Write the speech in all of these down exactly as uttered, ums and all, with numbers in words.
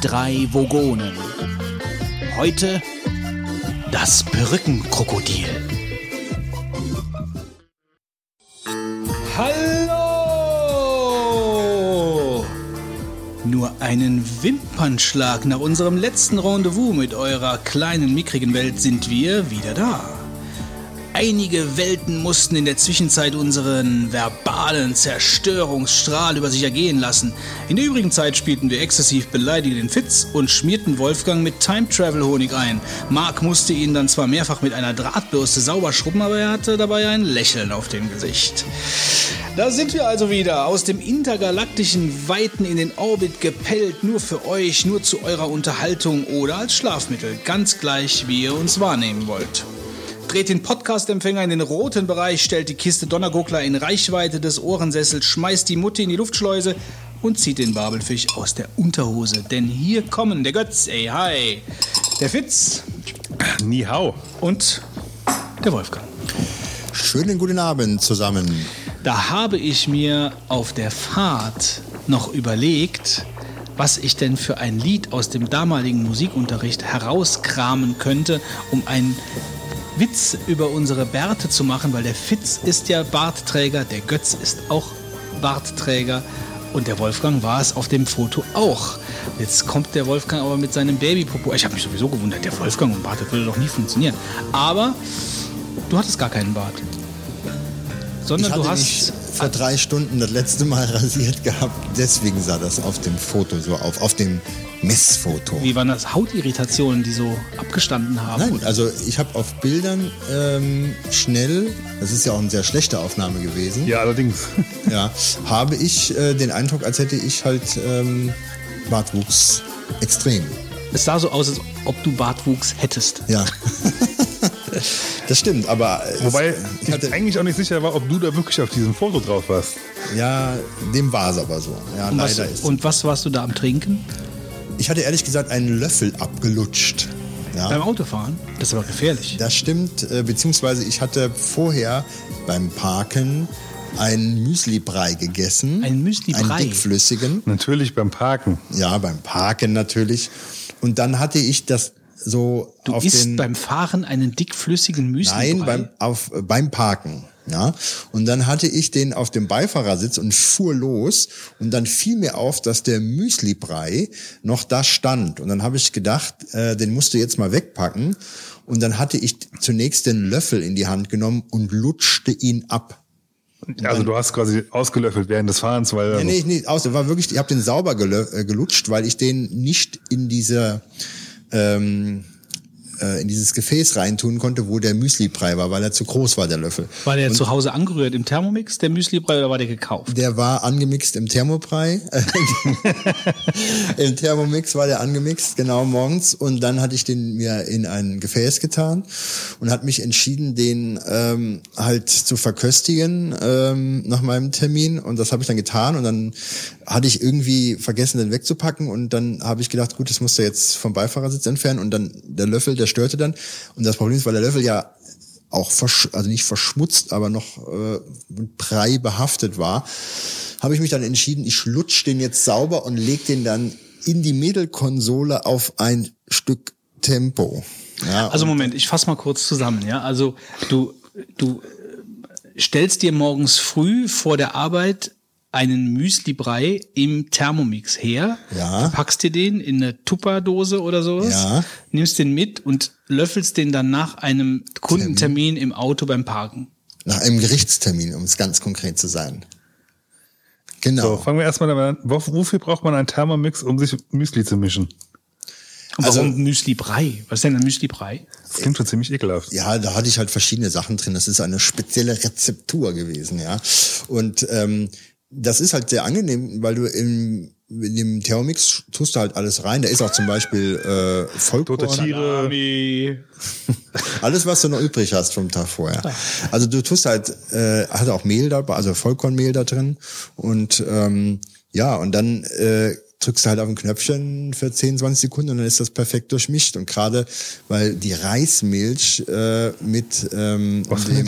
drei Vogonen. Heute das Perückenkrokodil. Hallo! Nur einen Wimpernschlag nach unserem letzten Rendezvous mit eurer kleinen, mickrigen Welt sind wir wieder da. Einige Welten mussten in der Zwischenzeit unseren verbalen Zerstörungsstrahl über sich ergehen lassen. In der übrigen Zeit spielten wir exzessiv beleidigenden Fitz und schmierten Wolfgang mit Time-Travel-Honig ein. Mark musste ihn dann zwar mehrfach mit einer Drahtbürste sauber schrubben, aber er hatte dabei ein Lächeln auf dem Gesicht. Da sind wir also wieder, aus dem intergalaktischen Weiten in den Orbit gepellt, nur für euch, nur zu eurer Unterhaltung oder als Schlafmittel, ganz gleich, wie ihr uns wahrnehmen wollt. Dreht den Podcast-Empfänger in den roten Bereich, stellt die Kiste Donnerguckler in Reichweite des Ohrensessels, schmeißt die Mutti in die Luftschleuse und zieht den Babelfisch aus der Unterhose. Denn hier kommen der Götz, ey, hi, der Fitz, Ni hao und der Wolfgang. Schönen guten Abend zusammen. Da habe ich mir auf der Fahrt noch überlegt, was ich denn für ein Lied aus dem damaligen Musikunterricht herauskramen könnte, um ein Witz über unsere Bärte zu machen, weil der Fitz ist ja Bartträger, der Götz ist auch Bartträger und der Wolfgang war es auf dem Foto auch. Jetzt kommt der Wolfgang aber mit seinem Babypopo. Ich habe mich sowieso gewundert, der Wolfgang und Bart, das würde doch nie funktionieren. Aber du hattest gar keinen Bart. Sondern ich hatte du hast mich vor drei Stunden das letzte Mal rasiert gehabt, deswegen sah das auf dem Foto so auf, auf dem Messfoto. Wie waren das? Hautirritationen, die so abgestanden haben? Nein, also ich habe auf Bildern ähm, schnell, das ist ja auch eine sehr schlechte Aufnahme gewesen. Ja, allerdings. Ja, habe ich äh, den Eindruck, als hätte ich halt ähm, Bartwuchs extrem. Es sah so aus, als ob du Bartwuchs hättest. Ja. Das stimmt, aber... Wobei ich ich hatte, eigentlich auch nicht sicher war, ob du da wirklich auf diesem Foto drauf warst. ja, dem war es aber so. Ja, Und was, leider ist und was warst du da am Trinken? Ich hatte ehrlich gesagt einen Löffel abgelutscht. Ja. Beim Autofahren? Das ist aber gefährlich. Das stimmt, äh, beziehungsweise ich hatte vorher beim Parken einen Müsli-Brei gegessen. Ein Müsli-Brei? Einen dickflüssigen. Natürlich beim Parken. Ja, beim Parken natürlich. Und dann hatte ich das so Du auf isst den... beim Fahren einen dickflüssigen Müsli-Brei? Nein, beim, auf, beim Parken. Ja, und dann hatte ich den auf dem Beifahrersitz und fuhr los und dann fiel mir auf, dass der Müsli-Brei noch da stand und dann habe ich gedacht, äh, den musst du jetzt mal wegpacken und dann hatte ich zunächst den Löffel in die Hand genommen und lutschte ihn ab. Und also dann, du hast quasi ausgelöffelt während des Fahrens, weil... Nee, nee, nee, aus, war wirklich, ich habe den sauber gelö- äh, gelutscht, weil ich den nicht in diese... Ähm, in dieses Gefäß reintun konnte, wo der Müsli-Brei war, weil er zu groß war, der Löffel. War der und zu Hause angerührt im Thermomix, der Müsli-Brei, oder war der gekauft? Der war angemixt im Thermobrei. Im Thermomix war der angemixt, genau, morgens. Und dann hatte ich den mir in ein Gefäß getan und hat mich entschieden, den ähm, halt zu verköstigen ähm, nach meinem Termin. Und das habe ich dann getan. Und dann hatte ich irgendwie vergessen, den wegzupacken. Und dann habe ich gedacht, gut, das musst du jetzt vom Beifahrersitz entfernen. Und dann der Löffel, der störte dann. Und das Problem ist, weil der Löffel ja auch, versch- also nicht verschmutzt, aber noch äh, mit Brei behaftet war, habe ich mich dann entschieden, ich lutsch den jetzt sauber und leg den dann in die Mittelkonsole auf ein Stück Tempo. Ja, also Moment, ich fasse mal kurz zusammen. Ja, also du du stellst dir morgens früh vor der Arbeit einen Müsli-Brei im Thermomix her, Ja. packst dir den in eine Tupperdose oder sowas, Ja. nimmst den mit und löffelst den dann nach einem Kundentermin im Auto beim Parken. Nach einem Gerichtstermin, um es ganz konkret zu sein. Genau. So, fangen wir erstmal damit an. Wo- Wofür braucht man einen Thermomix, um sich Müsli zu mischen? Und Also- warum Müsli-Brei? Was ist denn ein Müsli-Brei? Das klingt schon ziemlich ekelhaft. Ja, da hatte ich halt verschiedene Sachen drin. Das ist eine spezielle Rezeptur gewesen, ja. Und ähm, das ist halt sehr angenehm, weil du im, in dem Thermomix tust du halt alles rein. Da ist auch zum Beispiel äh, Vollkorn. Tote Tiere. Salami. Alles, was du noch übrig hast vom Tag vorher. Also du tust halt, äh, hat auch Mehl dabei, also Vollkornmehl da drin. Und ähm, ja, und dann äh, drückst du halt auf ein Knöpfchen für zehn, zwanzig Sekunden und dann ist das perfekt durchmischt. Und gerade weil die Reismilch äh, mit ähm, Was für ein Ding?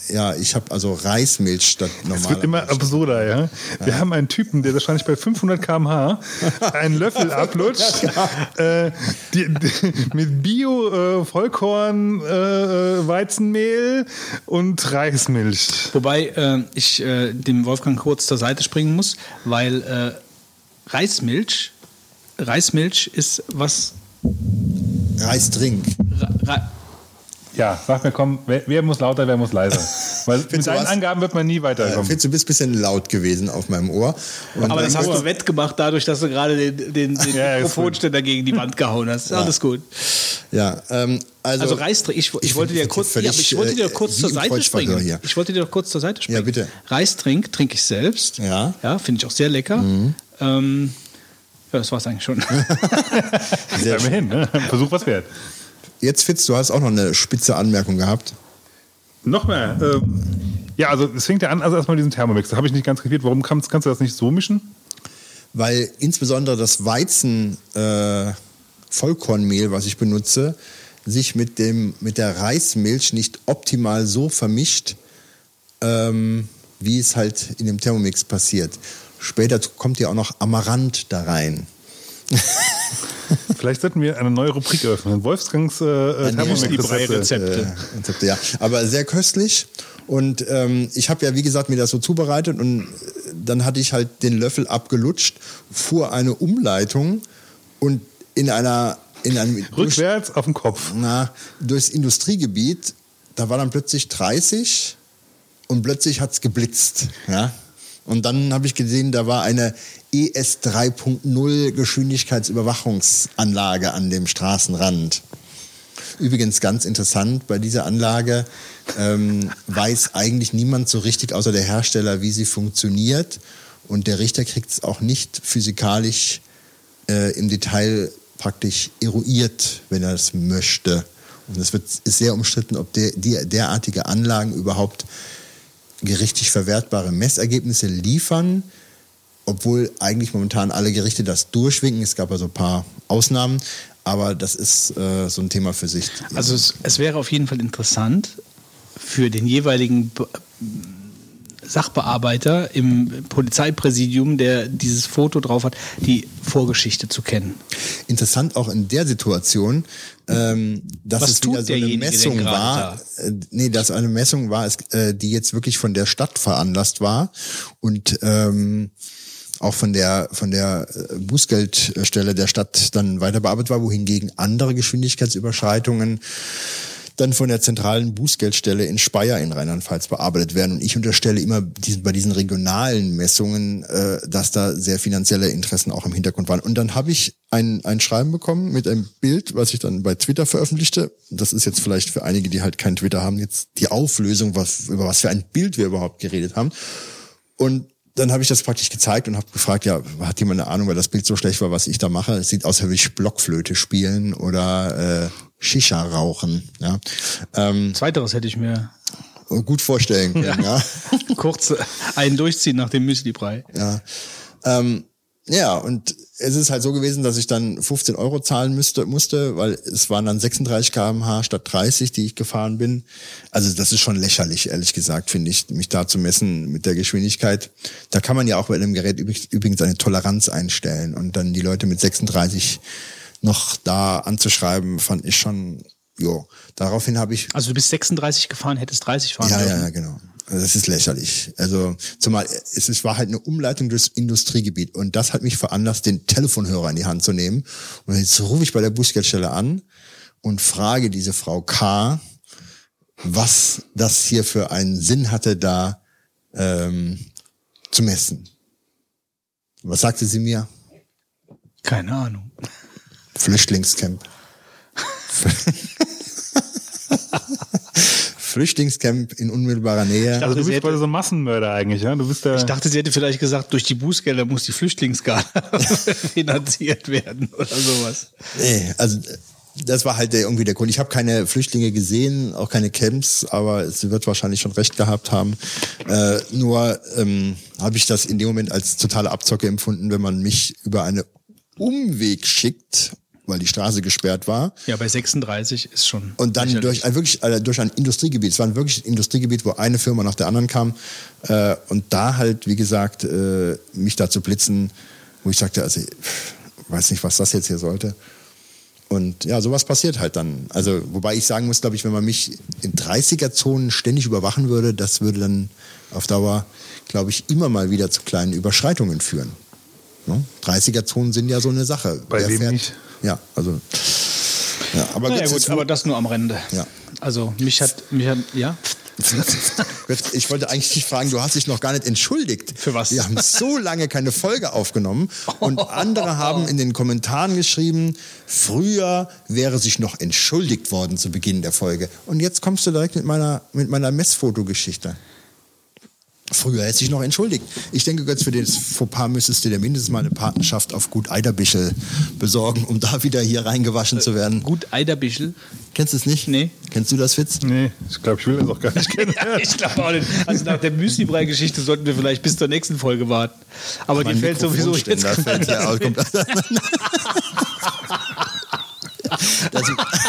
ja, ich habe also Reismilch statt normaler. Es wird immer absurder, ja. Wir ja. haben einen Typen, der wahrscheinlich bei fünfhundert Kilometer pro Stunde einen Löffel ablutscht, äh, die, die, mit Bio, äh, Vollkorn, äh, Weizenmehl und Reismilch. Wobei äh, ich äh, dem Wolfgang kurz zur Seite springen muss, weil äh, Reismilch, Reismilch ist was... Reisdrink. Ra- Ja, sag mir, komm, wer, wer muss lauter, wer muss leiser? Weil mit Findest du deinen was? Angaben wird man nie weiterkommen. Ich finde, du bist ein bisschen laut gewesen auf meinem Ohr. Und Aber das dann- hast du wettgemacht dadurch, dass du gerade den, den, den Ja, ist Mikrofonständer gegen die Wand gehauen hast. Ja. Alles gut. Ja, ähm, also, Also Reisdrink, ich, ich, ich wollte find dir das kurz, völlig, ja, aber ich wollte dir äh, kurz wie zur im Seite Kreuzverhör springen. hier. Ich wollte dir kurz zur Seite springen. Ja, bitte. Reistrink trinke ich selbst. Ja. Ja, finde ich auch sehr lecker. Mhm. Ähm, ja, das war's eigentlich schon. Sehr schön. Immerhin, ne? Versuch was wert. Jetzt, Fitz, du hast auch noch eine spitze Anmerkung gehabt. Noch mehr. Ähm, ja, also es fängt ja an, also erstmal diesen Thermomix. Da habe ich nicht ganz kapiert. Warum kannst, kannst du das nicht so mischen? Weil insbesondere das Weizen äh, Vollkornmehl, was ich benutze, sich mit dem mit der Reismilch nicht optimal so vermischt, ähm, wie es halt in dem Thermomix passiert. Später kommt ja auch noch Amaranth da rein. Vielleicht sollten wir eine neue Rubrik öffnen. Wolfgangs äh, Thermomix-Rezepte. Rezepte. Äh, Rezepte, ja. Aber sehr köstlich. Und ähm, ich habe ja, wie gesagt, mir das so zubereitet und dann hatte ich halt den Löffel abgelutscht, fuhr eine Umleitung und in einer in einem Rückwärts auf den Kopf. Na, durchs Industriegebiet, da war dann plötzlich dreißig und plötzlich hat's geblitzt. Ja? Und dann habe ich gesehen, da war eine E S drei Punkt null Geschwindigkeitsüberwachungsanlage an dem Straßenrand. Übrigens ganz interessant, bei dieser Anlage ähm, weiß eigentlich niemand so richtig, außer der Hersteller, wie sie funktioniert. Und der Richter kriegt es auch nicht physikalisch äh, im Detail praktisch eruiert, wenn er es möchte. Und es wird, ist sehr umstritten, ob der, die, derartige Anlagen überhaupt gerichtlich verwertbare Messergebnisse liefern, obwohl eigentlich momentan alle Gerichte das durchwinken. Es gab also ein paar Ausnahmen, aber das ist äh, so ein Thema für sich. Also es, es wäre auf jeden Fall interessant für den jeweiligen Be- Sachbearbeiter im Polizeipräsidium, der dieses Foto drauf hat, die Vorgeschichte zu kennen. Interessant auch in der Situation, ähm, dass Was es tut wieder so eine derjenige Messung denn gerade war, äh, nee, dass eine Messung war, es, äh, die jetzt wirklich von der Stadt veranlasst war und ähm, auch von der von der äh, Bußgeldstelle der Stadt dann weiter bearbeitet war, wohingegen andere Geschwindigkeitsüberschreitungen dann von der zentralen Bußgeldstelle in Speyer in Rheinland-Pfalz bearbeitet werden. Und ich unterstelle immer diesen, bei diesen regionalen Messungen, äh, dass da sehr finanzielle Interessen auch im Hintergrund waren. Und dann habe ich ein, ein Schreiben bekommen mit einem Bild, was ich dann bei Twitter veröffentlichte. Das ist jetzt vielleicht für einige, die halt kein Twitter haben, jetzt die Auflösung, was, über was für ein Bild wir überhaupt geredet haben. Und dann habe ich das praktisch gezeigt und habe gefragt, ja, hat jemand eine Ahnung, weil das Bild so schlecht war, was ich da mache? Es sieht aus, als würde ich Blockflöte spielen oder äh, Shisha rauchen. Ja. Ähm, Zweiteres hätte ich mir gut vorstellen können. Ja, kurz einen durchziehen nach dem Müsli-Brei. ja. Ähm, ja, und es ist halt so gewesen, dass ich dann fünfzehn Euro zahlen müsste, musste, weil es waren dann sechsunddreißig Kilometer pro Stunde statt dreißig, die ich gefahren bin. Also das ist schon lächerlich, ehrlich gesagt, finde ich, mich da zu messen mit der Geschwindigkeit. Da kann man ja auch bei einem Gerät übrigens eine Toleranz einstellen und dann die Leute mit sechsunddreißig noch da anzuschreiben, fand ich schon, jo. Daraufhin habe ich... Also du bist sechsunddreißig gefahren, hättest dreißig fahren Ja, dürfen. ja, ja, genau. Also das ist lächerlich. Also zumal es, es war halt eine Umleitung durchs Industriegebiet und das hat mich veranlasst, den Telefonhörer in die Hand zu nehmen. Und jetzt rufe ich bei der Bußgeldstelle an und frage diese Frau K., was das hier für einen Sinn hatte, da ähm, zu messen. Was sagte sie mir? Keine Ahnung. Flüchtlingscamp. Flüchtlingscamp in unmittelbarer Nähe. Also du sie bist hätte- bei so einem Massenmörder eigentlich, ja? Du bist der. Ich dachte, sie hätte vielleicht gesagt, durch die Bußgelder muss die Flüchtlingsskala finanziert werden oder sowas. Nee, also das war halt der, irgendwie der Grund. Ich habe keine Flüchtlinge gesehen, auch keine Camps, aber sie wird wahrscheinlich schon recht gehabt haben. Äh, nur ähm, habe ich das in dem Moment als totale Abzocke empfunden, wenn man mich über einen Umweg schickt, weil die Straße gesperrt war. Ja, bei sechsunddreißig ist schon. Und dann lächerlich. durch ein, wirklich, äh, durch ein Industriegebiet. Es war ein wirklich Industriegebiet, wo eine Firma nach der anderen kam. Äh, und da halt, wie gesagt, äh, mich da zu blitzen, wo ich sagte, also ich weiß nicht, was das jetzt hier sollte. Und ja, sowas passiert halt dann. Also, wobei ich sagen muss, glaube ich, wenn man mich in dreißiger-Zonen ständig überwachen würde, das würde dann auf Dauer, glaube ich, immer mal wieder zu kleinen Überschreitungen führen. Ne? dreißiger-Zonen sind ja so eine Sache. Bei Wer wem fährt, nicht? Ja, also. Ja, aber naja, gut, gut, aber das nur am Rande. Ja. Also, mich hat, mich hat, ja. Ich wollte eigentlich dich fragen, du hast dich noch gar nicht entschuldigt. Für was? Wir haben so lange keine Folge aufgenommen und andere haben in den Kommentaren geschrieben, früher wäre sich noch entschuldigt worden zu Beginn der Folge. Und jetzt kommst du direkt mit meiner, mit meiner Messfotogeschichte. Früher hätte sich noch entschuldigt. Ich denke, Götz, für das Fauxpas müsstest du dir mindestens mal eine Partnerschaft auf Gut Eiderbichel besorgen, um da wieder hier reingewaschen zu werden. Gut Eiderbichel. Kennst du es nicht? Nee. Kennst du das, Witz? Nee, ich glaube, ich will das auch gar nicht kennen. Ja, ich glaube auch nicht. Also nach der Müsli-Brei-Geschichte sollten wir vielleicht bis zur nächsten Folge warten. Aber Mein die fällt sowieso jetzt Mikrofonständer fällt hier aus. Kommt das,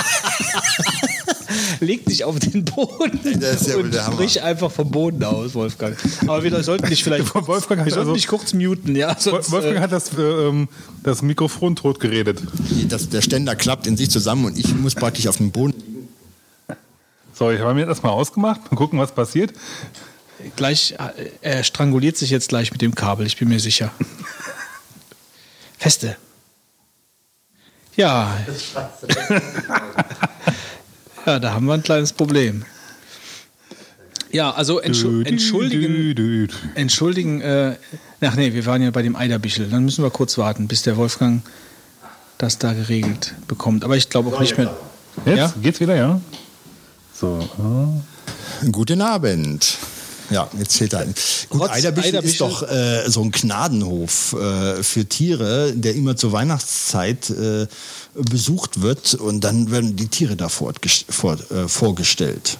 Leg dich auf den Boden Das ist ja wohl und der Hammer. sprich einfach vom Boden aus, Wolfgang. Aber wir sollten dich vielleicht Wolfgang hat wir sollten also- dich kurz muten. Ja, sonst, Wolfgang äh, hat das, äh, ähm, das Mikrofon tot geredet. das, der Ständer klappt in sich zusammen und ich muss praktisch auf dem Boden. So, ich habe mir das mal ausgemacht. Mal gucken, was passiert. gleich, äh, er stranguliert sich jetzt gleich mit dem Kabel, ich bin mir sicher. Feste. Ja. Ja, da haben wir ein kleines Problem. Ja, also entschu entschuldigen, entschuldigen, äh, ach nee, wir waren ja bei dem Eiderbichel. Dann müssen wir kurz warten, bis der Wolfgang das da geregelt bekommt. Aber ich glaube auch nicht mehr. Jetzt Ja? geht's wieder, ja? So. Guten Abend. Ja, jetzt fehlt ein. Gut, Trotz Eiderbichel ist Eiderbichel- doch äh, so ein Gnadenhof äh, für Tiere, der immer zur Weihnachtszeit äh, besucht wird und dann werden die Tiere da fortgest- vor, äh, vorgestellt.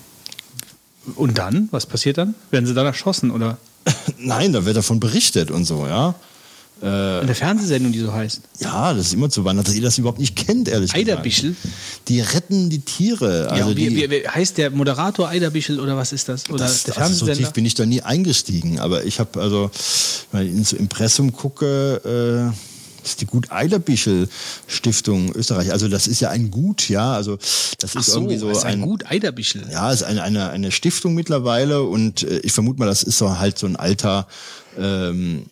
Und dann? Was passiert dann? Werden sie dann erschossen oder? Nein, da wird davon berichtet und so, ja. In der Fernsehsendung, die so heißt. Ja, das ist immer zu Weihnachten, dass ihr das überhaupt nicht kennt, ehrlich gesagt. Eiderbichel? Die retten die Tiere. Also ja, wie, die, wie, wie, heißt der Moderator Eiderbichel oder was ist das? Oder das, der also so Fernsehsender? tief bin ich da nie eingestiegen, aber ich habe also, wenn ich ins Impressum gucke, äh, das ist die Gut Eiderbichel Stiftung Österreich. Also das ist ja ein Gut, ja. Also das Ach ist so, irgendwie so ist ein ein Gut Eiderbichel. Ja, ist eine, eine, eine Stiftung mittlerweile und äh, ich vermute mal, das ist so halt so ein alter ähm,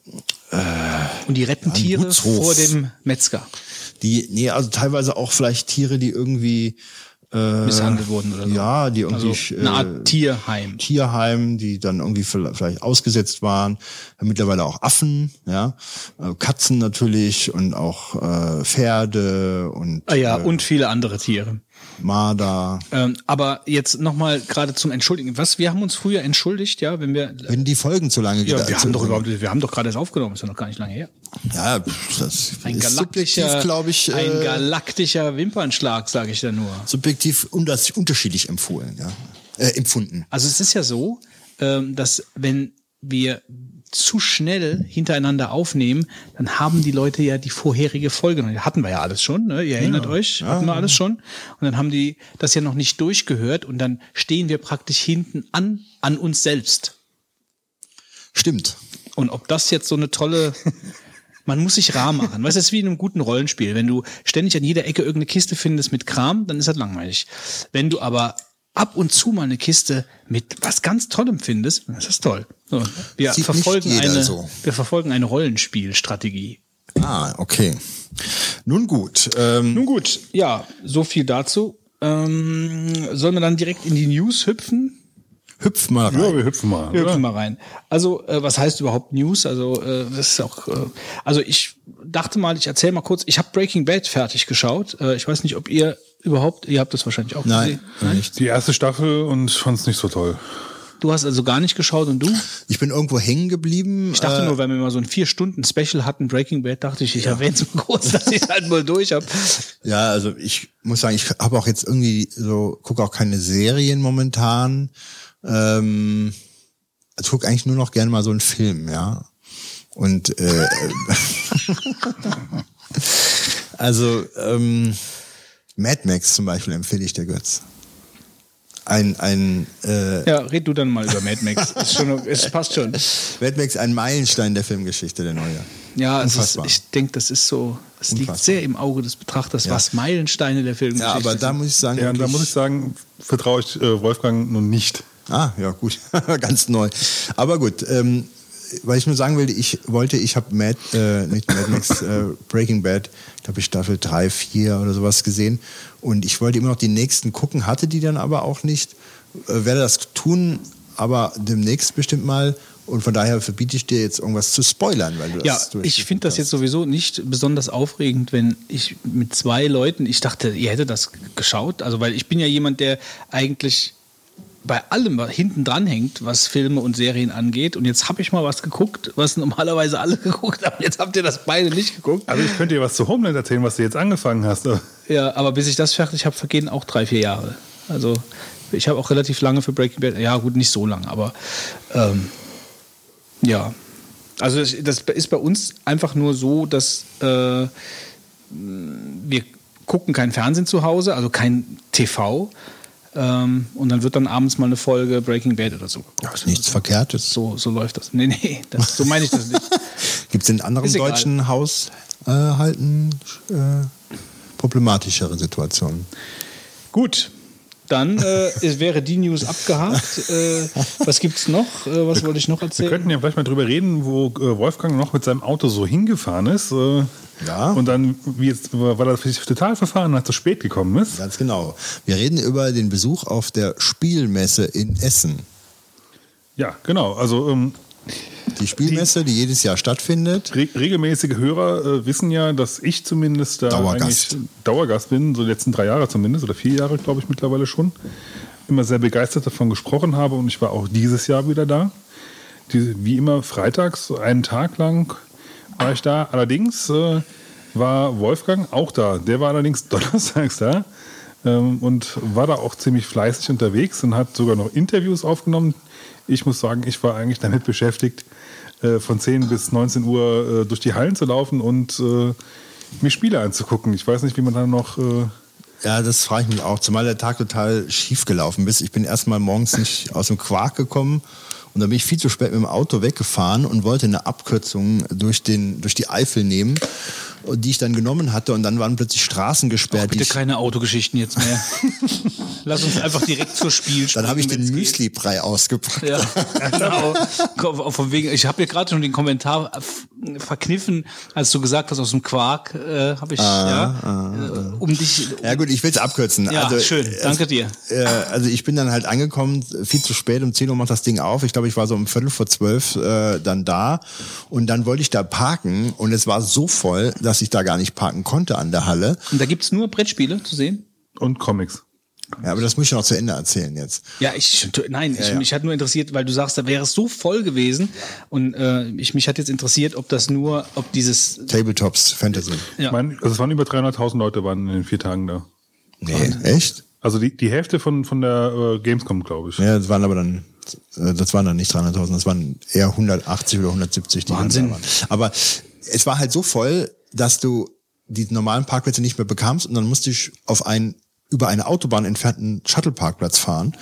Und die retten ein Tiere Gutshof. vor dem Metzger. die, nee, also teilweise auch vielleicht Tiere, die irgendwie äh, Misshandelt wurden oder so. Ja, die irgendwie Also eine Art Tierheim. Tierheim, die dann irgendwie vielleicht ausgesetzt waren. Mittlerweile auch Affen, ja, Äh, Katzen natürlich und auch äh, Pferde und Ah ja, äh, und viele andere Tiere. Marder. Ähm, aber jetzt nochmal gerade zum Entschuldigen. Was, wir haben uns früher entschuldigt, ja, wenn wir... Wenn die Folgen zu lange Ja, gedauert wir haben doch überhaupt, wir haben doch gerade das aufgenommen, ist ja noch gar nicht lange her. Ja, das Ein ist galaktischer, subjektiv, glaube ich, äh, ein galaktischer Wimpernschlag, sage ich da nur. subjektiv und das unterschiedlich empfohlen, ja, äh, empfunden. Also es ist ja so, ähm, dass wenn wir zu schnell hintereinander aufnehmen, dann haben die Leute ja die vorherige Folge noch. Hatten wir ja alles schon, ne? Ihr erinnert euch, hatten wir alles schon. Und dann haben die das ja noch nicht durchgehört und dann stehen wir praktisch hinten an, an uns selbst. Stimmt. Und ob das jetzt so eine tolle... Man muss sich rar machen. Weißt du, das ist wie in einem guten Rollenspiel. Wenn du ständig an jeder Ecke irgendeine Kiste findest mit Kram, dann ist das langweilig. Wenn du aber ab und zu mal eine Kiste mit was ganz Tollem findest, dann ist das toll. So, wir, Sieht verfolgen nicht jeder eine, so. wir verfolgen eine Rollenspielstrategie. Ah, okay. Nun gut. Ähm, Nun gut, ja, so viel dazu. Ähm, sollen wir dann direkt in die News hüpfen? hüpf mal rein. Ja, wir hüpfen mal. Wir oder? hüpfen mal rein. Also, äh, was heißt überhaupt News? Also, äh, das ist auch, äh, also ich dachte mal, ich erzähle mal kurz, ich habe Breaking Bad fertig geschaut. Äh, ich weiß nicht, ob ihr überhaupt, ihr habt das wahrscheinlich auch Nein, gesehen. nicht. Die erste Staffel und ich fand es nicht so toll. Du hast also gar nicht geschaut und du? Ich bin irgendwo hängen geblieben. Ich dachte äh, nur, weil wir mal so ein vier Stunden Special hatten, Breaking Bad, dachte ich, ich erwähne es mal kurz, dass ich es halt mal durch habe. Ja, also ich muss sagen, ich habe auch jetzt irgendwie so, gucke auch keine Serien momentan. Ähm, ich gucke eigentlich nur noch gerne mal so einen Film, ja. Und äh, Also ähm, Mad Max zum Beispiel empfehle ich dir, Götz. Ein, ein äh, Ja, red du dann mal über Mad Max. Ist schon, es passt schon. Mad Max, ein Meilenstein der Filmgeschichte, der neue. Ja, es ist, Unfassbar. ich denke, das ist so, es liegt Unfassbar. sehr im Auge des Betrachters, Ja. was Meilensteine der Filmgeschichte Ja, aber da sind. muss ich sagen, Ja, und da wirklich- muss ich sagen, vertraue ich äh, Wolfgang nun nicht. Ah, ja, gut. Ganz neu. Aber gut, ähm, weil ich nur sagen will, ich wollte, ich habe Mad, äh, nicht Mad Max, äh, Breaking Bad, glaube ich, Staffel drei, vier oder sowas gesehen. Und ich wollte immer noch die nächsten gucken, hatte die dann aber auch nicht. Äh, werde das tun, aber demnächst bestimmt mal. Und von daher verbiete ich dir jetzt irgendwas zu spoilern, weil du Ja, das ich finde das jetzt sowieso nicht besonders aufregend, wenn ich mit zwei Leuten, ich dachte, ihr hättet das geschaut, also weil ich bin ja jemand, der eigentlich bei allem was hinten dran hängt, was Filme und Serien angeht. Und jetzt habe ich mal was geguckt, was normalerweise alle geguckt haben. Jetzt habt ihr das beide nicht geguckt. Also ich könnte dir was zu Homeland erzählen, was du jetzt angefangen hast. Ja, aber bis ich das fertig habe, vergehen auch drei, vier Jahre. Also ich habe auch relativ lange für Breaking Bad, ja gut, nicht so lange, aber ähm, ja. Also das, das ist bei uns einfach nur so, dass äh, wir gucken kein Fernsehen zu Hause, also kein T V. Ähm, und dann wird dann abends mal eine Folge Breaking Bad oder so geguckt. Das ist nichts Verkehrtes. So, so läuft das. Nee, nee, das, so meine ich das nicht. Gibt es in anderen Ist egal. deutschen Haushalten äh, problematischere Situationen? Gut, dann äh, es wäre die News abgehakt. Äh, was gibt's noch? Äh, was wollte ich noch Wir erzählen? könnten ja vielleicht mal drüber reden, wo äh, Wolfgang noch mit seinem Auto so hingefahren ist. Äh, Ja. Und dann, wie jetzt, weil er sich total verfahren hat, zu spät gekommen ist. Ganz genau. Wir reden über den Besuch auf der Spielmesse in Essen. Ja, genau. Also ähm, Die Spielmesse, die, die jedes Jahr stattfindet. re regelmäßige Hörer äh, wissen ja, dass ich zumindest da Dauergast. eigentlich Dauergast bin, so die letzten drei Jahre zumindest, oder vier Jahre, glaube ich, mittlerweile schon. Immer sehr begeistert davon gesprochen habe und ich war auch dieses Jahr wieder da. Die, wie immer freitags, so einen Tag lang war ich da. Allerdings äh, war Wolfgang auch da. Der war allerdings donnerstags da ähm, und war da auch ziemlich fleißig unterwegs und hat sogar noch Interviews aufgenommen. Ich muss sagen, ich war eigentlich damit beschäftigt, äh, von zehn bis neunzehn Uhr äh, durch die Hallen zu laufen und äh, mir Spiele anzugucken. Ich weiß nicht, wie man da noch... Äh, Ja, das frage ich mich auch, zumal der Tag total schief gelaufen ist. Ich bin erst mal morgens nicht aus dem Quark gekommen und dann bin ich viel zu spät mit dem Auto weggefahren und wollte eine Abkürzung durch, den, durch die Eifel nehmen, die ich dann genommen hatte und dann waren plötzlich Straßen gesperrt. Bitte die ich, keine Autogeschichten jetzt mehr. Lass uns einfach direkt zur Spiel dann habe ich den wenn's geht. Müsli-Brei ausgepackt. Ja, genau. Von wegen, ich habe ja gerade schon den Kommentar f- verkniffen, als du gesagt hast, aus dem Quark äh, habe ich, ja, äh, um dich... Ja gut, ich will es abkürzen. Ja, also, schön, danke es, dir. Äh, also ich bin dann halt angekommen, viel zu spät, um zehn Uhr macht das Ding auf. Ich glaube, ich war so um Viertel vor zwölf äh, dann da und dann wollte ich da parken und es war so voll, dass ich da gar nicht parken konnte an der Halle. Und da gibt's nur Brettspiele zu sehen? und Comics. Ja, aber das muss ich noch zu Ende erzählen jetzt. Ja, ich, nein, ich, ja. mich hat nur interessiert, weil du sagst, da wäre es so voll gewesen und äh, ich, mich hat jetzt interessiert, ob das nur, ob dieses... Tabletops Fantasy. Ja. Ich meine, also es waren über dreihunderttausend Leute waren in den vier Tagen da. Nee, echt? Also die, die Hälfte von, von der äh, Gamescom, glaube ich. Ja, das waren aber dann, äh, das waren dann nicht dreihunderttausend, das waren eher hundertachtzig oder hundertsiebzig, die Wahnsinn. dann da waren. Aber es war halt so voll, dass du die normalen Parkplätze nicht mehr bekamst und dann musste ich auf einen über eine Autobahn entfernten Shuttle-Parkplatz fahren.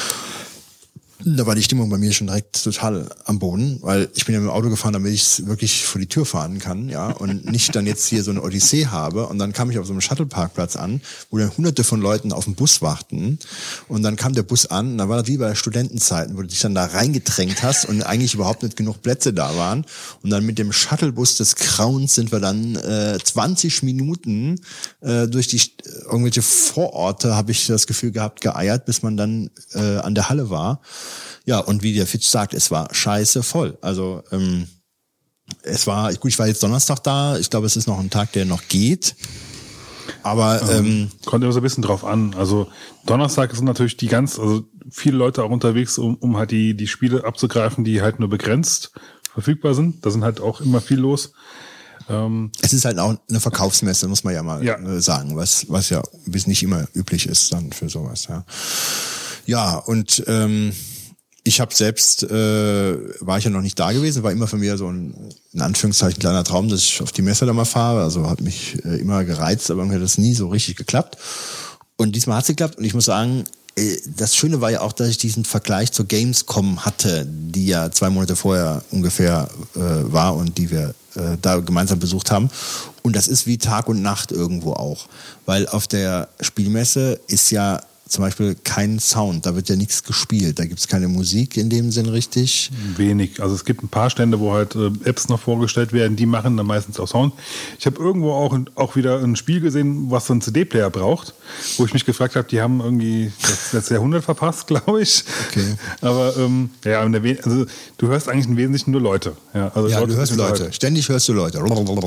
Da war die Stimmung bei mir schon direkt total am Boden, weil ich bin ja mit dem Auto gefahren, damit ich wirklich vor die Tür fahren kann, ja, und nicht dann jetzt hier so eine Odyssee habe. Und dann kam ich auf so einem Shuttle-Parkplatz an, wo dann hunderte von Leuten auf den Bus warten. Und dann kam der Bus an, und da war das wie bei Studentenzeiten, wo du dich dann da reingedrängt hast und eigentlich überhaupt nicht genug Plätze da waren. Und dann mit dem Shuttlebus des Grauens sind wir dann äh, zwanzig Minuten äh, durch die irgendwelche Vororte, habe ich das Gefühl gehabt, geeiert, bis man dann äh, an der Halle war. Ja, und wie der Fitch sagt, es war scheiße voll. Also ähm, es war, gut, ich war jetzt Donnerstag da. Ich glaube, es ist noch ein Tag, der noch geht. Aber ähm, Kommt immer so ein bisschen drauf an. Also Donnerstag sind natürlich die ganz, also viele Leute auch unterwegs, um, um halt die, die Spiele abzugreifen, die halt nur begrenzt verfügbar sind. Da sind halt auch immer viel los. Ähm, es ist halt auch eine Verkaufsmesse, muss man ja mal Ja. äh, sagen, was was ja bis nicht immer üblich ist dann für sowas. Ja, ja und ähm, ich habe selbst, äh, war ich ja noch nicht da gewesen, war immer für mich so ein, in Anführungszeichen, kleiner Traum, dass ich auf die Messe da mal fahre. Also hat mich äh, immer gereizt, aber mir hat das nie so richtig geklappt. Und diesmal hat es geklappt und ich muss sagen, äh, das Schöne war ja auch, dass ich diesen Vergleich zur Gamescom hatte, die ja zwei Monate vorher ungefähr äh, war und die wir äh, da gemeinsam besucht haben. Und das ist wie Tag und Nacht irgendwo auch. Weil auf der Spielmesse ist ja zum Beispiel kein Sound, da wird ja nichts gespielt, da gibt es keine Musik in dem Sinn richtig. Wenig, also es gibt ein paar Stände, wo halt äh, Apps noch vorgestellt werden, die machen dann meistens auch Sound. Ich habe irgendwo auch, auch wieder ein Spiel gesehen, was so einen C D-Player braucht, wo ich mich gefragt habe, die haben irgendwie das, das Jahrhundert verpasst, glaube ich. Okay. Aber ähm, ja, also du hörst eigentlich im Wesentlichen nur Leute. Ja, also ja Leute du hörst Leute, Leute. Ständig hörst du Leute.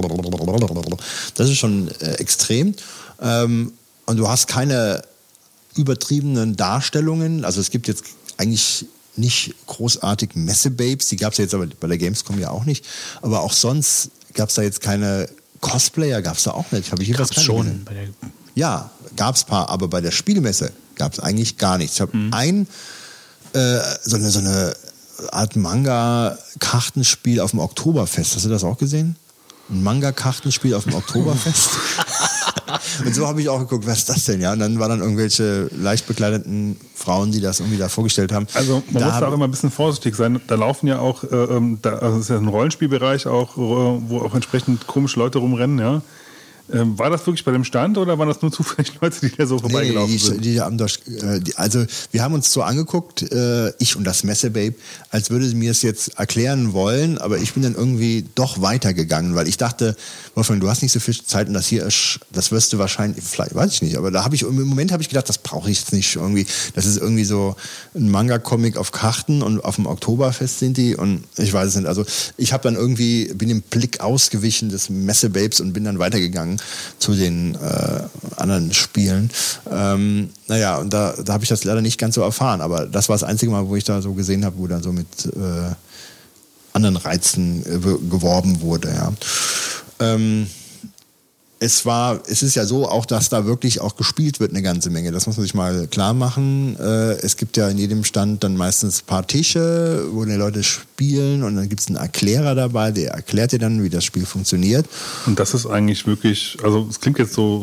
Das ist schon äh, extrem. Ähm, und du hast keine übertriebenen Darstellungen, also es gibt jetzt eigentlich nicht großartig Messe-Babes, die gab es ja jetzt aber bei der Gamescom ja auch nicht, aber auch sonst gab es da jetzt keine Cosplayer, gab es da auch nicht. Habe ich Gab's schon. Bei der ja, gab es ein paar, aber bei der Spielmesse gab es eigentlich gar nichts. Ich habe mhm. ein äh, so, eine, so eine Art Manga-Kartenspiel auf dem Oktoberfest, hast du das auch gesehen? Ein Manga-Kartenspiel auf dem Oktoberfest. Und so habe ich auch geguckt, was ist das denn? Ja, und dann waren dann irgendwelche leicht bekleideten Frauen, die das irgendwie da vorgestellt haben. Also man da muss da auch immer ein bisschen vorsichtig sein. Da laufen ja auch, äh, da, also es ist ja ein Rollenspielbereich auch, wo auch entsprechend komische Leute rumrennen, ja. Ähm, war das wirklich bei dem Stand oder waren das nur zufällig Leute, die da so vorbeigelaufen nee, die, sind? Die, die haben das, äh, die, also wir haben uns so angeguckt, äh, ich und das Messebabe, als würde sie mir es jetzt erklären wollen, aber ich bin dann irgendwie doch weitergegangen, weil ich dachte, Wolfgang, du hast nicht so viel Zeit und das hier ist, das wirst du wahrscheinlich, vielleicht, weiß ich nicht, aber da habe ich, im Moment habe ich gedacht, das brauche ich jetzt nicht irgendwie. Das ist irgendwie so ein Manga-Comic auf Karten und auf dem Oktoberfest sind die und ich weiß es nicht. Also ich habe dann irgendwie, bin dem Blick ausgewichen des Messebabes und bin dann weitergegangen zu den äh, anderen Spielen. Ähm, naja, und da, da habe ich das leider nicht ganz so erfahren, aber das war das einzige Mal, wo ich da so gesehen habe, wo dann so mit äh, anderen Reizen äh, geworben wurde. Ja. Ähm, es war, es ist ja so auch, dass da wirklich auch gespielt wird eine ganze Menge. Das muss man sich mal klar machen. Äh, es gibt ja in jedem Stand dann meistens ein paar Tische, wo die Leute spielen und dann gibt es einen Erklärer dabei, der erklärt dir dann, wie das Spiel funktioniert. Und das ist eigentlich wirklich, also es klingt jetzt so,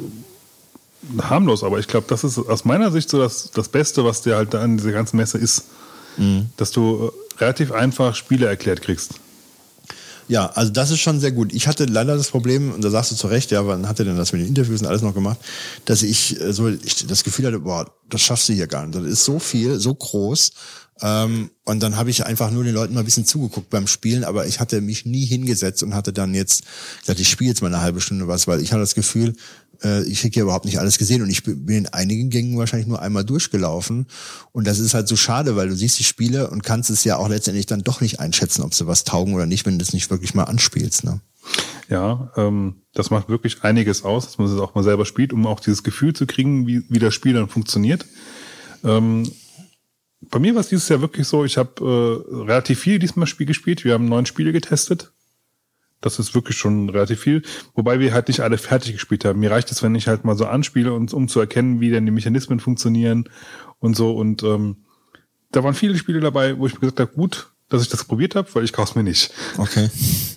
so harmlos, aber ich glaube, das ist aus meiner Sicht so das, das Beste, was dir halt da an dieser ganzen Messe ist. Mhm. Dass du relativ einfach Spiele erklärt kriegst. Ja, also das ist schon sehr gut. Ich hatte leider das Problem, und da sagst du zu Recht, ja, wann hat er denn das mit den Interviews und alles noch gemacht, dass ich so ich das Gefühl hatte, boah, das schaffst du hier gar nicht. Das ist so viel, so groß. Ähm, und dann habe ich einfach nur den Leuten mal ein bisschen zugeguckt beim Spielen, aber ich hatte mich nie hingesetzt und hatte dann jetzt gesagt, ich spiele jetzt mal eine halbe Stunde was, weil ich hatte das Gefühl, äh, ich kriege ja überhaupt nicht alles gesehen und ich bin in einigen Gängen wahrscheinlich nur einmal durchgelaufen und das ist halt so schade, weil du siehst die Spiele und kannst es ja auch letztendlich dann doch nicht einschätzen, ob sie was taugen oder nicht, wenn du das nicht wirklich mal anspielst, ne? Ja, ähm, das macht wirklich einiges aus, dass man es auch mal selber spielt, um auch dieses Gefühl zu kriegen, wie, wie das Spiel dann funktioniert. Ähm, Bei mir war es dieses Jahr wirklich so, ich habe äh, relativ viel diesmal Spiel gespielt. Wir haben neun Spiele getestet. Das ist wirklich schon relativ viel. Wobei wir halt nicht alle fertig gespielt haben. Mir reicht es, wenn ich halt mal so anspiele, und, um zu erkennen, wie denn die Mechanismen funktionieren und so. Und ähm, da waren viele Spiele dabei, wo ich mir gesagt habe, gut, dass ich das probiert habe, weil ich kaufe es mir nicht. Okay.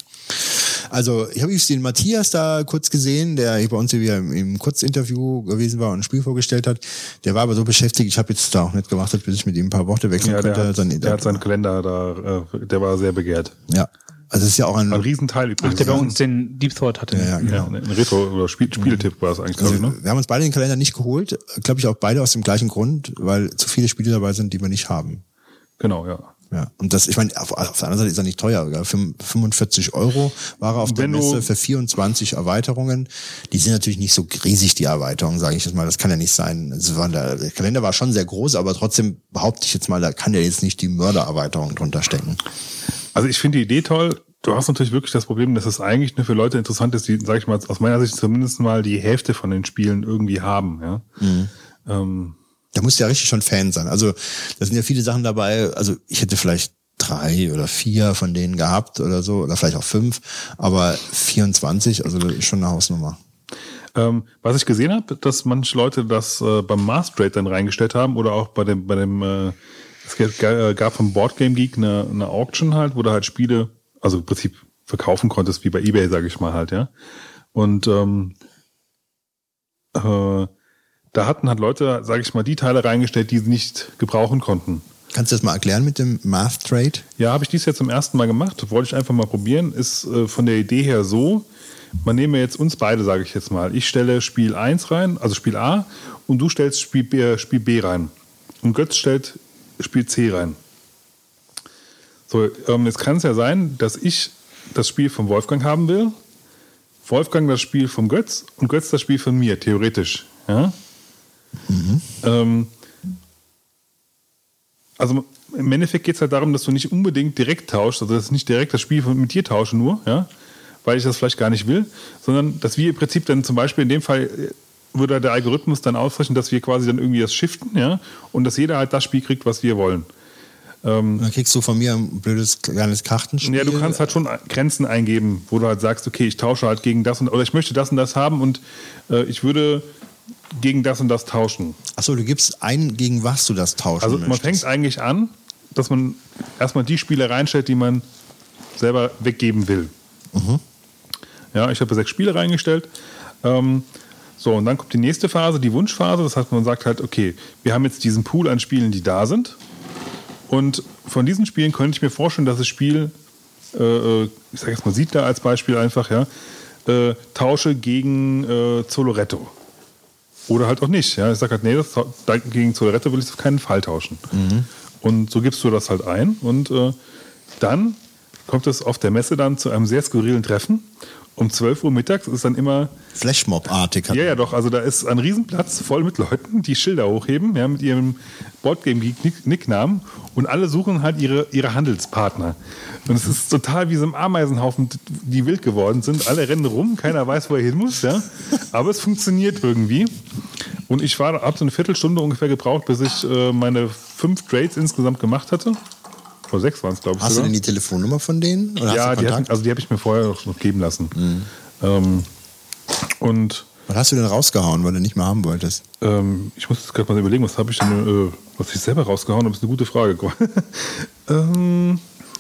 Also ich habe den Matthias da kurz gesehen, der hier bei uns hier im Kurzinterview gewesen war und ein Spiel vorgestellt hat. Der war aber so beschäftigt, ich habe jetzt da auch nicht gewartet, bis ich mit ihm ein paar Worte wechseln ja, der konnte. Hat, Dann, der hat seinen Kalender da, äh, der war sehr begehrt. Ja, also es ist ja auch ein, ein Riesenteil übrigens. Ach, der bei uns den Deep Thought hatte. Ja, ja, genau. Ja, ein Retro- oder Spiel, Spieletipp war es eigentlich. Also, ne? Wir haben uns beide den Kalender nicht geholt, glaube ich auch beide aus dem gleichen Grund, weil zu viele Spiele dabei sind, die wir nicht haben. Genau, ja. Ja, und das, ich meine, auf, auf der anderen Seite ist er nicht teuer. Gell? fünfundvierzig Euro war er auf der Wenn Messe du- für vierundzwanzig Erweiterungen. Die sind natürlich nicht so riesig, die Erweiterungen, sage ich jetzt mal. Das kann ja nicht sein. Also war der, der Kalender war schon sehr groß, aber trotzdem behaupte ich jetzt mal, da kann ja jetzt nicht die Mördererweiterung drunter stecken. Also ich finde die Idee toll. Du hast natürlich wirklich das Problem, dass es eigentlich nur für Leute interessant ist, die, sag ich mal, aus meiner Sicht zumindest mal die Hälfte von den Spielen irgendwie haben. Ja. Mhm. Ähm, Da musst du ja richtig schon Fan sein. Also da sind ja viele Sachen dabei. Also ich hätte vielleicht drei oder vier von denen gehabt oder so, oder vielleicht auch fünf, aber vierundzwanzig, also das ist schon eine Hausnummer. ähm, was ich gesehen habe, dass manche Leute das äh, beim Masterate dann reingestellt haben oder auch bei dem bei dem äh, Es gab vom Board Game Geek eine, eine Auction halt, wo du halt Spiele, also im Prinzip verkaufen konntest, wie bei eBay, sage ich mal halt, ja. Und ähm, äh, da hatten halt Leute, sage ich mal, die Teile reingestellt, die sie nicht gebrauchen konnten. Kannst du das mal erklären mit dem Math Trade? Ja, habe ich dies jetzt zum ersten Mal gemacht. Wollte ich einfach mal probieren. Ist äh, von der Idee her so, man nehme jetzt uns beide, sage ich jetzt mal. Ich stelle Spiel eins rein, also Spiel A, und du stellst Spiel B, Spiel B rein. Und Götz stellt Spiel C rein. So, ähm, jetzt kann es ja sein, dass ich das Spiel vom Wolfgang haben will, Wolfgang das Spiel vom Götz und Götz das Spiel von mir, theoretisch. Ja? Mhm. Ähm, also im Endeffekt geht es halt darum, dass du nicht unbedingt direkt tauschst, also dass ich nicht direkt das Spiel mit dir tausche nur, ja, weil ich das vielleicht gar nicht will, sondern dass wir im Prinzip dann zum Beispiel in dem Fall würde der Algorithmus dann ausrechnen, dass wir quasi dann irgendwie das shiften, ja, und dass jeder halt das Spiel kriegt, was wir wollen. Ähm, dann kriegst du von mir ein blödes kleines Kartenspiel. Ja, du kannst halt schon Grenzen eingeben, wo du halt sagst, okay, ich tausche halt gegen das und oder ich möchte das und das haben und äh, ich würde gegen das und das tauschen. Achso, du gibst ein, gegen was du das tauschen Also möchtest. Man fängt eigentlich an, dass man erstmal die Spiele reinstellt, die man selber weggeben will. Mhm. Ja, ich habe sechs Spiele reingestellt. Ähm, so, und dann kommt die nächste Phase, die Wunschphase. Das heißt, man sagt halt, okay, wir haben jetzt diesen Pool an Spielen, die da sind. Und von diesen Spielen könnte ich mir vorstellen, dass das Spiel, äh, ich sage jetzt mal Siedler als Beispiel einfach, ja, äh, tausche gegen äh, Zoloretto. Oder halt auch nicht. Ja. Ich sage halt, nee, das, gegen Zoloretto will ich auf keinen Fall tauschen. Mhm. Und so gibst du das halt ein. Und äh, dann kommt es auf der Messe dann zu einem sehr skurrilen Treffen. Um zwölf Uhr mittags ist dann immer... Flashmob-artig. Ja, ja, doch. Also da ist ein Riesenplatz voll mit Leuten, die Schilder hochheben, ja, mit ihrem Boardgame-Geek-Nicknamen. Und alle suchen halt ihre, ihre Handelspartner. Und es ist total wie so ein Ameisenhaufen, die wild geworden sind. Alle rennen rum, keiner weiß, wo er hin muss. Ja. Aber es funktioniert irgendwie. Und ich habe so eine Viertelstunde ungefähr gebraucht, bis ich äh, meine fünf Trades insgesamt gemacht hatte. Vor sechs waren es, glaube ich. Hast sogar. du denn die Telefonnummer von denen? Oder ja, hast du die Kontakt? hab, also die habe ich mir vorher noch geben lassen. Mhm. Ähm, und was hast du denn rausgehauen, weil du nicht mehr haben wolltest? Ähm, ich muss jetzt gerade mal überlegen, was habe ich denn, äh, was ich selber rausgehauen habe, ist eine gute Frage. ähm,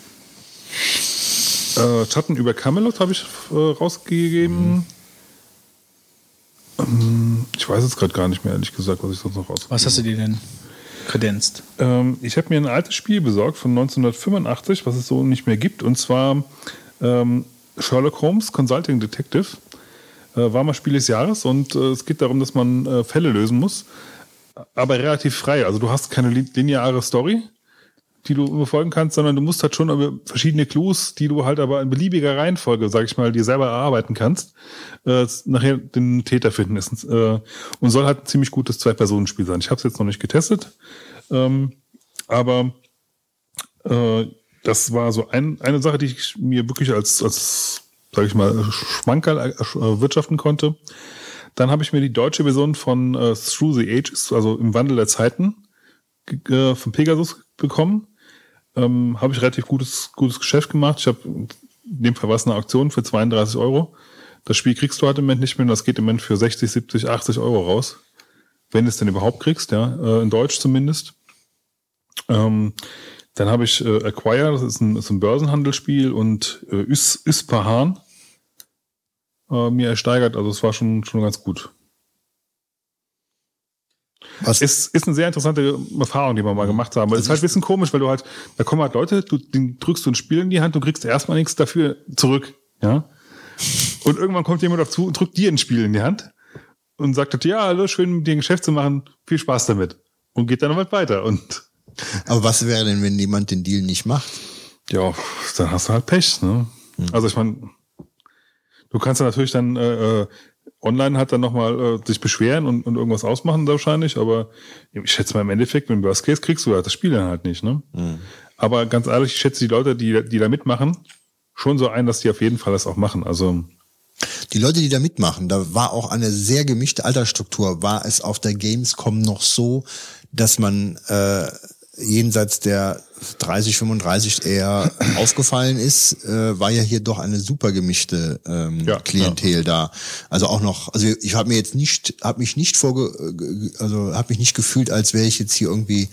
äh, Schatten über Camelot habe ich äh, rausgegeben. Mhm. Ähm, ich weiß jetzt gerade gar nicht mehr, ehrlich gesagt, was ich sonst noch rausgegeben habe. Was hast du dir denn kredenzt? Ähm, ich habe mir ein altes Spiel besorgt von neunzehnhundertfünfundachtzig, was es so nicht mehr gibt, und zwar ähm, Sherlock Holmes Consulting Detective. Äh, war mal Spiel des Jahres und äh, es geht darum, dass man äh, Fälle lösen muss, aber relativ frei. Also du hast keine lineare Story, die du befolgen kannst, sondern du musst halt schon über verschiedene Clues, die du halt aber in beliebiger Reihenfolge, sag ich mal, dir selber erarbeiten kannst, äh, nachher den Täter finden. Ist, äh, und soll halt ein ziemlich gutes Zwei-Personen-Spiel sein. Ich habe es jetzt noch nicht getestet, ähm, aber äh, das war so ein, eine Sache, die ich mir wirklich als, als sag ich mal, Schmankerl erwirtschaften konnte. Dann habe ich mir die deutsche Version von äh, Through the Ages, also im Wandel der Zeiten, äh, von Pegasus bekommen. Ähm, habe ich relativ gutes, gutes Geschäft gemacht. Ich habe, in dem Fall war es eine Auktion für zweiunddreißig Euro. Das Spiel kriegst du halt im Moment nicht mehr. Das geht im Moment für sechzig, siebzig, achtzig Euro raus. Wenn du es denn überhaupt kriegst, ja, äh, in Deutsch zumindest. Ähm, dann habe ich äh, Acquire, das ist ein, ist ein Börsenhandelsspiel, und äh, Is, Ispahan äh, mir ersteigert. Also es war schon, schon ganz gut. Was? Ist, ist eine sehr interessante Erfahrung, die wir mal gemacht haben. Weil es ist halt ein bisschen komisch, weil du halt, da kommen halt Leute, du den drückst du ein Spiel in die Hand, du kriegst erstmal nichts dafür zurück. Ja. Und irgendwann kommt jemand dazu und drückt dir ein Spiel in die Hand und sagt halt, ja, hallo, schön mit dir ein Geschäft zu machen, viel Spaß damit. Und geht dann halt weiter. Und aber was wäre denn, wenn jemand den Deal nicht macht? Ja, dann hast du halt Pech. Ne? Mhm. Also ich meine, du kannst ja natürlich dann äh, online halt dann nochmal äh, sich beschweren und, und irgendwas ausmachen wahrscheinlich, aber ich schätze mal im Endeffekt, mit dem Worst Case kriegst du halt das Spiel dann halt nicht. Ne? Mhm. Aber ganz ehrlich, ich schätze die Leute, die, die da mitmachen, schon so ein, dass die auf jeden Fall das auch machen. Also die Leute, die da mitmachen, da war auch eine sehr gemischte Altersstruktur. War es auf der Gamescom noch so, dass man äh, jenseits der dreißig, fünfunddreißig eher aufgefallen ist, äh, war ja hier doch eine super gemischte ähm, ja, Klientel ja. da. Also auch noch, also ich habe mir jetzt nicht, habe mich nicht vorge, also habe mich nicht gefühlt, als wäre ich jetzt hier irgendwie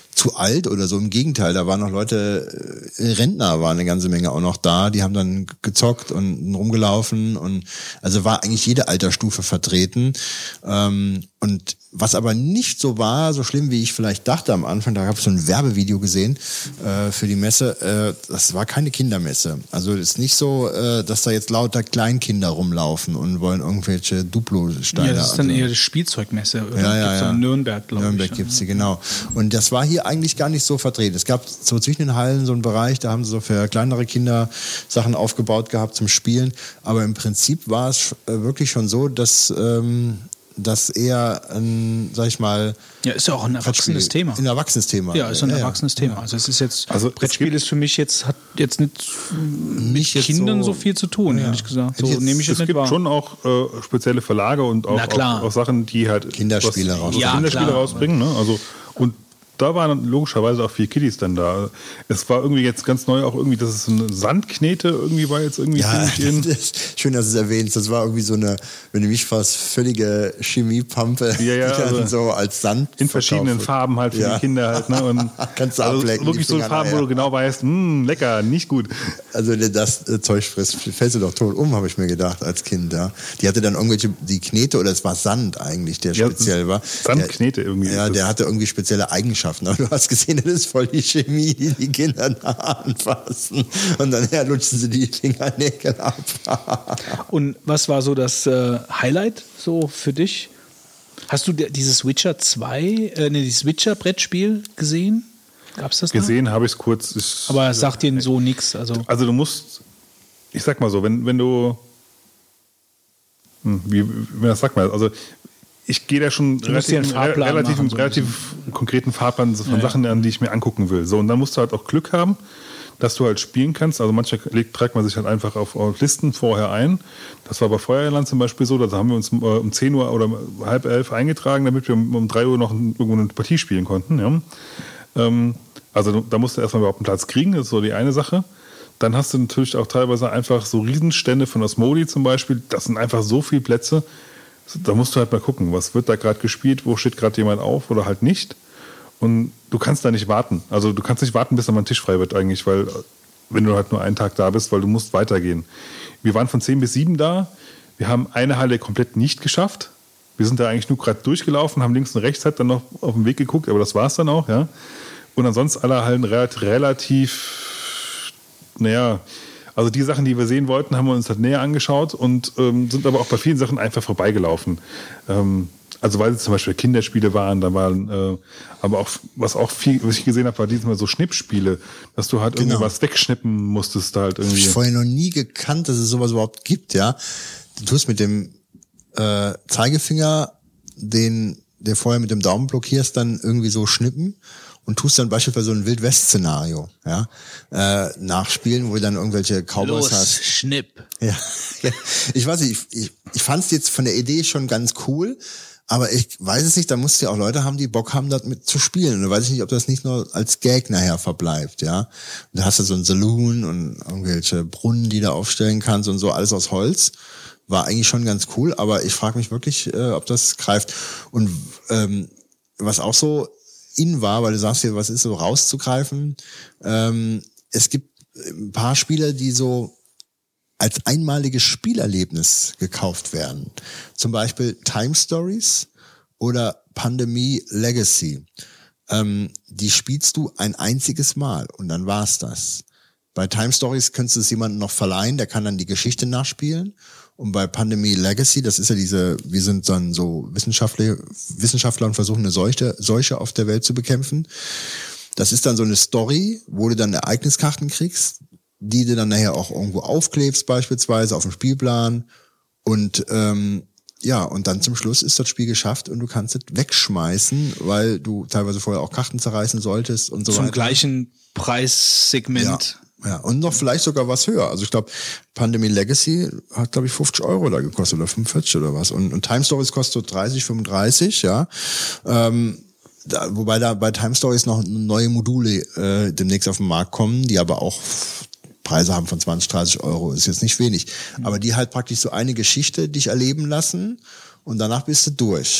zu alt oder so. Im Gegenteil, da waren noch Leute, äh, Rentner waren eine ganze Menge auch noch da, die haben dann gezockt und rumgelaufen und also war eigentlich jede Altersstufe vertreten. Ähm, und was aber nicht so war, so schlimm wie ich vielleicht dachte am Anfang, da habe ich so ein Werbevideo gesehen äh, für die Messe, äh, das war keine Kindermesse. Also es ist nicht so, äh, dass da jetzt lauter Kleinkinder rumlaufen und wollen irgendwelche Duplo-Steine. Ja, das ist dann also, eher die Spielzeugmesse. Oder? Ja, ja, Gibt's ja. in Nürnberg, glaube ich. Nürnberg gibt's die, genau. Und das war hier eigentlich gar nicht so vertreten. Es gab so zwischen den Hallen so einen Bereich, da haben sie so für kleinere Kinder Sachen aufgebaut gehabt zum Spielen. Aber im Prinzip war es äh, wirklich schon so, dass ähm, das eher ein, sag ich mal... Ja, ist ja auch ein erwachsenes Thema. Ein erwachsenes Thema. Ja, ist ein ja, erwachsenes ja. Thema. Also es ist jetzt, Also Brettspiel ist für mich jetzt, hat jetzt nicht, Nicht mit jetzt Kindern so- so viel zu tun, Ja. ehrlich gesagt. So Hätte ich jetzt- nehme ich es Es nicht gibt wahr. schon auch äh, spezielle Verlage und auch, Na klar. auch, auch Sachen, die halt Kinderspiele was- rausbringen. Ja, Kinderspiele klar. rausbringen. Ne? Also, und da waren logischerweise auch viele Kiddies dann da. Es war irgendwie jetzt ganz neu auch irgendwie, dass es eine Sandknete irgendwie war jetzt irgendwie Ja, ziemlich in. das, schön, dass du es erwähnst. Das war irgendwie so eine, wenn du mich fast völlige Chemiepampe, Ja, ja, die dann also so als Sand In verschiedenen verkauft wird. Farben halt für Ja. die Kinder halt. Ne? Und Kannst du also ablecken, wirklich die so Finger Farben, wo nachher. du genau weißt, mh, lecker, nicht gut. Also wenn du das äh, Zeug frisst, fällst du doch tot um, habe ich mir gedacht als Kind. Ja. Die hatte dann irgendwelche, die Knete, oder es war Sand eigentlich, der Ja, speziell war. Sandknete irgendwie Ja, ist der das. hatte irgendwie spezielle Eigenschaften. Aber du hast gesehen, das ist voll die Chemie, die die Kinder da anfassen. Und dann ja, lutschen sie die Fingernägel ab. Und was war so das äh, Highlight so für dich? Hast du di- dieses Witcher zwei, äh, nee, dieses Witcher-Brettspiel gesehen? Gab's das da? Gesehen habe ich es kurz. Ich, Aber es sagt dir so nichts. Also Also du musst, ich sag mal so, wenn, wenn du, hm, wie, wie das sagt man, also ich gehe da schon musst relativ, dir einen Fahrplan relativ, machen, so ein relativ konkreten Fahrplan von Ja, ja. Sachen an, die ich mir angucken will. So, und dann musst du halt auch Glück haben, dass du halt spielen kannst. Also manchmal legt, trägt man sich halt einfach auf, auf Listen vorher ein. Das war bei Feuerland zum Beispiel so, da haben wir uns äh, um zehn Uhr oder halb elf eingetragen, damit wir um, um drei Uhr noch ein, irgendwo eine Partie spielen konnten. Ja. Ähm, also da musst du erstmal überhaupt einen Platz kriegen, das ist so die eine Sache. Dann hast du natürlich auch teilweise einfach so Riesenstände von Asmodee zum Beispiel. Das sind einfach so viele Plätze. Da musst du halt mal gucken, was wird da gerade gespielt, wo steht gerade jemand auf oder halt nicht. Und du kannst da nicht warten. Also du kannst nicht warten, bis da mal ein Tisch frei wird eigentlich, weil wenn du halt nur einen Tag da bist, weil du musst weitergehen. Wir waren von zehn bis sieben da. Wir haben eine Halle komplett nicht geschafft. Wir sind da eigentlich nur gerade durchgelaufen, haben links und rechts halt dann noch auf den Weg geguckt, aber das war es dann auch, ja. Und ansonsten alle Hallen relativ, relativ, naja, also die Sachen, die wir sehen wollten, haben wir uns halt näher angeschaut und ähm, sind aber auch bei vielen Sachen einfach vorbeigelaufen. Ähm, also weil es zum Beispiel Kinderspiele waren, da waren, äh, aber auch, was auch viel, was ich gesehen habe, war diesmal so Schnippspiele, dass du halt irgendwie Genau. was wegschnippen musstest da halt Ich irgendwie. habe vorher noch nie gekannt, dass es sowas überhaupt gibt, ja. Du tust mit dem äh, Zeigefinger, den, der vorher mit dem Daumen blockierst, dann irgendwie so schnippen und tust dann beispielsweise so ein Wild-West-Szenario, ja, äh, nachspielen, wo du dann irgendwelche Cowboys hast. Schnipp. Ja, ja. Ich weiß nicht, ich, ich, ich fand es jetzt von der Idee schon ganz cool, aber ich weiß es nicht, da musst du ja auch Leute haben, die Bock haben, das mit zu spielen. Und da weiß ich nicht, ob das nicht nur als Gag nachher verbleibt, ja. Und da hast du so ein Saloon und irgendwelche Brunnen, die du aufstellen kannst und so, alles aus Holz. War eigentlich schon ganz cool, aber ich frage mich wirklich, äh, ob das greift. Und ähm, was auch so in war, weil du sagst hier, was ist so rauszugreifen, ähm, es gibt ein paar Spiele, die so als einmaliges Spielerlebnis gekauft werden. Zum Beispiel Time Stories oder Pandemie Legacy. Ähm, die spielst du ein einziges Mal und dann war's das. Bei Time Stories könntest du es jemandem noch verleihen, der kann dann die Geschichte nachspielen. Und bei Pandemie Legacy, das ist ja diese, wir sind dann so Wissenschaftler, Wissenschaftler und versuchen eine Seuche, Seuche auf der Welt zu bekämpfen. Das ist dann so eine Story, wo du dann Ereigniskarten kriegst, die du dann nachher auch irgendwo aufklebst, beispielsweise auf dem Spielplan. Und ähm, ja, und dann zum Schluss ist das Spiel geschafft und du kannst es wegschmeißen, weil du teilweise vorher auch Karten zerreißen solltest und so Zum weiter. gleichen Preissegment. Ja, ja, und noch vielleicht sogar was höher. Also ich glaube, Pandemie Legacy hat, glaube ich, fünfzig Euro da gekostet oder fünfundvierzig oder was. Und, und Time Stories kostet so dreißig, fünfunddreißig, ja. Ähm, da, wobei da bei Time Stories noch neue Module äh, demnächst auf den Markt kommen, die aber auch Preise haben von zwanzig, dreißig Euro. Ist jetzt nicht wenig. Aber die halt praktisch so eine Geschichte dich erleben lassen und danach bist du durch.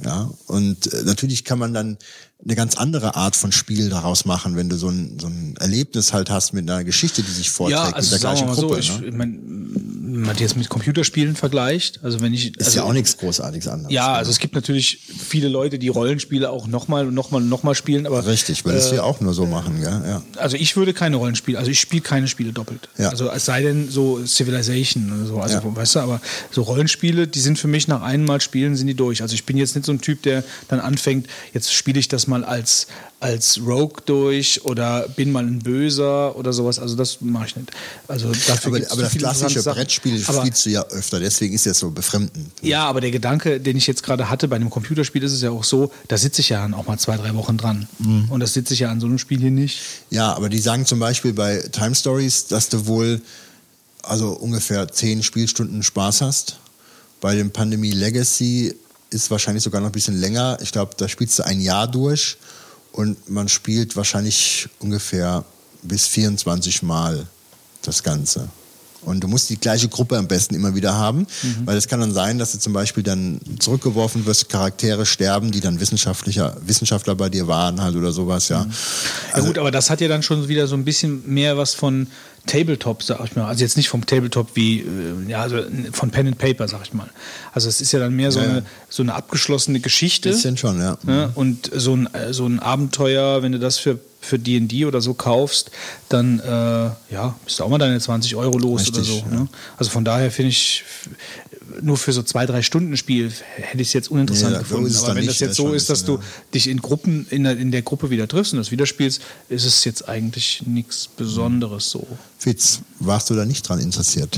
Ja, und äh, natürlich kann man dann eine ganz andere Art von Spiel daraus machen, wenn du so ein, so ein Erlebnis halt hast mit einer Geschichte, die sich vorträgt, ja, also mit der gleichen sagen wir mal Gruppe. so, Ne? ich, ich mein, wenn man jetzt mit Computerspielen vergleicht, also wenn ich... Ist also, ja auch nichts Großartiges anderes. Ja, also es gibt natürlich viele Leute, die Rollenspiele auch nochmal und nochmal und nochmal spielen, aber... Richtig, würdest äh, du ja auch nur so machen, gell? Ja. Also ich würde keine Rollenspiele, also ich spiele keine Spiele doppelt. Ja. Also es sei denn so Civilization oder so, also Ja. weißt du, aber so Rollenspiele, die sind für mich nach einem Mal spielen, sind die durch. Also ich bin jetzt nicht so ein Typ, der dann anfängt, jetzt spiele ich das mal als, als Rogue durch oder bin mal ein Böser oder sowas, also das mache ich nicht. Also dafür Aber, gibt's aber zu das viele klassische interessante Sachen. Brettspiel Aber- spielst du ja öfter, deswegen ist das so befremdend. Ja, aber der Gedanke, den ich jetzt gerade hatte bei einem Computerspiel, ist es ja auch so, da sitze ich ja dann auch mal zwei, drei Wochen dran. Mhm. Und das sitze ich ja an so einem Spiel hier nicht. Ja, aber die sagen zum Beispiel bei Time Stories, dass du wohl also ungefähr zehn Spielstunden Spaß hast. Bei dem Pandemie Legacy ist wahrscheinlich sogar noch ein bisschen länger. Ich glaube, da spielst du ein Jahr durch und man spielt wahrscheinlich ungefähr bis vierundzwanzig Mal das Ganze. Und du musst die gleiche Gruppe am besten immer wieder haben, mhm. weil es kann dann sein, dass du zum Beispiel dann zurückgeworfen wirst, Charaktere sterben, die dann Wissenschaftlicher, Wissenschaftler bei dir waren halt oder sowas, ja. Mhm. Also, ja gut, aber das hat ja dann schon wieder so ein bisschen mehr was von Tabletop, sag ich mal. Also jetzt nicht vom Tabletop wie, äh, ja, also von Pen and Paper, sag ich mal. Also es ist ja dann mehr so, Ja, ja. eine, so eine abgeschlossene Geschichte. bisschen schon, ja. Ja, und so ein, so ein Abenteuer, wenn du das für für D und D oder so kaufst, dann äh, ja, bist du auch mal deine zwanzig Euro los. Richtig, oder so. ja. Ne? Also von daher finde ich, nur für so zwei, drei Stunden Spiel hätte ich es jetzt uninteressant Nee, so gefunden. ist es Aber dann wenn nicht, das jetzt das so schon ist, dass bisschen, du ja. dich in Gruppen, in der, in der Gruppe wieder triffst und das wieder spielst, ist es jetzt eigentlich nichts Besonderes so. Fitz, warst du da nicht dran interessiert?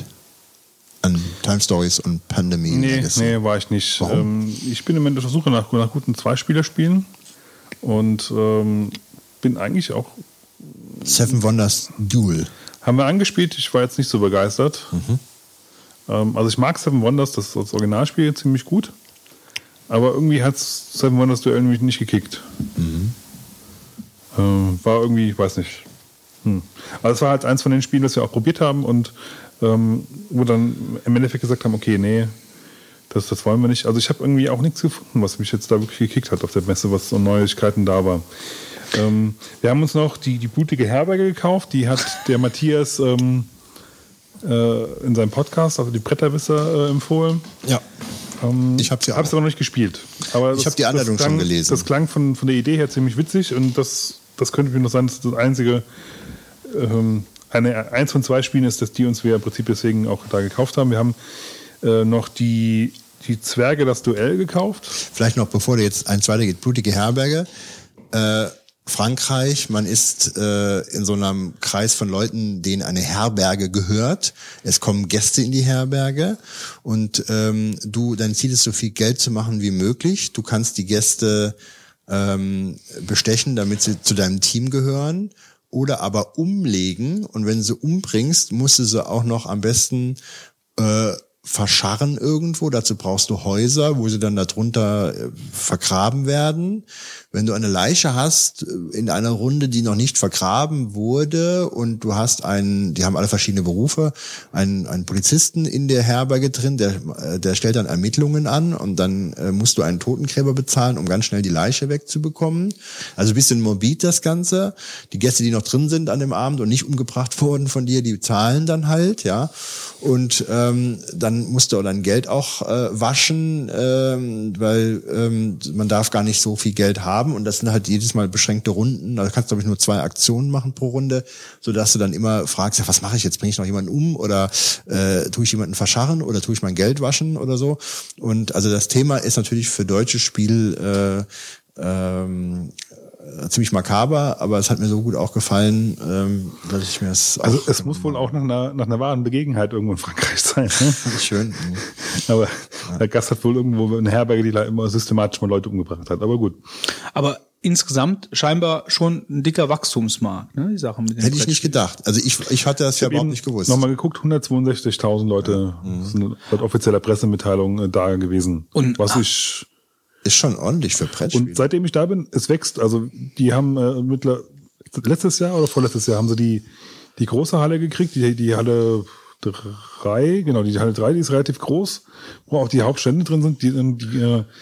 An Time Stories und Pandemie Nee, Legacy? nee, war ich nicht. Warum? Ähm, ich bin im Moment auf der Suche nach, nach guten Zweispielerspielen und ähm, bin eigentlich auch, Seven Wonders Duel. haben wir angespielt, ich war jetzt nicht so begeistert. Mhm. Ähm, also ich mag Seven Wonders, das, das Originalspiel, ziemlich gut, aber irgendwie hat Seven Wonders Duel mich nicht gekickt. Mhm. Ähm, war irgendwie, ich weiß nicht. Hm. Also es war halt eins von den Spielen, das wir auch probiert haben und ähm, wo dann im Endeffekt gesagt haben, okay, nee, das, das wollen wir nicht. Also ich habe irgendwie auch nichts gefunden, was mich jetzt da wirklich gekickt hat auf der Messe, was an Neuigkeiten da war. Ähm, wir haben uns noch die, die blutige Herberge gekauft, die hat der Matthias ähm, äh, in seinem Podcast, also die Bretterwisser, äh, empfohlen. Ja. Ähm, Ich hab's ja hab's auch. aber noch nicht gespielt. Aber Ich das- hab die Anleitung das klang, schon gelesen. Das klang von, von der Idee her ziemlich witzig und das, das könnte mir noch sein, dass das einzige, ähm, eine, eins von zwei Spielen ist, dass die uns wir im Prinzip deswegen auch da gekauft haben. Wir haben äh, noch die, die Zwerge das Duell gekauft. Vielleicht noch, bevor du jetzt eins weitergeht, blutige Herberge. Äh, Frankreich, man ist äh, in so einem Kreis von Leuten, denen eine Herberge gehört. Es kommen Gäste in die Herberge und ähm, du, dein Ziel ist, so viel Geld zu machen wie möglich. Du kannst die Gäste ähm, bestechen, damit sie zu deinem Team gehören oder aber umlegen und wenn du sie umbringst, musst du sie auch noch am besten äh, verscharren irgendwo. Dazu brauchst du Häuser, wo sie dann darunter äh, vergraben werden. Wenn du eine Leiche hast äh, in einer Runde, die noch nicht vergraben wurde und du hast einen, die haben alle verschiedene Berufe, einen, einen Polizisten in der Herberge drin, der, äh, der stellt dann Ermittlungen an und dann äh, musst du einen Totengräber bezahlen, um ganz schnell die Leiche wegzubekommen. Also ein bisschen morbid das Ganze. Die Gäste, die noch drin sind an dem Abend und nicht umgebracht wurden von dir, die zahlen dann halt, ja. Und ähm, dann musst du dein Geld auch äh, waschen, ähm, weil ähm, man darf gar nicht so viel Geld haben und das sind halt jedes Mal beschränkte Runden. Da kannst du, glaube ich, nur zwei Aktionen machen pro Runde, sodass du dann immer fragst, ja, was mache ich jetzt? Bringe ich noch jemanden um oder äh, tue ich jemanden verscharren oder tue ich mein Geld waschen oder so? Und also das Thema ist natürlich für deutsches Spiel äh, ähm, ziemlich makaber, aber es hat mir so gut auch gefallen, ähm, dass ich mir das auch... Also es muss wohl auch nach einer, nach einer wahren Begebenheit irgendwo in Frankreich sein. Ne? Schön. Aber der Gast hat wohl irgendwo eine Herberge, die da immer systematisch mal Leute umgebracht hat. Aber gut. Aber insgesamt scheinbar schon ein dicker Wachstumsmarkt, ne? Die Sache mit den Hätte ich nicht gedacht. Also ich, ich hatte das ja überhaupt nicht gewusst. Nochmal geguckt, hundertzweiundsechzigtausend Leute ja. sind laut offizieller Pressemitteilung äh, da gewesen. Und was ah, ich ist schon ordentlich für Brettspiele. Und seitdem ich da bin, es wächst. Also die haben äh, mittler, letztes Jahr oder vorletztes Jahr haben sie die, die große Halle gekriegt, die, die Halle drei, genau, die Halle drei, die ist relativ groß, wo auch die Hauptstände drin sind. Die, die,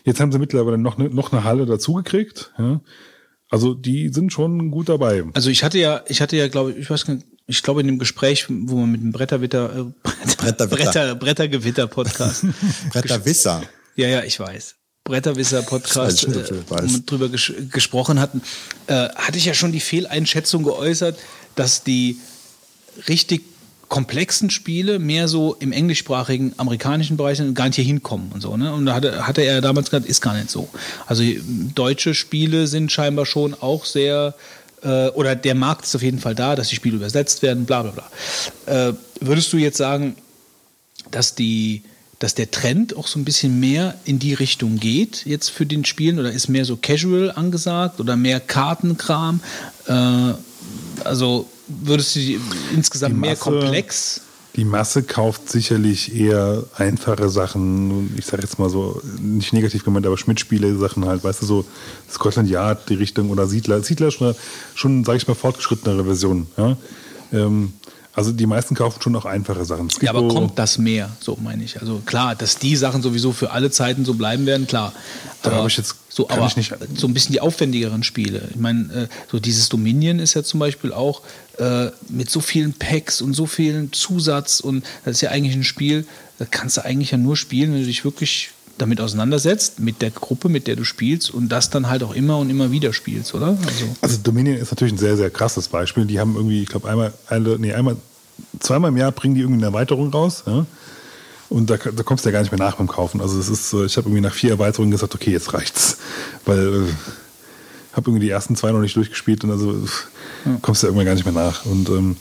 Jetzt haben sie mittlerweile noch eine, noch eine Halle dazugekriegt. Ja. Also die sind schon gut dabei. Also ich hatte ja, ich hatte ja, glaube ich, ich weiß nicht, ich glaube in dem Gespräch, wo man mit dem Bretterwitter, äh, Bretter, Bretter, Brettergewitter-Podcast. Bretterwisser. Ja, ja, ich weiß. Bretterwisser-Podcast äh, drüber ges- gesprochen hatten, äh, hatte ich ja schon die Fehleinschätzung geäußert, dass die richtig komplexen Spiele mehr so im englischsprachigen, amerikanischen Bereich sind und gar nicht hier hinkommen und so. Ne? Und da hatte, hatte er damals gesagt, ist gar nicht so. Also deutsche Spiele sind scheinbar schon auch sehr, äh, oder der Markt ist auf jeden Fall da, dass die Spiele übersetzt werden, bla bla bla. Äh, würdest du jetzt sagen, dass die dass der Trend auch so ein bisschen mehr in die Richtung geht jetzt für den Spielen oder ist mehr so casual angesagt oder mehr Kartenkram? Äh, also würdest du die insgesamt die Masse, mehr komplex? Die Masse kauft sicherlich eher einfache Sachen, ich sage jetzt mal so, nicht negativ gemeint, aber Schmidt-Spiele-Sachen halt, weißt du, so Scotland Yard, die Richtung oder Siedler. Siedler ist schon, schon sage ich mal, fortgeschrittenere Version. Ja? Ähm, Also die meisten kaufen schon auch einfache Sachen. Ja, aber kommt das mehr, so meine ich. Also klar, dass die Sachen sowieso für alle Zeiten so bleiben werden, klar. Da habe ich jetzt so, aber ich nicht so ein bisschen die aufwendigeren Spiele. Ich meine, so dieses Dominion ist ja zum Beispiel auch äh, mit so vielen Packs und so vielen Zusatz und das ist ja eigentlich ein Spiel, das kannst du eigentlich ja nur spielen, wenn du dich wirklich damit auseinandersetzt, mit der Gruppe, mit der du spielst und das dann halt auch immer und immer wieder spielst, oder? Also, also Dominion ist natürlich ein sehr, sehr krasses Beispiel. Die haben irgendwie, ich glaube, einmal, eine, nee, einmal, zweimal im Jahr bringen die irgendwie eine Erweiterung raus. Ja? Und da, da kommst du ja gar nicht mehr nach beim Kaufen. Also es ist, ich habe irgendwie nach vier Erweiterungen gesagt, okay, jetzt reicht's. Weil ich äh, habe irgendwie die ersten zwei noch nicht durchgespielt und also ja. kommst du ja irgendwann gar nicht mehr nach. Und ähm,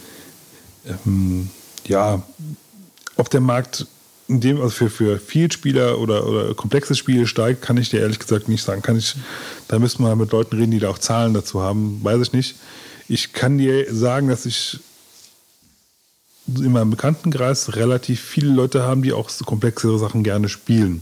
ähm, ja, ob der Markt in dem, also für, für Vielspieler oder, oder komplexe Spiele steigt, kann ich dir ehrlich gesagt nicht sagen. Kann ich, da müssten wir mit Leuten reden, die da auch Zahlen dazu haben, weiß ich nicht. Ich kann dir sagen, dass ich in meinem Bekanntenkreis relativ viele Leute haben, die auch so komplexere Sachen gerne spielen.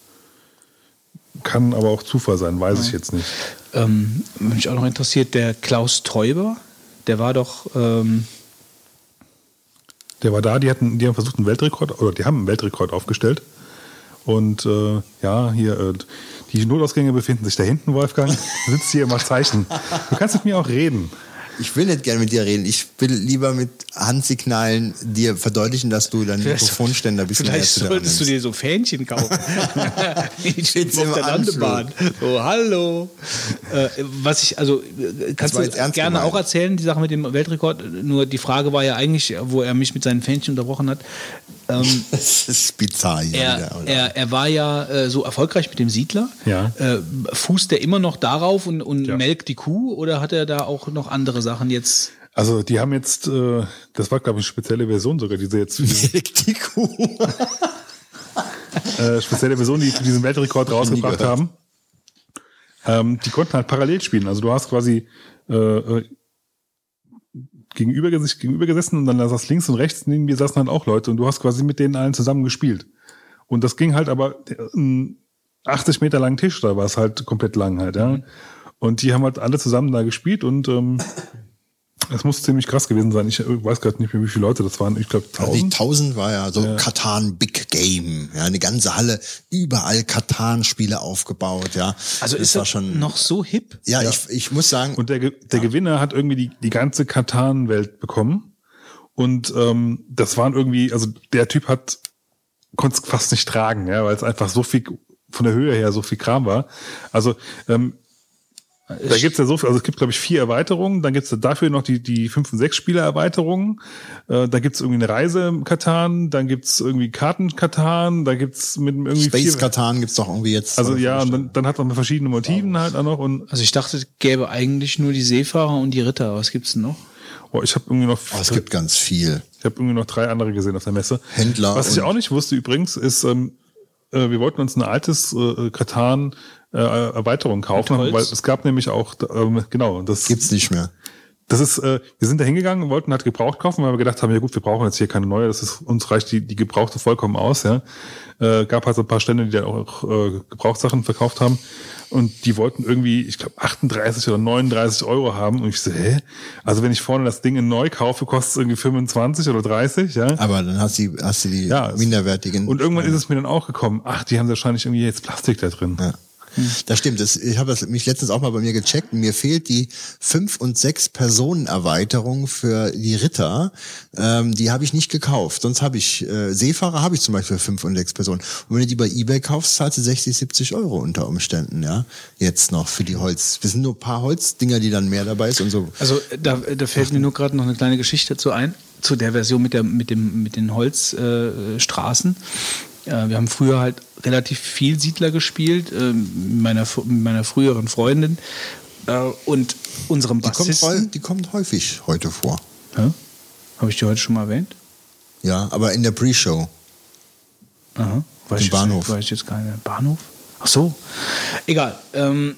Kann aber auch Zufall sein, weiß ja. ich jetzt nicht. Ähm, mich auch noch interessiert, der Klaus Teuber, der war doch... Ähm Der war da, die hatten, die haben versucht, einen Weltrekord, oder die haben einen Weltrekord aufgestellt. Und äh, ja, hier, äh, die Notausgänge befinden sich da hinten, Wolfgang. Du sitzt hier immer Zeichen. Du kannst mit mir auch reden. Ich will nicht gerne mit dir reden. Ich will lieber mit Handsignalen dir verdeutlichen, dass du deinen Mikrofonständer ein bisschen näher zu dir solltest du dir so Fähnchen kaufen. Ich stehe auf der Landebahn. So, hallo. Äh, was ich, also, kannst du gerne gemeint. Auch erzählen, die Sache mit dem Weltrekord. Nur die Frage war ja eigentlich, wo er mich mit seinen Fähnchen unterbrochen hat. Ähm, das ist bizarr. Er, wieder, er, er war ja äh, so erfolgreich mit dem Siedler. Ja. Äh, fußt er immer noch darauf und, und ja. melkt die Kuh oder hat er da auch noch andere Sachen jetzt? Also die haben jetzt, äh, das war glaube ich eine spezielle Version sogar, diese jetzt. Melkt die Kuh. äh, spezielle Version, die für diesen Weltrekord rausgebracht haben. Ähm, die konnten halt parallel spielen. Also du hast quasi äh, gegenüber, gegenüber gesessen und dann saß links und rechts neben mir saßen halt auch Leute und du hast quasi mit denen allen zusammen gespielt. Und das ging halt aber einen achtzig Meter langen Tisch, da war es halt komplett lang halt, ja. Und die haben halt alle zusammen da gespielt und ähm, es muss ziemlich krass gewesen sein. Ich weiß gerade nicht mehr, wie viele Leute das waren. Ich glaube tausend. Also die tausend war ja so ja. Katan Big Game. Ja, eine ganze Halle, überall Katan-Spiele aufgebaut. Ja, also das ist war das schon noch so hip? Ja, ja. Ich, ich muss sagen. Und der, der ja. Gewinner hat irgendwie die, die ganze Katan-Welt bekommen. Und ähm, das waren irgendwie, also der Typ hat konnte es fast nicht tragen, ja, weil es einfach so viel von der Höhe her so viel Kram war. Also ähm, da gibt's ja so viel, also es gibt glaube ich vier Erweiterungen, dann gibt's dafür noch die die fünf und sechs Spieler Erweiterungen, äh, da gibt's irgendwie eine Reise im Katan, dann gibt's irgendwie Karten Katan, da gibt's mit irgendwie Space Katan gibt's doch irgendwie jetzt. Also ja, und dann, dann hat man verschiedene Motiven halt auch noch und also ich dachte, es gäbe eigentlich nur die Seefahrer und die Ritter, was gibt's denn noch? Oh, ich habe irgendwie noch oh, es gibt ganz viel. Ich habe irgendwie noch drei andere gesehen auf der Messe. Händler. Was ich auch nicht wusste übrigens ist ähm, äh, wir wollten uns ein altes äh, Katan Äh, Erweiterung kaufen, weil es gab nämlich auch, ähm, genau, das gibt's nicht mehr. Das ist, äh, wir sind da hingegangen, wollten halt gebraucht kaufen, weil wir gedacht haben, ja gut, wir brauchen jetzt hier keine neue, das ist, uns reicht die, die gebrauchte vollkommen aus, ja. Äh, gab halt so ein paar Stände, die da auch äh, Gebrauchtsachen verkauft haben und die wollten irgendwie, ich glaube, achtunddreißig oder neununddreißig Euro haben und ich so, hä? Also wenn ich vorne das Ding in neu kaufe, kostet es irgendwie fünfundzwanzig oder dreißig, ja. Aber dann hast du, hast du die ja, minderwertigen. Und irgendwann ist es mir dann auch gekommen, ach, die haben wahrscheinlich irgendwie jetzt Plastik da drin. Ja. Hm. Das stimmt. Das, ich habe das mich letztens auch mal bei mir gecheckt. Mir fehlt die fünf und sechs Personen Erweiterung für die Ritter. Ähm, die habe ich nicht gekauft. Sonst habe ich äh, Seefahrer habe ich zum Beispiel für fünf und sechs Personen. Und wenn du die bei eBay kaufst, zahlst du sechzig, siebzig Euro unter Umständen. Ja, jetzt noch für die Holz. Das sind nur ein paar Holzdinger, die dann mehr dabei ist und so. Also da, da fällt mir nur gerade noch eine kleine Geschichte dazu ein. Zu der Version mit der mit dem mit den Holzstraßen. Äh, wir haben früher halt relativ viel Siedler gespielt, äh, mit meiner mit meiner früheren Freundin äh, und unserem Bassisten. Die kommt, die kommt häufig heute vor. Ja? Habe ich die heute schon mal erwähnt? Ja, aber in der Pre-Show. Aha. Weiß Im ich Bahnhof. Jetzt, weiß ich jetzt keine Bahnhof? Ach so. Egal. Ähm,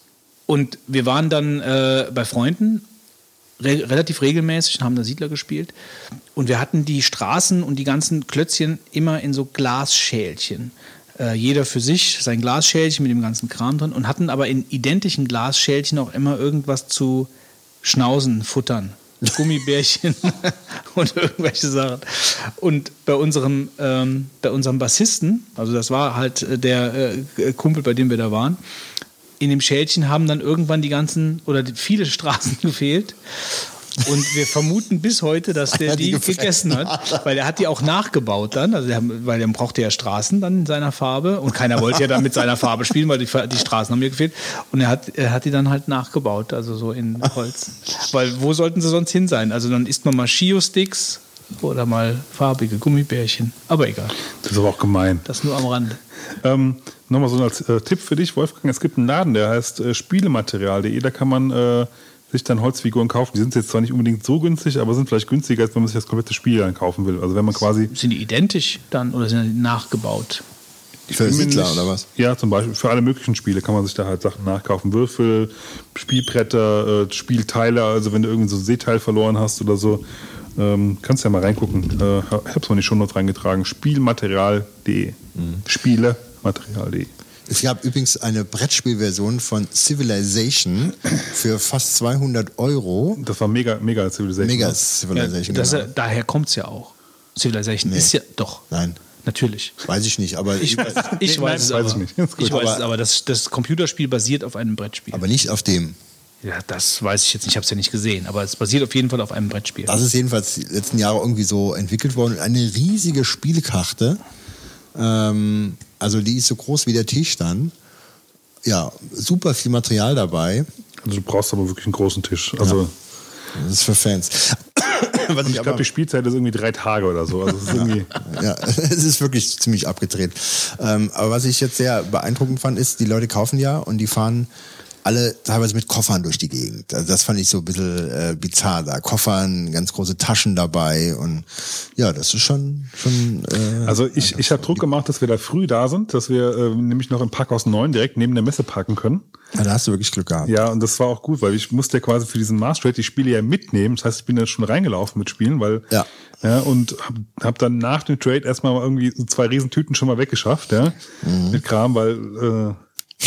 und wir waren dann äh, bei Freunden Re- relativ regelmäßig und haben da Siedler gespielt. Und wir hatten die Straßen und die ganzen Klötzchen immer in so Glasschälchen. Äh, jeder für sich sein Glasschälchen mit dem ganzen Kram drin und hatten aber in identischen Glasschälchen auch immer irgendwas zu Schnauzen, Futtern. Gummibärchen und irgendwelche Sachen. Und bei unserem, ähm, bei unserem Bassisten, also das war halt der äh, Kumpel, bei dem wir da waren, in dem Schälchen haben dann irgendwann die ganzen oder die, viele Straßen gefehlt. Und wir vermuten bis heute, dass der die, die gegessen hat, weil er hat die auch nachgebaut dann, also der, weil er brauchte ja Straßen dann in seiner Farbe und keiner wollte ja dann mit seiner Farbe spielen, weil die, die Straßen haben mir gefehlt und er hat, er hat die dann halt nachgebaut, also so in Holz. Weil wo sollten sie sonst hin sein? Also dann isst man mal Shio-Sticks oder mal farbige Gummibärchen, aber egal. Das ist aber auch gemein. Das nur am Rande. Ähm, Nochmal so als äh, Tipp für dich, Wolfgang, es gibt einen Laden, der heißt äh, spielematerial punkt de, da kann man äh, sich dann Holzfiguren kaufen. Die sind jetzt zwar nicht unbedingt so günstig, aber sind vielleicht günstiger, als wenn man sich das komplette Spiel dann kaufen will. Also wenn man quasi... Sind die identisch dann oder sind die nachgebaut? Für Siedler oder was? Ja, zum Beispiel für alle möglichen Spiele kann man sich da halt Sachen nachkaufen. Würfel, Spielbretter, äh, Spielteile, also wenn du irgendwie so ein Seeteil verloren hast oder so, ähm, kannst du ja mal reingucken. Äh, ich habe es mal in die Shownotes reingetragen. spielmaterial punkt de. Mhm. Spielematerial punkt de. Es gab übrigens eine Brettspielversion von Civilization für fast zweihundert Euro. Das war mega, mega Civilization. Mega ne? Civilization, ja, das, genau. Daher kommt es ja auch. Civilization Nee. ist ja doch. Nein, Natürlich. weiß ich nicht, aber, Ich, ich Nee, weiß nein, es weiß aber. ich nicht. Ist gut. Ich weiß Aber- es, aber das, das Computerspiel basiert auf einem Brettspiel. aber nicht auf dem. Ja, das weiß ich jetzt nicht, ich habe es ja nicht gesehen, aber es basiert auf jeden Fall auf einem Brettspiel. Das ist jedenfalls die letzten Jahre irgendwie so entwickelt worden. Eine riesige Spielkarte. Ähm, also die ist so groß wie der Tisch dann. Ja, super viel Material dabei. Also du brauchst aber wirklich einen großen Tisch. Also Das ist für Fans. Was ich ich aber, glaube, die Spielzeit ist irgendwie drei Tage oder so. Also es ist irgendwie ja, es ist wirklich ziemlich abgedreht. Ähm, aber was ich jetzt sehr beeindruckend fand, ist, die Leute kaufen ja und die fahren alle teilweise mit Koffern durch die Gegend. Also das fand ich so ein bisschen äh, bizarr da. Koffern, ganz große Taschen dabei und ja, das ist schon... schon äh, Also ich, ich habe Druck gemacht, dass wir da früh da sind, dass wir äh, nämlich noch im Parkhaus neun direkt neben der Messe parken können. ja, da hast du wirklich Glück gehabt. Ja, und das war auch gut, weil ich musste ja quasi für diesen Master Trade die Spiele ja mitnehmen. Das heißt, ich bin ja schon reingelaufen mit Spielen, weil Ja. ja und hab, hab dann nach dem Trade erstmal irgendwie so zwei Riesentüten schon mal weggeschafft, ja, Mhm. mit Kram, weil äh,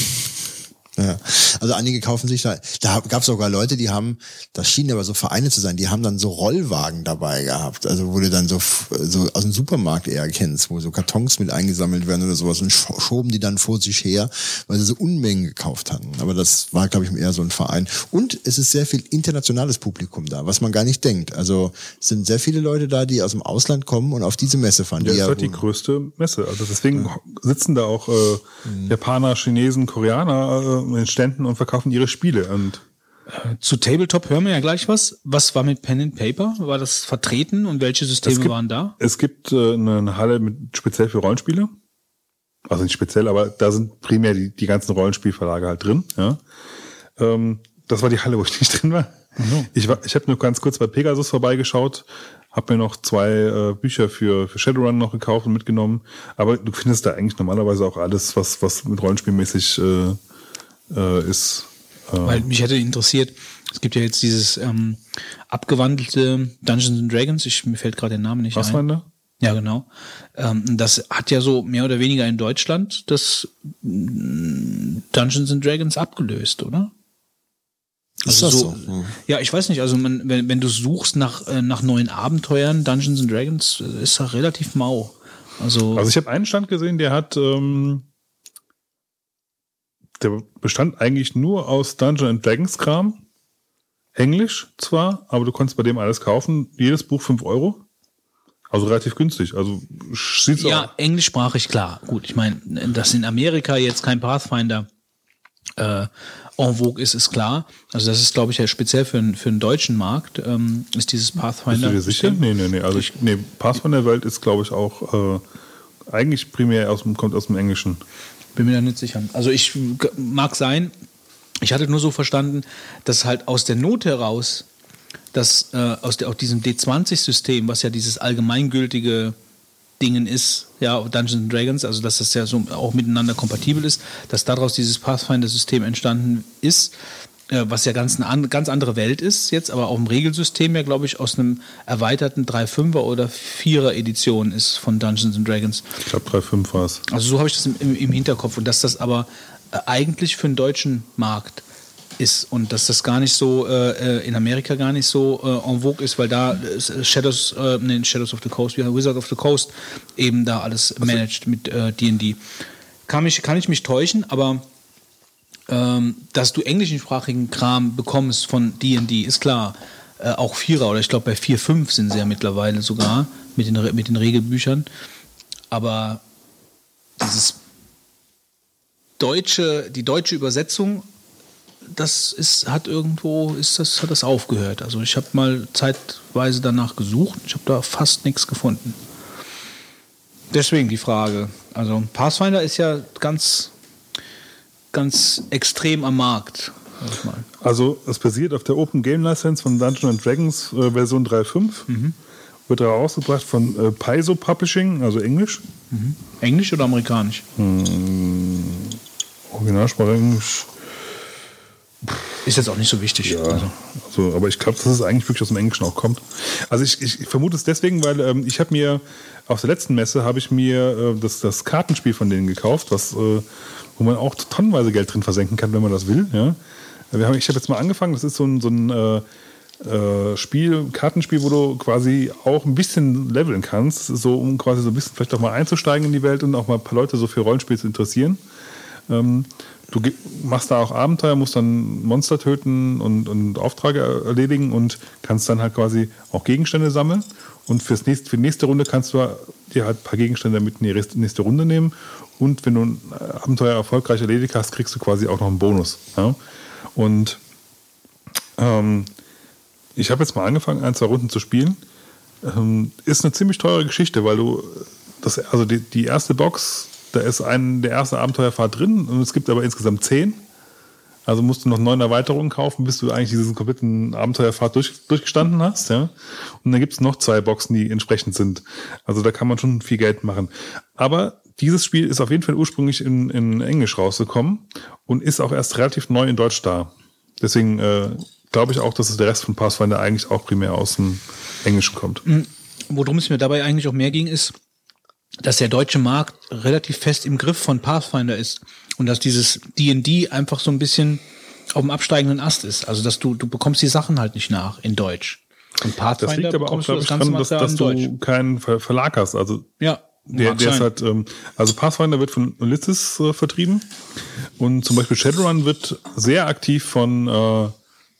Ja, also einige kaufen sich da, da gab es sogar Leute, die haben, das schien aber so Vereine zu sein, die haben dann so Rollwagen dabei gehabt, also wo du dann so, so aus dem Supermarkt eher kennst, wo so Kartons mit eingesammelt werden oder sowas und schoben die dann vor sich her, weil sie so Unmengen gekauft hatten. Aber das war, glaube ich, eher so ein Verein. Und es ist sehr viel internationales Publikum da, was man gar nicht denkt. Also es sind sehr viele Leute da, die aus dem Ausland kommen und auf diese Messe fahren. ja, die das ist ja halt die größte Messe. Also deswegen ja. sitzen da auch äh, Japaner, Chinesen, Koreaner äh, in den Ständen und verkaufen ihre Spiele. Und Zu Tabletop hören wir ja gleich was. Was war mit Pen and Paper? War das vertreten und welche Systeme gibt, waren da? Es gibt äh, eine Halle mit speziell für Rollenspiele. Also nicht speziell, aber da sind primär die, die ganzen Rollenspielverlage halt drin. Ja. Ähm, das war die Halle, wo ich nicht drin war. Mhm. Ich war, ich habe nur ganz kurz bei Pegasus vorbeigeschaut, habe mir noch zwei äh, Bücher für, für Shadowrun noch gekauft und mitgenommen. Aber du findest da eigentlich normalerweise auch alles, was, was mit Rollenspielmäßig äh, äh, ist. Äh, Weil mich hätte interessiert, es gibt ja jetzt dieses ähm, abgewandelte Dungeons and Dragons, ich, mir fällt gerade der Name nicht was ein. war denn da? Ja, genau. Ähm, das hat ja so mehr oder weniger in Deutschland das mm, Dungeons and Dragons abgelöst, oder? Ist das so? Ja. Ja, ich weiß nicht, also man, wenn, wenn du suchst nach, äh, nach neuen Abenteuern, Dungeons and Dragons, äh, ist da relativ mau. Also, Also ich habe einen Stand gesehen, der hat ähm, der bestand eigentlich nur aus Dungeons and Dragons Kram. Englisch zwar, aber du konntest bei dem alles kaufen. Jedes Buch fünf Euro. Also relativ günstig. Also sieht's Ja, auch. englischsprachig, klar. Gut, ich meine, dass in Amerika jetzt kein Pathfinder äh, en vogue ist, ist klar. Also das ist, glaube ich, ja speziell für, für den deutschen Markt, ähm, ist dieses Pathfinder. Bist du dir sicher? Nee, nee, nee. Also ich, nee, Pathfinder-Welt ist, glaube ich, auch äh, eigentlich primär aus dem, kommt aus dem Englischen. Bin mir da nicht sicher. Also ich mag sein, ich hatte nur so verstanden, dass halt aus der Not heraus, dass äh, aus, der, aus diesem D zwanzig System, was ja dieses allgemeingültige Dingen ist, ja, Dungeons and Dragons, also dass das ja so auch miteinander kompatibel ist, dass daraus dieses Pathfinder-System entstanden ist, äh, was ja ganz eine ganz andere Welt ist jetzt, aber auch im Regelsystem ja, glaube ich, aus einem erweiterten drei Fünfer oder vierer Edition ist von Dungeons and Dragons. Ich glaube drei Fünf war es. Also so habe ich das im, im Hinterkopf und dass das aber äh, eigentlich für den deutschen Markt ist und dass das gar nicht so äh, in Amerika gar nicht so äh, en vogue ist, weil da äh, Shadows, äh, nee, Shadows of the Coast, wie Wizard of the Coast eben da alles managt mit äh, D und D. Kann, mich, kann ich mich täuschen, aber ähm, dass du englischsprachigen Kram bekommst von D und D, ist klar. Äh, auch Vierer oder ich glaube bei vier fünf sind sie ja mittlerweile sogar mit den, mit den Regelbüchern. Aber dieses deutsche, die deutsche Übersetzung, das ist, hat irgendwo, ist das, hat das aufgehört. Also ich habe mal zeitweise danach gesucht, ich habe da fast nichts gefunden. Deswegen die Frage. Also Pathfinder ist ja ganz, ganz extrem am Markt. Sag ich mal. Also es basiert auf der Open Game License von Dungeons and Dragons äh, Version drei Punkt fünf. Mhm. Wird herausgebracht von äh, Paizo Publishing, also Englisch. Mhm. Englisch oder amerikanisch? Hm, Originalsprache Englisch. Ist jetzt auch nicht so wichtig. Ja, also. also, aber ich glaube, dass es eigentlich wirklich aus dem Englischen auch kommt. Also ich, ich vermute es deswegen, weil ähm, ich habe mir auf der letzten Messe habe ich mir äh, das, das Kartenspiel von denen gekauft, was, äh, wo man auch tonnenweise Geld drin versenken kann, wenn man das will. Ja? Wir haben, ich habe jetzt mal angefangen, das ist so ein, so ein äh, äh, Spiel, Kartenspiel, wo du quasi auch ein bisschen leveln kannst, so um quasi so ein bisschen vielleicht auch mal einzusteigen in die Welt und auch mal ein paar Leute so für Rollenspiel zu interessieren. Ähm, Du machst da auch Abenteuer, musst dann Monster töten und, und Aufträge erledigen und kannst dann halt quasi auch Gegenstände sammeln. Und fürs nächste, für die nächste Runde kannst du dir halt ein paar Gegenstände mit in die nächste Runde nehmen. Und wenn du ein Abenteuer erfolgreich erledigt hast, kriegst du quasi auch noch einen Bonus. Ja? Und ähm, ich habe jetzt mal angefangen, ein, zwei Runden zu spielen. Ähm, ist eine ziemlich teure Geschichte, weil du das, also die, die erste Box. Da ist ein, der erste Abenteuerpfad drin und es gibt aber insgesamt zehn. Also musst du noch neun Erweiterungen kaufen, bis du eigentlich diesen kompletten Abenteuerpfad durch, durchgestanden hast. Ja? Und dann gibt es noch zwei Boxen, die entsprechend sind. Also da kann man schon viel Geld machen. Aber dieses Spiel ist auf jeden Fall ursprünglich in, in Englisch rausgekommen und ist auch erst relativ neu in Deutsch da. Deswegen äh, glaube ich auch, dass es der Rest von Pathfinder eigentlich auch primär aus dem Englischen kommt. Worum es mir dabei eigentlich auch mehr ging, ist, dass der deutsche Markt relativ fest im Griff von Pathfinder ist und dass dieses D und D einfach so ein bisschen auf dem absteigenden Ast ist. Also dass du du bekommst die Sachen halt nicht nach in Deutsch. Und Pathfinder das liegt aber auch, glaube ich, daran, dass, dass du keinen Ver- Verlag hast. Also ja, der, der ist halt, ähm, also Pathfinder wird von Ulysses äh, vertrieben und zum Beispiel Shadowrun wird sehr aktiv von äh,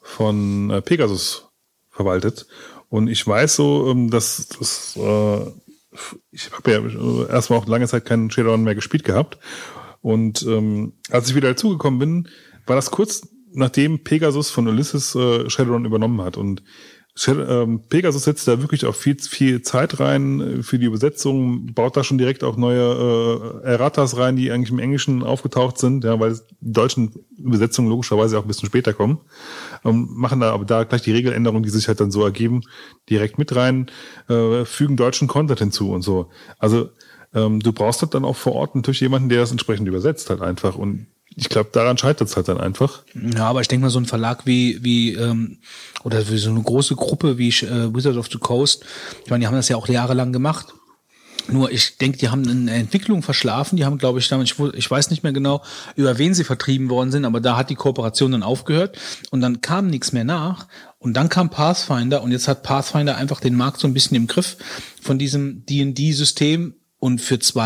von äh, Pegasus verwaltet. Und ich weiß so, ähm, dass das äh, ich habe ja erstmal auch lange Zeit keinen Shadowrun mehr gespielt gehabt. Und ähm, als ich wieder dazugekommen bin, war das kurz nachdem Pegasus von Ulysses äh, Shadowrun übernommen hat. Und Shadow, ähm, Pegasus setzt da wirklich auch viel, viel Zeit rein für die Übersetzung, baut da schon direkt auch neue äh, Erratas rein, die eigentlich im Englischen aufgetaucht sind, ja, weil die deutschen Übersetzungen logischerweise auch ein bisschen später kommen. Ähm, machen da aber da gleich die Regeländerungen, die sich halt dann so ergeben, direkt mit rein, äh, fügen deutschen Content hinzu und so. Also ähm, du brauchst halt dann auch vor Ort natürlich jemanden, der das entsprechend übersetzt halt einfach. Und ich glaube, daran scheitert es halt dann einfach. Ja, aber ich denke mal, so ein Verlag wie, wie ähm, oder wie so eine große Gruppe wie äh, Wizard of the Coast, ich meine, die haben das ja auch jahrelang gemacht. Nur ich denke, die haben eine Entwicklung verschlafen. Die haben, glaube ich, damals, ich, ich weiß nicht mehr genau, über wen sie vertrieben worden sind, aber da hat die Kooperation dann aufgehört und dann kam nichts mehr nach. Und dann kam Pathfinder und jetzt hat Pathfinder einfach den Markt so ein bisschen im Griff von diesem D und D-System. Und für zwei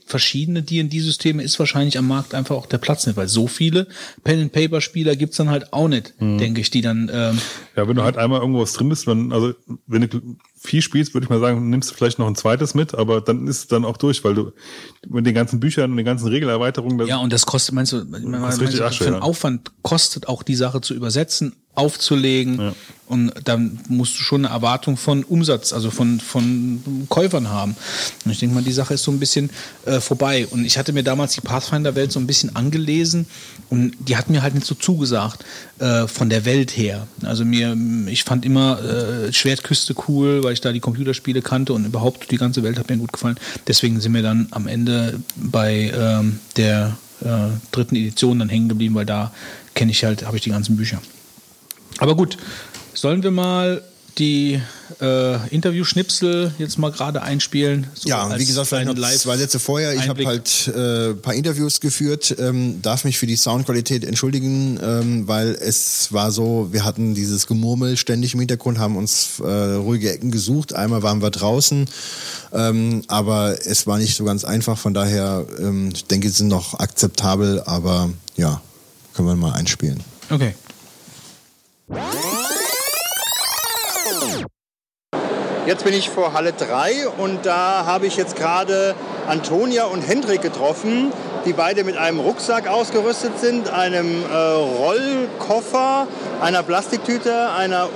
verschiedene D und D-Systeme ist wahrscheinlich am Markt einfach auch der Platz nicht, weil so viele Pen-and-Paper-Spieler gibt's dann halt auch nicht, mhm. denke ich, die dann... Ähm, ja, wenn du halt einmal irgendwo was drin bist, dann, also wenn du viel spielst, würde ich mal sagen, nimmst du vielleicht noch ein zweites mit, aber dann ist es dann auch durch, weil du mit den ganzen Büchern und den ganzen Regelerweiterungen... Ja, und das kostet, meinst du, meinst du Asche, für einen ja. Aufwand kostet auch die Sache zu übersetzen, aufzulegen, ja. Und dann musst du schon eine Erwartung von Umsatz, also von, von Käufern haben. Und ich denke mal, die Sache ist so ein bisschen äh, vorbei. Und ich hatte mir damals die Pathfinder-Welt so ein bisschen angelesen und die hat mir halt nicht so zugesagt äh, von der Welt her. Also mir, ich fand immer äh, Schwertküste cool, weil ich da die Computerspiele kannte und überhaupt die ganze Welt hat mir gut gefallen. Deswegen sind wir dann am Ende bei ähm, der äh, dritten Edition dann hängen geblieben, weil da kenne ich halt, habe ich die ganzen Bücher. Aber gut, sollen wir mal die äh, Interview-Schnipsel jetzt mal gerade einspielen? So ja, wie gesagt, vielleicht noch zwei Sätze vorher. Ich habe halt ein äh, paar Interviews geführt, ähm, darf mich für die Soundqualität entschuldigen, ähm, weil es war so, wir hatten dieses Gemurmel ständig im Hintergrund, haben uns äh, ruhige Ecken gesucht. Einmal waren wir draußen, ähm, aber es war nicht so ganz einfach. Von daher, ähm, ich denke, sie sind noch akzeptabel, aber ja, können wir mal einspielen. Okay. Jetzt bin ich vor Halle drei und da habe ich jetzt gerade Antonia und Hendrik getroffen, die beide mit einem Rucksack ausgerüstet sind, einem äh, Rollkoffer, einer Plastiktüte, einer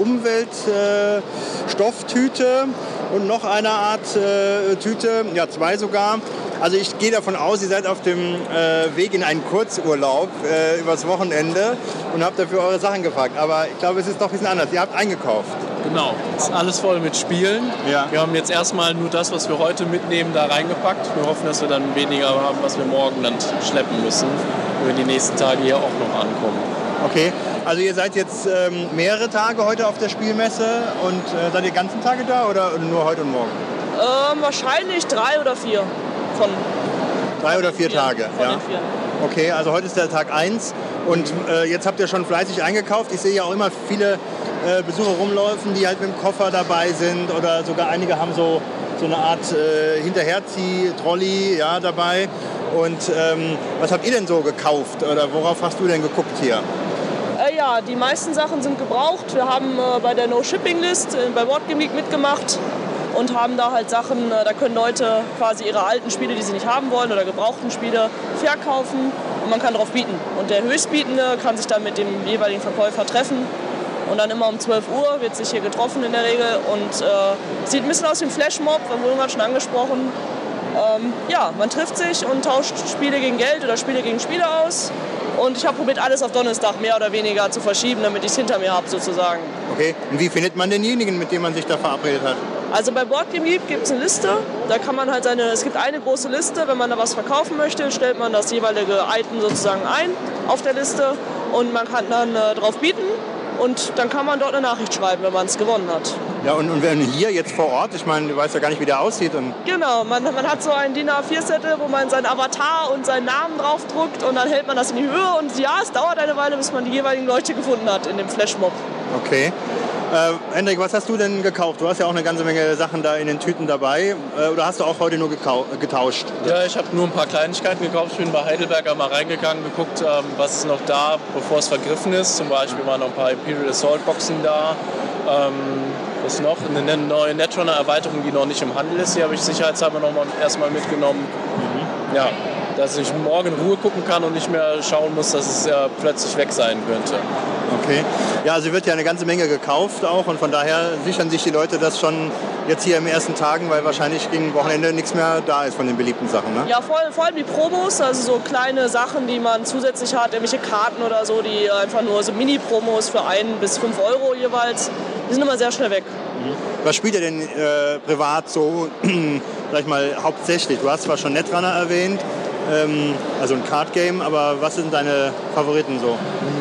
Umweltstofftüte äh, und noch einer Art äh, Tüte, ja zwei sogar. Also ich gehe davon aus, ihr seid auf dem äh, Weg in einen Kurzurlaub äh, übers Wochenende und habt dafür eure Sachen gepackt. Aber ich glaube, es ist doch ein bisschen anders. Ihr habt eingekauft. Genau, es ist alles voll mit Spielen. Ja. Wir haben jetzt erstmal nur das, was wir heute mitnehmen, da reingepackt. Wir hoffen, dass wir dann weniger haben, was wir morgen dann schleppen müssen, wenn wir die nächsten Tage hier auch noch ankommen. Okay, also ihr seid jetzt ähm, mehrere Tage heute auf der Spielmesse und äh, seid ihr die ganzen Tage da oder nur heute und morgen? Ähm, wahrscheinlich drei oder vier. Von Drei oder vier, vier Tage, von ja. Den vier. Okay, also heute ist der Tag eins und äh, jetzt habt ihr schon fleißig eingekauft. Ich sehe ja auch immer viele äh, Besucher rumlaufen, die halt mit dem Koffer dabei sind oder sogar einige haben so, so eine Art äh, Hinterherzieh-Trolley ja, dabei. Und ähm, was habt ihr denn so gekauft oder worauf hast du denn geguckt hier? Äh, ja, die meisten Sachen sind gebraucht. Wir haben äh, bei der No-Shipping-List äh, bei Board Game Geek mitgemacht und haben da halt Sachen, äh, da können Leute quasi ihre alten Spiele, die sie nicht haben wollen oder gebrauchten Spiele verkaufen und man kann drauf bieten. Und der Höchstbietende kann sich dann mit dem jeweiligen Verkäufer treffen und dann immer um zwölf Uhr wird sich hier getroffen in der Regel und äh, sieht ein bisschen aus wie ein Flashmob, wurde irgendwann schon angesprochen. Ähm, ja, man trifft sich und tauscht Spiele gegen Geld oder Spiele gegen Spiele aus. Und ich habe probiert, alles auf Donnerstag mehr oder weniger zu verschieben, damit ich es hinter mir habe sozusagen. Okay, und wie findet man denjenigen, mit dem man sich da verabredet hat? Also bei Board Game Geek gibt es eine Liste. Da kann man halt seine, es gibt eine große Liste. Wenn man da was verkaufen möchte, stellt man das jeweilige Item sozusagen ein auf der Liste. Und man kann dann äh, drauf bieten. Und dann kann man dort eine Nachricht schreiben, wenn man es gewonnen hat. Ja, und, und wenn hier jetzt vor Ort, ich meine, du weißt ja gar nicht, wie der aussieht. Und Genau, man, man hat so einen D I N A vier Zettel, wo man seinen Avatar und seinen Namen draufdruckt und dann hält man das in die Höhe. Und ja, es dauert eine Weile, bis man die jeweiligen Leute gefunden hat in dem Flashmob. Okay. Äh, Hendrik, was hast du denn gekauft? Du hast ja auch eine ganze Menge Sachen da in den Tüten dabei. Äh, oder hast du auch heute nur gekau- getauscht? Ja, ich habe nur ein paar Kleinigkeiten gekauft. Ich bin bei Heidelberger mal reingegangen, geguckt, ähm, was ist noch da, bevor es vergriffen ist. Zum Beispiel waren noch ein paar Imperial Assault Boxen da. Ähm, was noch? Eine neue Netrunner-Erweiterung, die noch nicht im Handel ist. Die habe ich sicherheitshalber noch mal erstmal mitgenommen. Mhm. Ja, dass ich morgen in Ruhe gucken kann und nicht mehr schauen muss, dass es ja plötzlich weg sein könnte. Okay. Ja, also wird ja eine ganze Menge gekauft auch und von daher sichern sich die Leute das schon jetzt hier in den ersten Tagen, weil wahrscheinlich gegen Wochenende nichts mehr da ist von den beliebten Sachen, ne? Ja, vor, vor allem die Promos, also so kleine Sachen, die man zusätzlich hat, irgendwelche Karten oder so, die einfach nur so Mini-Promos für ein bis fünf Euro jeweils, die sind immer sehr schnell weg. Was spielt ihr denn äh, privat so, sag ich mal, hauptsächlich? Du hast zwar schon Netrunner erwähnt, ähm, also ein Card-Game, aber was sind deine Favoriten so?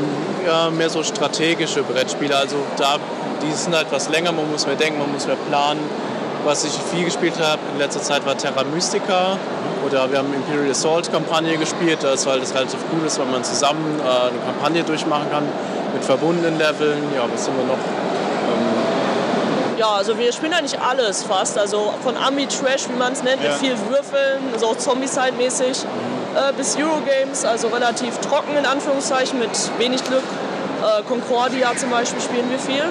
Ja, mehr so strategische Brettspiele, also da, die sind halt was länger, man muss mehr denken, man muss mehr planen. Was ich viel gespielt habe in letzter Zeit war Terra Mystica oder wir haben Imperial Assault Kampagne gespielt, das weil das relativ cool ist, weil man zusammen äh, eine Kampagne durchmachen kann mit verbundenen Leveln. Ja, was sind wir noch? Ähm, Ja, also wir spielen eigentlich alles fast. Also von Ami-Trash, wie man es nennt, Ja. mit viel Würfeln, so auch Zombie-Side-mäßig, äh, bis Eurogames, also relativ trocken in Anführungszeichen, mit wenig Glück. Äh, Concordia zum Beispiel spielen wir viel.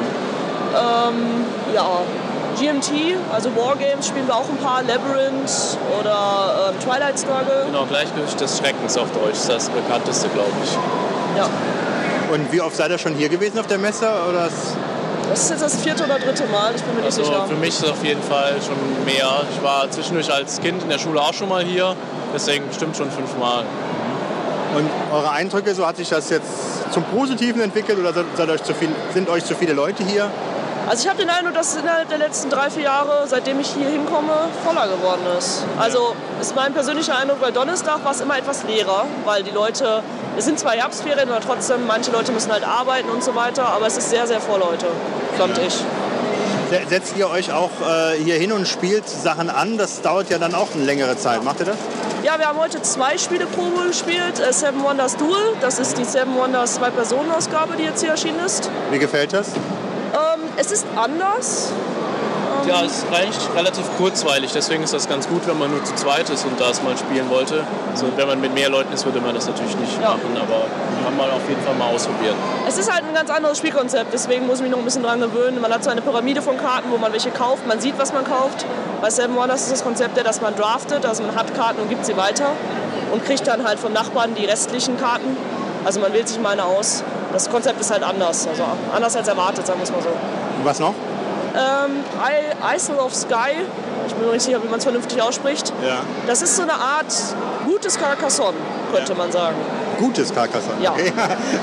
Ähm, ja, G M T, also Wargames spielen wir auch ein paar, Labyrinth oder ähm, Twilight Struggle. Genau, Gleichgewicht des Schreckens auf Deutsch, das ist das bekannteste, glaube ich. Ja. Und wie oft seid ihr schon hier gewesen auf der Messe? Oder ist Das ist jetzt das vierte oder dritte Mal, ich bin mir nicht Also sicher. für mich ist es auf jeden Fall schon mehr. Ich war zwischendurch als Kind in der Schule auch schon mal hier, deswegen bestimmt schon fünfmal. Und eure Eindrücke, so hat sich das jetzt zum Positiven entwickelt oder seid, seid euch zu viel, sind euch zu viele Leute hier? Also ich habe den Eindruck, dass es innerhalb der letzten drei, vier Jahre, seitdem ich hier hinkomme, voller geworden ist. Also ist mein persönlicher Eindruck, bei Donnerstag war es immer etwas leerer, weil die Leute, es sind zwar Herbstferien, aber trotzdem, manche Leute müssen halt arbeiten und so weiter, aber es ist sehr, sehr voll heute, fand ich. Se- Setzt ihr euch auch äh, hier hin und spielt Sachen an? Das dauert ja dann auch eine längere Zeit. Macht ihr das? Ja, wir haben heute zwei Spiele Probe gespielt. Äh, Seven Wonders Duel, das ist die Seven Wonders Zwei-Personen-Ausgabe, die jetzt hier erschienen ist. Wie gefällt das? Ähm, es ist anders. Ja, es ist eigentlich relativ kurzweilig, deswegen ist das ganz gut, wenn man nur zu zweit ist und das mal spielen wollte. Also wenn man mit mehr Leuten ist, würde man das natürlich nicht Ja. machen, aber kann man auf jeden Fall mal ausprobieren. Es ist halt ein ganz anderes Spielkonzept, deswegen muss ich mich noch ein bisschen dran gewöhnen. Man hat so eine Pyramide von Karten, wo man welche kauft, man sieht, was man kauft. Bei Seven Wonders ist das Konzept ja, dass man draftet, also man hat Karten und gibt sie weiter und kriegt dann halt vom Nachbarn die restlichen Karten. Also man wählt sich mal eine aus. Das Konzept ist halt anders, also anders als erwartet, sagen wir es mal so. Und was noch? Ähm, I- Isle of Sky, ich bin mir nicht sicher, wie man es vernünftig ausspricht. Ja. Das ist so eine Art gutes Carcassonne, könnte man sagen. Gutes Carcassonne. Ja. Okay.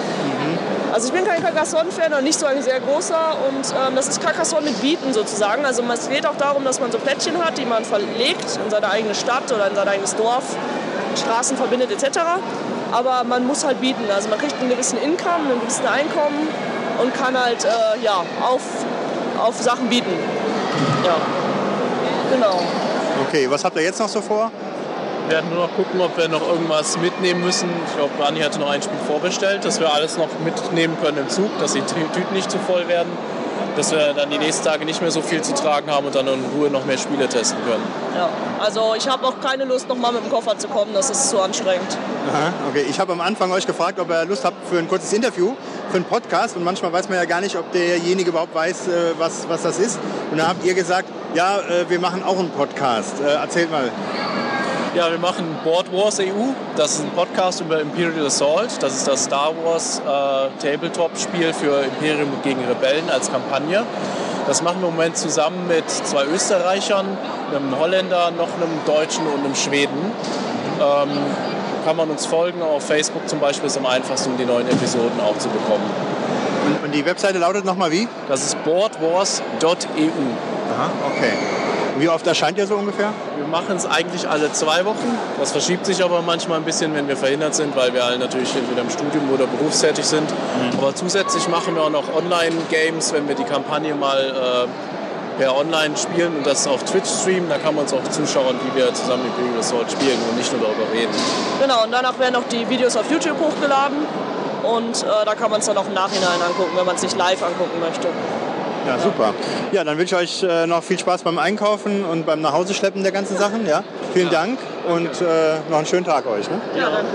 Also ich bin kein Carcassonne-Fan und nicht so ein sehr großer und ähm, das ist Carcassonne mit Bieten sozusagen. Also es geht auch darum, dass man so Plättchen hat, die man verlegt in seine eigene Stadt oder in sein eigenes Dorf, Straßen verbindet et cetera. Aber man muss halt bieten. Also man kriegt einen gewissen Income, einen gewissen Einkommen und kann halt äh, ja, auf, auf Sachen bieten. Ja, genau. Okay, was habt ihr jetzt noch so vor? Wir werden nur noch gucken, ob wir noch irgendwas mitnehmen müssen. Ich glaube, Rani hatte noch ein Spiel vorbestellt, dass wir alles noch mitnehmen können im Zug, dass die Tü- Tüten nicht zu voll werden, dass wir dann die nächsten Tage nicht mehr so viel zu tragen haben und dann in Ruhe noch mehr Spiele testen können. Ja. Also ich habe auch keine Lust, noch mal mit dem Koffer zu kommen, das ist zu anstrengend. Aha, okay. Ich habe am Anfang euch gefragt, ob ihr Lust habt für ein kurzes Interview, für einen Podcast. Und manchmal weiß man ja gar nicht, ob derjenige überhaupt weiß, äh, was, was das ist. Und dann habt ihr gesagt, ja, äh, wir machen auch einen Podcast. Äh, erzählt mal. Ja, wir machen Board Wars E U. Das ist ein Podcast über Imperial Assault. Das ist das Star Wars äh, Tabletop-Spiel für Imperium gegen Rebellen als Kampagne. Das machen wir im Moment zusammen mit zwei Österreichern, einem Holländer, noch einem Deutschen und einem Schweden. Ähm, kann man uns folgen. Auf Facebook zum Beispiel ist am einfachsten, um die neuen Episoden auch zu bekommen. Und, und die Webseite lautet nochmal wie? Das ist boardwars Punkt E U. Aha, okay. Wie oft erscheint ihr so ungefähr? Wir machen es eigentlich alle zwei Wochen. Das verschiebt sich aber manchmal ein bisschen, wenn wir verhindert sind, weil wir alle natürlich entweder im Studium oder berufstätig sind. Mhm. Aber zusätzlich machen wir auch noch Online-Games, wenn wir die Kampagne mal äh, per Online spielen und das auf Twitch streamen. Da kann man uns auch zuschauen, wie wir zusammen Imperial Assault spielen und nicht nur darüber reden. Genau, und danach werden auch die Videos auf YouTube hochgeladen und äh, da kann man es dann auch im Nachhinein angucken, wenn man es nicht live angucken möchte. Ja, super. Ja, dann wünsche ich euch äh, noch viel Spaß beim Einkaufen und beim Nachhauseschleppen der ganzen Sachen. Ja? Vielen Dank und äh, noch einen schönen Tag euch. Ne? Ja, danke.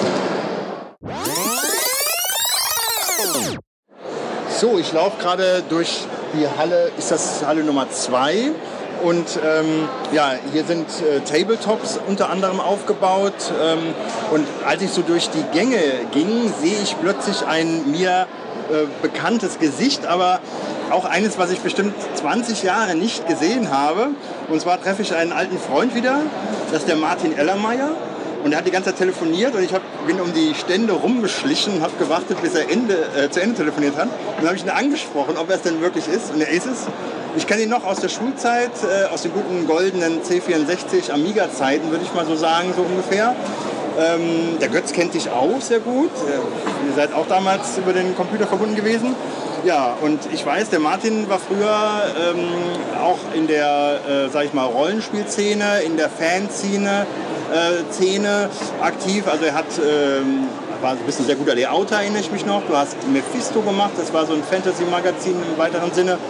So, ich laufe gerade durch die Halle, ist das Halle Nummer zwei? Und ähm, ja, hier sind äh, Tabletops unter anderem aufgebaut. Ähm, und als ich so durch die Gänge ging, sehe ich plötzlich ein mir äh, bekanntes Gesicht, aber auch eines, was ich bestimmt zwanzig Jahre nicht gesehen habe. Und zwar treffe ich einen alten Freund wieder, das ist der Martin Ellermeier. Und er hat die ganze Zeit telefoniert und ich hab, bin um die Stände rumgeschlichen und habe gewartet, bis er Ende, äh, zu Ende telefoniert hat. Und dann habe ich ihn angesprochen, ob er es denn wirklich ist. Und er ist es. Ich kenne ihn noch aus der Schulzeit, äh, aus den guten goldenen C vierundsechzig Amiga-Zeiten, würde ich mal so sagen, so ungefähr. Ähm, der Götz kennt dich auch sehr gut. Äh, ihr seid auch damals über den Computer verbunden gewesen. Ja, und ich weiß, der Martin war früher ähm, auch in der, äh, sag ich mal, Rollenspielszene, in der Fanszene, äh, Szene aktiv. Also er hat, ähm, war ein bisschen sehr guter Layouter, erinnere ich mich noch. Du hast Mephisto gemacht, das war so ein Fantasy-Magazin im weiteren Sinne.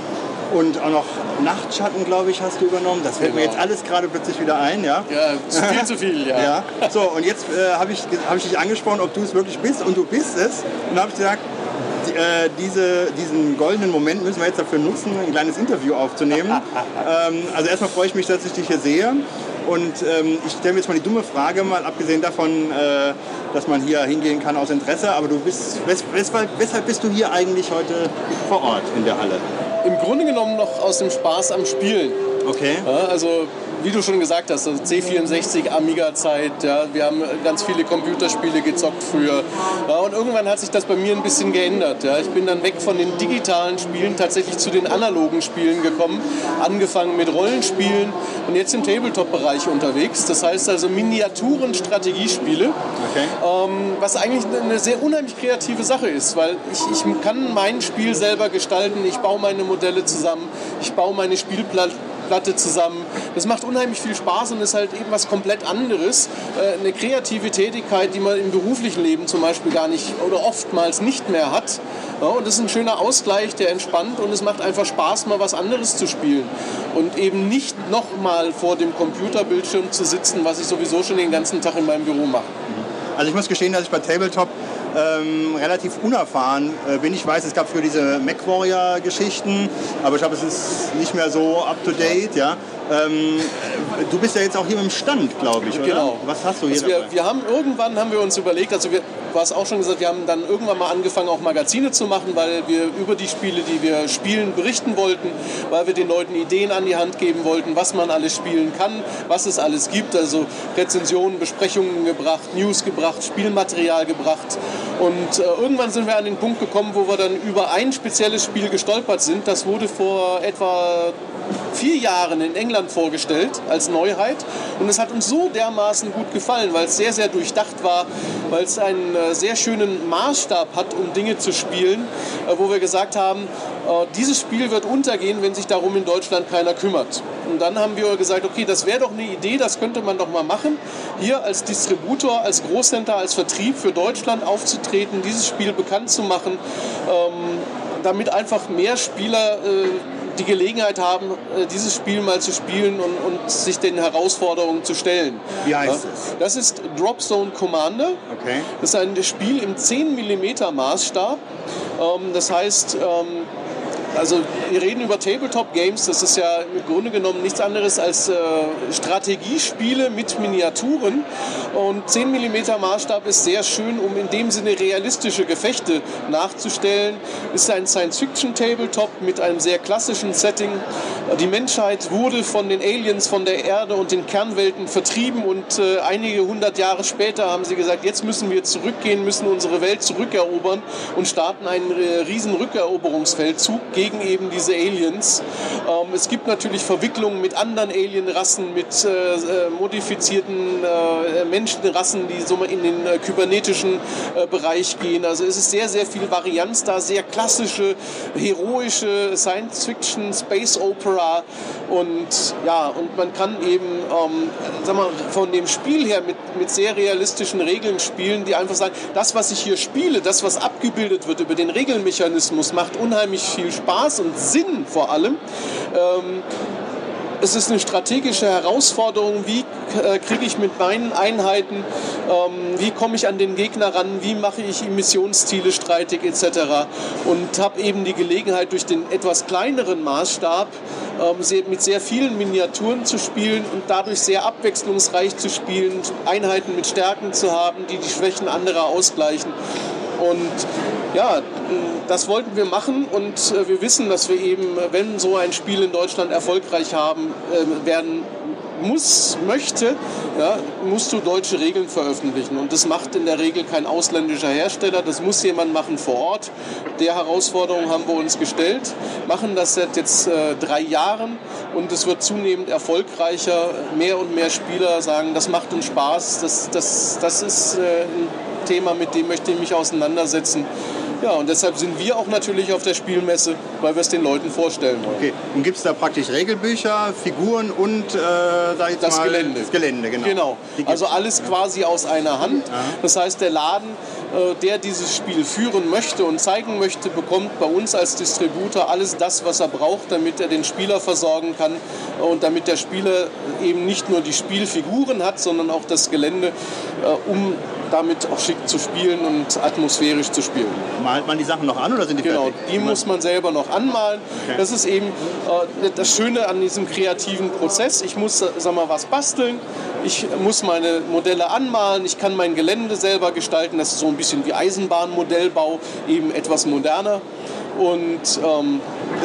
Und auch noch Nachtschatten, glaube ich, hast du übernommen. Das fällt Genau. mir jetzt alles gerade plötzlich wieder ein, ja? Ja, zu viel zu viel, ja. Ja. So, und jetzt äh, habe ich, hab ich dich angesprochen, ob du es wirklich bist. Und du bist es. Und dann habe ich gesagt, die, äh, diese, diesen goldenen Moment müssen wir jetzt dafür nutzen, ein kleines Interview aufzunehmen. ähm, also erstmal freue ich mich, dass ich dich hier sehe. Und ähm, ich stelle mir jetzt mal die dumme Frage, mal abgesehen davon, äh, dass man hier hingehen kann aus Interesse. Aber du bist, wes weshalb, weshalb bist du hier eigentlich heute vor Ort in der Halle? Im Grunde genommen noch aus dem Spaß am Spielen. Okay. Ja, also wie du schon gesagt hast, also C vierundsechzig, Amiga-Zeit, ja, wir haben ganz viele Computerspiele gezockt früher. Ja, und irgendwann hat sich das bei mir ein bisschen geändert. Ja. Ich bin dann weg von den digitalen Spielen tatsächlich zu den analogen Spielen gekommen, angefangen mit Rollenspielen und jetzt im Tabletop-Bereich unterwegs. Das heißt also Miniaturen-Strategiespiele, Okay. ähm, was eigentlich eine sehr unheimlich kreative Sache ist, weil ich, ich kann mein Spiel selber gestalten, ich baue meine Modelle zusammen, ich baue meine Spielplatte Platte zusammen. Das macht unheimlich viel Spaß und ist halt eben was komplett anderes. Äh, eine kreative Tätigkeit, die man im beruflichen Leben zum Beispiel gar nicht oder oftmals nicht mehr hat. Ja, und das ist ein schöner Ausgleich, der entspannt und es macht einfach Spaß, mal was anderes zu spielen. Und eben nicht nochmal vor dem Computerbildschirm zu sitzen, was ich sowieso schon den ganzen Tag in meinem Büro mache. Also ich muss gestehen, dass ich bei Tabletop ähm, relativ unerfahren äh, bin. Ich weiß, es gab für diese MechWarrior-Geschichten, aber ich glaube, es ist nicht mehr so up-to-date. Ja? Ähm, du bist ja jetzt auch hier im Stand, glaube ich, oder? Genau. Was hast du hier Also wir, dabei? wir haben irgendwann haben wir uns überlegt, also wir, du hast auch schon gesagt, wir haben dann irgendwann mal angefangen, auch Magazine zu machen, weil wir über die Spiele, die wir spielen, berichten wollten, weil wir den Leuten Ideen an die Hand geben wollten, was man alles spielen kann, was es alles gibt, also Rezensionen, Besprechungen gebracht, News gebracht, Spielmaterial gebracht. Und äh, irgendwann sind wir an den Punkt gekommen, wo wir dann über ein spezielles Spiel gestolpert sind. Das wurde vor etwa vier Jahren in England vorgestellt als Neuheit und es hat uns so dermaßen gut gefallen, weil es sehr, sehr durchdacht war, weil es einen äh, sehr schönen Maßstab hat, um Dinge zu spielen, äh, wo wir gesagt haben, äh, dieses Spiel wird untergehen, wenn sich darum in Deutschland keiner kümmert. Und dann haben wir gesagt, okay, das wäre doch eine Idee, das könnte man doch mal machen, hier als Distributor, als Großhändler, als Vertrieb für Deutschland aufzutreten, dieses Spiel bekannt zu machen, ähm, damit einfach mehr Spieler äh, die Gelegenheit haben, dieses Spiel mal zu spielen und, und sich den Herausforderungen zu stellen. Wie heißt es? Das ist Dropzone Commander. Okay. Das ist ein Spiel im zehn Millimeter Maßstab. Das heißt, also wir reden über Tabletop-Games, das ist ja im Grunde genommen nichts anderes als äh, Strategiespiele mit Miniaturen. Und zehn Millimeter Maßstab ist sehr schön, um in dem Sinne realistische Gefechte nachzustellen. Es ist ein Science-Fiction-Tabletop mit einem sehr klassischen Setting. Die Menschheit wurde von den Aliens von der Erde und den Kernwelten vertrieben und äh, einige hundert Jahre später haben sie gesagt, jetzt müssen wir zurückgehen, müssen unsere Welt zurückerobern und starten einen äh, riesen Rückeroberungsfeldzug gegen eben diese Aliens. Ähm, es gibt natürlich Verwicklungen mit anderen Alienrassen, mit äh, modifizierten äh, Menschenrassen, die so in den äh, kybernetischen äh, Bereich gehen. Also es ist sehr, sehr viel Varianz da, sehr klassische, heroische Science-Fiction, Space-Opera und ja, und man kann eben ähm, sag mal, von dem Spiel her mit, mit sehr realistischen Regeln spielen, die einfach sagen, das, was ich hier spiele, das, was abgebildet wird über den Regelmechanismus, macht unheimlich viel Spaß und Sinn vor allem. Ähm, Es ist eine strategische Herausforderung, wie äh, kriege ich mit meinen Einheiten, ähm, wie komme ich an den Gegner ran, wie mache ich Missionsziele streitig et cetera. Und habe eben die Gelegenheit, durch den etwas kleineren Maßstab ähm, sehr, mit sehr vielen Miniaturen zu spielen und dadurch sehr abwechslungsreich zu spielen, Einheiten mit Stärken zu haben, die die Schwächen anderer ausgleichen. Und ja, das wollten wir machen und wir wissen, dass wir eben, wenn so ein Spiel in Deutschland erfolgreich haben werden muss, möchte, ja, musst du deutsche Regeln veröffentlichen. Und das macht in der Regel kein ausländischer Hersteller, das muss jemand machen vor Ort. Der Herausforderung haben wir uns gestellt, machen das seit jetzt äh, drei Jahren und es wird zunehmend erfolgreicher. Mehr und mehr Spieler sagen, das macht uns Spaß, das, das, das ist äh, ein Thema, mit dem möchte ich mich auseinandersetzen. Ja, und deshalb sind wir auch natürlich auf der Spielmesse, weil wir es den Leuten vorstellen wollen. Okay, und gibt es da praktisch Regelbücher, Figuren und äh, sag ich das mal, Gelände. Das Gelände, genau. Genau, also alles quasi aus einer Hand. Das heißt, der Laden der dieses Spiel führen möchte und zeigen möchte, bekommt bei uns als Distributor alles das, was er braucht, damit er den Spieler versorgen kann und damit der Spieler eben nicht nur die Spielfiguren hat, sondern auch das Gelände, um damit auch schick zu spielen und atmosphärisch zu spielen. Malt man die Sachen noch an oder sind die Genau, fertig? die muss man selber noch anmalen. Okay. Das ist eben äh, das Schöne an diesem kreativen Prozess. Ich muss, sag mal, was basteln, ich muss meine Modelle anmalen, ich kann mein Gelände selber gestalten. Das ist so ein bisschen wie Eisenbahnmodellbau, eben etwas moderner. Und ähm,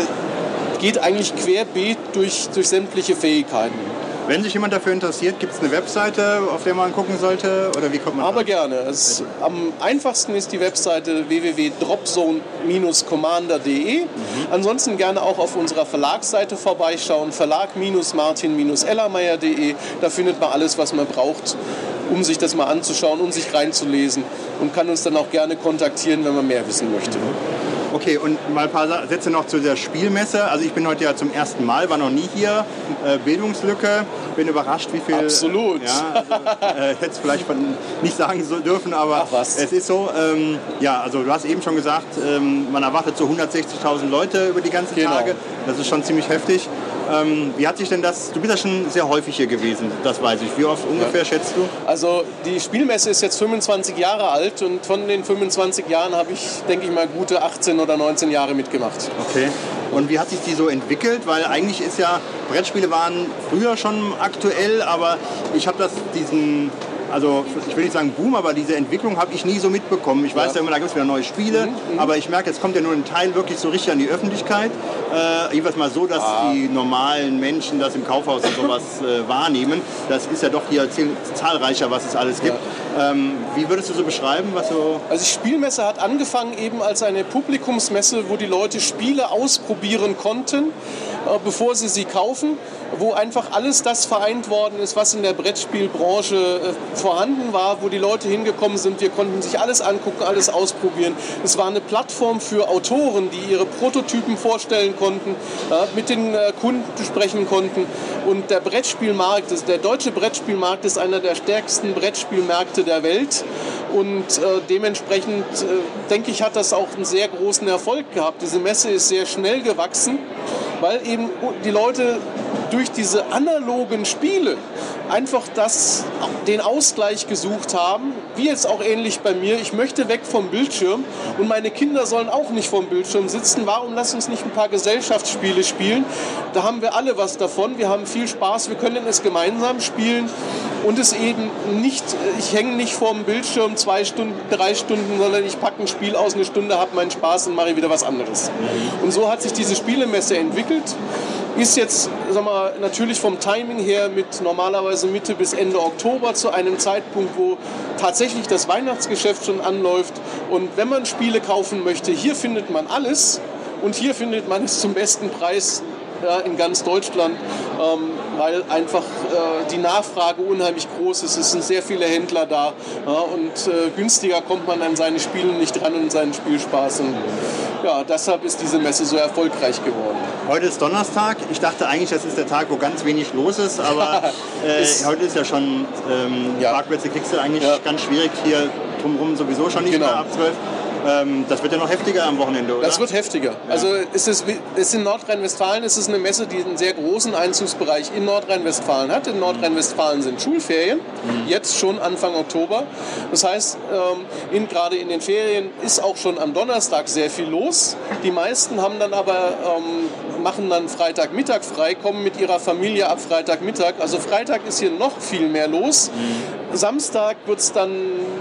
geht eigentlich querbeet durch, durch sämtliche Fähigkeiten. Wenn sich jemand dafür interessiert, gibt es eine Webseite, auf der man gucken sollte? Oder wie kommt man Aber dran? gerne. Es, am einfachsten ist die Webseite w w w punkt dropzone Bindestrich commander punkt d e. Mhm. Ansonsten gerne auch auf unserer Verlagsseite vorbeischauen, verlag Martin Ellermeier punkt d e. Da findet man alles, was man braucht, um sich das mal anzuschauen, um sich reinzulesen und kann uns dann auch gerne kontaktieren, wenn man mehr wissen möchte. Okay, und mal ein paar Sätze noch zu der Spielmesse. Also ich bin heute ja zum ersten Mal, war noch nie hier. Äh, Bildungslücke. Bin überrascht, wie viel... Absolut. Ja, also, äh, hätte es vielleicht von nicht sagen so dürfen, aber Ach, was. es ist so. Ähm, ja, also du hast eben schon gesagt, ähm, man erwartet so hundertsechzigtausend Leute über die ganzen Genau. Tage. Das ist schon ziemlich heftig. Ähm, wie hat sich denn das... Du bist ja schon sehr häufig hier gewesen, das weiß ich. Wie oft ungefähr Ja. schätzt du? Also die Spielmesse ist jetzt fünfundzwanzig Jahre alt und von den fünfundzwanzig Jahren habe ich, denke ich mal, gute achtzehn oder neunzehn Jahre mitgemacht. Okay. Und wie hat sich die so entwickelt? Weil eigentlich ist ja, Brettspiele waren früher schon aktuell, aber ich habe das diesen, also ich will nicht sagen Boom, aber diese Entwicklung habe ich nie so mitbekommen. Ich weiß ja, ja immer, da gibt es wieder neue Spiele, mhm, aber ich merke, jetzt kommt ja nur ein Teil wirklich so richtig an die Öffentlichkeit. Äh, jedenfalls mal so, dass ah. die normalen Menschen das im Kaufhaus und sowas äh, wahrnehmen. Das ist ja doch hier zahlreicher, was es alles gibt. Ja. Ähm, wie würdest du so beschreiben, was so... Also die Spielmesse hat angefangen eben als eine Publikumsmesse, wo die Leute Spiele ausprobieren konnten, äh, bevor sie sie kaufen, wo einfach alles das vereint worden ist, was in der Brettspielbranche äh, vorhanden war, wo die Leute hingekommen sind. Wir konnten sich alles angucken, alles ausprobieren. Es war eine Plattform für Autoren, die ihre Prototypen vorstellen konnten, äh, mit den äh, Kunden sprechen konnten. Und der Brettspielmarkt, ist, der deutsche Brettspielmarkt ist einer der stärksten Brettspielmärkte der Welt. Und äh, dementsprechend, äh, denke ich, hat das auch einen sehr großen Erfolg gehabt. Diese Messe ist sehr schnell gewachsen, weil eben die Leute durch diese analogen Spiele einfach das, den Ausgleich gesucht haben, wie jetzt auch ähnlich bei mir. Ich möchte weg vom Bildschirm und meine Kinder sollen auch nicht vom Bildschirm sitzen. Warum lass uns nicht ein paar Gesellschaftsspiele spielen? Da haben wir alle was davon. Wir haben viel Spaß, wir können es gemeinsam spielen und es eben nicht, ich hänge nicht vorm Bildschirm zwei Stunden, drei Stunden, sondern ich packe ein Spiel aus, eine Stunde, habe meinen Spaß und mache wieder was anderes. Und so hat sich diese Spielemesse entwickelt. Ist jetzt, sag mal, natürlich vom Timing her mit normalerweise Mitte bis Ende Oktober zu einem Zeitpunkt, wo tatsächlich das Weihnachtsgeschäft schon anläuft. Und wenn man Spiele kaufen möchte, hier findet man alles und hier findet man es zum besten Preis, ja, in ganz Deutschland, ähm, weil einfach äh, die Nachfrage unheimlich groß ist. Es sind sehr viele Händler da, ja, und äh, günstiger kommt man an seine Spiele nicht dran und seinen Spielspaß. Und, ja, deshalb ist diese Messe so erfolgreich geworden. Heute ist Donnerstag. Ich dachte eigentlich, das ist der Tag, wo ganz wenig los ist, aber äh, ist, heute ist ja schon, ähm, ja. Parkplätze kriegst du eigentlich ja. ganz schwierig, hier drumherum sowieso schon nicht genau. mehr ab zwölf. Ähm, das wird ja noch heftiger am Wochenende, oder? Das wird heftiger. Ja. Also ist es ist in Nordrhein-Westfalen ist es eine Messe, die einen sehr großen Einzugsbereich in Nordrhein-Westfalen hat. In Nordrhein-Westfalen sind Schulferien, mhm. jetzt schon Anfang Oktober. Das heißt, ähm, in, gerade in den Ferien ist auch schon am Donnerstag sehr viel los. Die meisten haben dann aber, ähm, machen dann Freitagmittag frei, kommen mit ihrer Familie ab Freitagmittag. Also Freitag ist hier noch viel mehr los. Mhm. Samstag wird es dann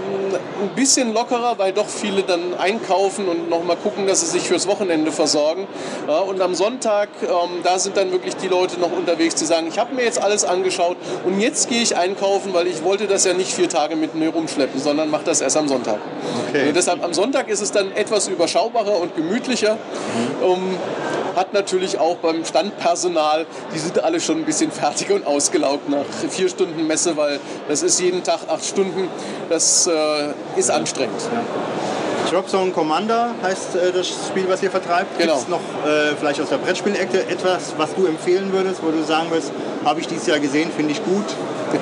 ein bisschen lockerer, weil doch viele dann einkaufen und noch mal gucken, dass sie sich fürs Wochenende versorgen. Ja, und am Sonntag, ähm, da sind dann wirklich die Leute noch unterwegs, die sagen, ich habe mir jetzt alles angeschaut und jetzt gehe ich einkaufen, weil ich wollte das ja nicht vier Tage mit mir rumschleppen, sondern mache das erst am Sonntag. Okay. Und deshalb am Sonntag ist es dann etwas überschaubarer und gemütlicher. Mhm. Um, hat natürlich auch beim Standpersonal, die sind alle schon ein bisschen fertig und ausgelaugt nach vier Stunden Messe, weil das ist jeden Tag acht Stunden, das äh, ist anstrengend. Ja. Drop Zone Commander heißt äh, das Spiel, was ihr vertreibt. Genau. Gibt es noch äh, vielleicht aus der Brettspielecke etwas, was du empfehlen würdest, wo du sagen würdest, habe ich dieses Jahr gesehen, finde ich gut?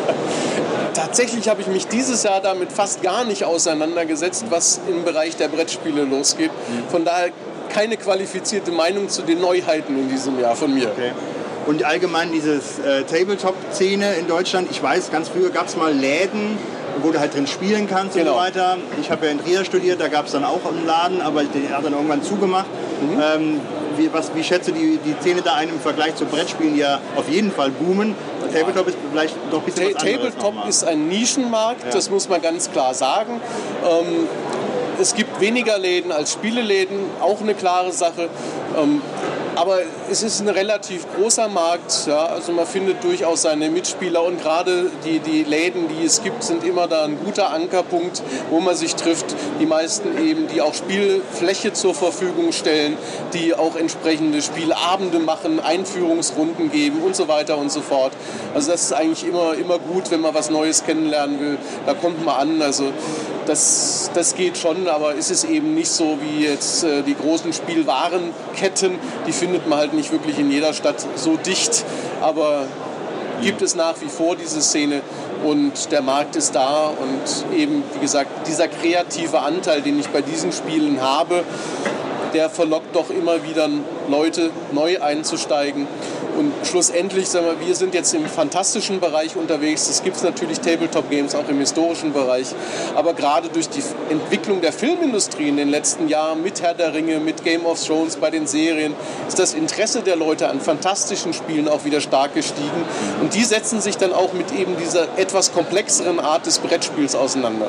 Tatsächlich habe ich mich dieses Jahr damit fast gar nicht auseinandergesetzt, was im Bereich der Brettspiele losgeht. Von daher keine qualifizierte Meinung zu den Neuheiten in diesem Jahr von mir. Okay. Und allgemein diese äh, Tabletop-Szene in Deutschland, ich weiß, ganz früher gab es mal Läden, wo du halt drin spielen kannst genau. und so weiter. Ich habe ja in Trier studiert, da gab es dann auch einen Laden, aber der hat dann irgendwann zugemacht. Mhm. Ähm, wie, was, wie schätzt du die, die Szene da ein im Vergleich zu Brettspielen, die ja auf jeden Fall boomen? Tabletop ist vielleicht doch ein bisschen Ta- was anderes. Tabletop ist ein Nischenmarkt, ja. das muss man ganz klar sagen. Ähm, es gibt weniger Läden als Spieleläden, auch eine klare Sache. Ähm, Aber es ist ein relativ großer Markt, ja, also man findet durchaus seine Mitspieler und gerade die, die Läden, die es gibt, sind immer da ein guter Ankerpunkt, wo man sich trifft. Die meisten eben, die auch Spielfläche zur Verfügung stellen, die auch entsprechende Spielabende machen, Einführungsrunden geben und so weiter und so fort. Also das ist eigentlich immer, immer gut, wenn man was Neues kennenlernen will. Da kommt man an, also das, das geht schon, aber es ist eben nicht so wie jetzt äh, die großen Spielwarenketten, die findet man halt nicht wirklich in jeder Stadt so dicht, aber gibt es nach wie vor diese Szene und der Markt ist da und eben, wie gesagt, dieser kreative Anteil, den ich bei diesen Spielen habe, der verlockt doch immer wieder Leute, neu einzusteigen. Und schlussendlich, sagen wir, wir sind jetzt im fantastischen Bereich unterwegs. Es gibt natürlich Tabletop-Games auch im historischen Bereich. Aber gerade durch die Entwicklung der Filmindustrie in den letzten Jahren mit Herr der Ringe, mit Game of Thrones, bei den Serien, ist das Interesse der Leute an fantastischen Spielen auch wieder stark gestiegen. Und die setzen sich dann auch mit eben dieser etwas komplexeren Art des Brettspiels auseinander.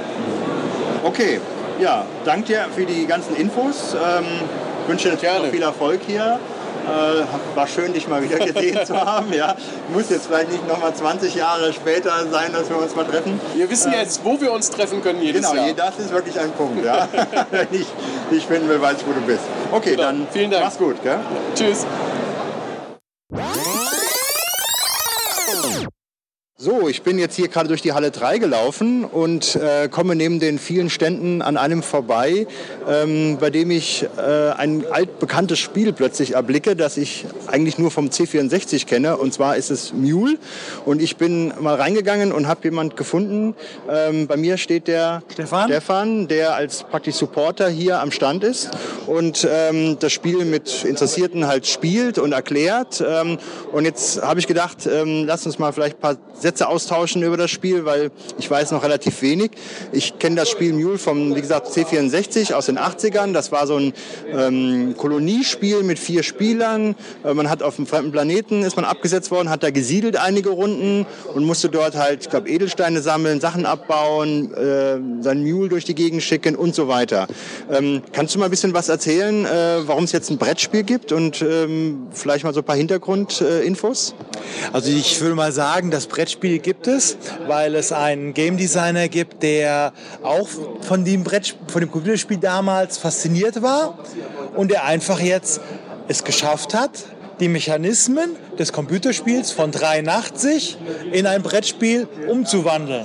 Okay, ja, danke dir für die ganzen Infos. Ähm, wünsche dir natürlich noch viel Erfolg hier. Äh, war schön, dich mal wieder gesehen zu haben. Ja. Muss jetzt vielleicht nicht noch mal zwanzig Jahre später sein, dass wir uns mal treffen. Wir wissen ähm, jetzt, wo wir uns treffen können jedes genau, Jahr. Genau, das ist wirklich ein Punkt. Ja. Wenn ich dich finden will, weiß ich, wo du bist. Okay, genau. Dann vielen Dank. Mach's gut. Gell? Tschüss. So, ich bin jetzt hier gerade durch die Halle drei gelaufen und äh, komme neben den vielen Ständen an einem vorbei, ähm, bei dem ich äh, ein altbekanntes Spiel plötzlich erblicke, das ich eigentlich nur vom C vierundsechzig kenne. Und zwar ist es Mule. Und ich bin mal reingegangen und habe jemand gefunden. Ähm, bei mir steht der Stefan. Stefan, der als praktisch Supporter hier am Stand ist und ähm, das Spiel mit Interessierten halt spielt und erklärt. Ähm, und jetzt habe ich gedacht, ähm, lass uns mal vielleicht ein paar Sätze austauschen über das Spiel, weil ich weiß noch relativ wenig. Ich kenne das Spiel Mule vom, wie gesagt, C vierundsechzig aus den achtzigern. Das war so ein ähm, Koloniespiel mit vier Spielern. Äh, man hat auf einem fremden Planeten, ist man abgesetzt worden, hat da gesiedelt einige Runden und musste dort halt, ich glaube, Edelsteine sammeln, Sachen abbauen, äh, sein Mule durch die Gegend schicken und so weiter. Ähm, kannst du mal ein bisschen was erzählen, äh, warum es jetzt ein Brettspiel gibt und ähm, vielleicht mal so ein paar Hintergrundinfos? Äh, also ich würde mal sagen, das Brettspiel gibt es, weil es einen Game Designer gibt, der auch von dem Brett, von dem Computerspiel damals fasziniert war und der einfach jetzt es geschafft hat, die Mechanismen des Computerspiels von dreiundachtzig in ein Brettspiel umzuwandeln.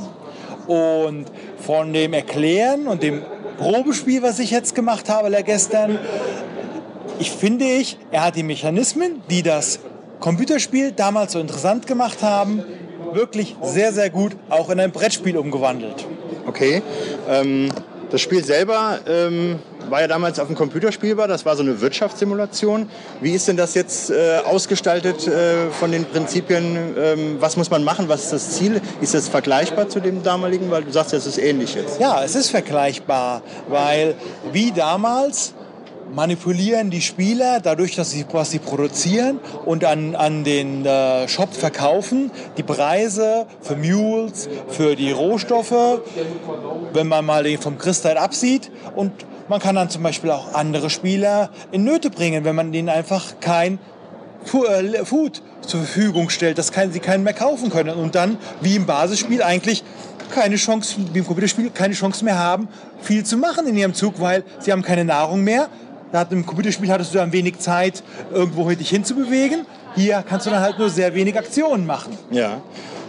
Und von dem Erklären und dem Probespiel, was ich jetzt gemacht habe, gestern, ich finde ich, er hat die Mechanismen, die das Computerspiel damals so interessant gemacht haben, wirklich sehr, sehr gut auch in ein Brettspiel umgewandelt. Okay. Ähm, das Spiel selber ähm, war ja damals auf dem Computer spielbar. Das war so eine Wirtschaftssimulation. Wie ist denn das jetzt äh, ausgestaltet äh, von den Prinzipien? Ähm, was muss man machen? Was ist das Ziel? Ist das vergleichbar zu dem damaligen? Weil du sagst, es ist ähnlich jetzt. Ja, es ist vergleichbar, weil wie damals manipulieren die Spieler dadurch, dass sie was sie produzieren und an, an den äh, Shop verkaufen, die Preise für Mules, für die Rohstoffe, wenn man mal den vom Kristall absieht. Und man kann dann zum Beispiel auch andere Spieler in Nöte bringen, wenn man ihnen einfach kein Food zur Verfügung stellt, dass kein, sie keinen mehr kaufen können. Und dann, wie im Basisspiel, eigentlich keine Chance, wie im Computerspiel, keine Chance mehr haben, viel zu machen in ihrem Zug, weil sie haben keine Nahrung mehr. Im Computerspiel hattest du dann wenig Zeit, irgendwo dich hinzubewegen. Hier kannst du dann halt nur sehr wenig Aktionen machen. Ja.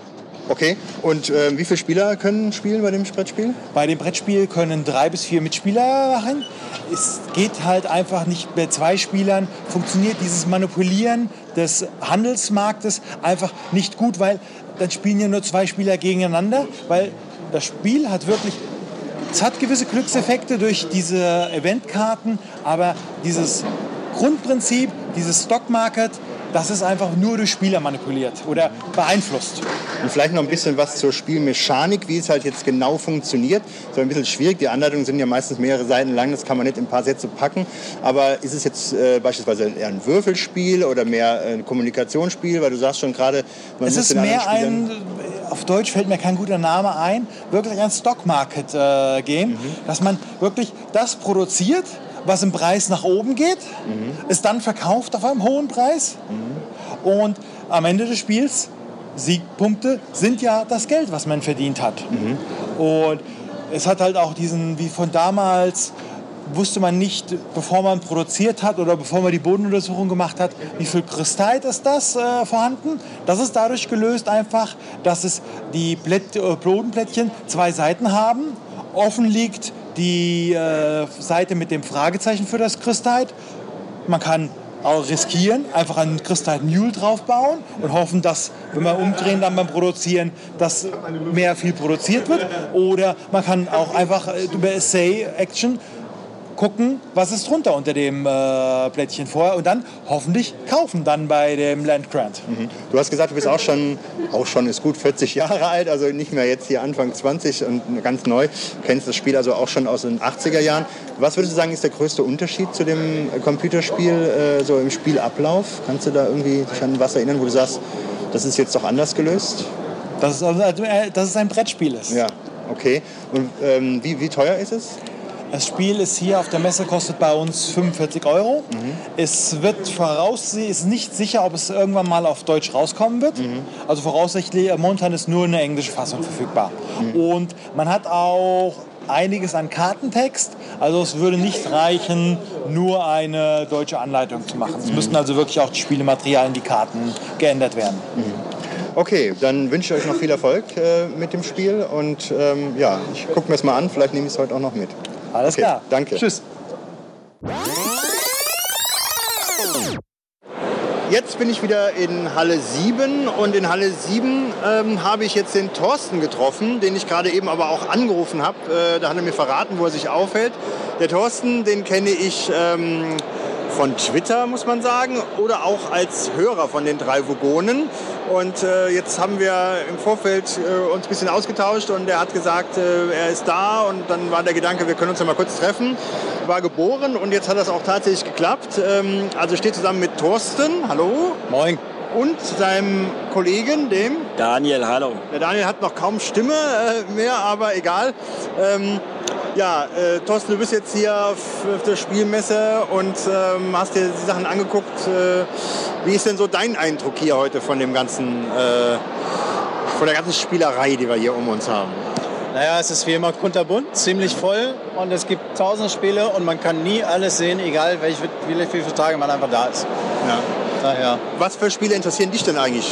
Okay, und äh, wie viele Spieler können spielen bei dem Brettspiel? Bei dem Brettspiel können drei bis vier Mitspieler machen. Es geht halt einfach nicht bei zwei Spielern, funktioniert dieses Manipulieren des Handelsmarktes einfach nicht gut, weil dann spielen ja nur zwei Spieler gegeneinander, weil das Spiel hat wirklich, es hat gewisse Glückseffekte durch diese Eventkarten, aber dieses Grundprinzip, dieses Stockmarket, das ist einfach nur durch Spieler manipuliert oder beeinflusst. Und vielleicht noch ein bisschen was zur Spielmechanik, wie es halt jetzt genau funktioniert. Das ist ein bisschen schwierig. Die Anleitungen sind ja meistens mehrere Seiten lang, das kann man nicht in ein paar Sätze packen. Aber ist es jetzt äh, beispielsweise eher ein Würfelspiel oder mehr ein Kommunikationsspiel? Weil du sagst schon gerade, man es muss ist den mehr anderen ein, auf Deutsch fällt mir kein guter Name ein, wirklich ein Stock-Market-Game, mhm. dass man wirklich das produziert, was im Preis nach oben geht, mhm. ist dann verkauft auf einem hohen Preis mhm. und am Ende des Spiels, Siegpunkte sind ja das Geld, was man verdient hat. Mhm. Und es hat halt auch diesen, wie von damals, wusste man nicht, bevor man produziert hat oder bevor man die Bodenuntersuchung gemacht hat, wie viel Kristall ist das äh, vorhanden. Das ist dadurch gelöst einfach, dass es die Blätt, äh, Bodenplättchen zwei Seiten haben, offen liegt die äh, Seite mit dem Fragezeichen für das Kristall. Man kann auch riskieren, einfach einen Kristall Mule draufbauen und hoffen, dass, wenn wir umdrehen dann beim Produzieren, dass mehr viel produziert wird. Oder man kann auch einfach über Essay-Action gucken, was ist drunter unter dem äh, Plättchen vorher und dann hoffentlich kaufen dann bei dem Land Grant. Mhm. Du hast gesagt, du bist auch schon, auch schon ist gut vierzig Jahre alt, also nicht mehr jetzt hier Anfang zwanzig und ganz neu. Du kennst das Spiel also auch schon aus den achtziger Jahren. Was würdest du sagen, ist der größte Unterschied zu dem Computerspiel, äh, so im Spielablauf? Kannst du da irgendwie dich an was erinnern, wo du sagst, das ist jetzt doch anders gelöst? Das ist, also, äh, dass es ein Brettspiel ist. Ja, okay. Und ähm, wie, wie teuer ist es? Das Spiel ist hier auf der Messe, kostet bei uns fünfundvierzig Euro. Mhm. Es wird voraussehen, ist nicht sicher, ob es irgendwann mal auf Deutsch rauskommen wird. Mhm. Also voraussichtlich, momentan ist nur eine englische Fassung verfügbar. Mhm. Und man hat auch einiges an Kartentext. Also es würde nicht reichen, nur eine deutsche Anleitung zu machen. Es mhm. müssten also wirklich auch die Spielematerialien, die Karten geändert werden. Mhm. Okay, dann wünsche ich euch noch viel Erfolg äh, mit dem Spiel und ähm, ja, ich gucke mir es mal an, vielleicht nehme ich es heute auch noch mit. Alles okay, klar. Danke. Tschüss. Jetzt bin ich wieder in Halle sieben und in Halle sieben ähm, habe ich jetzt den Thorsten getroffen, den ich gerade eben aber auch angerufen habe. Äh, da hat er mir verraten, wo er sich aufhält. Der Thorsten, den kenne ich ähm, von Twitter, muss man sagen, oder auch als Hörer von den drei Vogonen. Und äh, jetzt haben wir im Vorfeld äh, uns ein bisschen ausgetauscht und er hat gesagt, äh, er ist da und dann war der Gedanke, wir können uns ja mal kurz treffen. War geboren und jetzt hat das auch tatsächlich geklappt. Ähm, also steht zusammen mit Thorsten, hallo. Moin. Und seinem Kollegen, dem? Daniel, hallo. Der Daniel hat noch kaum Stimme äh, mehr, aber egal. Ähm, ja, äh, Thorsten, du bist jetzt hier auf, auf der Spielmesse und ähm, hast dir die Sachen angeguckt. Äh, wie ist denn so dein Eindruck hier heute von dem ganzen, äh, von der ganzen Spielerei, die wir hier um uns haben? Naja, es ist wie immer kunterbunt, ziemlich voll und es gibt tausend Spiele und man kann nie alles sehen, egal welche, wie, wie viele Tage man einfach da ist. Ja. Daher. Was für Spiele interessieren dich denn eigentlich?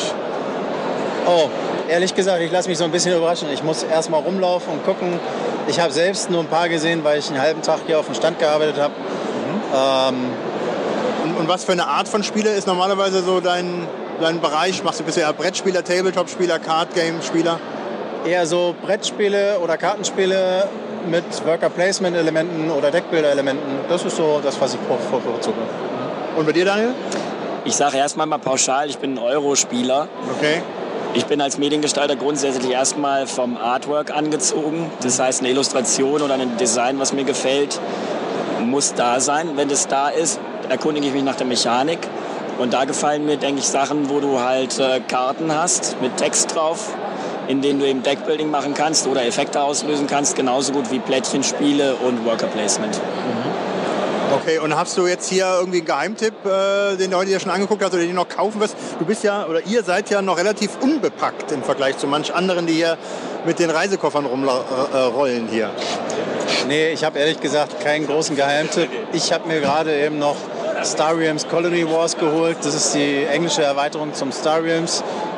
Oh, ehrlich gesagt, ich lasse mich so ein bisschen überraschen. Ich muss erst mal rumlaufen und gucken. Ich habe selbst nur ein paar gesehen, weil ich einen halben Tag hier auf dem Stand gearbeitet habe. Mhm. Ähm, und, und was für eine Art von Spiele ist normalerweise so dein, dein Bereich? Machst du bisher Brettspieler, Tabletop-Spieler, Card-Game-Spieler? Eher so Brettspiele oder Kartenspiele mit Worker-Placement-Elementen oder Deckbilder-Elementen. Das ist so das, was ich bevorzuge. Und bei dir, Daniel? Ich sage erstmal mal pauschal, ich bin ein Euro-Spieler. Okay. Ich bin als Mediengestalter grundsätzlich erstmal vom Artwork angezogen. Das heißt, eine Illustration oder ein Design, was mir gefällt, muss da sein. Wenn das da ist, erkundige ich mich nach der Mechanik. Und da gefallen mir, denke ich, Sachen, wo du halt äh, Karten hast mit Text drauf, in denen du eben Deckbuilding machen kannst oder Effekte auslösen kannst, genauso gut wie Plättchenspiele und Worker Placement. Mhm. Okay, und hast du jetzt hier irgendwie einen Geheimtipp, äh, den du heute dir schon angeguckt hast oder den du noch kaufen wirst? Du bist ja, oder ihr seid ja noch relativ unbepackt im Vergleich zu manch anderen, die hier mit den Reisekoffern rumrollen hier. Nee, ich habe ehrlich gesagt keinen großen Geheimtipp. Ich habe mir gerade eben noch Star Realms Colony Wars geholt. Das ist die englische Erweiterung zum Star Realms.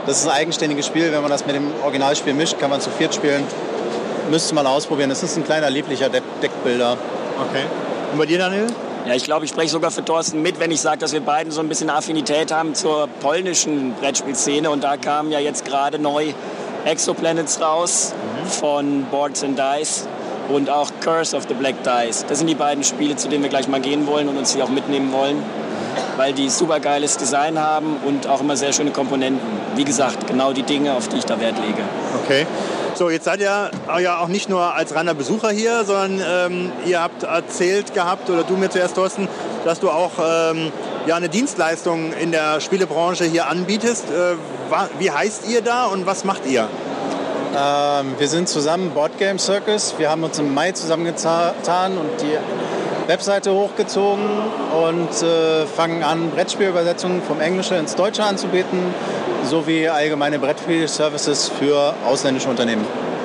Das ist ein eigenständiges Spiel. Wenn man das mit dem Originalspiel mischt, kann man zu viert spielen. Müsste man ausprobieren. Das ist ein kleiner, lieblicher De- Deckbilder. Okay. Und bei dir, Daniel? Ja, ich glaube, ich spreche sogar für Thorsten mit, wenn ich sage, dass wir beiden so ein bisschen Affinität haben zur polnischen Brettspielszene. Und da kamen ja jetzt gerade neu Exoplanets raus mhm. von Boards and Dice und auch Curse of the Black Dice. Das sind die beiden Spiele, zu denen wir gleich mal gehen wollen und uns die auch mitnehmen wollen, weil die super geiles Design haben und auch immer sehr schöne Komponenten. Wie gesagt, genau die Dinge, auf die ich da Wert lege. Okay. So, jetzt seid ihr ja auch nicht nur als reiner Besucher hier, sondern ähm, ihr habt erzählt gehabt, oder du mir zuerst, Thorsten, dass du auch ähm, ja, eine Dienstleistung in der Spielebranche hier anbietest. Äh, wie heißt ihr da und was macht ihr? Ähm, wir sind zusammen Board Game Circus. Wir haben uns im Mai zusammengetan und die Webseite hochgezogen und äh, fangen an, Brettspielübersetzungen vom Englischen ins Deutsche anzubieten, sowie allgemeine Brettspiel-Services für ausländische Unternehmen.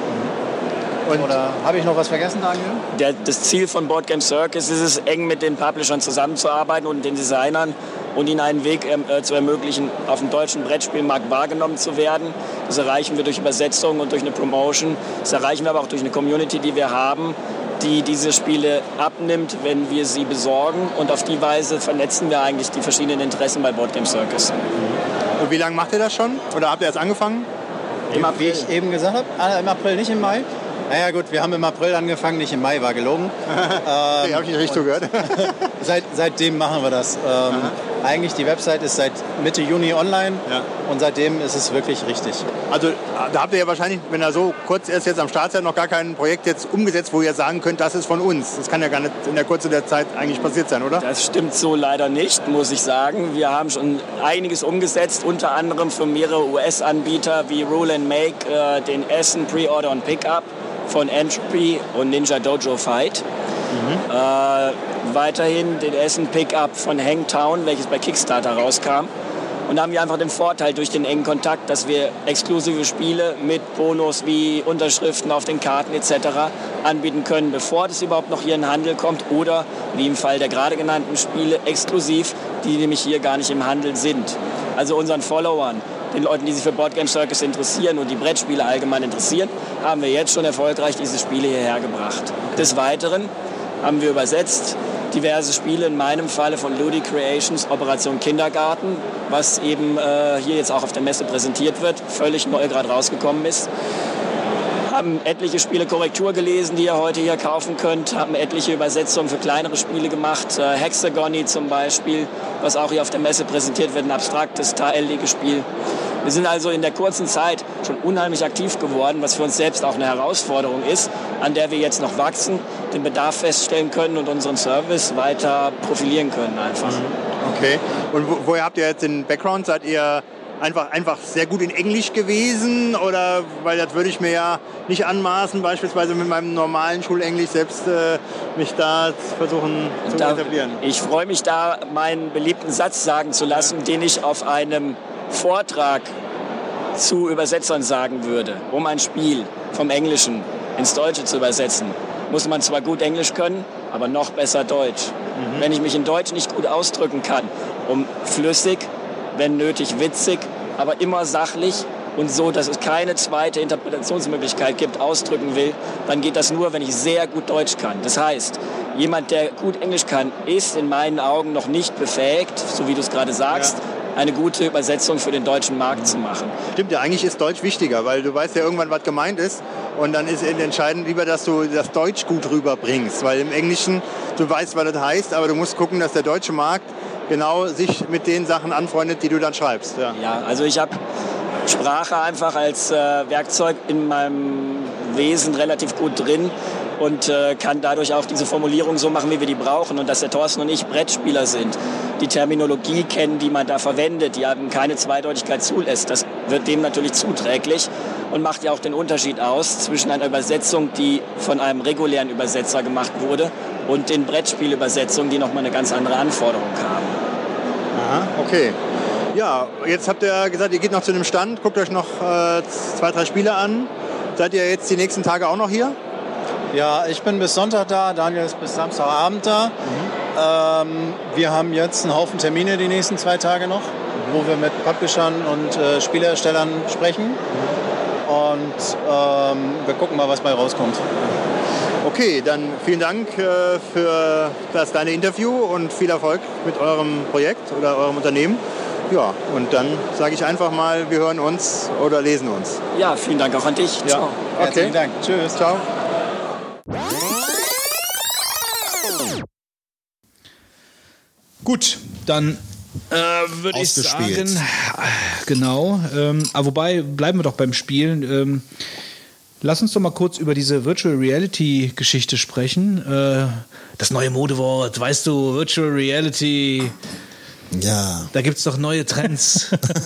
Und Oder habe ich noch was vergessen, Daniel? Der, das Ziel von Board Game Circus ist es, eng mit den Publishern zusammenzuarbeiten und den Designern und ihnen einen Weg äh, zu ermöglichen, auf dem deutschen Brettspielmarkt wahrgenommen zu werden. Das erreichen wir durch Übersetzung und durch eine Promotion. Das erreichen wir aber auch durch eine Community, die wir haben, die diese Spiele abnimmt, wenn wir sie besorgen. Und auf die Weise vernetzen wir eigentlich die verschiedenen Interessen bei Board Game Circus. Und wie lange macht ihr das schon? Oder habt ihr erst angefangen? Im April. Wie ich eben gesagt habe, ah, im April, nicht im Mai. Naja gut, wir haben im April angefangen, nicht im Mai, war gelogen. ähm, nee, habe ich nicht richtig gehört. seit, seitdem machen wir das. Ähm, eigentlich die Website ist seit Mitte Juni online ja. und seitdem ist es wirklich richtig. Also da habt ihr ja wahrscheinlich, wenn ihr so kurz erst jetzt am Start seid, noch gar kein Projekt jetzt umgesetzt, wo ihr sagen könnt, das ist von uns. Das kann ja gar nicht in der Kürze der Zeit eigentlich passiert sein, oder? Das stimmt so leider nicht, muss ich sagen. Wir haben schon einiges umgesetzt, unter anderem für mehrere U S-Anbieter wie Rule and Make, äh, den Essen Pre-Order und Pickup von Entropy und Ninja Dojo Fight. Mhm. Äh, weiterhin den Essen Pickup von Hangtown, welches bei Kickstarter rauskam. Und da haben wir einfach den Vorteil durch den engen Kontakt, dass wir exklusive Spiele mit Bonus wie Unterschriften auf den Karten et cetera anbieten können, bevor das überhaupt noch hier in den Handel kommt. Oder, wie im Fall der gerade genannten Spiele, exklusiv, die nämlich hier gar nicht im Handel sind. Also unseren Followern, den Leuten, die sich für Board Game Circus interessieren und die Brettspiele allgemein interessieren, haben wir jetzt schon erfolgreich diese Spiele hierher gebracht. Des Weiteren haben wir übersetzt diverse Spiele, in meinem Falle von Ludi Creations, Operation Kindergarten, was eben äh, hier jetzt auch auf der Messe präsentiert wird, völlig neu gerade rausgekommen ist. Haben etliche Spiele Korrektur gelesen, die ihr heute hier kaufen könnt, haben etliche Übersetzungen für kleinere Spiele gemacht, äh, Hexagony zum Beispiel, was auch hier auf der Messe präsentiert wird, ein abstraktes Teillegespiel. Wir sind also in der kurzen Zeit schon unheimlich aktiv geworden, was für uns selbst auch eine Herausforderung ist, an der wir jetzt noch wachsen, den Bedarf feststellen können und unseren Service weiter profilieren können einfach. Okay. Und wo, woher habt ihr jetzt den Background? Seid ihr einfach, einfach sehr gut in Englisch gewesen? Oder, weil das würde ich mir ja nicht anmaßen, beispielsweise mit meinem normalen Schulenglisch selbst äh, mich da versuchen zu da, etablieren. Ich freue mich da, meinen beliebten Satz sagen zu lassen, den ich auf einem Vortrag zu Übersetzern sagen würde. Um ein Spiel vom Englischen ins Deutsche zu übersetzen, muss man zwar gut Englisch können, aber noch besser Deutsch. Mhm. Wenn ich mich in Deutsch nicht gut ausdrücken kann, um flüssig, wenn nötig witzig, aber immer sachlich und so, dass es keine zweite Interpretationsmöglichkeit gibt, ausdrücken will, dann geht das nur, wenn ich sehr gut Deutsch kann. Das heißt, jemand, der gut Englisch kann, ist in meinen Augen noch nicht befähigt, so wie du es gerade sagst, ja. eine gute Übersetzung für den deutschen Markt zu machen. Stimmt ja, eigentlich ist Deutsch wichtiger, weil du weißt ja irgendwann, was gemeint ist. Und dann ist entscheidend lieber, dass du das Deutsch gut rüberbringst. Weil im Englischen, du weißt, was das heißt, aber du musst gucken, dass der deutsche Markt genau sich mit den Sachen anfreundet, die du dann schreibst. Ja, ja, also ich habe Sprache einfach als äh, Werkzeug in meinem Wesen relativ gut drin und äh, kann dadurch auch diese Formulierung so machen, wie wir die brauchen. Und dass der Thorsten und ich Brettspieler sind, die Terminologie kennen, die man da verwendet, die eben keine Zweideutigkeit zulässt, das wird dem natürlich zuträglich und macht ja auch den Unterschied aus zwischen einer Übersetzung, die von einem regulären Übersetzer gemacht wurde, und den Brettspielübersetzungen, die nochmal eine ganz andere Anforderung haben. Aha, okay. Ja, jetzt habt ihr gesagt, ihr geht noch zu einem Stand, guckt euch noch äh, zwei, drei Spiele an. Seid ihr jetzt die nächsten Tage auch noch hier? Ja, ich bin bis Sonntag da, Daniel ist bis Samstagabend da. Mhm. Ähm, wir haben jetzt einen Haufen Termine die nächsten zwei Tage noch. Mhm. wo wir mit Publishern und äh, Spieleherstellern sprechen. Und ähm, wir gucken mal, was bei rauskommt. Okay, dann vielen Dank äh, für das kleine Interview und viel Erfolg mit eurem Projekt oder eurem Unternehmen. Ja, und dann sage ich einfach mal, wir hören uns oder lesen uns. Ja, vielen Dank auch an dich. Ja. Ciao. Okay. Herzlichen Dank. Tschüss. Ciao. Gut, dann äh, würde ich Ausgespielt. sagen, genau, ähm, aber wobei, bleiben wir doch beim Spielen. Ähm, lass uns doch mal kurz über diese Virtual Reality Geschichte sprechen. Äh, das neue Modewort, weißt du, Virtual Reality, Ja. da gibt es doch neue Trends.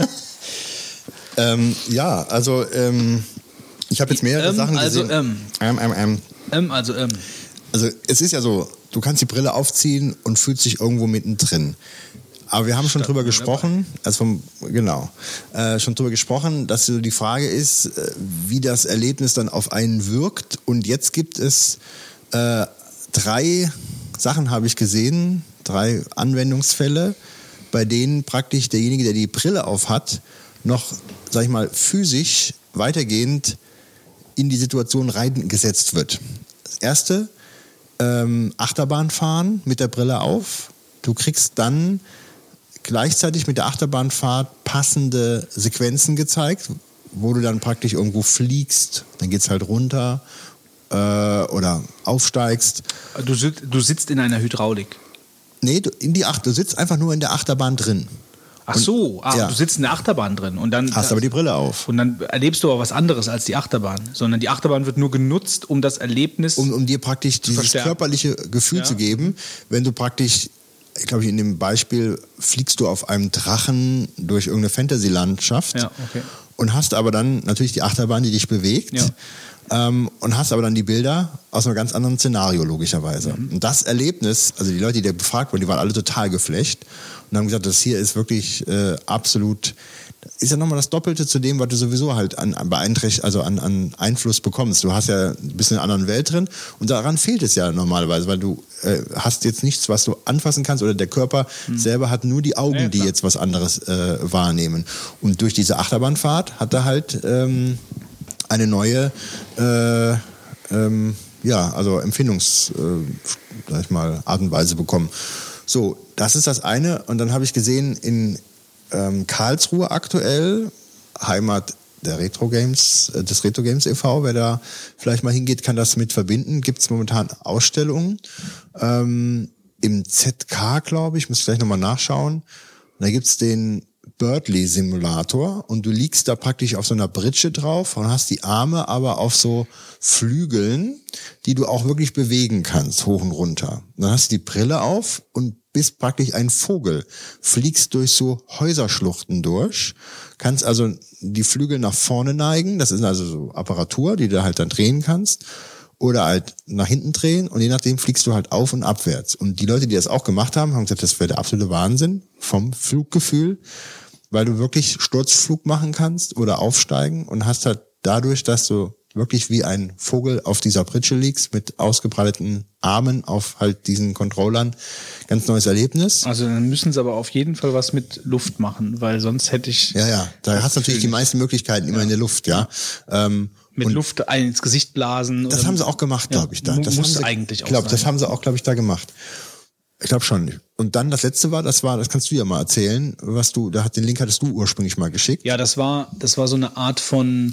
Ähm, ja, also ähm, ich habe jetzt mehrere Ähm, Sachen also, gesehen. ähm. Ähm, ähm, ähm. ähm, also, ähm. Also es ist ja so, du kannst die Brille aufziehen und fühlst dich irgendwo mittendrin. Aber wir haben schon drüber gesprochen, also vom, genau, äh, schon drüber gesprochen, dass so die Frage ist, äh, wie das Erlebnis dann auf einen wirkt. Und jetzt gibt es äh, drei Sachen, habe ich gesehen, drei Anwendungsfälle, bei denen praktisch derjenige, der die Brille auf hat, noch, sag ich mal, physisch weitergehend in die Situation reingesetzt wird. Das erste, ähm, Achterbahn fahren mit der Brille auf. Du kriegst dann gleichzeitig mit der Achterbahnfahrt passende Sequenzen gezeigt, wo du dann praktisch irgendwo fliegst. Dann geht's halt runter äh, oder aufsteigst. Du, sit- du sitzt in einer Hydraulik. Nee, du, in die Ach- du sitzt einfach nur in der Achterbahn drin. Ach Und- so, ah, ja. du sitzt in der Achterbahn drin und dann Hast aber die Brille auf. und dann erlebst du aber was anderes als die Achterbahn, sondern die Achterbahn wird nur genutzt, um das Erlebnis Um, um dir praktisch dieses verstärken. körperliche Gefühl Ja. zu geben, wenn du praktisch, ich glaube, in dem Beispiel fliegst du auf einem Drachen durch irgendeine Fantasy-Landschaft Ja, okay. und hast aber dann natürlich die Achterbahn, die dich bewegt. Ja. Ähm, und hast aber dann die Bilder aus einem ganz anderen Szenario, logischerweise. Mhm. Und das Erlebnis, also die Leute, die da befragt wurden, die waren alle total geflasht und haben gesagt, das hier ist wirklich äh, absolut, ist ja nochmal das Doppelte zu dem, was du sowieso halt an, an beeinträchtigt, also an, an Einfluss bekommst. Du hast ja ein bisschen in einer anderen Welt drin und daran fehlt es ja normalerweise, weil du äh, hast jetzt nichts, was du anfassen kannst oder der Körper selber hat nur die Augen, Ja, die klar. jetzt was anderes äh, wahrnehmen. Und durch diese Achterbahnfahrt hat er halt ähm, eine neue äh, ähm, ja, also Empfindungs, äh, sag ich mal, Art und Weise bekommen. So, das ist das eine. Und dann habe ich gesehen, in ähm, Karlsruhe aktuell, Heimat der Retro Games, äh, des Retro Games e V, wer da vielleicht mal hingeht, kann das mit verbinden. Gibt es momentan Ausstellungen. Ähm, im Z K, glaube ich, muss ich gleich nochmal nachschauen. Und da gibt's den Birdley-Simulator und du liegst da praktisch auf so einer Britsche drauf und hast die Arme aber auf so Flügeln, die du auch wirklich bewegen kannst, hoch und runter. Dann hast du die Brille auf und bist praktisch ein Vogel, fliegst durch so Häuserschluchten durch, kannst also die Flügel nach vorne neigen, das ist also so Apparatur, die du halt dann drehen kannst, oder halt nach hinten drehen und je nachdem fliegst du halt auf und abwärts. Und die Leute, die das auch gemacht haben, haben gesagt, das wäre der absolute Wahnsinn vom Fluggefühl, weil du wirklich Sturzflug machen kannst oder aufsteigen und hast halt dadurch, dass du wirklich wie ein Vogel auf dieser Pritsche liegst mit ausgebreiteten Armen auf halt diesen Controllern, ganz neues Erlebnis. Also dann müssen sie aber auf jeden Fall was mit Luft machen, weil sonst hätte ich Ja, ja, da hast du natürlich die meisten Möglichkeiten immer in der Luft, ja. Ähm, mit und Luft ein ins Gesicht blasen. Das oder- haben sie auch gemacht, Ja, glaube ich. Da. mu- Das muss haben sie, eigentlich auch glaub, sein. Das haben sie auch, glaube ich, da gemacht. Ich glaube schon. Und dann das letzte war, das war, das kannst du ja mal erzählen, was du, da hat den Link hattest du ursprünglich mal geschickt. Ja, das war, das war so eine Art von,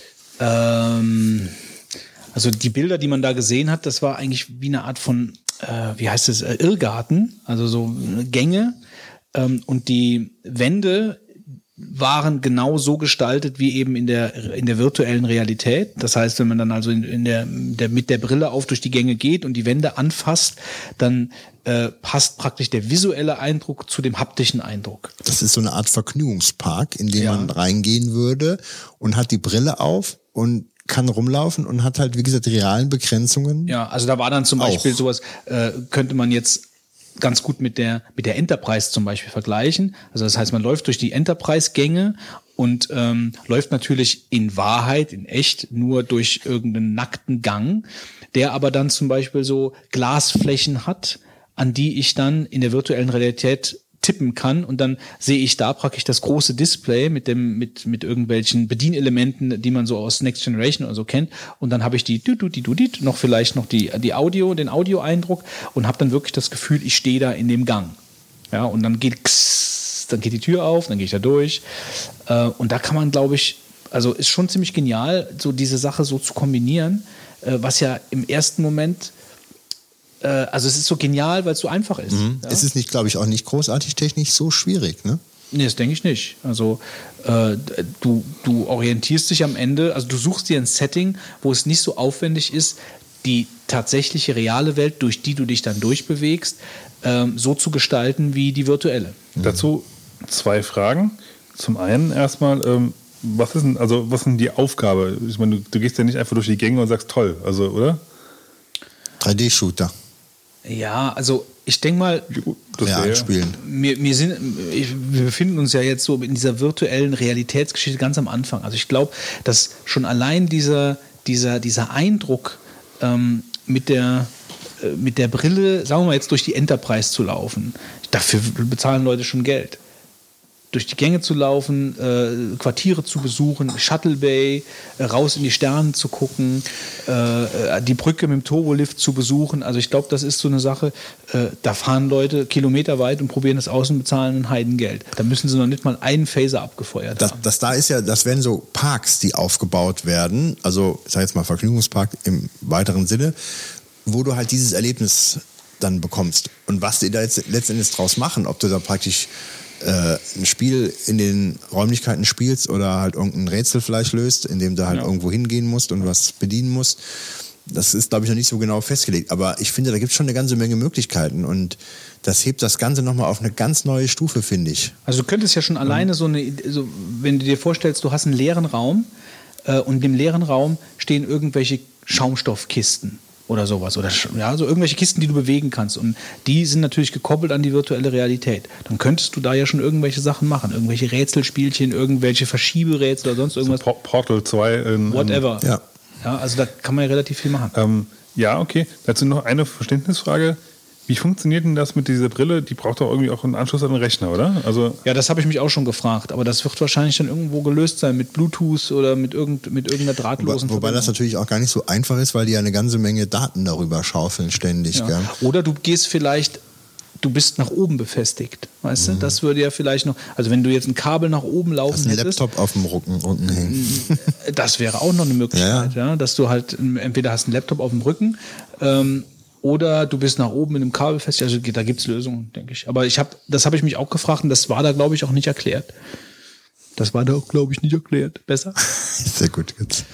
ähm, also die Bilder, die man da gesehen hat, das war eigentlich wie eine Art von, äh, wie heißt es, äh, Irrgarten, also so Gänge. Ähm, und die Wände waren genau so gestaltet wie eben in der in der virtuellen Realität. Das heißt, wenn man dann also in, in der, der mit der Brille auf durch die Gänge geht und die Wände anfasst, dann äh, passt praktisch der visuelle Eindruck zu dem haptischen Eindruck. Das ist so eine Art Vergnügungspark, in den Ja. man reingehen würde und hat die Brille auf und kann rumlaufen und hat halt, wie gesagt, die realen Begrenzungen. Ja, also da war dann zum Auch. Beispiel sowas, äh, könnte man jetzt ganz gut mit der mit der Enterprise zum Beispiel vergleichen. Also das heißt, man läuft durch die Enterprise-Gänge und ähm, läuft natürlich in Wahrheit, in echt, nur durch irgendeinen nackten Gang, der aber dann zum Beispiel so Glasflächen hat, an die ich dann in der virtuellen Realität tippen kann und dann sehe ich da praktisch das große Display mit dem mit mit irgendwelchen Bedienelementen, die man so aus Next Generation oder so kennt, und dann habe ich die du du die du die noch vielleicht noch die die Audio den Audioeindruck und habe dann wirklich das Gefühl, ich stehe da in dem Gang. Ja, und dann geht kss, dann geht die Tür auf, dann gehe ich da durch äh, und da kann man, glaube ich, also ist schon ziemlich genial, so diese Sache so zu kombinieren, äh, was ja im ersten Moment also es ist so genial, weil es so einfach ist. Mhm. Ja? Es ist nicht, glaube ich, auch nicht großartig technisch so schwierig, ne? Nee, das denke ich nicht. Also äh, du, du orientierst dich am Ende, also du suchst dir ein Setting, wo es nicht so aufwendig ist, die tatsächliche reale Welt, durch die du dich dann durchbewegst, ähm, so zu gestalten wie die virtuelle. Mhm. Dazu zwei Fragen. Zum einen erstmal, ähm, was ist denn, also was ist denn die Aufgabe? Ich meine, du, du gehst ja nicht einfach durch die Gänge und sagst toll, also, oder? drei D-Shooter. Ja, also ich denke mal, das ja, spielen. Wir, wir, sind, wir befinden uns ja jetzt so in dieser virtuellen Realitätsgeschichte ganz am Anfang. Also ich glaube, dass schon allein dieser, dieser, dieser Eindruck ähm, mit, der, äh, mit der Brille, sagen wir mal jetzt durch die Enterprise zu laufen, dafür bezahlen Leute schon Geld. Durch die Gänge zu laufen, äh, Quartiere zu besuchen, Shuttle Bay, äh, raus in die Sterne zu gucken, äh, die Brücke mit dem Turbolift zu besuchen. Also ich glaube, das ist so eine Sache, äh, da fahren Leute kilometerweit und probieren das aus und bezahlen ein Heidengeld. Da müssen sie noch nicht mal einen Phaser abgefeuert das, haben. Das da ist ja, das werden so Parks, die aufgebaut werden, also ich sage jetzt mal Vergnügungspark im weiteren Sinne, wo du halt dieses Erlebnis dann bekommst. Und was die da jetzt letztendlich draus machen, ob du da praktisch ein Spiel in den Räumlichkeiten spielst oder halt irgendein Rätsel vielleicht löst, in dem du halt ja. irgendwo hingehen musst und was bedienen musst. Das ist, glaube ich, noch nicht so genau festgelegt. Aber ich finde, da gibt es schon eine ganze Menge Möglichkeiten und das hebt das Ganze nochmal auf eine ganz neue Stufe, finde ich. Also du könntest ja schon alleine so eine, so, wenn du dir vorstellst, du hast einen leeren Raum äh, und in dem leeren Raum stehen irgendwelche Schaumstoffkisten oder sowas. Oder ja, so irgendwelche Kisten, die du bewegen kannst. Und die sind natürlich gekoppelt an die virtuelle Realität. Dann könntest du da ja schon irgendwelche Sachen machen. Irgendwelche Rätselspielchen, irgendwelche Verschieberätsel oder sonst irgendwas. So Portal zwei. In, Whatever. In, ja. ja, also da kann man ja relativ viel machen. Ähm, ja, okay. Dazu noch eine Verständnisfrage. Wie funktioniert denn das mit dieser Brille? Die braucht doch irgendwie auch einen Anschluss an den Rechner, oder? Also ja, das habe ich mich auch schon gefragt. Aber das wird wahrscheinlich dann irgendwo gelöst sein mit Bluetooth oder mit, irgend, mit irgendeiner drahtlosen Wo, Wobei das natürlich auch gar nicht so einfach ist, weil die ja eine ganze Menge Daten darüber schaufeln ständig. Ja. Gell? Oder du gehst vielleicht, du bist nach oben befestigt. Weißt mhm. du? Das würde ja vielleicht noch, also wenn du jetzt ein Kabel nach oben laufen hast, einen hättest. Laptop auf dem Rücken, Rücken hängen. Das wäre auch noch eine Möglichkeit, ja, ja. Ja, dass du halt entweder hast einen Laptop auf dem Rücken, ähm, oder du bist nach oben mit einem Kabel fest. Also da gibt es Lösungen, denke ich. Aber ich hab, das habe ich mich auch gefragt und das war da, glaube ich, auch nicht erklärt. Das war da auch, glaube ich, nicht erklärt. Besser? Sehr gut. Jetzt.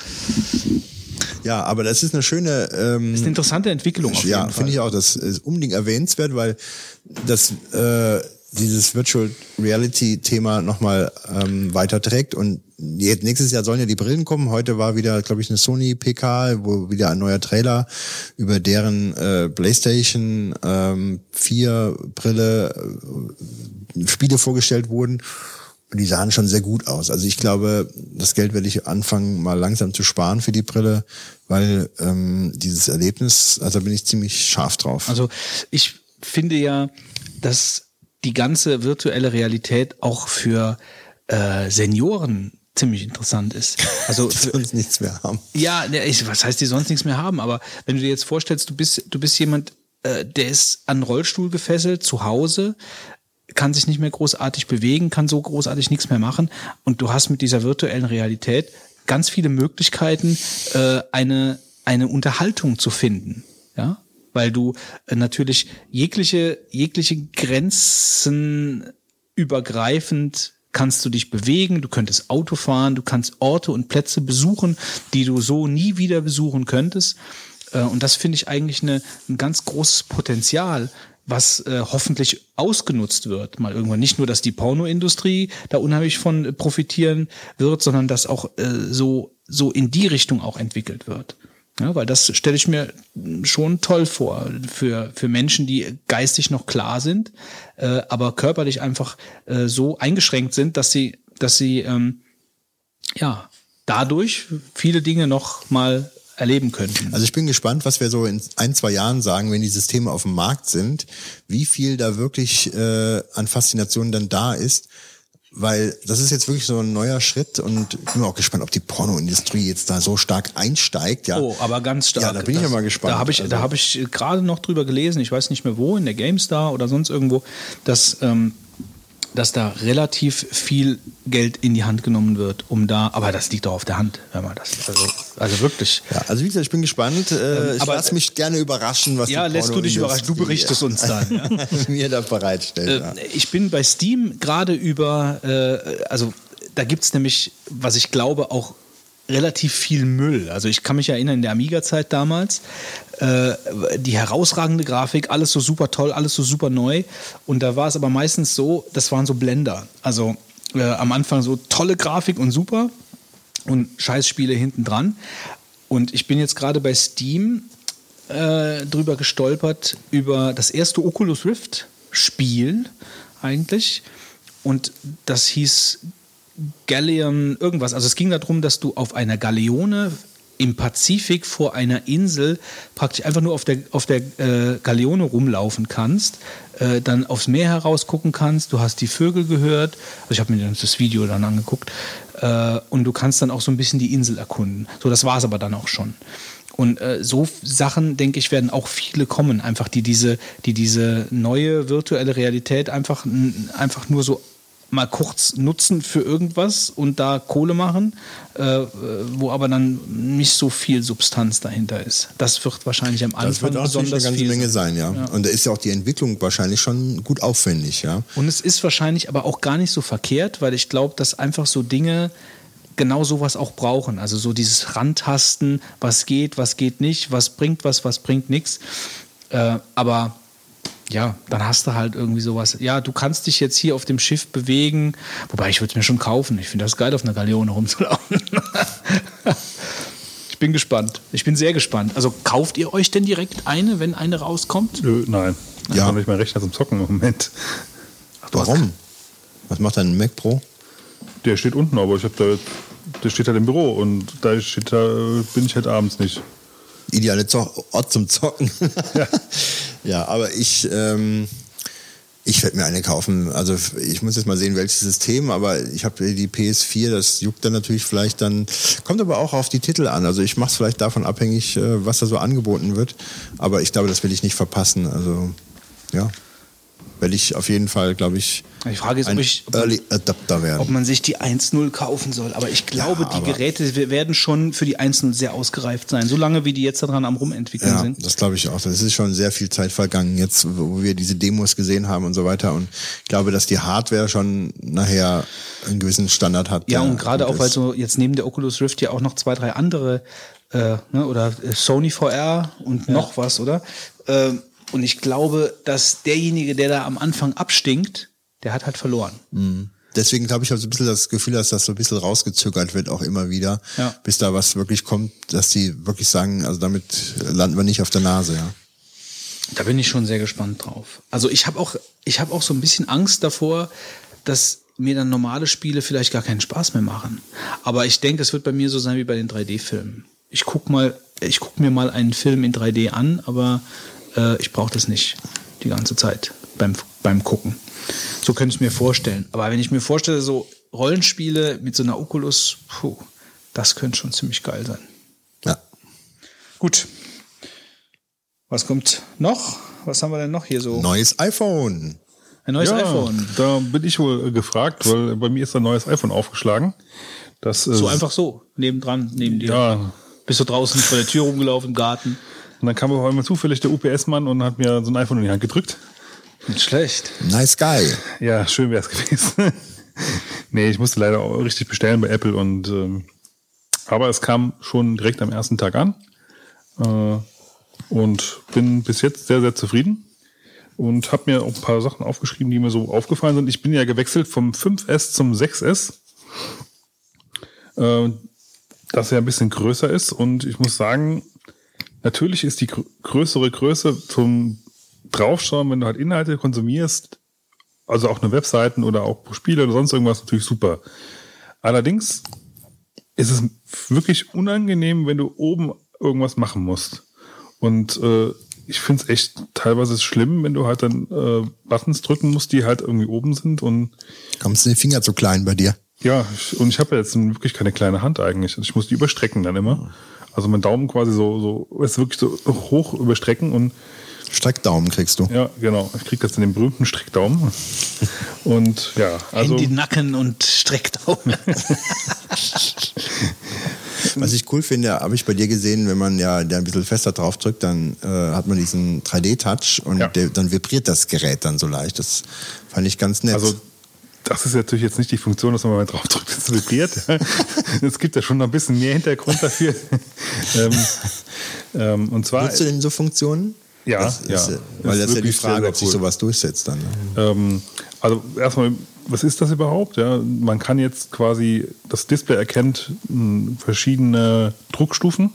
Ja, aber das ist eine schöne... Ähm, das ist eine interessante Entwicklung auf jeden ja, Fall. Ja, finde ich auch. Das ist unbedingt erwähnenswert, weil das... Äh, dieses Virtual Reality Thema nochmal ähm, weiterträgt und jetzt, nächstes Jahr sollen ja die Brillen kommen. Heute war wieder, glaube ich, eine Sony P K, wo wieder ein neuer Trailer über deren äh, PlayStation ähm, vier Brille äh, Spiele vorgestellt wurden und die sahen schon sehr gut aus. Also ich glaube, das Geld werde ich anfangen, mal langsam zu sparen für die Brille, weil ähm, dieses Erlebnis, also da bin ich ziemlich scharf drauf. Also ich finde ja, dass die ganze virtuelle Realität auch für äh, Senioren ziemlich interessant ist. Also die sonst nichts mehr haben. Ja, ich, was heißt, die sonst nichts mehr haben? Aber wenn du dir jetzt vorstellst, du bist, du bist jemand, äh, der ist an einen Rollstuhl gefesselt, zu Hause, kann sich nicht mehr großartig bewegen, kann so großartig nichts mehr machen und du hast mit dieser virtuellen Realität ganz viele Möglichkeiten, äh, eine, eine Unterhaltung zu finden. Ja? Weil du äh, natürlich jegliche, jegliche Grenzen übergreifend kannst du dich bewegen, du könntest Auto fahren, du kannst Orte und Plätze besuchen, die du so nie wieder besuchen könntest. Äh, und das finde ich eigentlich eine, ein ganz großes Potenzial, was äh, hoffentlich ausgenutzt wird. Mal irgendwann nicht nur, dass die Pornoindustrie da unheimlich von profitieren wird, sondern dass auch äh, so, so in die Richtung auch entwickelt wird. Ja, weil das stelle ich mir schon toll vor für, für Menschen, die geistig noch klar sind, äh, aber körperlich einfach äh, so eingeschränkt sind, dass sie, dass sie ähm, ja dadurch viele Dinge noch mal erleben könnten. Also ich bin gespannt, was wir so in ein, zwei Jahren sagen, wenn die Systeme auf dem Markt sind, wie viel da wirklich äh, an Faszination dann da ist. Weil das ist jetzt wirklich so ein neuer Schritt und ich bin auch gespannt, ob die Pornoindustrie jetzt da so stark einsteigt. Ja. Oh, aber ganz stark. Ja, da bin ich ja mal gespannt. Da habe ich, also. da hab ich gerade noch drüber gelesen, ich weiß nicht mehr wo, in der GameStar oder sonst irgendwo, dass, ähm, dass da relativ viel Geld in die Hand genommen wird, um da, aber das liegt doch auf der Hand, wenn man das, also, also wirklich. Ja, also wie gesagt, ich bin gespannt. Äh, ich aber, lass mich gerne überraschen, was ja, die lässt du dich überraschen, du berichtest uns dann. Ja. mir da bereitstellt. Äh, ja. Ich bin bei Steam gerade über, äh, also da gibt es nämlich, was ich glaube, auch relativ viel Müll. Also ich kann mich erinnern, in der Amiga-Zeit damals, äh, die herausragende Grafik, alles so super toll, alles so super neu. Und da war es aber meistens so, das waren so Blender. Also äh, am Anfang so tolle Grafik und super und Scheißspiele hinten dran. Und ich bin jetzt gerade bei Steam äh, drüber gestolpert, über das erste Oculus Rift Spiel eigentlich. Und das hieß Galleon irgendwas. Also es ging darum, dass du auf einer Galeone im Pazifik vor einer Insel praktisch einfach nur auf der, auf der äh, Galeone rumlaufen kannst, äh, dann aufs Meer heraus gucken kannst, du hast die Vögel gehört, also ich habe mir das Video dann angeguckt, äh, und du kannst dann auch so ein bisschen die Insel erkunden. So, das war es aber dann auch schon. Und äh, so Sachen, denke ich, werden auch viele kommen, einfach die diese, die diese neue virtuelle Realität einfach, einfach nur so mal kurz nutzen für irgendwas und da Kohle machen, äh, wo aber dann nicht so viel Substanz dahinter ist. Das wird wahrscheinlich am Anfang das wird auch besonders eine ganze viel Menge sein, ja. ja. Und da ist ja auch die Entwicklung wahrscheinlich schon gut aufwendig, ja. Und es ist wahrscheinlich aber auch gar nicht so verkehrt, weil ich glaube, dass einfach so Dinge genau sowas auch brauchen. Also so dieses Rantasten, was geht, was geht nicht, was bringt was, was bringt nichts. Äh, aber ja, dann hast du halt irgendwie sowas. Ja, du kannst dich jetzt hier auf dem Schiff bewegen, wobei ich würde es mir schon kaufen. Ich finde das geil, auf einer Galeone rumzulaufen. Ich bin gespannt. Ich bin sehr gespannt. Also kauft ihr euch denn direkt eine, wenn eine rauskommt? Nö, nein. Ich Ja. habe nicht meinen Rechner zum Zocken im Moment. Warum? Was macht dein Mac Pro? Der steht unten, aber ich habe da, der steht halt im Büro und da steht, da bin ich halt abends nicht. Ideale Zo- Ort zum Zocken. Ja, ja, aber ich, ähm, ich werde mir eine kaufen. Also ich muss jetzt mal sehen, welches System, aber ich habe die P S vier, das juckt dann natürlich vielleicht dann, kommt aber auch auf die Titel an. Also ich mache es vielleicht davon abhängig, äh, was da so angeboten wird. Aber ich glaube, das will ich nicht verpassen. Also ja, werde ich auf jeden Fall, glaube ich, Die Frage ist, ein ob, ich, ob, man, Early Adapter werden. ob man sich die eins null kaufen soll. Aber ich glaube, Ja, die aber- Geräte werden schon für die eins null sehr ausgereift sein. Solange wie die jetzt daran am Rumentwickeln Ja, sind. das glaube ich auch. Das ist schon sehr viel Zeit vergangen, jetzt, wo wir diese Demos gesehen haben und so weiter. Und ich glaube, dass die Hardware schon nachher einen gewissen Standard hat. Ja, der und gerade gut auch, weil ist. so jetzt neben der Oculus Rift ja auch noch zwei, drei andere, äh, ne, oder Sony V R und noch was, oder? Äh, und ich glaube, dass derjenige, der da am Anfang abstinkt, der hat halt verloren. Deswegen glaube ich, habe so ein bisschen das Gefühl, dass das so ein bisschen rausgezögert wird, auch immer wieder, Ja. bis da was wirklich kommt, dass die wirklich sagen, also damit landen wir nicht auf der Nase, ja. Da bin ich schon sehr gespannt drauf. Also ich habe auch, ich habe auch so ein bisschen Angst davor, dass mir dann normale Spiele vielleicht gar keinen Spaß mehr machen. Aber ich denke, es wird bei mir so sein wie bei den drei D-Filmen. Ich guck mal, ich guck mir mal einen Film in drei D an, aber äh, ich brauche das nicht die ganze Zeit beim, beim Gucken. So könnte ich mir vorstellen. Aber wenn ich mir vorstelle, so Rollenspiele mit so einer Oculus, puh, das könnte schon ziemlich geil sein. Ja. Gut. Was kommt noch? Was haben wir denn noch hier so? Neues iPhone. Ein neues ja, iPhone. Da bin ich wohl äh, gefragt, weil bei mir ist ein neues iPhone aufgeschlagen. Das, äh, So einfach so, nebendran, neben dir. Ja. Bist du draußen vor der Tür rumgelaufen im Garten? Und dann kam aber einmal zufällig der U P S-Mann und hat mir so ein iPhone in die Hand gedrückt. Nicht schlecht. Nice guy. Ja, schön wäre es gewesen. Nee, ich musste leider auch richtig bestellen bei Apple und ähm, aber es kam schon direkt am ersten Tag an äh, und bin bis jetzt sehr, sehr zufrieden und habe mir auch ein paar Sachen aufgeschrieben, die mir so aufgefallen sind. Ich bin ja gewechselt vom fünf S zum sechs S, äh, das ja ein bisschen größer ist und ich muss sagen, natürlich ist die gr- größere Größe zum Draufschauen, wenn du halt Inhalte konsumierst, also auch eine Webseiten oder auch Spiele oder sonst irgendwas, natürlich super. Allerdings ist es wirklich unangenehm, wenn du oben irgendwas machen musst. Und äh, ich finde es echt teilweise schlimm, wenn du halt dann äh, Buttons drücken musst, die halt irgendwie oben sind. Und kommst du den Finger zu klein bei dir? Ja, und ich habe ja jetzt wirklich keine kleine Hand eigentlich. Ich muss die überstrecken dann immer. Also mein Daumen quasi so, so ist wirklich so hoch überstrecken und Streckdaumen kriegst du. Ja, genau. Ich krieg jetzt den berühmten Streckdaumen. Und ja, also Handy, Nacken und Streckdaumen. Was ich cool finde, habe ich bei dir gesehen, wenn man ja da ein bisschen fester drauf drückt, dann äh, hat man diesen drei D-Touch und Ja. der, dann vibriert das Gerät dann so leicht. Das fand ich ganz nett. Also das ist natürlich jetzt nicht die Funktion, dass man mal drauf drückt, es vibriert. Es gibt ja schon noch ein bisschen mehr Hintergrund dafür. ähm, ähm, und zwar, Nutzt du denn so Funktionen? ja, das ist, ja. äh, Weil das ist ja die wirklich Frage, sehr, sehr ob sich cool. sowas durchsetzt dann. Ne? Ähm, also erstmal, was ist das überhaupt? Ja, man kann jetzt quasi, das Display erkennt mh, verschiedene Druckstufen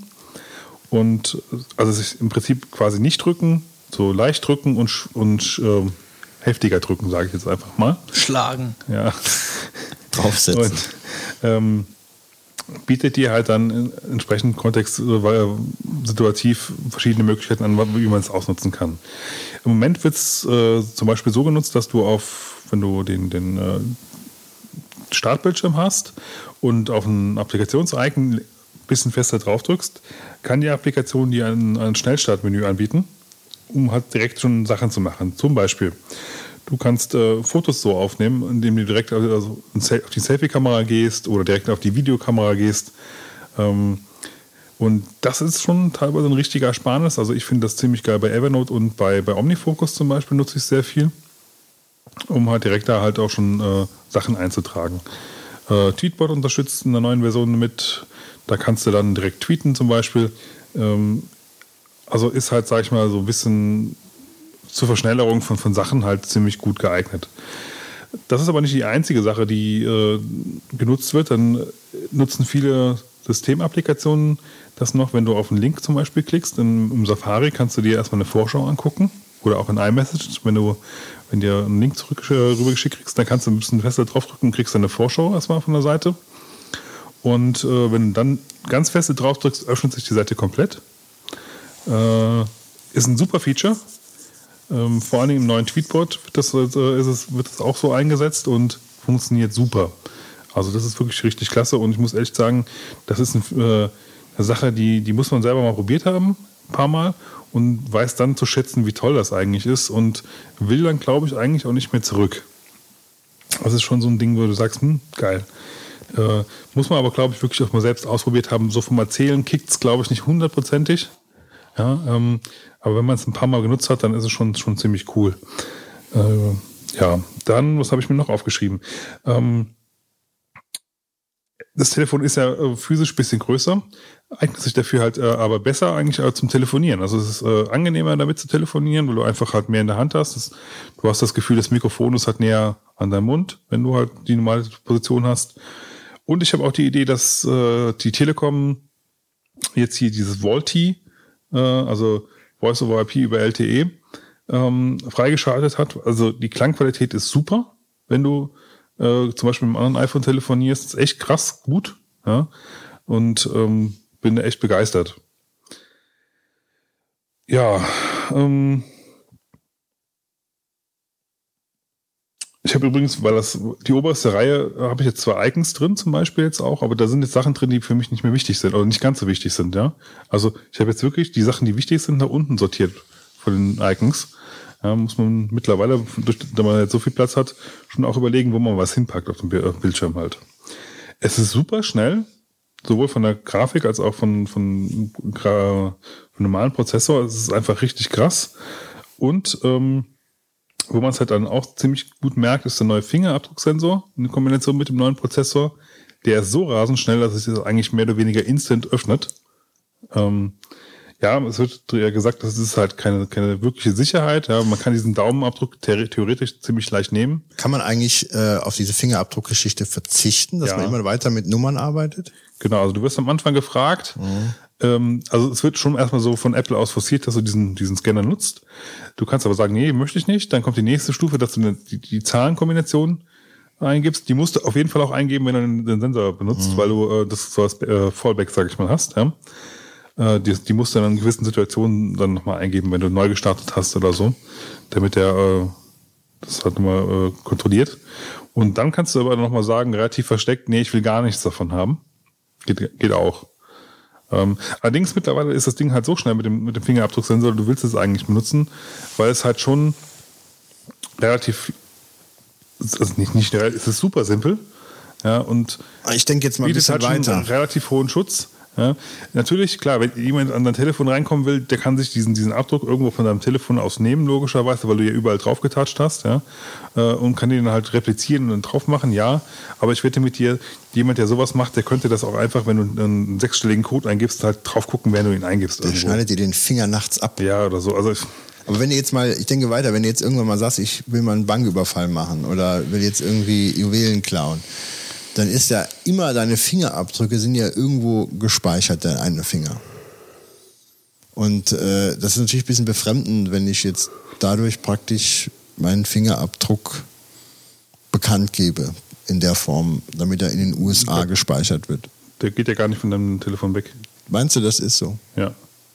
und also sich im Prinzip quasi nicht drücken, so leicht drücken und, sch- und ähm, heftiger drücken, sage ich jetzt einfach mal. Schlagen. Ja. Draufsetzen. Und ähm, bietet dir halt dann in, entsprechend Kontext, äh, weil, situativ verschiedene Möglichkeiten an, wie man es ausnutzen kann. Im Moment wird es äh, zum Beispiel so genutzt, dass du auf, wenn du den, den äh, Startbildschirm hast und auf ein Applikations-Icon ein bisschen fester drauf drückst, kann die Applikation dir ein, ein Schnellstartmenü anbieten, um halt direkt schon Sachen zu machen. Zum Beispiel, du kannst äh, Fotos so aufnehmen, indem du direkt also auf die Selfie-Kamera gehst oder direkt auf die Videokamera gehst. Ähm, und das ist schon teilweise ein richtiger Ersparnis. Also ich finde das ziemlich geil bei Evernote und bei, bei OmniFocus zum Beispiel nutze ich es sehr viel, um halt direkt da halt auch schon äh, Sachen einzutragen. Äh, Tweetbot unterstützt in der neuen Version mit, da kannst du dann direkt tweeten zum Beispiel. Ähm, also ist halt, sag ich mal, so ein bisschen zur Verschnellerung von, von Sachen halt ziemlich gut geeignet. Das ist aber nicht die einzige Sache, die äh, genutzt wird. Dann nutzen viele Systemapplikationen das noch, wenn du auf einen Link zum Beispiel klickst. In, im Safari kannst du dir erstmal eine Vorschau angucken oder auch in iMessage, wenn du wenn dir einen Link zurück äh, rübergeschickt kriegst, dann kannst du ein bisschen fester draufdrücken und kriegst dann eine Vorschau erstmal von der Seite. Und äh, wenn du dann ganz feste drauf drückst, öffnet sich die Seite komplett. Äh, ist ein super Feature. Ähm, vor allem im neuen Tweetbot wird das, äh, ist es, wird das auch so eingesetzt und funktioniert super. Also das ist wirklich richtig klasse und ich muss ehrlich sagen, das ist ein, äh, eine Sache, die, die muss man selber mal probiert haben, ein paar Mal und weiß dann zu schätzen, wie toll das eigentlich ist und will dann, glaube ich, eigentlich auch nicht mehr zurück. Das ist schon so ein Ding, wo du sagst, hm, geil. Äh, muss man aber, glaube ich, wirklich auch mal selbst ausprobiert haben. So vom Erzählen kickt es, glaube ich, nicht hundertprozentig. Ja, ähm, aber wenn man es ein paar Mal genutzt hat, dann ist es schon, schon ziemlich cool. Äh, ja, dann, was habe ich mir noch aufgeschrieben? Ähm, das Telefon ist ja äh, physisch ein bisschen größer, eignet sich dafür halt äh, aber besser eigentlich äh, zum Telefonieren. Also es ist äh, angenehmer damit zu telefonieren, weil du einfach halt mehr in der Hand hast. Das, du hast das Gefühl, das Mikrofon ist halt näher an deinem Mund, wenn du halt die normale Position hast. Und ich habe auch die Idee, dass äh, die Telekom jetzt hier dieses VoLTE, äh, also Voice over I P über L T E, ähm, freigeschaltet hat. Also die Klangqualität ist super, wenn du äh, zum Beispiel mit einem anderen iPhone telefonierst. Ist echt krass gut. Ja? Und ähm, bin echt begeistert. Ja, ähm, ich habe übrigens, weil das die oberste Reihe, habe ich jetzt zwei Icons drin zum Beispiel jetzt auch, aber da sind jetzt Sachen drin, die für mich nicht mehr wichtig sind oder nicht ganz so wichtig sind, ja. Also ich habe jetzt wirklich die Sachen, die wichtig sind, nach unten sortiert von den Icons. Ja, muss man mittlerweile, durch, da man jetzt so viel Platz hat, schon auch überlegen, wo man was hinpackt auf dem Bildschirm halt. Es ist super schnell, sowohl von der Grafik als auch von, von, von normalen Prozessor. Es ist einfach richtig krass. Und ähm, wo man es halt dann auch ziemlich gut merkt, ist der neue Fingerabdrucksensor in Kombination mit dem neuen Prozessor. Der ist so rasend schnell, dass es sich das eigentlich mehr oder weniger instant öffnet. Ähm, ja, es wird ja gesagt, das ist halt keine, keine wirkliche Sicherheit. Ja, man kann diesen Daumenabdruck theoretisch ziemlich leicht nehmen. Kann man eigentlich äh, auf diese Fingerabdruckgeschichte verzichten, dass Ja. man immer weiter mit Nummern arbeitet? Genau, also du wirst am Anfang gefragt, Mhm. ähm, also es wird schon erstmal so von Apple aus forciert, dass du diesen, diesen Scanner nutzt. Du kannst aber sagen, nee, möchte ich nicht. Dann kommt die nächste Stufe, dass du eine, die, die Zahlenkombination eingibst. Die musst du auf jeden Fall auch eingeben, wenn du den, den Sensor benutzt, Mhm. weil du äh, das so als äh, Fallback, sag ich mal, hast. Ja? Äh, die, die musst du dann in gewissen Situationen dann nochmal eingeben, wenn du neu gestartet hast oder so, damit der äh, das halt nochmal äh, kontrolliert. Und dann kannst du aber nochmal sagen, relativ versteckt, nee, ich will gar nichts davon haben. Geht, geht auch. Ähm, allerdings mittlerweile ist das Ding halt so schnell mit dem, mit dem Fingerabdrucksensor, du willst es eigentlich benutzen, weil es halt schon relativ, also nicht, nicht, es ist super simpel, ja, und ich denke jetzt mal ein bisschen halt weiter. Schon einen relativ hohen Schutz. Ja, natürlich, klar, wenn jemand an dein Telefon reinkommen will, der kann sich diesen, diesen Abdruck irgendwo von deinem Telefon aus nehmen, logischerweise, weil du ja überall drauf getatscht hast, ja, und kann den halt replizieren und drauf machen, ja, aber ich wette mit dir, jemand, der sowas macht, der könnte das auch einfach, wenn du einen sechsstelligen Code eingibst, halt drauf gucken, während du ihn eingibst. Der irgendwo. Schneidet dir den Finger nachts ab. Ja, oder so, also... Aber wenn du jetzt mal, ich denke weiter, wenn du jetzt irgendwann mal sagst, ich will mal einen Banküberfall machen oder will jetzt irgendwie Juwelen klauen, dann ist ja immer, deine Fingerabdrücke sind ja irgendwo gespeichert, deine Finger. Und äh, das ist natürlich ein bisschen befremdend, wenn ich jetzt dadurch praktisch meinen Fingerabdruck bekannt gebe, in der Form, damit er in den U S A der, gespeichert wird. Der geht ja gar nicht von deinem Telefon weg. Meinst du, das ist so? Ja.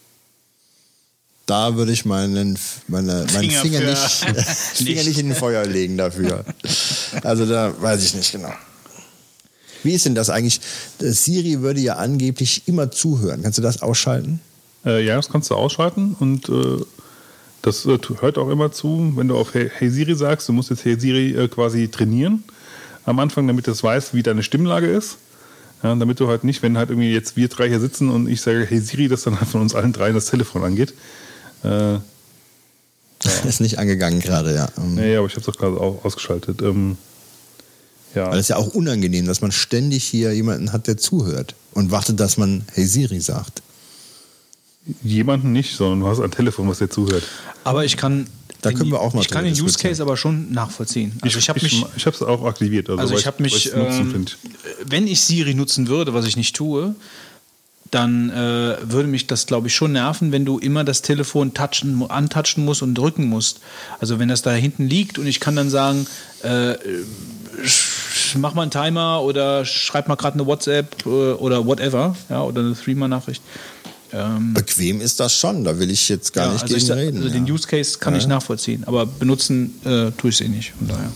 Da würde ich meinen, meine, meinen Finger, Finger, nicht, Finger nicht in den Feuer legen dafür. Also da weiß ich nicht genau. Wie ist denn das eigentlich? Siri würde ja angeblich immer zuhören. Kannst du das ausschalten? Äh, ja, das kannst du ausschalten und äh, das äh, hört auch immer zu, wenn du auf Hey, hey Siri sagst. Du musst jetzt Hey Siri äh, quasi trainieren am Anfang, damit es weiß, wie deine Stimmlage ist. Ja, damit du halt nicht, wenn halt irgendwie jetzt wir drei hier sitzen und ich sage Hey Siri, dass dann halt von uns allen dreien das Telefon angeht. Äh, ja. Ist nicht angegangen gerade, ja. Nee, aber ich habe es doch gerade auch ausgeschaltet. Ähm, ja. Weil es ist ja auch unangenehm, dass man ständig hier jemanden hat, der zuhört und wartet, dass man Hey Siri sagt. Jemanden nicht, sondern du hast ein Telefon, was dir zuhört. Aber ich kann, da können wir auch mal ich kann den Use Case aber schon nachvollziehen. Also ich, ich habe mich, ich habe es auch aktiviert. Also, also ich habe mich, ähm, wenn ich Siri nutzen würde, was ich nicht tue, dann äh, würde mich das, glaube ich, schon nerven, wenn du immer das Telefon touchen, antatschen musst und drücken musst. Also wenn das da hinten liegt und ich kann dann sagen, äh, mach mal einen Timer oder schreib mal gerade eine WhatsApp äh, oder whatever, ja, oder eine Threema-Nachricht. Ähm, Bequem ist das schon, da will ich jetzt gar ja, nicht also gegen ich, reden. Also ja. den Use Case kann ja. ich nachvollziehen, aber benutzen äh, tue ich es eh nicht, von daher.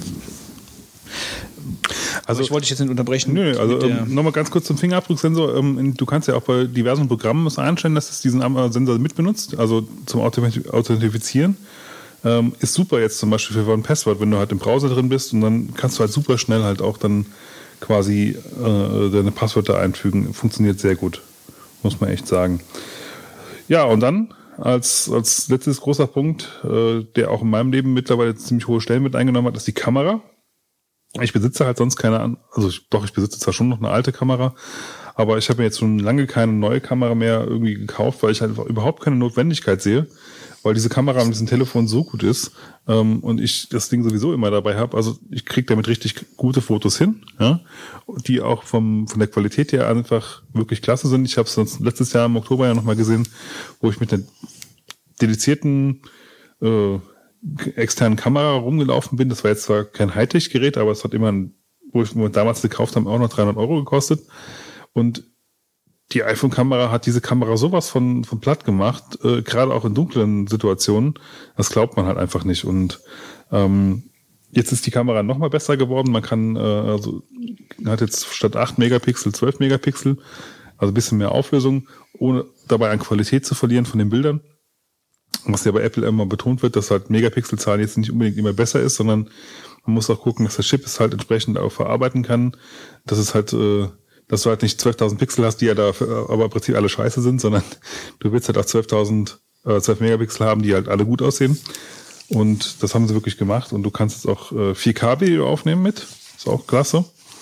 Also ich wollte dich jetzt nicht unterbrechen. Nö, also ähm, nochmal ganz kurz zum Fingerabdrucksensor. Ähm, du kannst ja auch bei diversen Programmen einstellen, dass es diesen Sensor mitbenutzt, also zum Authentifizieren. Ähm, ist super jetzt zum Beispiel für ein Passwort, wenn du halt im Browser drin bist und dann kannst du halt super schnell halt auch dann quasi äh, deine Passwörter einfügen. Funktioniert sehr gut, muss man echt sagen. Ja, und dann als, als letztes großer Punkt, äh, der auch in meinem Leben mittlerweile ziemlich hohe Stellen mit eingenommen hat, ist die Kamera. Ich besitze halt sonst keine, also ich, doch, ich besitze zwar schon noch eine alte Kamera, aber ich habe mir jetzt schon lange keine neue Kamera mehr irgendwie gekauft, weil ich halt überhaupt keine Notwendigkeit sehe, weil diese Kamera mit diesem Telefon so gut ist ähm, und ich das Ding sowieso immer dabei habe. Also ich kriege damit richtig gute Fotos hin, ja, die auch vom von der Qualität her einfach wirklich klasse sind. Ich habe es letztes Jahr im Oktober ja nochmal gesehen, wo ich mit einer dedizierten äh, externen Kamera rumgelaufen bin. Das war jetzt zwar kein Hightech-Gerät, aber es hat immer, wo wir damals gekauft haben, auch noch dreihundert Euro gekostet. Und die iPhone-Kamera hat diese Kamera sowas von, von platt gemacht, äh, gerade auch in dunklen Situationen. Das glaubt man halt einfach nicht. Und ähm, jetzt ist die Kamera noch mal besser geworden. Man kann, äh, also hat jetzt statt acht Megapixel zwölf Megapixel, also ein bisschen mehr Auflösung, ohne dabei an Qualität zu verlieren von den Bildern. Was ja bei Apple immer betont wird, dass halt Megapixelzahlen jetzt nicht unbedingt immer besser ist, sondern man muss auch gucken, dass der Chip es halt entsprechend auch verarbeiten kann. Dass es halt, äh, dass du halt nicht zwölftausend Pixel hast, die ja da aber im Prinzip alle scheiße sind, sondern du willst halt auch zwölftausend, äh, zwölf Megapixel haben, die halt alle gut aussehen. Und das haben sie wirklich gemacht. Und du kannst jetzt auch äh, vier K Video aufnehmen mit. Ist auch klasse.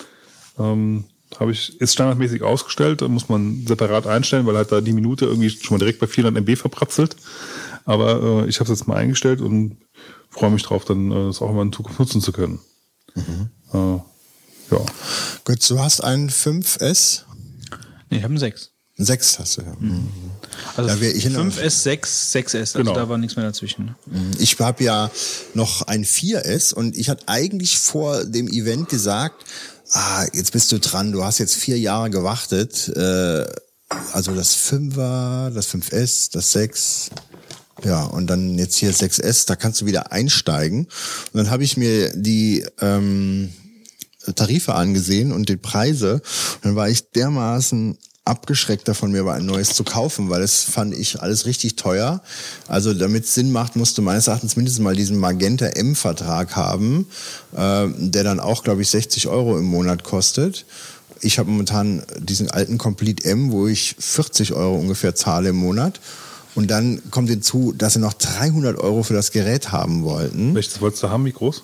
Ähm, habe ich, ist standardmäßig ausgestellt, da muss man separat einstellen, weil halt da die Minute irgendwie schon mal direkt bei vierhundert Megabyte verpratzelt. Aber äh, ich habe es jetzt mal eingestellt und freue mich drauf, dann äh, das auch immer in Zukunft nutzen zu können. Mhm. Äh, ja. Gut, du hast einen fünf S? Nee, ich habe einen sechs. Einen sechs hast du, ja. Mhm. Also da ich fünf S, sechs, sechs S, also genau. Da war nichts mehr dazwischen. Ich habe ja noch ein vier S und ich hatte eigentlich vor dem Event gesagt, ah, jetzt bist du dran, du hast jetzt vier Jahre gewartet, äh, also das fünfer, das fünf S, das sechs, ja, und dann jetzt hier sechs S, da kannst du wieder einsteigen. Und dann habe ich mir die ähm, Tarife angesehen und die Preise. Und dann war ich dermaßen abgeschreckt davon, mir aber ein neues zu kaufen, weil das fand ich alles richtig teuer. Also damit es Sinn macht, musst du meines Erachtens mindestens mal diesen Magenta M-Vertrag haben, äh, der dann auch, glaube ich, sechzig Euro im Monat kostet. Ich habe momentan diesen alten Complete M, wo ich vierzig Euro ungefähr zahle im Monat. Und dann kommt hinzu, dass sie noch dreihundert Euro für das Gerät haben wollten. Welches wolltest du haben? Wie groß?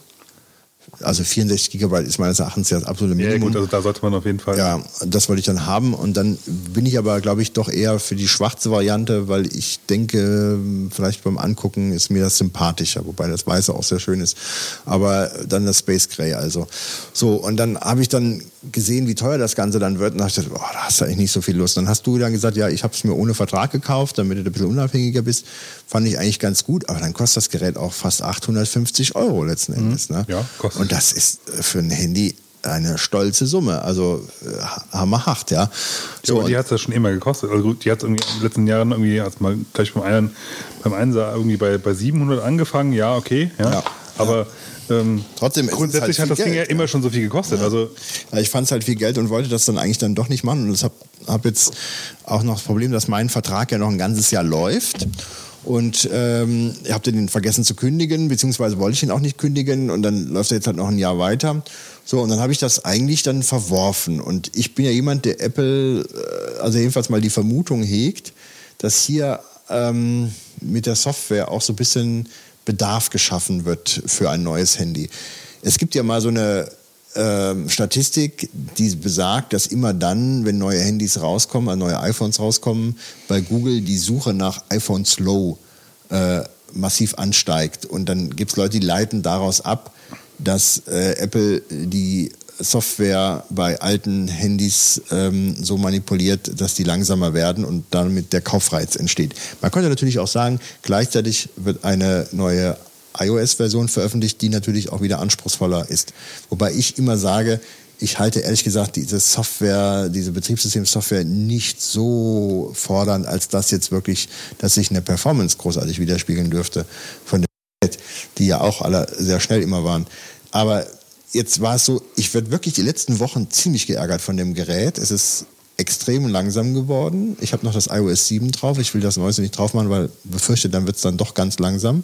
Also vierundsechzig Gigabyte ist meines Erachtens ja das absolute Minimum. Ja gut, also da sollte man auf jeden Fall... Ja, das wollte ich dann haben und dann bin ich aber, glaube ich, doch eher für die schwarze Variante, weil ich denke, vielleicht beim Angucken ist mir das sympathischer, wobei das Weiße auch sehr schön ist. Aber dann das Space Gray also. So, und dann habe ich dann gesehen, wie teuer das Ganze dann wird und dachte, boah, da hast du eigentlich nicht so viel Lust. Dann hast du dann gesagt, ja, ich habe es mir ohne Vertrag gekauft, damit du ein bisschen unabhängiger bist. Fand ich eigentlich ganz gut, aber dann kostet das Gerät auch fast achthundertfünfzig Euro letzten Endes. Ne? Ja, kostet. Und das ist für ein Handy eine stolze Summe, also äh, hammerhart, ja. So, ja, aber die hat es ja schon immer gekostet. Also die hat es irgendwie in den letzten Jahren irgendwie, als mal gleich beim einen, beim einen irgendwie bei, bei siebenhundert angefangen, ja, okay, ja. ja aber ja. Ähm, trotzdem grundsätzlich halt hat das Geld, Ding ja, ja immer schon so viel gekostet. Ja. Also ja, ich fand es halt viel Geld und wollte das dann eigentlich dann doch nicht machen. Und ich habe hab jetzt auch noch das Problem, dass mein Vertrag ja noch ein ganzes Jahr läuft. Und ähm, ich habe den vergessen zu kündigen, beziehungsweise wollte ich ihn auch nicht kündigen und dann läuft er jetzt halt noch ein Jahr weiter. So, und dann habe ich das eigentlich dann verworfen. Und ich bin ja jemand, der Apple, also jedenfalls mal die Vermutung hegt, dass hier ähm, mit der Software auch so ein bisschen Bedarf geschaffen wird für ein neues Handy. Es gibt ja mal so eine Ähm, Statistik, die besagt, dass immer dann, wenn neue Handys rauskommen, also neue iPhones rauskommen, bei Google die Suche nach iPhone Slow äh, massiv ansteigt. Und dann gibt es Leute, die leiten daraus ab, dass äh, Apple die Software bei alten Handys ähm, so manipuliert, dass die langsamer werden und damit der Kaufreiz entsteht. Man könnte natürlich auch sagen, gleichzeitig wird eine neue iOS-Version veröffentlicht, die natürlich auch wieder anspruchsvoller ist. Wobei ich immer sage, ich halte ehrlich gesagt diese Software, diese Betriebssystemsoftware nicht so fordernd, als dass jetzt wirklich, dass sich eine Performance großartig widerspiegeln dürfte von der Gerät, die ja auch alle sehr schnell immer waren. Aber jetzt war es so, ich werde wirklich die letzten Wochen ziemlich geärgert von dem Gerät. Es ist extrem langsam geworden. Ich habe noch das iOS sieben drauf. Ich will das Neueste nicht drauf machen, weil befürchte, dann wird es dann doch ganz langsam.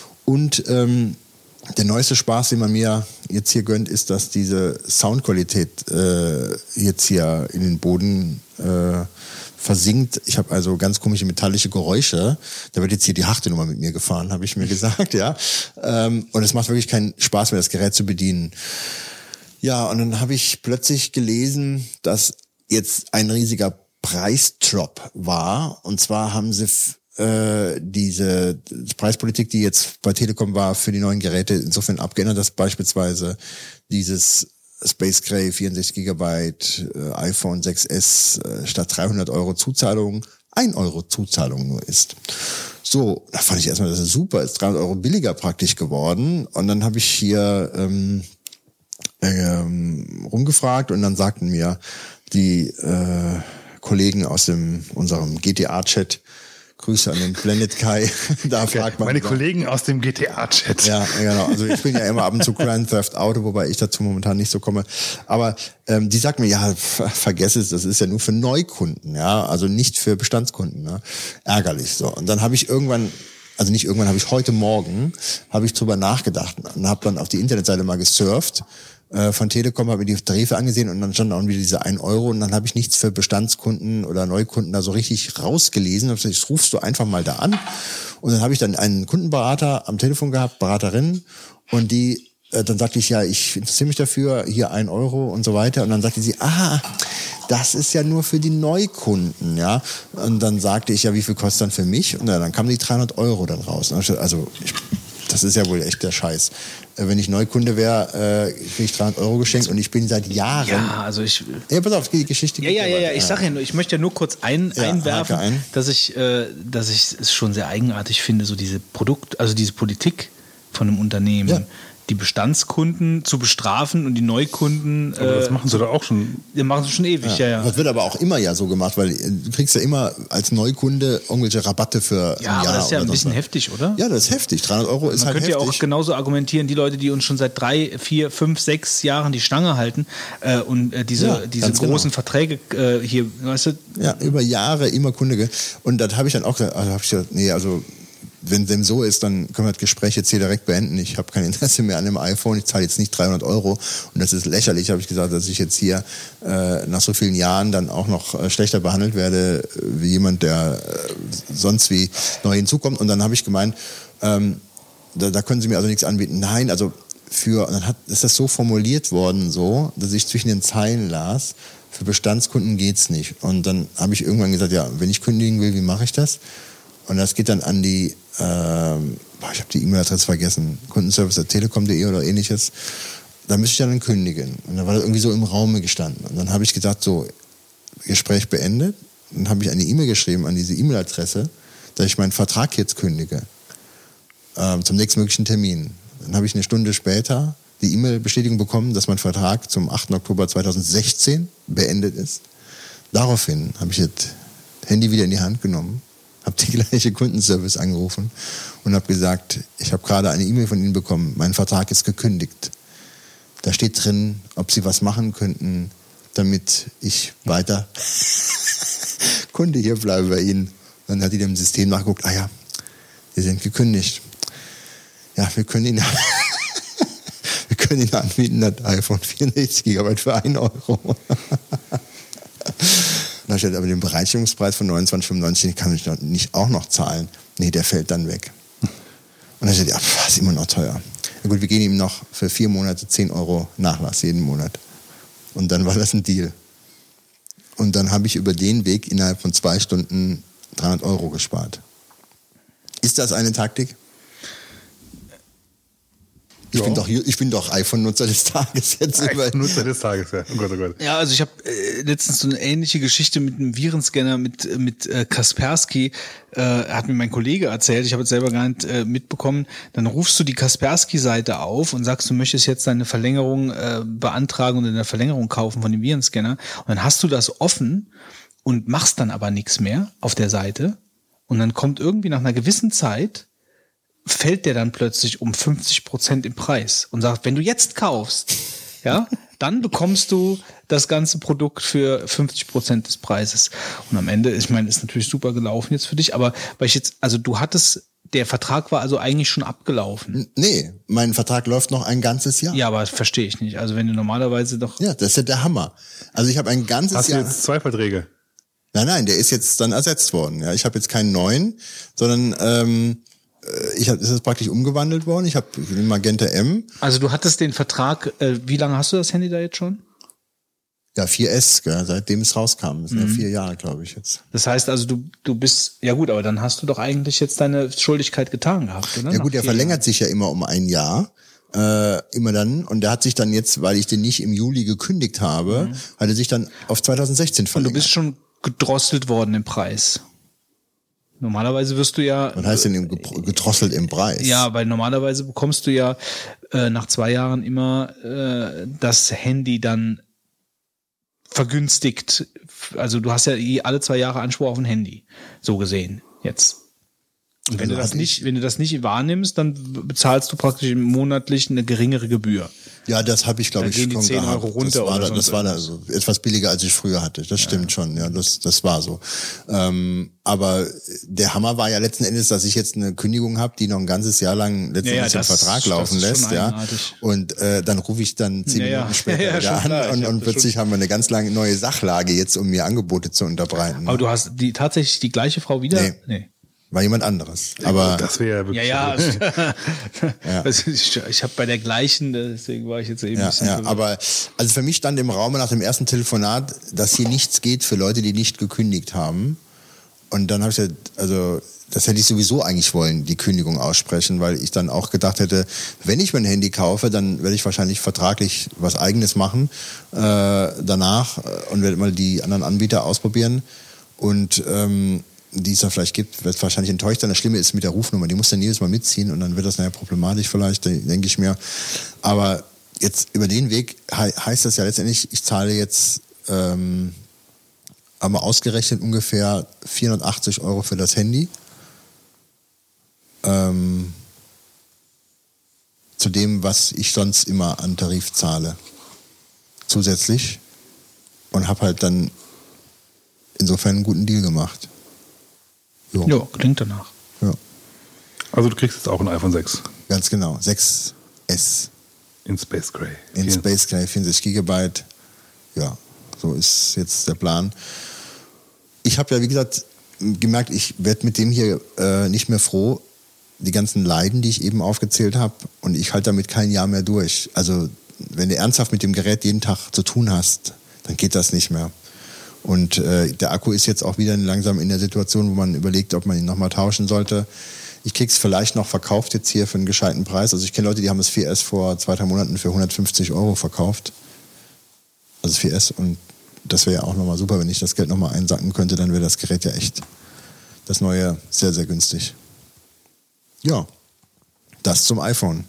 Und ähm, der neueste Spaß, den man mir jetzt hier gönnt, ist, dass diese Soundqualität äh, jetzt hier in den Boden äh, versinkt. Ich habe also ganz komische metallische Geräusche. Da wird jetzt hier die harte Nummer mit mir gefahren, habe ich mir gesagt, ja. Ähm, und es macht wirklich keinen Spaß mehr, das Gerät zu bedienen. Ja, und dann habe ich plötzlich gelesen, dass jetzt ein riesiger Preisdrop war. Und zwar haben sie f- äh, diese Preispolitik, die jetzt bei Telekom war, für die neuen Geräte insofern abgeändert, dass beispielsweise dieses Space Gray vierundsechzig Gigabyte äh, iPhone sechs S äh, statt dreihundert Euro Zuzahlung ein Euro Zuzahlung nur ist. So, da fand ich erstmal, das ist super, ist dreihundert Euro billiger praktisch geworden. Und dann habe ich hier ähm, ähm, rumgefragt und dann sagten mir die äh, Kollegen aus dem unserem G T A-Chat, Grüße an den Planet Kai. Da okay, fragt man meine da, Kollegen aus dem G T A-Chat. Ja, genau. Also ich bin ja immer ab und zu Grand Theft Auto, wobei ich dazu momentan nicht so komme. Aber ähm, die sagt mir, ja, ver- vergess es, das ist ja nur für Neukunden, ja, also nicht für Bestandskunden. Ne? Ärgerlich so. Und dann habe ich irgendwann, also nicht irgendwann, habe ich heute Morgen, habe ich drüber nachgedacht und habe dann auf die Internetseite mal gesurft von Telekom, habe mir die Tarife angesehen und dann stand auch wieder diese ein Euro und dann habe ich nichts für Bestandskunden oder Neukunden da so richtig rausgelesen. Dann habe ich gesagt, rufst du einfach mal da an. Und dann habe ich dann einen Kundenberater am Telefon gehabt, Beraterin, und die, äh, dann sagte ich, ja, ich interessiere mich dafür, hier ein Euro und so weiter. Und dann sagte sie, ah, das ist ja nur für die Neukunden, ja. Und dann sagte ich, ja, wie viel kostet dann für mich? Und dann kamen die dreihundert Euro dann raus. Also ich, das ist ja wohl echt der Scheiß. Wenn ich Neukunde wäre, äh, kriege ich dreihundert Euro geschenkt und ich bin seit Jahren... Ja, also ich... Ja, pass auf, die Geschichte... Ja, ja, ja, ja, ich sag ja nur, ich möchte ja nur kurz ein, ja, einwerfen, ein. dass ich, äh, dass ich es schon sehr eigenartig finde, so diese Produkt, also diese Politik von einem Unternehmen, ja. die Bestandskunden zu bestrafen und die Neukunden. Aber das machen sie doch auch schon. Die machen sie schon ewig, ja, ja. Das wird aber auch immer ja so gemacht, weil du kriegst ja immer als Neukunde irgendwelche Rabatte für Ja, ein aber Jahr. das ist ja ein oder bisschen so. heftig, oder? Ja, das ist heftig. dreihundert Euro ist Man halt könnte ja heftig. auch genauso argumentieren, die Leute, die uns schon seit drei, vier, fünf, sechs Jahren die Stange halten äh, und äh, diese, Ja, diese ganz großen genau. Verträge äh, hier, weißt du? Ja, über Jahre immer Kunde. ge- Und das habe ich dann auch gesagt, also habe ich gesagt, nee, also wenn dem so ist, dann können wir das Gespräch jetzt hier direkt beenden. Ich habe kein Interesse mehr an dem iPhone. Ich zahle jetzt nicht dreihundert Euro. Und das ist lächerlich, habe ich gesagt, dass ich jetzt hier äh, nach so vielen Jahren dann auch noch äh, schlechter behandelt werde, äh, wie jemand, der äh, sonst wie neu hinzukommt. Und dann habe ich gemeint, ähm, da, da können Sie mir also nichts anbieten. Nein, also für, und dann hat, ist das so formuliert worden, so, dass ich zwischen den Zeilen las, für Bestandskunden geht's nicht. Und dann habe ich irgendwann gesagt, ja, wenn ich kündigen will, wie mache ich das? Und das geht dann an die, ähm, boah, ich habe die E-Mail-Adresse vergessen, kundenservice at telekom punkt de oder ähnliches. Da müsste ich dann kündigen. Und dann war das irgendwie so im Raume gestanden. Und dann habe ich gedacht, so, Gespräch beendet. Dann habe ich eine E-Mail geschrieben an diese E-Mail-Adresse, dass ich meinen Vertrag jetzt kündige. Ähm, zum nächstmöglichen Termin. Dann habe ich eine Stunde später die E-Mail-Bestätigung bekommen, dass mein Vertrag zum achten Oktober zweitausendsechzehn beendet ist. Daraufhin habe ich das Handy wieder in die Hand genommen, habe die gleiche Kundenservice angerufen und habe gesagt, ich habe gerade eine E-Mail von Ihnen bekommen, mein Vertrag ist gekündigt. Da steht drin, ob Sie was machen könnten, damit ich weiter Kunde hier bleibe bei Ihnen. Dann hat die dem System nachgeguckt, ah ja, Sie sind gekündigt. Ja, wir können Ihnen, wir können Ihnen anbieten, das iPhone vierundsechzig Gigabyte für einen Euro. Dann steht aber den Bereitstellungspreis von neunundzwanzig fünfundneunzig, den kann ich noch nicht auch noch zahlen. Nee, der fällt dann weg. Und dann steht, ja, pff, ist immer noch teuer. Na gut, wir gehen ihm noch für vier Monate zehn Euro Nachlass jeden Monat. Und dann war das ein Deal. Und dann habe ich über den Weg innerhalb von zwei Stunden dreihundert Euro gespart. Ist das eine Taktik? Ich, Ja. bin doch, ich bin doch iPhone-Nutzer des Tages jetzt. Nutzer des Tages, ja. Oh Gott, oh Gott. Ja, also ich habe äh, letztens so eine ähnliche Geschichte mit einem Virenscanner mit mit äh, Kaspersky, äh, hat mir mein Kollege erzählt, ich habe es selber gar nicht äh, mitbekommen. Dann rufst du die Kaspersky-Seite auf und sagst, du möchtest jetzt deine Verlängerung äh, beantragen und eine Verlängerung kaufen von dem Virenscanner. Und dann hast du das offen und machst dann aber nichts mehr auf der Seite. Und dann kommt irgendwie nach einer gewissen Zeit fällt der dann plötzlich um fünfzig Prozent im Preis und sagt, wenn du jetzt kaufst, ja, dann bekommst du das ganze Produkt für fünfzig Prozent des Preises. Und am Ende, ich meine, ist natürlich super gelaufen jetzt für dich, aber weil ich jetzt, also du hattest, der Vertrag war also eigentlich schon abgelaufen. Nee, mein Vertrag läuft noch ein ganzes Jahr. Ja, aber das verstehe ich nicht. Also wenn du normalerweise doch... Ja, das ist ja der Hammer. Also ich habe ein ganzes Hast du Jahr... jetzt zwei Verträge? Nein, nein, der ist jetzt dann ersetzt worden. Ja, ich habe jetzt keinen neuen, sondern ähm, ich hab, ist es praktisch umgewandelt worden. Ich habe den Magenta M. Also du hattest den Vertrag, äh, wie lange hast du das Handy da jetzt schon? Ja, vier S, gell, seitdem es rauskam. Das sind Mhm. ja vier Jahre, glaube ich jetzt. Das heißt also, du, du bist, ja gut, aber dann hast du doch eigentlich jetzt deine Schuldigkeit getan gehabt, oder? Ja Nach gut, der vier verlängert Jahren. sich ja immer um ein Jahr. Äh, immer dann. Und der hat sich dann jetzt, weil ich den nicht im Juli gekündigt habe, Mhm. hat er sich dann auf zweitausendsechzehn Und verlängert. du bist schon gedrosselt worden im Preis. Normalerweise wirst du ja... Was heißt denn gepro- gedrosselt im Preis? Ja, weil normalerweise bekommst du ja äh, nach zwei Jahren immer äh, das Handy dann vergünstigt. Also du hast ja eh alle zwei Jahre Anspruch auf ein Handy, so gesehen jetzt. Und wenn Also du das hatte ich- nicht, wenn du das nicht wahrnimmst, dann bezahlst du praktisch monatlich eine geringere Gebühr. Ja, das habe ich, glaube Da ich, gehen die schon zehn gehabt. Euro runter das war, oder da, das sonst war da so etwas billiger, als ich früher hatte. Das stimmt schon, ja, das, das war so. Ähm, aber der Hammer war ja letzten Endes, dass ich jetzt eine Kündigung habe, die noch ein ganzes Jahr lang letzten Ja, ja, Endes den das- Vertrag das laufen ist schon lässt, ja. eigenartig. Und äh, dann rufe ich dann zehn Ja, ja. Minuten später Ja, ja, wieder schon an klar. Ich und, hab und das plötzlich schon- haben wir eine ganz lange neue Sachlage jetzt, um mir Angebote zu unterbreiten. Aber du hast die tatsächlich die gleiche Frau wieder? Nee. nee. War jemand anderes. Aber Das wäre ja wirklich... Ja, ja. Ja. Also ich ich habe bei der gleichen, deswegen war ich jetzt eben ein Ja, bisschen ja, verwirrt. aber also für mich stand im Raum nach dem ersten Telefonat, dass hier nichts geht für Leute, die nicht gekündigt haben. Und dann habe ich gesagt, also das hätte ich sowieso eigentlich wollen, die Kündigung aussprechen, weil ich dann auch gedacht hätte, wenn ich mein Handy kaufe, dann werde ich wahrscheinlich vertraglich was Eigenes machen äh, danach äh, und werde mal die anderen Anbieter ausprobieren. Und ähm, die es da vielleicht gibt, wird wahrscheinlich enttäuscht sein. Das Schlimme ist mit der Rufnummer, die muss dann jedes Mal mitziehen und dann wird das nachher problematisch vielleicht, denke ich mir. Aber jetzt über den Weg he- heißt das ja letztendlich, ich zahle jetzt ähm, aber ausgerechnet ungefähr vierhundertachtzig Euro für das Handy. Ähm, zu dem, was ich sonst immer an Tarif zahle. Zusätzlich. Und habe halt dann insofern einen guten Deal gemacht. Jo. Ja, klingt danach. Ja. Also du kriegst jetzt auch ein iPhone sechs. Ganz genau, sechs S. In Space Gray. In Space Gray, vierundsechzig Gigabyte. Ja, so ist jetzt der Plan. Ich habe ja, wie gesagt, gemerkt, ich werde mit dem hier äh, nicht mehr froh. Die ganzen Leiden, die ich eben aufgezählt habe. Und ich halte damit kein Jahr mehr durch. Also wenn du ernsthaft mit dem Gerät jeden Tag zu tun hast, dann geht das nicht mehr. Und äh, der Akku ist jetzt auch wieder langsam in der Situation, wo man überlegt, ob man ihn nochmal tauschen sollte. Ich krieg's vielleicht noch verkauft jetzt hier für einen gescheiten Preis. Also ich kenne Leute, die haben das vier S vor zwei, drei Monaten für hundertfünfzig Euro verkauft. Also das vier S. Und das wäre ja auch nochmal super, wenn ich das Geld nochmal einsacken könnte, dann wäre das Gerät ja echt das neue sehr, sehr günstig. Ja, das zum iPhone.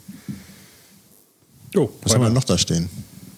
Jo, was haben wir noch da stehen?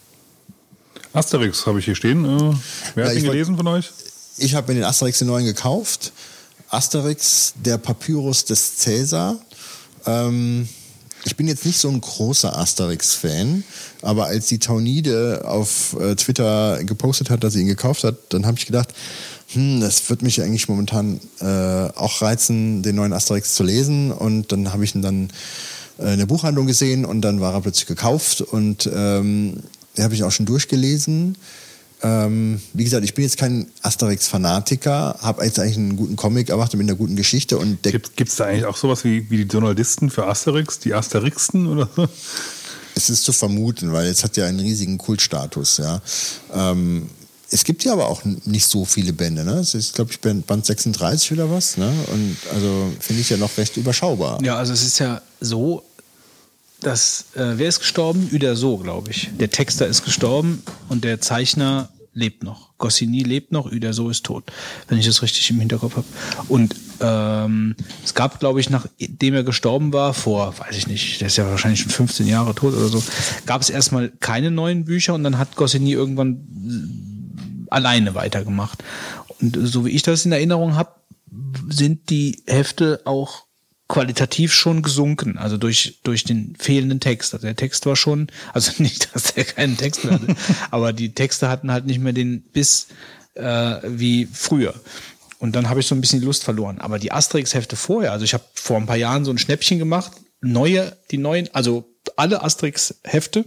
Asterix habe ich hier stehen. Äh, wer ja, hat den gelesen von euch? Ich habe mir den Asterix den neuen gekauft. Asterix, der Papyrus des Cäsar. Ähm, ich bin jetzt nicht so ein großer Asterix-Fan, aber als die Taunide auf äh, Twitter gepostet hat, dass sie ihn gekauft hat, dann habe ich gedacht, hm, das wird mich eigentlich momentan äh, auch reizen, den neuen Asterix zu lesen. Und dann habe ich ihn dann äh, in der Buchhandlung gesehen und dann war er plötzlich gekauft und ähm, den habe ich auch schon durchgelesen. Ähm, wie gesagt, ich bin jetzt kein Asterix-Fanatiker, habe jetzt eigentlich einen guten Comic erwartet mit einer guten Geschichte. Und Gibt es da eigentlich auch sowas wie, wie die Journalisten für Asterix, die Asterixten oder so? Es ist zu vermuten, weil es hat ja einen riesigen Kultstatus. Ja. Ähm, es gibt ja aber auch nicht so viele Bände. Ne? Es ist, glaube ich, Band sechsunddreißig oder was. Ne? Und also finde ich ja noch recht überschaubar. Ja, also es ist ja so, dass, äh, wer ist gestorben? Uderzo, glaube ich. Der Texter ist gestorben und der Zeichner lebt noch. Goscinny lebt noch, Uderzo ist tot, wenn ich das richtig im Hinterkopf habe. Und ähm, es gab, glaube ich, nachdem er gestorben war, vor, weiß ich nicht, der ist ja wahrscheinlich schon fünfzehn Jahre tot oder so, gab es erstmal keine neuen Bücher und dann hat Goscinny irgendwann alleine weitergemacht. Und so wie ich das in Erinnerung habe, sind die Hefte auch qualitativ schon gesunken, also durch durch den fehlenden Text. Also der Text war schon, also nicht, dass der keinen Text mehr hatte, aber die Texte hatten halt nicht mehr den Biss äh, wie früher. Und dann habe ich so ein bisschen die Lust verloren. Aber die Asterix-Hefte vorher, also ich habe vor ein paar Jahren so ein Schnäppchen gemacht, neue, die neuen, also alle Asterix-Hefte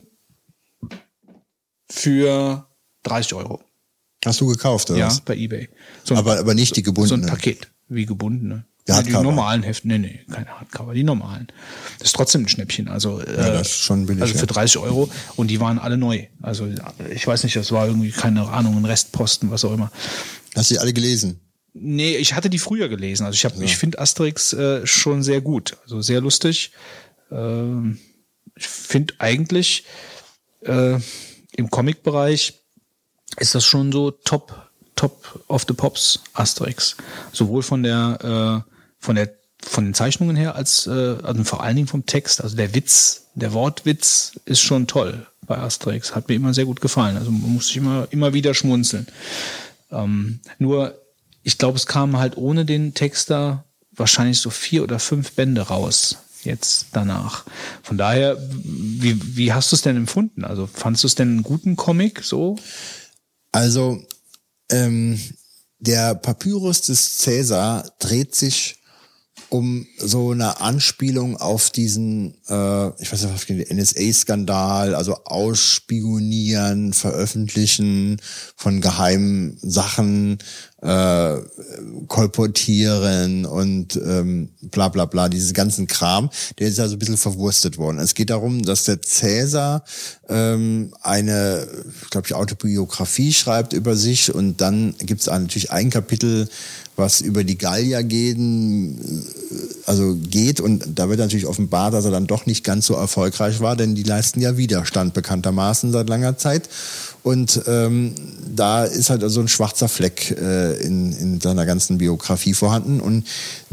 für dreißig Euro. Hast du gekauft, oder ja, was? bei eBay. So ein, aber, aber nicht die gebundene? So ein Paket, wie gebundene. Ja, die normalen Hefte, nee, nee, keine Hardcover, die normalen. Das ist trotzdem ein Schnäppchen, also, ja, äh, das ist schon billig, also für ja. dreißig Euro und die waren alle neu. Also ich weiß nicht, das war irgendwie, keine Ahnung, ein Restposten, was auch immer. Hast du die alle gelesen? Nee, ich hatte die früher gelesen. Also ich habe, ja. ich finde Asterix äh, schon sehr gut, also sehr lustig. Ähm, ich finde eigentlich äh, im Comic-Bereich ist das schon so top Top of the Pops Asterix. Sowohl von der, äh, von der, von den Zeichnungen her, als, äh, also vor allen Dingen vom Text. Also der Witz, der Wortwitz ist schon toll bei Asterix. Hat mir immer sehr gut gefallen. Also man muss sich immer, immer wieder schmunzeln. Ähm, nur, ich glaube, es kamen halt ohne den Texter wahrscheinlich so vier oder fünf Bände raus. Jetzt danach. Von daher, wie, wie hast du es denn empfunden? Also fandst du es denn einen guten Comic so? Also, Ähm, der Papyrus des Cäsar dreht sich um so eine Anspielung auf diesen, äh, ich weiß nicht, auf den N S A-Skandal, also Ausspionieren, Veröffentlichen von geheimen Sachen, äh, kolportieren und ähm, bla bla bla, dieses ganzen Kram, der ist also ein bisschen verwurstet worden. Es geht darum, dass der Cäsar ähm, eine, glaube ich, Autobiografie schreibt über sich und dann gibt es natürlich ein Kapitel, was über die Gallier gehen, also geht und da wird natürlich offenbar, dass er dann doch nicht ganz so erfolgreich war, denn die leisten ja Widerstand bekanntermaßen seit langer Zeit und ähm, da ist halt so ein schwarzer Fleck äh, in, in seiner ganzen Biografie vorhanden. Und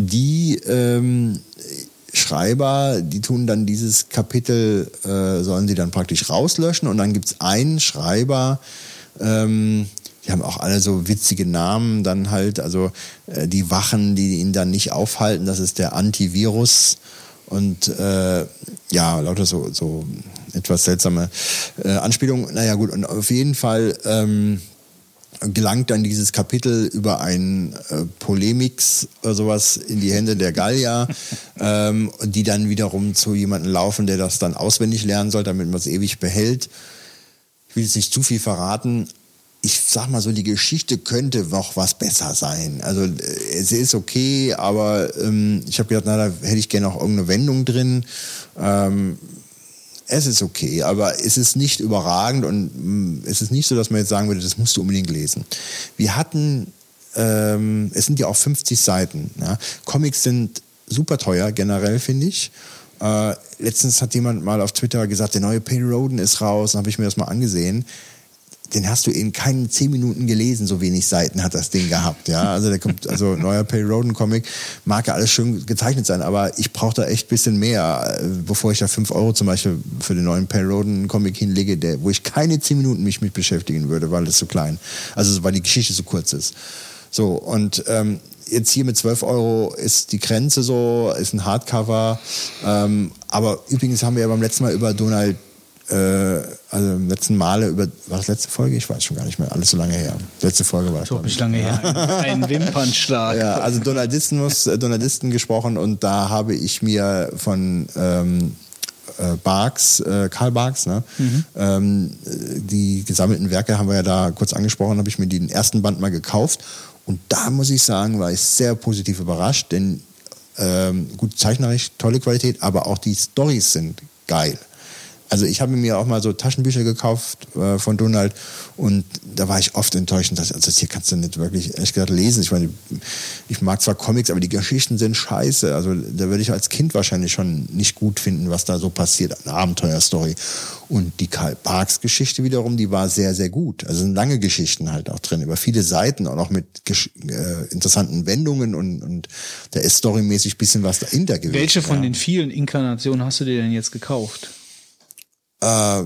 die ähm, Schreiber, die tun dann dieses Kapitel, äh, sollen sie dann praktisch rauslöschen. Und dann gibt's einen Schreiber, ähm, die haben auch alle so witzige Namen dann halt, also äh, die Wachen, die ihn dann nicht aufhalten, das ist der Antivirus und äh, ja, lauter so, so etwas seltsame äh, Anspielungen. Naja gut, und auf jeden Fall ähm, gelangt dann dieses Kapitel über ein äh, Polemix oder sowas in die Hände der Gallier, ähm, die dann wiederum zu jemandem laufen, der das dann auswendig lernen soll, damit man es ewig behält. Ich will jetzt nicht zu viel verraten. Ich sag mal so, die Geschichte könnte noch was besser sein. Also es ist okay, aber ähm, ich habe gedacht, na, da hätte ich gerne auch irgendeine Wendung drin. Ähm, es ist okay, aber es ist nicht überragend und mh, es ist nicht so, dass man jetzt sagen würde, das musst du unbedingt lesen. Wir hatten, ähm, es sind ja auch fünfzig Seiten. Ja? Comics sind super teuer generell, finde ich. Äh, letztens hat jemand mal auf Twitter gesagt, der neue Perry Rhodan ist raus, dann habe ich mir das mal angesehen. Den hast du in keinen zehn Minuten gelesen, so wenig Seiten hat das Ding gehabt, ja. Also der kommt, also neuer Perry Rhodan Comic, mag ja alles schön gezeichnet sein, aber ich brauche da echt ein bisschen mehr, bevor ich da fünf Euro zum Beispiel für den neuen Perry Rhodan Comic hinlege, der, wo ich keine zehn Minuten mich mit beschäftigen würde, weil das so klein, also weil die Geschichte so kurz ist. So, und ähm, jetzt hier mit zwölf Euro ist die Grenze so, ist ein Hardcover, ähm, aber übrigens haben wir ja beim letzten Mal über Donald Äh, also im letzten Male über, war das letzte Folge? Ich weiß schon gar nicht mehr, alles so lange her. Letzte Folge war das. Doch nicht lange her. Ein, ein Wimpernschlag. Ja, also Donaldismus, äh, Donaldisten gesprochen und da habe ich mir von ähm, äh, Barks, äh, Karl Barks, ne? Mhm. Ähm, die gesammelten Werke haben wir ja da kurz angesprochen, habe ich mir den ersten Band mal gekauft und da muss ich sagen, war ich sehr positiv überrascht, denn ähm, gut zeichnerisch, tolle Qualität, aber auch die Storys sind geil. Also ich habe mir auch mal so Taschenbücher gekauft äh, von Donald und da war ich oft enttäuscht. Dass, also hier kannst du nicht wirklich, ehrlich gesagt, lesen. Ich meine, ich mag zwar Comics, aber die Geschichten sind scheiße. Also da würde ich als Kind wahrscheinlich schon nicht gut finden, was da so passiert. Eine Abenteuerstory. Und die Karl Barks Geschichte wiederum, die war sehr, sehr gut. Also sind lange Geschichten halt auch drin, über viele Seiten und auch mit äh, interessanten Wendungen und, und da ist storymäßig ein bisschen was dahinter gewesen. Welche von ja. den vielen Inkarnationen hast du dir denn jetzt gekauft? Äh,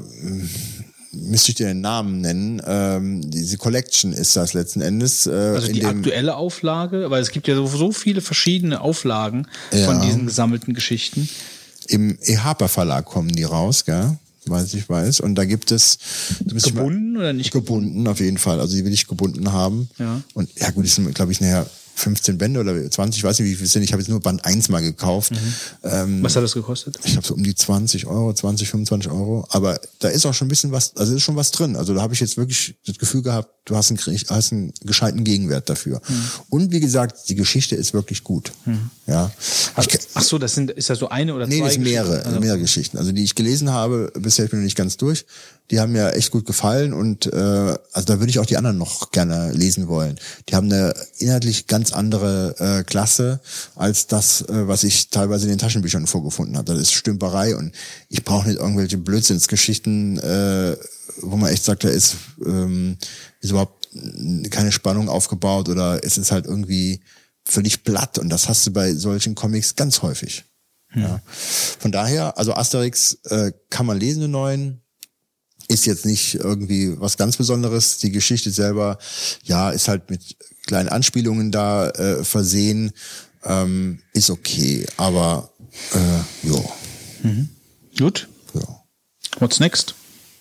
müsste ich dir den Namen nennen. Ähm, diese Collection ist das letzten Endes. Äh, also in die dem aktuelle Auflage, weil es gibt ja so, so viele verschiedene Auflagen ja. von diesen gesammelten Geschichten. Im E-Harper Verlag kommen die raus, gell? Weiß ich weiß. Und da gibt es gebunden oder nicht gebunden? Gebunden auf jeden Fall. Also die will ich gebunden haben. Ja. Und ja gut, das sind, glaube ich, nachher fünfzehn Bände oder zwanzig, ich weiß nicht, wie viel es sind. Ich habe jetzt nur Band eins mal gekauft. Mhm. Ähm, was hat das gekostet? Ich glaube so um die zwanzig Euro, zwanzig, fünfundzwanzig Euro. Aber da ist auch schon ein bisschen was, also ist schon was drin. Also da habe ich jetzt wirklich das Gefühl gehabt, du hast einen, hast einen gescheiten Gegenwert dafür. Mhm. Und wie gesagt, die Geschichte ist wirklich gut. Mhm. Ja. Ach, ach so, das sind, ist das so eine oder nee, zwei? Nee, das sind mehrere, also, mehrere Geschichten. Also die ich gelesen habe, bisher ich bin noch nicht ganz durch. Die haben mir echt gut gefallen und äh, also da würde ich auch die anderen noch gerne lesen wollen. Die haben eine inhaltlich ganz andere äh, Klasse als das, äh, was ich teilweise in den Taschenbüchern vorgefunden habe. Das ist Stümperei und ich brauche nicht irgendwelche Blödsinnsgeschichten, äh, wo man echt sagt, da ist, ähm, ist überhaupt keine Spannung aufgebaut oder es ist halt irgendwie völlig platt und das hast du bei solchen Comics ganz häufig. Hm. Ja. Von daher, also Asterix äh, kann man lesen, den neuen. Ist jetzt nicht irgendwie was ganz Besonderes. Die Geschichte selber, ja, ist halt mit kleinen Anspielungen da äh, versehen. Ähm, ist okay, aber äh, jo. Mhm. Gut. Ja. What's next?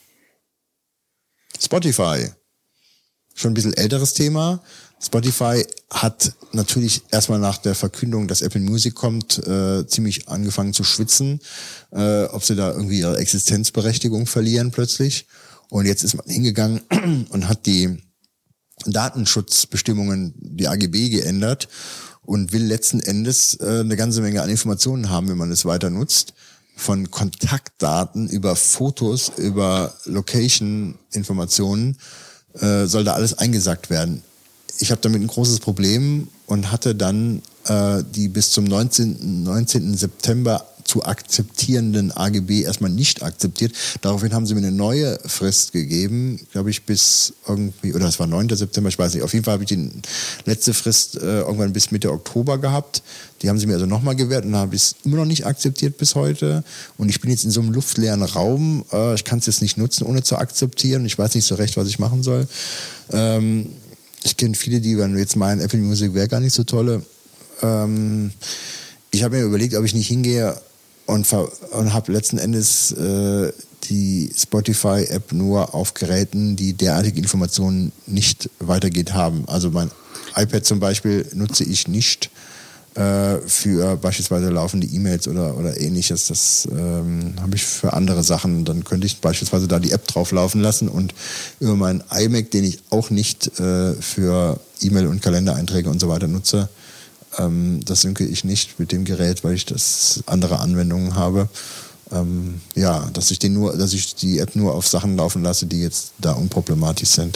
Spotify. Schon ein bisschen älteres Thema. Spotify hat natürlich erstmal nach der Verkündung, dass Apple Music kommt, äh, ziemlich angefangen zu schwitzen, äh, ob sie da irgendwie ihre Existenzberechtigung verlieren plötzlich. Und jetzt ist man hingegangen und hat die Datenschutzbestimmungen, die A G B, geändert und will letzten Endes äh, eine ganze Menge an Informationen haben, wenn man es weiter nutzt. Von Kontaktdaten über Fotos, über Location-Informationen äh, soll da alles eingesackt werden. Ich habe damit ein großes Problem und hatte dann äh, die bis zum neunzehnten September zu akzeptierenden A G B erstmal nicht akzeptiert. Daraufhin haben sie mir eine neue Frist gegeben, glaube ich, bis irgendwie, oder es war neunter September, ich weiß nicht. Auf jeden Fall habe ich die letzte Frist äh, irgendwann bis Mitte Oktober gehabt. Die haben sie mir also nochmal gewährt und dann habe ich es immer noch nicht akzeptiert bis heute. Und ich bin jetzt in so einem luftleeren Raum. Äh, ich kann es jetzt nicht nutzen, ohne zu akzeptieren. Ich weiß nicht so recht, was ich machen soll. Ähm, ich kenne viele, die jetzt meinen, Apple Music wäre gar nicht so tolle. Ähm, ich habe mir überlegt, ob ich nicht hingehe und, und habe letzten Endes äh, die Spotify-App nur auf Geräten, die derartige Informationen nicht weitergeht, haben. Also mein iPad zum Beispiel nutze ich nicht äh, für beispielsweise laufende E-Mails oder, oder ähnliches. Das ähm, habe ich für andere Sachen. Dann könnte ich beispielsweise da die App drauf laufen lassen und über meinen iMac, den ich auch nicht äh, für E-Mail und Kalendereinträge und so weiter nutze, ähm, das synke ich nicht mit dem Gerät, weil ich das andere Anwendungen habe. Ähm, ja, dass ich den nur, dass ich die App nur auf Sachen laufen lasse, die jetzt da unproblematisch sind.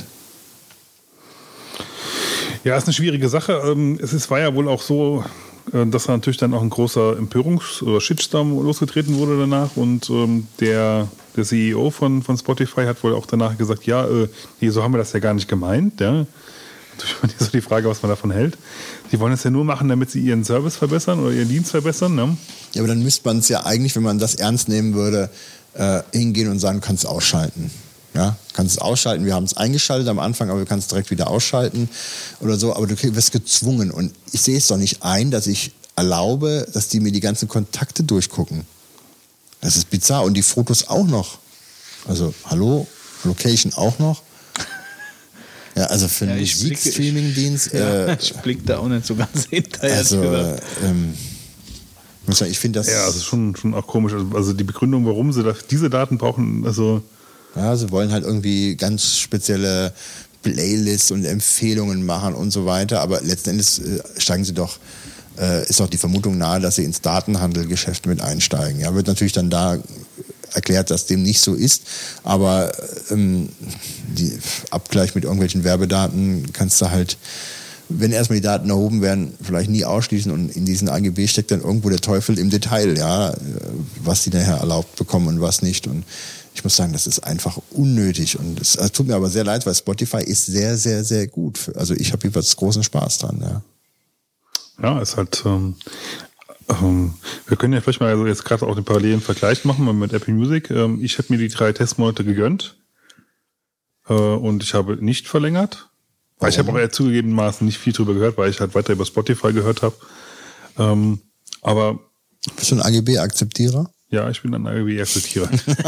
Ja, ist eine schwierige Sache. Es ist, war ja wohl auch so, dass da natürlich dann auch ein großer Empörungs- oder Shitstorm losgetreten wurde danach und ähm, der, der C E O von, von Spotify hat wohl auch danach gesagt, ja, äh, nee, so haben wir das ja gar nicht gemeint. Ja. Natürlich ist so die Frage, was man davon hält. Die wollen es ja nur machen, damit sie ihren Service verbessern oder ihren Dienst verbessern. Ne? Ja, aber dann müsste man es ja eigentlich, wenn man das ernst nehmen würde, äh, hingehen und sagen, kannst ausschalten. Ja, kannst es ausschalten. Wir haben es eingeschaltet am Anfang, aber du kannst es direkt wieder ausschalten oder so. Aber du wirst gezwungen. Und ich sehe es doch nicht ein, dass ich erlaube, dass die mir die ganzen Kontakte durchgucken. Das ist bizarr. Und die Fotos auch noch. Also, hallo, Location auch noch. Ja, also für einen ja, Musikstreaming-Dienst. Ja, äh, ich blick da auch nicht so ganz hinterher. Also, ähm, ich finde das. Ja, also schon, schon auch komisch. Also die Begründung, warum sie das, diese Daten brauchen, also. Ja, sie wollen halt irgendwie ganz spezielle Playlists und Empfehlungen machen und so weiter. Aber letzten Endes äh, steigen sie doch, äh, ist doch die Vermutung nahe, dass sie ins Datenhandelgeschäft mit einsteigen. Ja, wird natürlich dann da erklärt, dass dem nicht so ist. Aber ähm, die Abgleich mit irgendwelchen Werbedaten kannst du halt, wenn erstmal die Daten erhoben werden, vielleicht nie ausschließen. Und in diesen A G B steckt dann irgendwo der Teufel im Detail, ja, was die nachher erlaubt bekommen und was nicht. Und ich muss sagen, das ist einfach unnötig. Und es tut mir aber sehr leid, weil Spotify ist sehr, sehr, sehr gut. Also ich habe jedenfalls großen Spaß dran, ja. Ja, ist halt, ähm, ähm, wir können ja vielleicht mal also jetzt gerade auch den parallelen Vergleich machen mit Apple Music. Ähm, ich habe mir die drei Testmonate gegönnt äh, und ich habe nicht verlängert. Weil ich habe auch eher zugegebenermaßen nicht viel drüber gehört, weil ich halt weiter über Spotify gehört habe. Ähm, aber bist du ein A G B-Akzeptierer? Ja, ich bin ein A G B-Akzeptierer.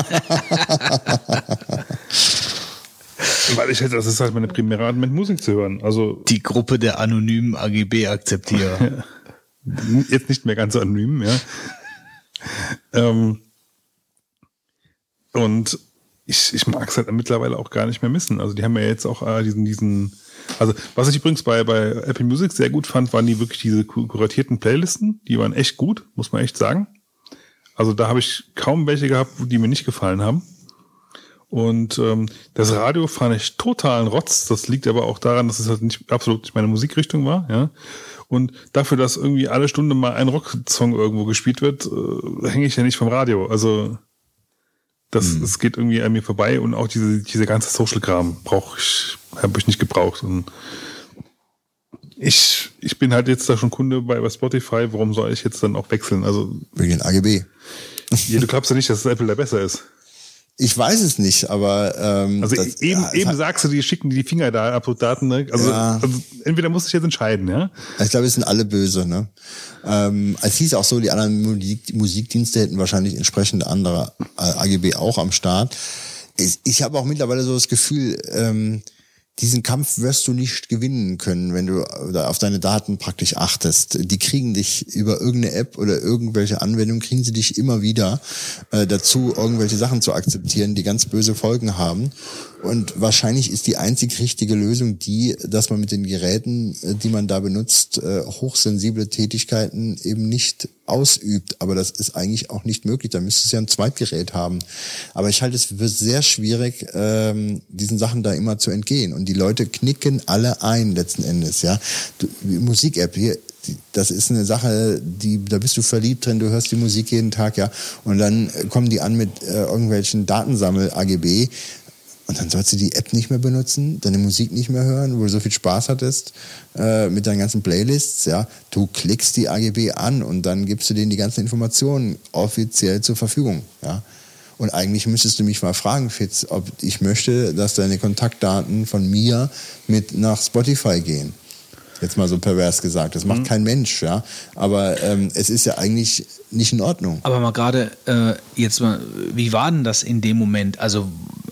Weil ich halt, das ist halt meine primäre Art, mit Musik zu hören. Also die Gruppe der anonymen A G B-Akzeptierer. Jetzt nicht mehr ganz so anonym, ja. ähm, und ich, ich mag es halt mittlerweile auch gar nicht mehr missen. Also die haben ja jetzt auch äh, diesen, diesen, also was ich übrigens bei, bei Apple Music sehr gut fand, waren die wirklich diese kuratierten Playlisten. Die waren echt gut, muss man echt sagen. Also da habe ich kaum welche gehabt, die mir nicht gefallen haben. Und ähm, das Radio fand ich totalen Rotz. Das liegt aber auch daran, dass es halt nicht absolut nicht meine Musikrichtung war. Ja. Und dafür, dass irgendwie alle Stunde mal ein Rocksong irgendwo gespielt wird, äh, hänge ich ja nicht vom Radio. Also das, mhm. das geht irgendwie an mir vorbei. Und auch diese, diese ganze Social-Kram brauche ich, habe ich nicht gebraucht. Und ich, ich bin halt jetzt da schon Kunde bei, bei Spotify. Warum soll ich jetzt dann auch wechseln? Also wegen A G B. Ja, du glaubst ja nicht, dass das Apple da besser ist. Ich weiß es nicht, aber ähm, also das, eben, ja, eben sagst du, die schicken die Finger da Upload-Daten, ne? Also, ja. also entweder musst du dich jetzt entscheiden, ja. Ich glaube, es sind alle böse, ne? Ähm, es hieß auch so, die anderen Musik, Musikdienste hätten wahrscheinlich entsprechend andere A G B auch am Start. Ich, ich habe auch mittlerweile so das Gefühl, ähm, diesen Kampf wirst du nicht gewinnen können, wenn du auf deine Daten praktisch achtest. Die kriegen dich über irgendeine App oder irgendwelche Anwendungen, kriegen sie dich immer wieder äh, dazu, irgendwelche Sachen zu akzeptieren, die ganz böse Folgen haben. Und wahrscheinlich ist die einzig richtige Lösung die, dass man mit den Geräten, die man da benutzt, äh, hochsensible Tätigkeiten eben nicht ausübt. Aber das ist eigentlich auch nicht möglich. Da müsste es ja ein Zweitgerät haben. Aber ich halte es für sehr schwierig, ähm, diesen Sachen da immer zu entgehen. Und die Leute knicken alle ein letzten Endes. Ja, Musik-App hier. die, das ist eine Sache, die, da bist du verliebt drin, du hörst die Musik jeden Tag, ja. Und dann kommen die an mit äh, irgendwelchen Datensammel-A G B. Und dann sollst du die App nicht mehr benutzen, deine Musik nicht mehr hören, wo du so viel Spaß hattest äh, mit deinen ganzen Playlists. Ja, du klickst die A G B an und dann gibst du denen die ganzen Informationen offiziell zur Verfügung. Ja, und eigentlich müsstest du mich mal fragen, Fitz, ob ich möchte, dass deine Kontaktdaten von mir mit nach Spotify gehen. Jetzt mal so pervers gesagt. Das macht mhm. kein Mensch, ja. Aber ähm, es ist ja eigentlich nicht in Ordnung. Aber mal gerade äh, jetzt mal, wie war denn das in dem Moment? Also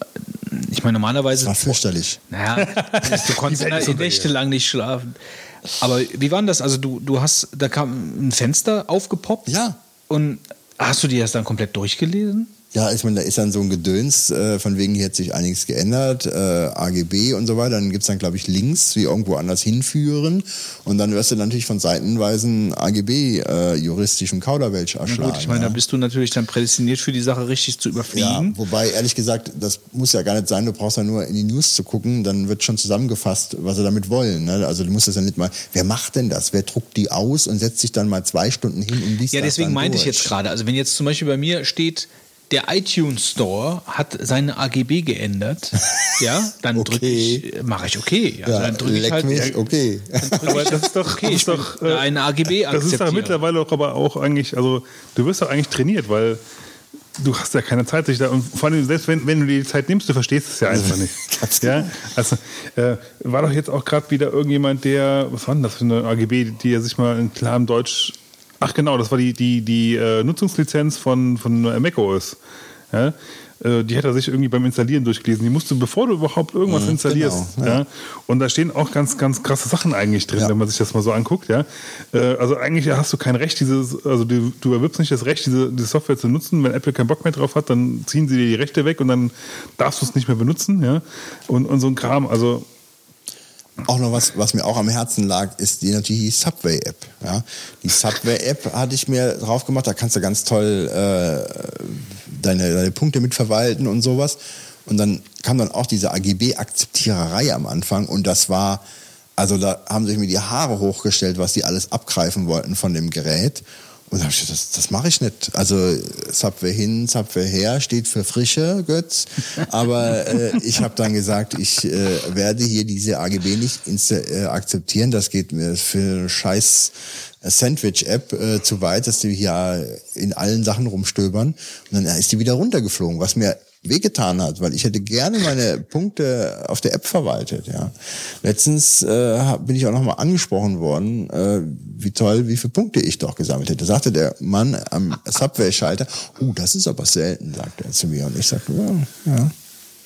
ich meine, normalerweise... Das war fürchterlich. Naja, du konntest nächtelang nicht schlafen. Aber wie war denn das? Also du, du hast, da kam ein Fenster aufgepoppt. Ja. Und hast du dir das dann komplett durchgelesen? Ja, ich meine, da ist dann so ein Gedöns, äh, von wegen hier hat sich einiges geändert, äh, A G B und so weiter. Dann gibt's dann, glaube ich, Links, die irgendwo anders hinführen. Und dann wirst du natürlich von seitenweisen A G B äh, juristischen Kauderwelsch erschlagen. Na gut, ich meine, ja. Da bist du natürlich dann prädestiniert für die Sache richtig zu überfliegen. Ja, wobei, ehrlich gesagt, das muss ja gar nicht sein. Du brauchst ja nur in die News zu gucken, dann wird schon zusammengefasst, was sie damit wollen. Ne? Also du musst das ja nicht mal, wer macht denn das? Wer druckt die aus und setzt sich dann mal zwei Stunden hin und liest Ja, das deswegen dann meinte durch. ich jetzt gerade, also wenn jetzt zum Beispiel bei mir steht, der iTunes Store hat seine A G B geändert, ja, dann okay. drücke ich, mache ich okay. Also ja, dann drücke ich halt, mich, okay. Aber das ist doch, okay, das ich ist doch äh, eine A G B das ist doch mittlerweile auch aber auch eigentlich, also du wirst doch eigentlich trainiert, weil du hast ja keine Zeit, sich da, und vor allem selbst wenn, wenn du dir die Zeit nimmst, du verstehst es ja einfach nicht. Ja, also äh, war doch jetzt auch gerade wieder irgendjemand, der, was war denn das für eine A G B, die er sich mal in klarem Deutsch, ach genau, das war die, die, die äh, Nutzungslizenz von, von macOS. Ja, die hat er sich irgendwie beim Installieren durchgelesen. Die musst du, bevor du überhaupt irgendwas mhm, installierst. Genau, ja. Ja. Und da stehen auch ganz, ganz krasse Sachen eigentlich drin, ja. wenn man sich das mal so anguckt. Ja. Also eigentlich hast du kein Recht, dieses, also du, du erwirbst nicht das Recht, diese, diese Software zu nutzen. Wenn Apple keinen Bock mehr drauf hat, dann ziehen sie dir die Rechte weg und dann darfst du es nicht mehr benutzen. Ja. Und, und so ein Kram, also... Auch noch was, was mir auch am Herzen lag, ist die natürlich die Subway-App. Ja? Die Subway-App hatte ich mir drauf gemacht, da kannst du ganz toll äh, deine, deine Punkte mitverwalten und sowas. Und dann kam dann auch diese A G B-Akzeptiererei am Anfang und das war, also da haben sich mir die Haare hochgestellt, was die alles abgreifen wollten von dem Gerät. Und da hab ich gesagt, das, das mache ich nicht. Also Subway hin, Subway her, steht für Frische, Götz. Aber äh, ich habe dann gesagt, ich äh, werde hier diese A G B nicht insta- äh, akzeptieren. Das geht mir für eine scheiß Sandwich-App äh, zu weit, dass die hier in allen Sachen rumstöbern. Und dann ist die wieder runtergeflogen, was mir wehgetan hat, weil ich hätte gerne meine Punkte auf der App verwaltet. Ja. Letztens äh, bin ich auch nochmal angesprochen worden, äh, wie toll, wie viele Punkte ich doch gesammelt hätte. Sagte der Mann am Subway-Schalter, oh, das ist aber selten, sagte er zu mir. Und ich sagte, ja, ja.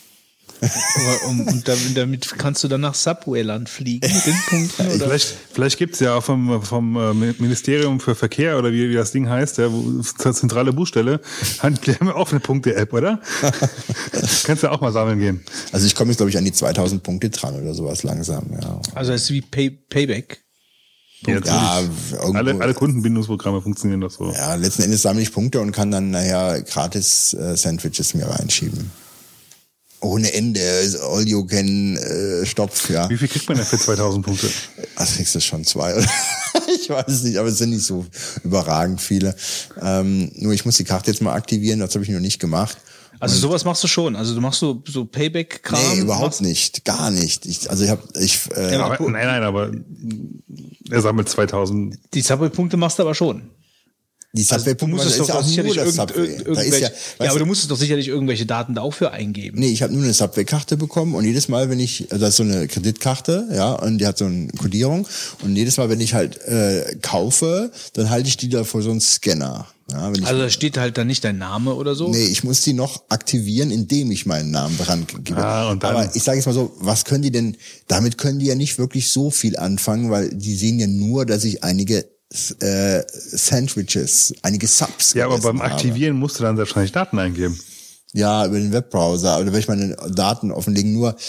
Aber, um, und damit kannst du dann nach Subwayland fliegen mit den Punkten? Oder? Vielleicht, vielleicht gibt es ja auch vom, vom Ministerium für Verkehr oder wie, wie das Ding heißt, ja, zur zentrale Buchstelle, haben wir auch eine Punkte-App, oder? Kannst du auch mal sammeln gehen. Also ich komme jetzt, glaube ich, an die zweitausend Punkte dran oder sowas langsam. Ja. Also das ist wie Pay, Payback. Ja, ja, alle, alle Kundenbindungsprogramme funktionieren doch so. Ja, letzten Endes sammle ich Punkte und kann dann nachher gratis äh, Sandwiches mir reinschieben. Ohne Ende, all you can äh, Stopf, ja. Wie viel kriegt man denn für zweitausend Punkte? Also kriegst du schon zwei, oder? Ich weiß es nicht, aber es sind nicht so überragend viele. Ähm, nur ich muss die Karte jetzt mal aktivieren, das habe ich noch nicht gemacht. Also und sowas machst du schon? Also du machst so, so Payback-Kram? Nee, überhaupt nicht, gar nicht. Ich, also ich habe... Ich, äh, ja, aber, nein, nein, aber er sammelt zweitausend. Die Subway-Punkte machst du aber schon. Die Subway-Punkte also, ist ja auch nur das Subway. Irgend, da ist ja, ja, aber du musstest doch sicherlich irgendwelche Daten da auch für eingeben. Nee, ich habe nur eine Subway-Karte bekommen und jedes Mal, wenn ich, also das ist so eine Kreditkarte, ja, und die hat so eine Kodierung und jedes Mal, wenn ich halt äh, kaufe, dann halte ich die da vor so einen Scanner. Ja, wenn ich, also da steht halt dann nicht dein Name oder so? Nee, ich muss die noch aktivieren, indem ich meinen Namen dran gebe. Ah, und dann aber ich sage jetzt mal so, was können die denn, damit können die ja nicht wirklich so viel anfangen, weil die sehen ja nur, dass ich einige Äh, Sandwiches, einige Subs. Ja, aber beim habe. Aktivieren musst du dann wahrscheinlich Daten eingeben. Ja, über den Webbrowser. Aber da werde ich meine Daten offenlegen. Nur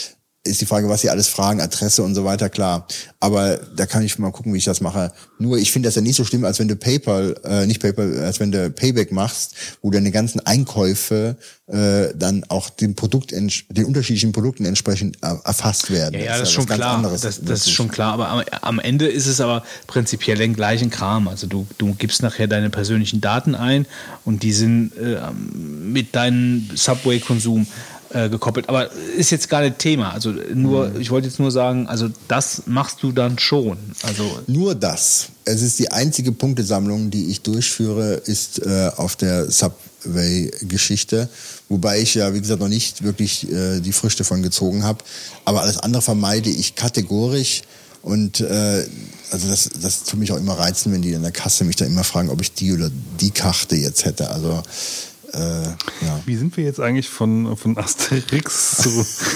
ist die Frage, was sie alles fragen, Adresse und so weiter, klar. Aber da kann ich mal gucken, wie ich das mache. Nur, ich finde das ja nicht so schlimm, als wenn du PayPal, äh, nicht PayPal, als wenn du Payback machst, wo deine ganzen Einkäufe äh, dann auch dem Produkt, den unterschiedlichen Produkten entsprechend erfasst werden. Ja, ja, das das ist ja schon klar. Anderes, das, das ist schon klar. Aber am, am Ende ist es aber prinzipiell den gleichen Kram. Also du, du gibst nachher deine persönlichen Daten ein und die sind äh, mit deinem Subway-Konsum äh, gekoppelt. Aber ist jetzt gar nicht Thema. Also nur, mhm. ich wollte jetzt nur sagen, also das machst du dann schon. Also nur das. Es ist die einzige Punktesammlung, die ich durchführe, ist äh, auf der Subway-Geschichte. Wobei ich ja, wie gesagt, noch nicht wirklich äh, die Früchte von gezogen habe. Aber alles andere vermeide ich kategorisch. Und äh, also das, das tut mich auch immer reizen, wenn die in der Kasse mich da immer fragen, ob ich die oder die Karte jetzt hätte. Also Äh, ja. Wie sind wir jetzt eigentlich von, von Asterix zu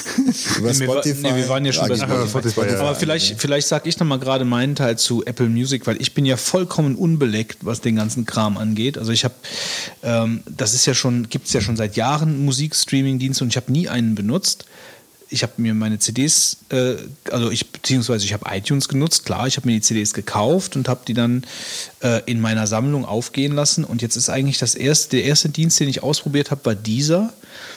über Spotify? Nee, wir waren ja schon bei Spotify. Spotify. Spotify, ja. Aber vielleicht, vielleicht sage ich noch mal gerade meinen Teil zu Apple Music, weil ich bin ja vollkommen unbeleckt, was den ganzen Kram angeht. Also ich habe, ähm, das ist ja schon, gibt es ja schon seit Jahren Musikstreaming-Dienste und ich habe nie einen benutzt. Ich habe mir meine C Ds, äh, also ich, beziehungsweise ich habe iTunes genutzt, klar, ich habe mir die C Ds gekauft und habe die dann äh, in meiner Sammlung aufgehen lassen. Und jetzt ist eigentlich das erste, der erste Dienst, den ich ausprobiert habe, war dieser.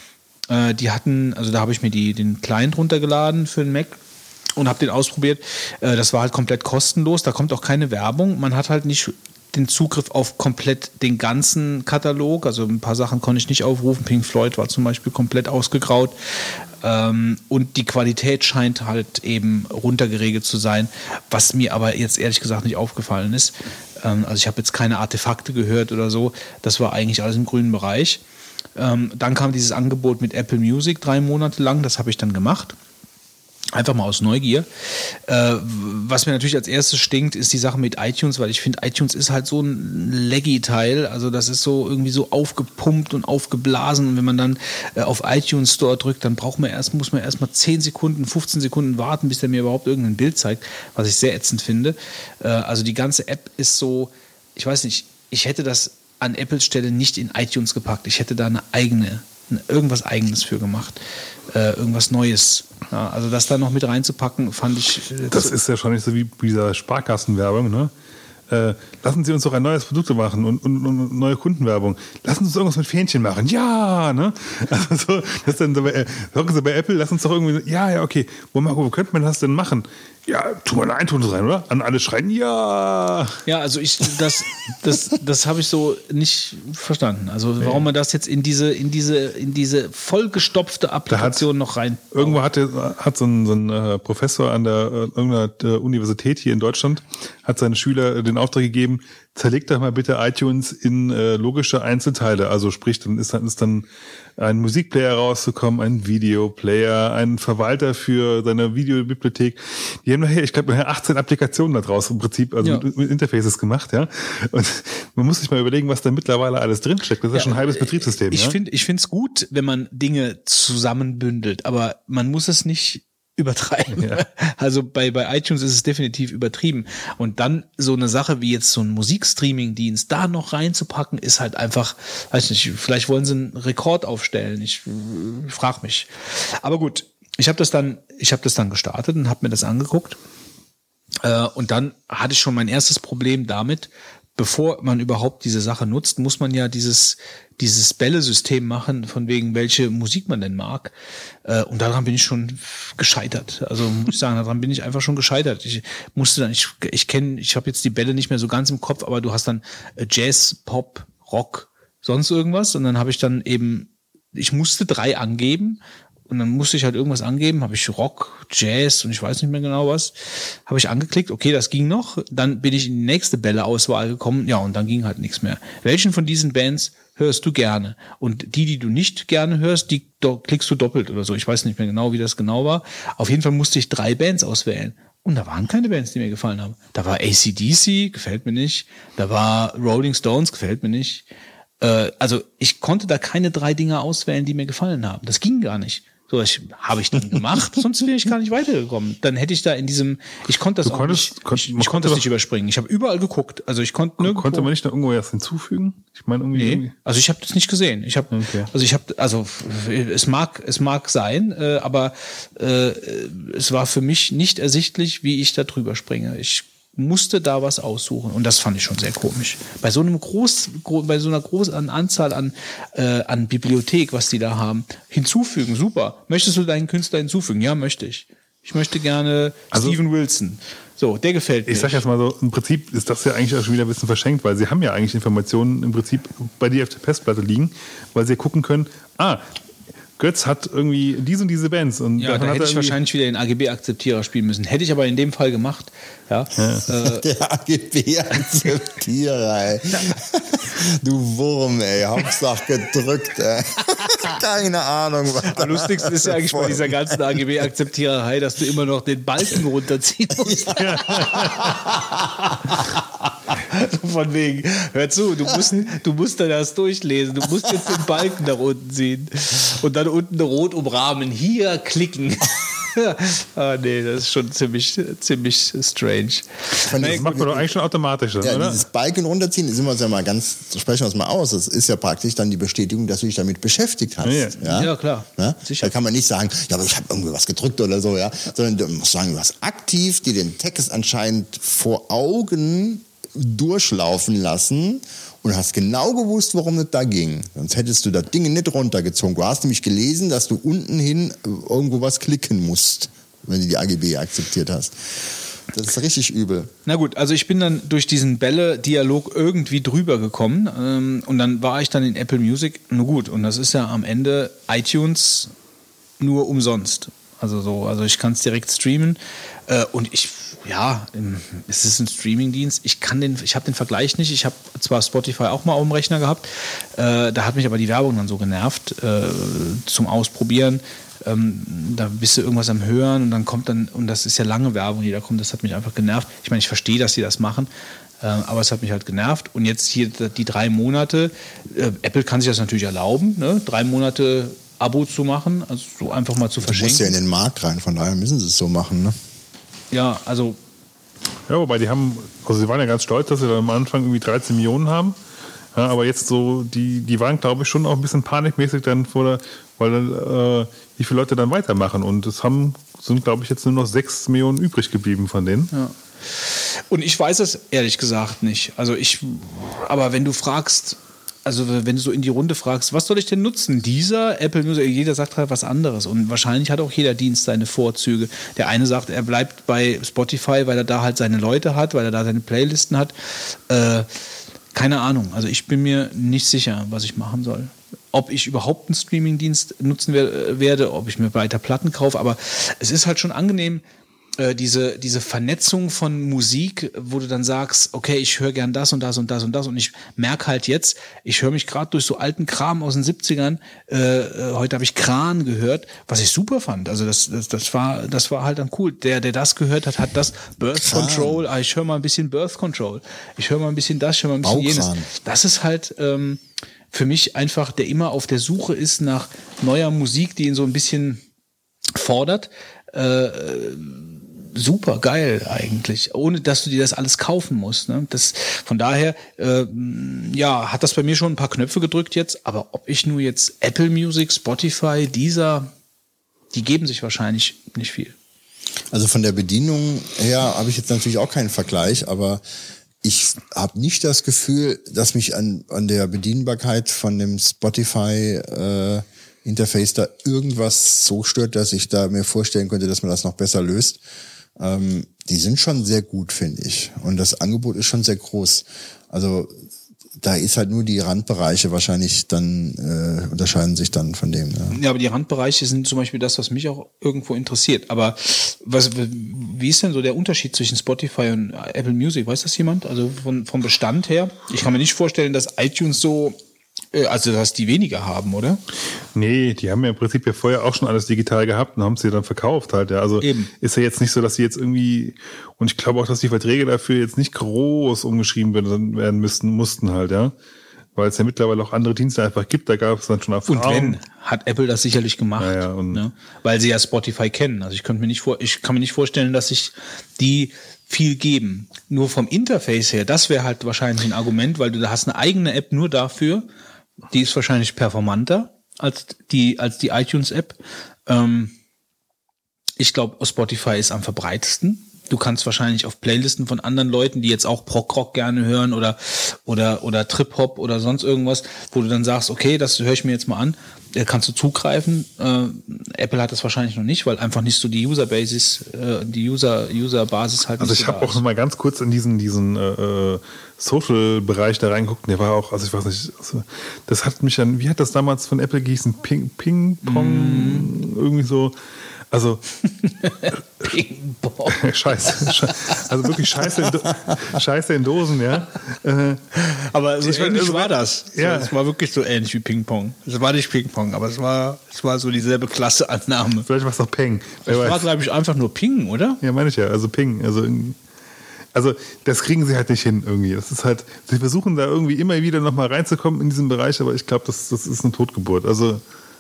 Äh, die hatten, also da habe ich mir die, den Client runtergeladen für den Mac und habe den ausprobiert. Äh, das war halt komplett kostenlos, da kommt auch keine Werbung. Man hat halt nicht den Zugriff auf komplett den ganzen Katalog. Also ein paar Sachen konnte ich nicht aufrufen. Pink Floyd war zum Beispiel komplett ausgegraut. Ähm, und die Qualität scheint halt eben runtergeregelt zu sein, was mir aber jetzt ehrlich gesagt nicht aufgefallen ist. Ähm, also ich habe jetzt keine Artefakte gehört oder so. Das war eigentlich alles im grünen Bereich. Ähm, dann kam dieses Angebot mit Apple Music drei Monate lang. Das habe ich dann gemacht. Einfach mal aus Neugier. Äh, was mir natürlich als erstes stinkt, ist die Sache mit iTunes, weil ich finde, iTunes ist halt so ein Laggy-Teil. Also das ist so irgendwie so aufgepumpt und aufgeblasen. Und wenn man dann äh, auf iTunes Store drückt, dann braucht man erst, muss man erst mal zehn Sekunden, fünfzehn Sekunden warten, bis der mir überhaupt irgendein Bild zeigt, was ich sehr ätzend finde. Äh, also die ganze App ist so, ich weiß nicht, ich hätte das an Apples Stelle nicht in iTunes gepackt. Ich hätte da eine eigene irgendwas Eigenes für gemacht, äh, irgendwas Neues. Ja, also das da noch mit reinzupacken, fand ich... Äh, das ist ja schon nicht so wie bei dieser Sparkassenwerbung, ne? Äh, lassen Sie uns doch ein neues Produkt machen und, und, und neue Kundenwerbung. Lassen Sie uns irgendwas mit Fähnchen machen. Ja, ne? Also so, das dann so bei, äh, sagen Sie bei Apple, lass uns doch irgendwie, ja, ja, okay. Wo, wo könnte man das denn machen? Ja, tu mal eine iTunes rein, oder? An alle schreien, ja. Ja, also ich, das, das, das habe ich so nicht verstanden. Also warum man das jetzt in diese, in diese, in diese vollgestopfte Applikation hat, noch rein. Irgendwo hat, der, hat so ein, so ein äh, Professor an der äh, irgendeiner der Universität hier in Deutschland, hat seine Schüler den Auftrag gegeben, zerlegt doch mal bitte iTunes in äh, logische Einzelteile. Also sprich, dann ist dann ist dann ein Musikplayer rausgekommen, ein Videoplayer, ein Verwalter für seine Videobibliothek. Die haben nachher, ich glaube, nachher achtzehn Applikationen da draus im Prinzip, also ja. mit, mit Interfaces gemacht, ja. Und man muss sich mal überlegen, was da mittlerweile alles drinsteckt. Das ist ja, ja schon ein halbes Betriebssystem. Ich ja? finde, ich finde es gut, wenn man Dinge zusammenbündelt, aber man muss es nicht übertreiben. Ja. Also bei, bei iTunes ist es definitiv übertrieben. Und dann so eine Sache wie jetzt so ein Musikstreaming-Dienst da noch reinzupacken, ist halt einfach, weiß nicht, vielleicht wollen sie einen Rekord aufstellen. Ich, ich frage mich. Aber gut, ich habe das dann, ich habe das dann gestartet und habe mir das angeguckt. Äh, und dann hatte ich schon mein erstes Problem damit, bevor man überhaupt diese Sache nutzt, muss man ja dieses dieses Bälle-System machen, von wegen welche Musik man denn mag. Und daran bin ich schon gescheitert. Also muss ich sagen, daran bin ich einfach schon gescheitert. Ich musste dann, ich ich kenne, ich habe jetzt die Bälle nicht mehr so ganz im Kopf, aber du hast dann Jazz, Pop, Rock, sonst irgendwas. Und dann habe ich dann eben, ich musste drei angeben. Und dann musste ich halt irgendwas angeben, habe ich Rock, Jazz und ich weiß nicht mehr genau was, habe ich angeklickt, okay, das ging noch, dann bin ich in die nächste Bälle-Auswahl gekommen, ja, und dann ging halt nichts mehr. Welchen von diesen Bands hörst du gerne? Und die, die du nicht gerne hörst, die do- klickst du doppelt oder so, ich weiß nicht mehr genau, wie das genau war. Auf jeden Fall musste ich drei Bands auswählen. Und da waren keine Bands, die mir gefallen haben. Da war A C D C, gefällt mir nicht. Da war Rolling Stones, gefällt mir nicht. Äh, also ich konnte da keine drei Dinger auswählen, die mir gefallen haben. Das ging gar nicht. So, ich, habe ich dann gemacht, sonst wäre ich gar nicht weitergekommen. Dann hätte ich da in diesem, ich konnte das du auch konntest, nicht, kon- ich, man ich konnte das doch- nicht überspringen. Ich habe überall geguckt. Also ich konnte nirgendwo. Konnte man nicht noch irgendwo was hinzufügen? Ich meine irgendwie. Nee, irgendwie also ich habe das nicht gesehen. Ich habe, Okay. also ich habe, also es mag, es mag sein, äh, aber äh, es war für mich nicht ersichtlich, wie ich da drüber springe. Ich musste da was aussuchen und das fand ich schon sehr komisch. Bei so einem groß, gro- bei so einer großen Anzahl an äh, an Bibliothek, was die da haben, hinzufügen, super. Möchtest du deinen Künstler hinzufügen? Ja, möchte ich. Ich möchte gerne Also- Steven Wilson. So, der gefällt mir. Ich sag jetzt mal so, im Prinzip ist das ja eigentlich auch schon wieder ein bisschen verschenkt, weil sie haben ja eigentlich Informationen im Prinzip bei dir auf der Festplatte liegen, weil sie ja gucken können, ah, Götz hat irgendwie diese und diese Bands. Und Ja, davon da hat hätte er ich irgendwie- wahrscheinlich wieder den A G B-Akzeptierer spielen müssen. Hätte ich aber in dem Fall gemacht. Ja. Äh, Der A G B-Akzeptierer, ey. Du Wurm, ey. Hauptsache gedrückt, ey. Keine Ahnung, was da am lustigsten ist ja eigentlich bei dieser ganzen A G B-Akzeptiererei, dass du immer noch den Balken runterziehen musst. So von wegen, hör zu, du musst, du musst da das durchlesen. Du musst jetzt den Balken nach unten ziehen. Und dann unten rot umrahmen. Hier klicken. Ah, nee, das ist schon ziemlich, ziemlich strange. Das macht man doch eigentlich schon automatisch, dann, Ja, oder? dieses Balken runterziehen, sind wir uns ja mal ganz, sprechen wir uns mal aus. Das ist ja praktisch dann die Bestätigung, dass du dich damit beschäftigt hast. Ja, Ja, Ja, klar. Ja? Sicher. Da kann man nicht sagen, ja, aber ich habe irgendwie was gedrückt oder so, ja. Sondern du musst sagen, du hast aktiv dir den Text anscheinend vor Augen durchlaufen lassen und hast genau gewusst, worum es da ging. Sonst hättest du das Ding nicht runtergezogen. Du hast nämlich gelesen, dass du unten hin irgendwo was klicken musst, wenn du die A G B akzeptiert hast. Das ist richtig übel. Na gut, also ich bin dann durch diesen Bälle-Dialog irgendwie drüber gekommen ähm, und dann war ich dann in Apple Music. Nur gut, und das ist ja am Ende iTunes nur umsonst. Also so, also ich kann es direkt streamen äh, und ich, ja, ähm, es ist ein Streamingdienst. Ich kann den, ich habe den Vergleich nicht. Ich habe zwar Spotify auch mal auf dem Rechner gehabt, äh, da hat mich aber die Werbung dann so genervt äh, zum Ausprobieren. Ähm, da bist du irgendwas am Hören und dann kommt dann, und das ist ja lange Werbung, die da kommt, das hat mich einfach genervt. Ich meine, ich verstehe, dass sie das machen, äh, aber es hat mich halt genervt. Und jetzt hier die drei Monate, äh, Apple kann sich das natürlich erlauben, ne? drei Monate Abo zu machen, also so einfach mal zu Du musst verschenken. ja in den Markt rein, von daher müssen sie es so machen, ne? Ja, also Ja, wobei die haben, also sie waren ja ganz stolz, dass sie da am Anfang irgendwie dreizehn Millionen haben. Ja, aber jetzt so, die, die waren, glaube ich, schon auch ein bisschen panikmäßig dann vor der, weil dann, äh, wie viele Leute dann weitermachen. Und es haben, sind, glaube ich, jetzt nur noch sechs Millionen übrig geblieben von denen. Ja. Und ich weiß es ehrlich gesagt nicht. Also ich, aber wenn du fragst, also wenn du so in die Runde fragst, was soll ich denn nutzen? Dieser Apple Music, jeder sagt halt was anderes. Und wahrscheinlich hat auch jeder Dienst seine Vorzüge. Der eine sagt, er bleibt bei Spotify, weil er da halt seine Leute hat, weil er da seine Playlisten hat. Äh, keine Ahnung. Also ich bin mir nicht sicher, was ich machen soll. Ob ich überhaupt einen Streamingdienst nutzen wer- werde, ob ich mir weiter Platten kaufe. Aber es ist halt schon angenehm, äh, diese, diese Vernetzung von Musik, wo du dann sagst, okay, ich höre gern das und das und das und das. Und ich merke halt jetzt, ich höre mich gerade durch so alten Kram aus den siebzigern. Äh, äh, heute habe ich Kran gehört, was ich super fand. Also das, das, das, war, das war halt dann cool. Der, der das gehört hat, hat das Birth Kran. Control. Ah, ich höre mal ein bisschen Birth Control. Ich höre mal ein bisschen das, ich höre mal ein bisschen jenes. Baukran. Das ist halt ähm, für mich einfach, der immer auf der Suche ist nach neuer Musik, die ihn so ein bisschen fordert. Äh, super geil eigentlich, ohne dass du dir das alles kaufen musst. Ne? Das, von daher, äh, ja, hat das bei mir schon ein paar Knöpfe gedrückt jetzt, aber ob ich nur jetzt Apple Music, Spotify, Deezer, die geben sich wahrscheinlich nicht viel. Also von der Bedienung her habe ich jetzt natürlich auch keinen Vergleich, aber ich habe nicht das Gefühl, dass mich an, an der Bedienbarkeit von dem Spotify äh, Interface da irgendwas so stört, dass ich da mir vorstellen könnte, dass man das noch besser löst. Ähm, die sind schon sehr gut, finde ich. Und das Angebot ist schon sehr groß. Also da ist halt nur die Randbereiche wahrscheinlich dann, äh, unterscheiden sich dann von dem. Ja. Ja, aber die Randbereiche sind zum Beispiel das, was mich auch irgendwo interessiert. Aber was, wie ist denn so der Unterschied zwischen Spotify und Apple Music? Weiß das jemand? Also von, vom Bestand her? Ich kann mir nicht vorstellen, dass iTunes so, äh, also dass die weniger haben, oder? Nee, die haben ja im Prinzip ja vorher auch schon alles digital gehabt und haben sie dann verkauft halt. Ja. Also Eben. ist ja jetzt nicht so, dass sie jetzt irgendwie, und ich glaube auch, dass die Verträge dafür jetzt nicht groß umgeschrieben werden, werden müssten, mussten halt, ja. weil es ja mittlerweile auch andere Dienste einfach gibt, da gab es dann schon Erfahrung. Und wenn, hat Apple das sicherlich gemacht, ja, ja, und ne? Weil sie ja Spotify kennen. Also ich könnte mir nicht vor, ich kann mir nicht vorstellen, dass sich die viel geben. Nur vom Interface her, das wäre halt wahrscheinlich ein Argument, weil du da hast eine eigene App nur dafür, die ist wahrscheinlich performanter als die, als die iTunes-App. Ähm, ich glaube, Spotify ist am verbreitesten. Du kannst wahrscheinlich auf Playlisten von anderen Leuten, die jetzt auch Prog-Rock gerne hören oder oder oder Trip-Hop oder sonst irgendwas, wo du dann sagst, okay, das höre ich mir jetzt mal an, äh, kannst du zugreifen. Äh, Apple hat das wahrscheinlich noch nicht, weil einfach nicht so die User-Basis, äh, die User User-Basis halt. Also ich habe auch noch mal ganz kurz in diesen diesen äh, Social-Bereich da reingeguckt. Der war auch, also ich weiß nicht, also das hat mich an, wie hat das damals von Apple gehießen, Ping Ping Pong mm. irgendwie so. Also Ping-Pong. Scheiße, Scheiße. Also wirklich Scheiße in, Do- Scheiße in Dosen, ja. Äh, aber so ähnlich also, war das. So, ja. Es war wirklich so ähnlich wie Ping-Pong. Es war nicht Ping-Pong, aber es war, es war so dieselbe Klasseannahme. Vielleicht war es doch Peng. Es war, glaube ich, einfach nur Ping, oder? Ja, meine ich ja. Also Ping. Also, also das kriegen sie halt nicht hin irgendwie. Das ist halt, sie versuchen da irgendwie immer wieder nochmal reinzukommen in diesen Bereich, aber ich glaube, das, das ist eine Totgeburt. Also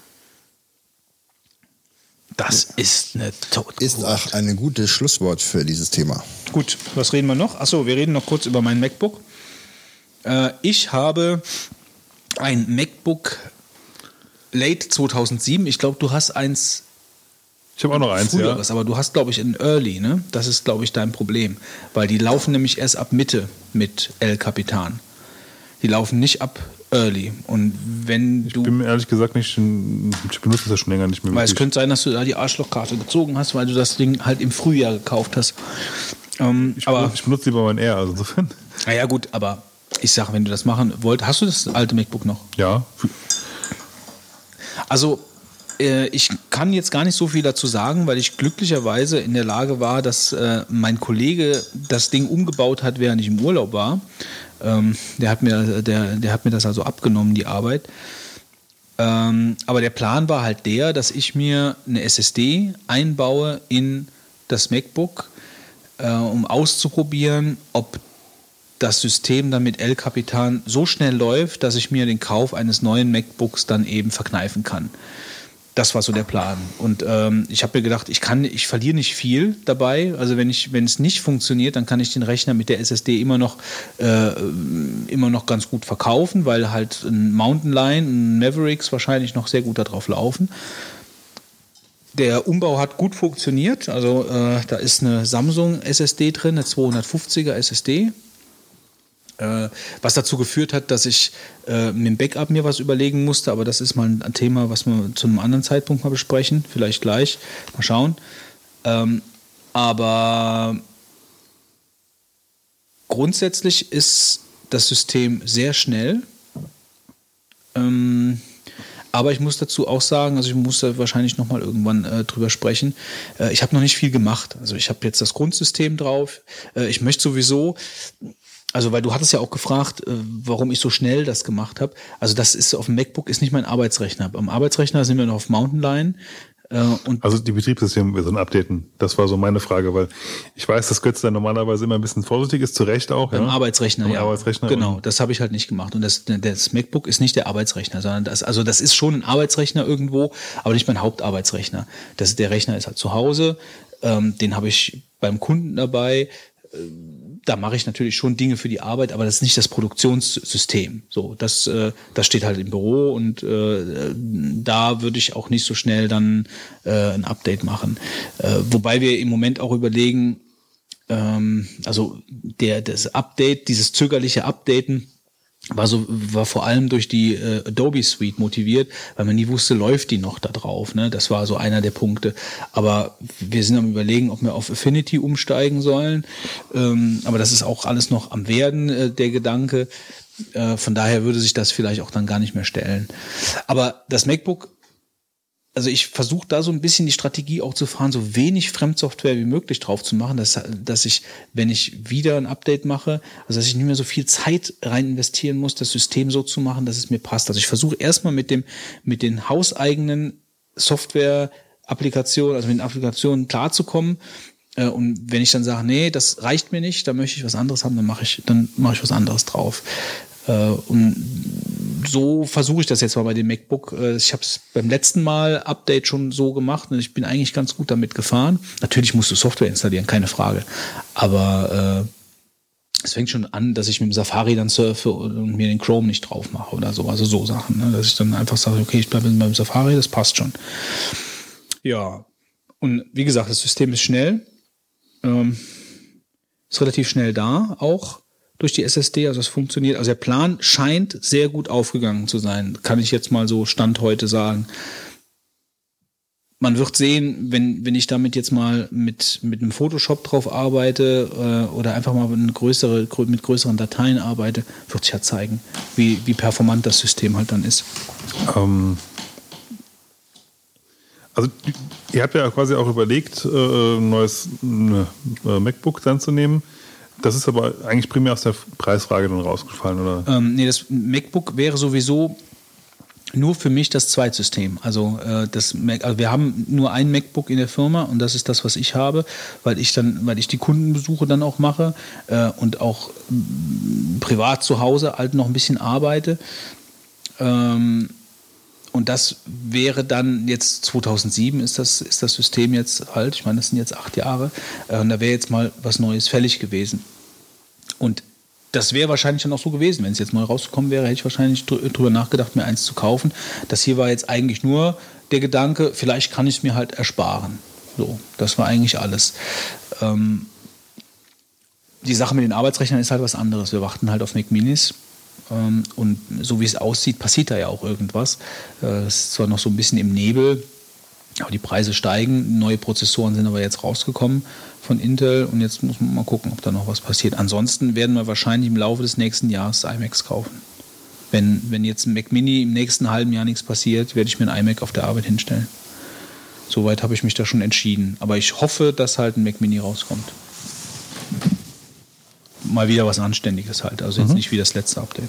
Das ist eine Totgeburt. Ist auch ein gutes Schlusswort für dieses Thema. Gut, was reden wir noch? Achso, wir reden noch kurz über mein MacBook. Äh, ich habe ein MacBook Late zweitausendsieben. Ich glaube, du hast eins. Ich habe auch noch eins, früheres, ja. Aber du hast, glaube ich, ein Early, ne? Das ist, glaube ich, dein Problem. Weil die laufen nämlich erst ab Mitte mit El Capitan. Die laufen nicht ab Early. Und wenn du. Ich bin mir ehrlich gesagt nicht, ich benutze das ja schon länger nicht mehr. Weil wirklich. es könnte sein, dass du da die Arschlochkarte gezogen hast, weil du das Ding halt im Frühjahr gekauft hast. Ähm, ich, aber, benutze, ich benutze lieber mein Air, also insofern. Naja, gut, aber ich sage, wenn du das machen wollt, hast du das alte MacBook noch? Ja. Also, äh, ich kann jetzt gar nicht so viel dazu sagen, weil ich glücklicherweise in der Lage war, dass äh, mein Kollege das Ding umgebaut hat, während ich im Urlaub war. Ähm, der hat mir, der, der hat mir das also abgenommen, die Arbeit. Ähm, aber der Plan war halt der, dass ich mir eine S S D einbaue in das MacBook, äh, um auszuprobieren, ob das System dann mit El Capitan so schnell läuft, dass ich mir den Kauf eines neuen MacBooks dann eben verkneifen kann. Das war so der Plan. Und ähm, ich habe mir gedacht, ich kann, ich verliere nicht viel dabei. Also wenn ich, wenn es nicht funktioniert, dann kann ich den Rechner mit der S S D immer noch, äh, immer noch ganz gut verkaufen, weil halt ein Mountain Lion, ein Mavericks wahrscheinlich noch sehr gut darauf laufen. Der Umbau hat gut funktioniert. Also äh, da ist eine Samsung S S D drin, eine zweihundertfünfziger S S D. Äh, was dazu geführt hat, dass ich äh, mit dem Backup mir was überlegen musste, aber das ist mal ein Thema, was wir zu einem anderen Zeitpunkt mal besprechen, vielleicht gleich, mal schauen. Ähm, aber grundsätzlich ist das System sehr schnell, ähm, aber ich muss dazu auch sagen, also ich muss da wahrscheinlich nochmal irgendwann äh, drüber sprechen, äh, ich habe noch nicht viel gemacht, also ich habe jetzt das Grundsystem drauf, äh, ich möchte sowieso. Also, weil du hattest ja auch gefragt, warum ich so schnell das gemacht habe. Also, das ist auf dem MacBook ist nicht mein Arbeitsrechner. Am Arbeitsrechner sind wir noch auf Mountain Lion. Äh, und also die Betriebssysteme wir sollen updaten. Das war so meine Frage, weil ich weiß, dass Götz da normalerweise immer ein bisschen vorsichtig ist, zu Recht auch. Beim ja? Arbeitsrechner, Beim ja. Arbeitsrechner genau, das habe ich halt nicht gemacht. Und das, das MacBook ist nicht der Arbeitsrechner, sondern das, also das ist schon ein Arbeitsrechner irgendwo, aber nicht mein Hauptarbeitsrechner. Das, der Rechner ist halt zu Hause. Ähm, den habe ich beim Kunden dabei. Da mache ich natürlich schon Dinge für die Arbeit, aber das ist nicht das Produktionssystem. So, das, äh, das steht halt im Büro und äh, da würde ich auch nicht so schnell dann äh, ein Update machen. Äh, wobei wir im Moment auch überlegen, ähm, also der das Update, dieses zögerliche Updaten war so war vor allem durch die äh, Adobe Suite motiviert, weil man nie wusste, läuft die noch da drauf, ne? Das war so einer der Punkte. Aber wir sind am Überlegen, ob wir auf Affinity umsteigen sollen. Ähm, aber das ist auch alles noch am Werden, äh, der Gedanke. Äh, von daher würde sich das vielleicht auch dann gar nicht mehr stellen. Aber das MacBook, also ich versuche da so ein bisschen die Strategie auch zu fahren, so wenig Fremdsoftware wie möglich drauf zu machen, dass, dass ich, wenn ich wieder ein Update mache, also dass ich nicht mehr so viel Zeit rein investieren muss, das System so zu machen, dass es mir passt. Also ich versuche erstmal mit dem, mit den hauseigenen Software-Applikationen, also mit den Applikationen klarzukommen. Und wenn ich dann sage, nee, das reicht mir nicht, da möchte ich was anderes haben, dann mache ich, dann mache ich was anderes drauf. Und so versuche ich das jetzt mal bei dem MacBook. Ich habe es beim letzten Mal Update schon so gemacht und ich bin eigentlich ganz gut damit gefahren. Natürlich musst du Software installieren, keine Frage. Aber äh, es fängt schon an, dass ich mit dem Safari dann surfe und mir den Chrome nicht drauf mache oder so. Also so Sachen, ne? Dass ich dann einfach sage, okay, ich bleibe beim Safari, das passt schon. Ja, und wie gesagt, das System ist schnell. Ähm, ist relativ schnell da, auch durch die S S D, also es funktioniert. Also der Plan scheint sehr gut aufgegangen zu sein, kann ich jetzt mal so Stand heute sagen. Man wird sehen, wenn, wenn ich damit jetzt mal mit, mit einem Photoshop drauf arbeite äh, oder einfach mal eine größere, mit größeren Dateien arbeite, wird sich ja zeigen, wie, wie performant das System halt dann ist. Ähm, also ihr habt ja quasi auch überlegt, äh, ein neues äh, MacBook dann zu nehmen. Das ist aber eigentlich primär aus der Preisfrage dann rausgefallen, oder? Ähm, nee, das MacBook wäre sowieso nur für mich das Zweitsystem. Also, äh, das Mac, also wir haben nur ein MacBook in der Firma und das ist das, was ich habe, weil ich dann, weil ich die Kundenbesuche dann auch mache äh, und auch m, privat zu Hause halt noch ein bisschen arbeite. Ähm, und das wäre dann jetzt zweitausendsieben ist das, ist das System jetzt alt. Ich meine, das sind jetzt acht Jahre. Äh, und da wäre jetzt mal was Neues fällig gewesen. Und das wäre wahrscheinlich dann auch so gewesen. Wenn es jetzt neu rausgekommen wäre, hätte ich wahrscheinlich drüber nachgedacht, mir eins zu kaufen. Das hier war jetzt eigentlich nur der Gedanke, vielleicht kann ich es mir halt ersparen. So, das war eigentlich alles. Ähm, die Sache mit den Arbeitsrechnern ist halt was anderes. Wir warten halt auf Mac Minis. Ähm, und so wie es aussieht, passiert da ja auch irgendwas. Es äh, ist zwar noch so ein bisschen im Nebel, aber die Preise steigen. Neue Prozessoren sind aber jetzt rausgekommen von Intel und jetzt muss man mal gucken, ob da noch was passiert. Ansonsten werden wir wahrscheinlich im Laufe des nächsten Jahres iMacs kaufen. Wenn, wenn jetzt ein Mac Mini im nächsten halben Jahr nichts passiert, werde ich mir ein iMac auf der Arbeit hinstellen. Soweit habe ich mich da schon entschieden. Aber ich hoffe, dass halt ein Mac Mini rauskommt. Mal wieder was Anständiges halt. Also jetzt mhm. nicht wie das letzte Update.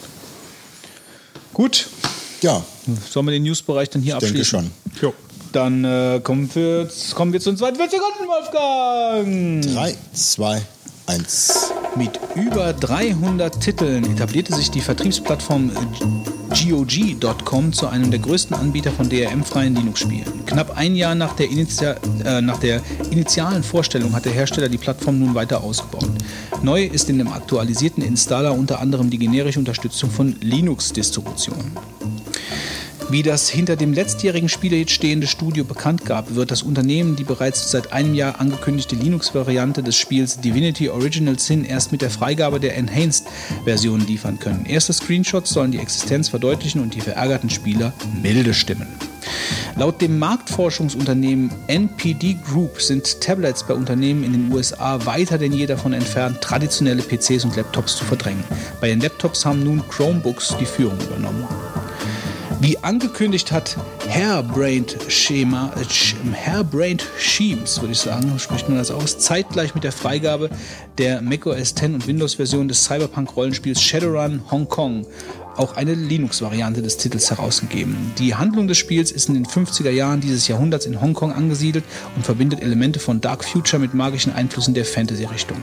Gut. Ja. Sollen wir den Newsbereich dann hier ich abschließen? Denke schon. Jo. Dann äh, kommen, wir, kommen wir zu den zweiundvierzig Sekunden, Wolfgang. drei, zwei, eins. Mit über dreihundert Titeln etablierte sich die Vertriebsplattform G O G Punkt com zu einem der größten Anbieter von D R M-freien Linux-Spielen. Knapp ein Jahr nach der, Initi- äh, nach der initialen Vorstellung hat der Hersteller die Plattform nun weiter ausgebaut. Neu ist in dem aktualisierten Installer unter anderem die generische Unterstützung von Linux-Distributionen. Wie das hinter dem letztjährigen Spielehit stehende Studio bekannt gab, wird das Unternehmen die bereits seit einem Jahr angekündigte Linux-Variante des Spiels Divinity Original Sin erst mit der Freigabe der Enhanced-Version liefern können. Erste Screenshots sollen die Existenz verdeutlichen und die verärgerten Spieler milde stimmen. Laut dem Marktforschungsunternehmen N P D Group sind Tablets bei Unternehmen in den U S A weiter denn je davon entfernt, traditionelle P Cs und Laptops zu verdrängen. Bei den Laptops haben nun Chromebooks die Führung übernommen. Wie angekündigt hat Hairbrained Schema, äh, Hairbrained Schemes, würde ich sagen, spricht man das aus, zeitgleich mit der Freigabe der macOS X und Windows-Version des Cyberpunk-Rollenspiels Shadowrun Hong Kong auch eine Linux-Variante des Titels herausgegeben. Die Handlung des Spiels ist in den fünfziger Jahren dieses Jahrhunderts in Hongkong angesiedelt und verbindet Elemente von Dark Future mit magischen Einflüssen der Fantasy-Richtung.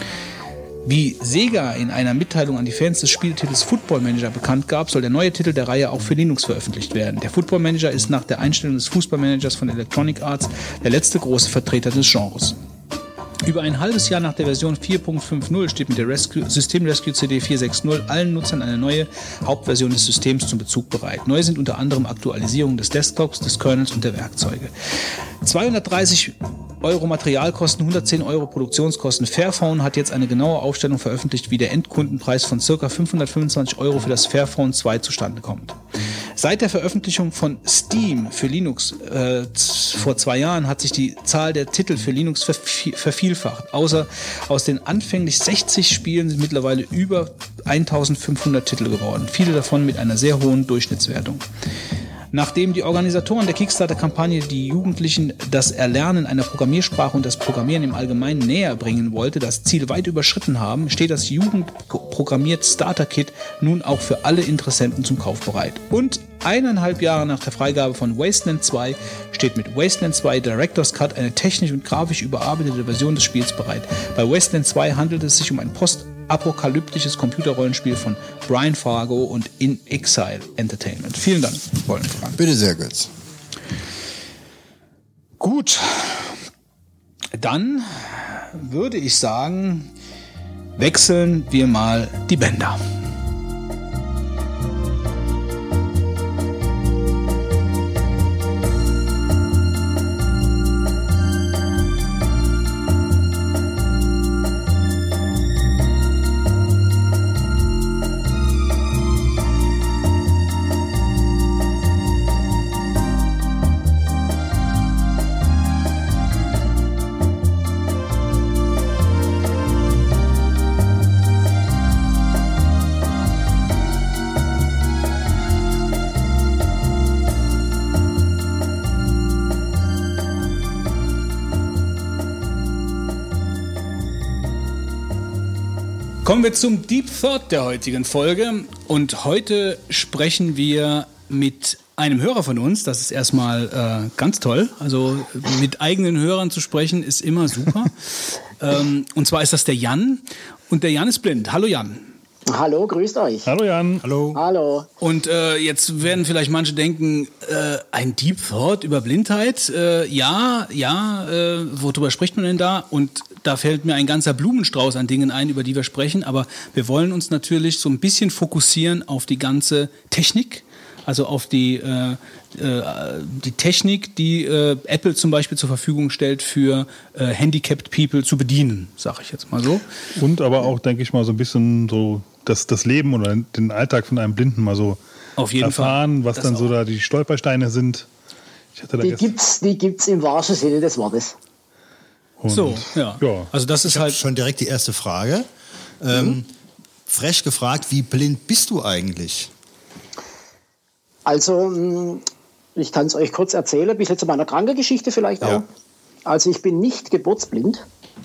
Wie Sega in einer Mitteilung an die Fans des Spieltitels Football Manager bekannt gab, soll der neue Titel der Reihe auch für Linux veröffentlicht werden. Der Football Manager ist nach der Einstellung des Fußballmanagers von Electronic Arts der letzte große Vertreter des Genres. Über ein halbes Jahr nach der Version vier Punkt fünf null steht mit der Rescue, System Rescue C D vier sechs null allen Nutzern eine neue Hauptversion des Systems zum Bezug bereit. Neu sind unter anderem Aktualisierungen des Desktops, des Kernels und der Werkzeuge. zweihundertdreißig Euro Materialkosten, hundertzehn Euro Produktionskosten. Fairphone hat jetzt eine genaue Aufstellung veröffentlicht, wie der Endkundenpreis von ca. fünfhundertfünfundzwanzig Euro für das Fairphone zwei zustande kommt. Seit der Veröffentlichung von Steam für Linux äh, vor zwei Jahren hat sich die Zahl der Titel für Linux vervi- vervielfacht. Außer aus den anfänglich sechzig Spielen sind mittlerweile über eintausendfünfhundert Titel geworden. Viele davon mit einer sehr hohen Durchschnittswertung. Nachdem die Organisatoren der Kickstarter-Kampagne die Jugendlichen das Erlernen einer Programmiersprache und das Programmieren im Allgemeinen näher bringen wollte, das Ziel weit überschritten haben, steht das Jugendprogrammiert-Starter-Kit nun auch für alle Interessenten zum Kauf bereit. Und eineinhalb Jahre nach der Freigabe von Wasteland zwei steht mit Wasteland zwei Director's Cut eine technisch und grafisch überarbeitete Version des Spiels bereit. Bei Wasteland zwei handelt es sich um ein Post apokalyptisches Computerrollenspiel von Brian Fargo und In Exile Entertainment. Vielen Dank, Wolfgang. Bitte sehr, Götz. Gut, dann würde ich sagen, wechseln wir mal die Bänder. Kommen wir zum Deep Thought der heutigen Folge und heute sprechen wir mit einem Hörer von uns. Das ist erstmal äh, ganz toll. Also mit eigenen Hörern zu sprechen ist immer super. ähm, und zwar ist das der Jan und der Jan ist blind. Hallo Jan. Hallo, grüßt euch. Hallo Jan. Hallo. Hallo. Und äh, jetzt werden vielleicht manche denken, äh, ein Deep Thought über Blindheit? Äh, ja, ja, äh, worüber spricht man denn da? Und da fällt mir ein ganzer Blumenstrauß an Dingen ein, über die wir sprechen. Aber wir wollen uns natürlich so ein bisschen fokussieren auf die ganze Technik. Also auf die, äh, äh, die Technik, die äh, Apple zum Beispiel zur Verfügung stellt, für äh, handicapped People zu bedienen, sage ich jetzt mal so. Und aber auch, denke ich mal, so ein bisschen so das, das Leben oder den Alltag von einem Blinden mal so auf jeden erfahren, Fall. was Das dann auch. so da die Stolpersteine sind. Ich hatte da Die gest- gibt's, die gibt's im wahrsten Sinne des Wortes. Und, So, ja. ja. Also das ist Ich habe halt schon direkt die erste Frage. Ähm, frech gefragt, wie blind bist du eigentlich? Also, mh, ich kann es euch kurz erzählen, ein bisschen zu meiner Krankengeschichte vielleicht auch. Ja. Also ich bin nicht geburtsblind.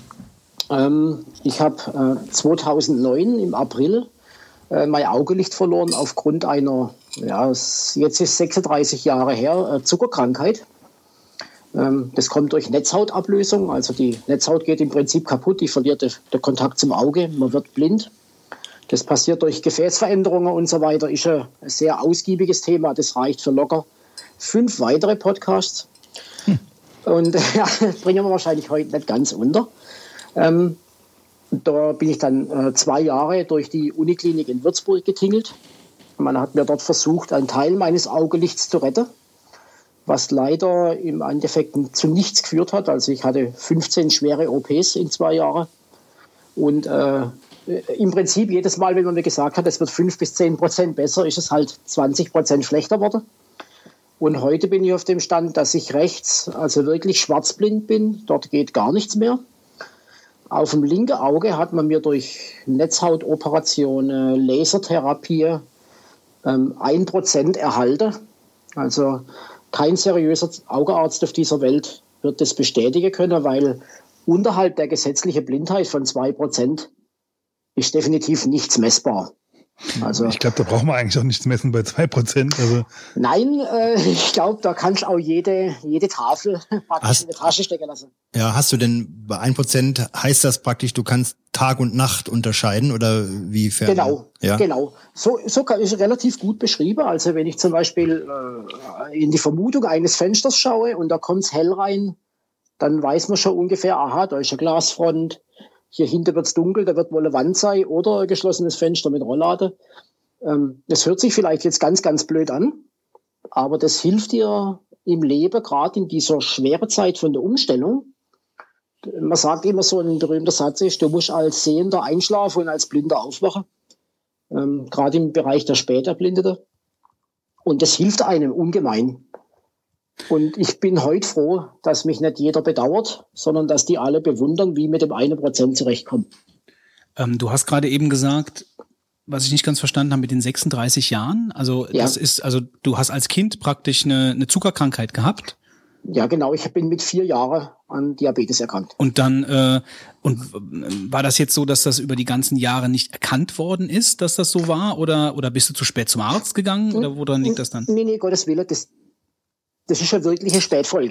Ähm, ich habe äh, zweitausendneun im April äh, mein Augelicht verloren aufgrund einer, ja, es- jetzt ist sechsunddreißig Jahre her, äh, Zuckerkrankheit. Ähm, das kommt durch Netzhautablösung, also die Netzhaut geht im Prinzip kaputt, die verliert de- den Kontakt zum Auge, man wird blind. Das passiert durch Gefäßveränderungen und so weiter, ist ein sehr ausgiebiges Thema, das reicht für locker fünf weitere Podcasts. Und ja, bringen wir wahrscheinlich heute nicht ganz unter. Ähm, da bin ich dann äh, zwei Jahre durch die Uniklinik in Würzburg getingelt. Man hat mir dort versucht, einen Teil meines Augelichts zu retten, was leider im Endeffekt zu nichts geführt hat. Also ich hatte fünfzehn schwere O Ps in zwei Jahren. Und äh, im Prinzip jedes Mal, wenn man mir gesagt hat, es wird fünf bis zehn Prozent besser, ist es halt zwanzig Prozent schlechter geworden. Und heute bin ich auf dem Stand, dass ich rechts, also wirklich schwarzblind bin. Dort geht gar nichts mehr. Auf dem linken Auge hat man mir durch Netzhautoperation, äh, Lasertherapie ähm, ein Prozent erhalten. Also kein seriöser Augenarzt auf dieser Welt wird das bestätigen können, weil unterhalb der gesetzlichen Blindheit von zwei Prozent ist definitiv nichts messbar. Also, Ich glaube, da braucht man eigentlich auch nichts messen bei zwei Prozent. Also, nein, äh, ich glaube, da kannst du auch jede, jede Tafel praktisch Hast- in die Tasche stecken lassen. Ja, hast du denn bei ein Prozent, heißt das praktisch, du kannst Tag und Nacht unterscheiden oder wie fern? Genau, Ja. genau. So, so kann, ist relativ gut beschrieben. Also wenn ich zum Beispiel äh, in die Vermutung eines Fensters schaue und da kommt's hell rein, dann weiß man schon ungefähr, aha, da ist eine Glasfront, hier hinten wird's dunkel, da wird wohl eine Wand sein oder ein geschlossenes Fenster mit Rolllade. Ähm, das hört sich vielleicht jetzt ganz, ganz blöd an, aber das hilft dir im Leben, gerade in dieser schweren Zeit von der Umstellung. Man sagt immer so, ein berühmter Satz ist, du musst als Sehender einschlafen und als Blinder aufwachen. Ähm, gerade im Bereich der Späterblindeten. Und das hilft einem ungemein. Und ich bin heute froh, dass mich nicht jeder bedauert, sondern dass die alle bewundern, wie mit dem einen Prozent zurechtkommen. Ähm, du hast gerade eben gesagt, was ich nicht ganz verstanden habe mit den sechsunddreißig Jahren. Also Ja. das ist, also du hast als Kind praktisch eine, eine Zuckerkrankheit gehabt Ja, genau. Ich bin mit vier Jahren an Diabetes erkrankt. und dann äh, und äh, war das jetzt so, dass das über die ganzen Jahre nicht erkannt worden ist, dass das so war, oder oder bist du zu spät zum Arzt gegangen oder woran liegt das dann? Nee, nee, Gottes Willen, das, das ist ja wirklich eine Spätfolge.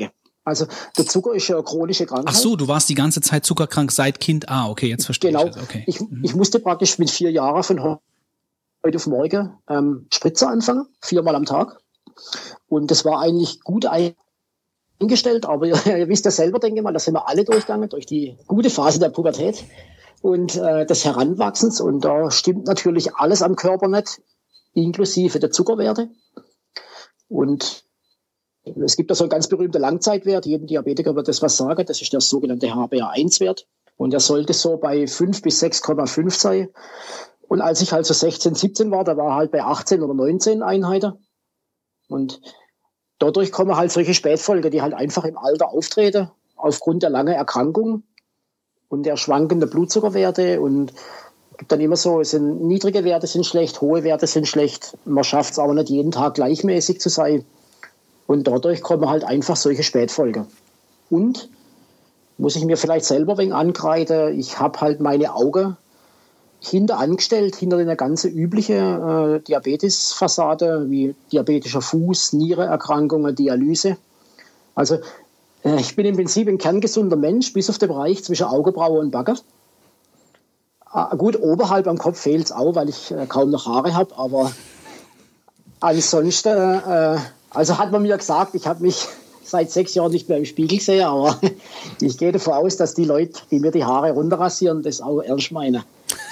Also der Zucker ist ja eine chronische Krankheit. Ach so, du warst die ganze Zeit zuckerkrank seit Kind. Ah, okay, jetzt verstehe genau. ich das. Okay. Ich, ich musste praktisch mit vier Jahren von heute auf morgen ähm, Spritzer anfangen, viermal am Tag. Und das war eigentlich gut eingestellt, aber ihr, ihr wisst ja selber, denke ich mal, da sind wir alle durchgegangen, durch die gute Phase der Pubertät und äh, des Heranwachsens. Und da stimmt natürlich alles am Körper nicht, inklusive der Zuckerwerte. Und es gibt da so einen ganz berühmten Langzeitwert, jedem Diabetiker wird das was sagen, das ist der sogenannte H b A eins Wert und der sollte so bei fünf bis sechs Komma fünf sein. Und als ich halt so sechzehn, siebzehn war, da war er halt bei achtzehn oder neunzehn Einheiten. Und dadurch kommen halt solche Spätfolgen, die halt einfach im Alter auftreten, aufgrund der langen Erkrankung und der schwankenden Blutzuckerwerte. Und es gibt dann immer so, es sind niedrige Werte sind schlecht, hohe Werte sind schlecht. Man schafft es aber nicht jeden Tag gleichmäßig zu sein. Und dadurch kommen halt einfach solche Spätfolgen. Und muss ich mir vielleicht selber ein wenig angreifen, ich habe halt meine Augen hinter angestellt, hinter einer ganzen üblichen äh, Diabetesfassade, wie diabetischer Fuß, Nierenerkrankungen, Dialyse. Also äh, ich bin im Prinzip ein kerngesunder Mensch, bis auf den Bereich zwischen Augenbraue und Backe. Äh, gut, oberhalb am Kopf fehlt es auch, weil ich äh, kaum noch Haare habe, aber ansonsten... Äh, Also hat man mir gesagt, ich habe mich seit sechs Jahren nicht mehr im Spiegel gesehen, aber ich gehe davon aus, dass die Leute, die mir die Haare runterrasieren, das auch ernst meinen.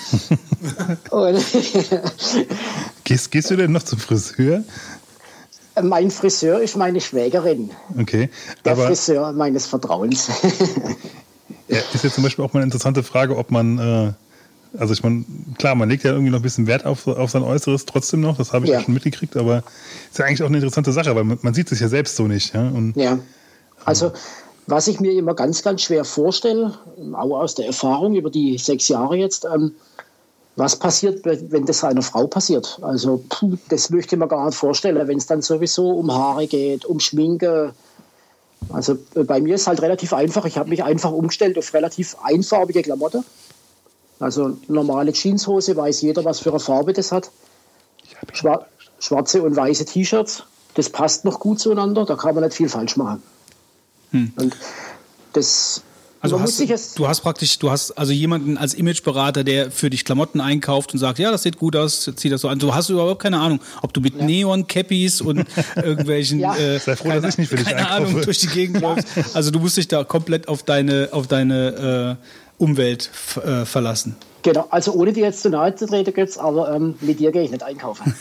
gehst, gehst du denn noch zum Friseur? Mein Friseur ist meine Schwägerin. Okay. Der aber Friseur meines Vertrauens. Ja, ist jetzt zum Beispiel auch mal eine interessante Frage, ob man... Äh Also ich meine, klar, man legt ja irgendwie noch ein bisschen Wert auf, auf sein Äußeres trotzdem noch, das habe ich ja schon mitgekriegt, aber ist ja eigentlich auch eine interessante Sache, weil man, man sieht es ja selbst so nicht. Ja, Und, ja. Also was ich mir immer ganz, ganz schwer vorstelle, auch aus der Erfahrung über die sechs Jahre jetzt, ähm, was passiert, wenn das einer Frau passiert? Also puh, das möchte ich mir gar nicht vorstellen, wenn es dann sowieso um Haare geht, um Schminke. Also bei mir ist halt relativ einfach, ich habe mich einfach umgestellt auf relativ einfarbige Klamotten. Also normale Jeanshose, weiß jeder, was für eine Farbe das hat. Schwar- schwarze und weiße T-Shirts, das passt noch gut zueinander, da kann man nicht viel falsch machen. Hm. Und das... Also hast du, du hast praktisch, du hast also jemanden als Imageberater, der für dich Klamotten einkauft und sagt, ja, das sieht gut aus, zieh das so an. Du hast überhaupt keine Ahnung, ob du mit ja. Neon-Cappies und irgendwelchen, ja. äh, Sei froh, keine, dass ich nicht für dich keine einkaufe. Ahnung, durch die Gegend läufst. Also du musst dich da komplett auf deine, auf deine äh, Umwelt f- äh, verlassen. Genau, also ohne dir jetzt zu nahe zu treten, Götz, aber ähm, mit dir gehe ich nicht einkaufen.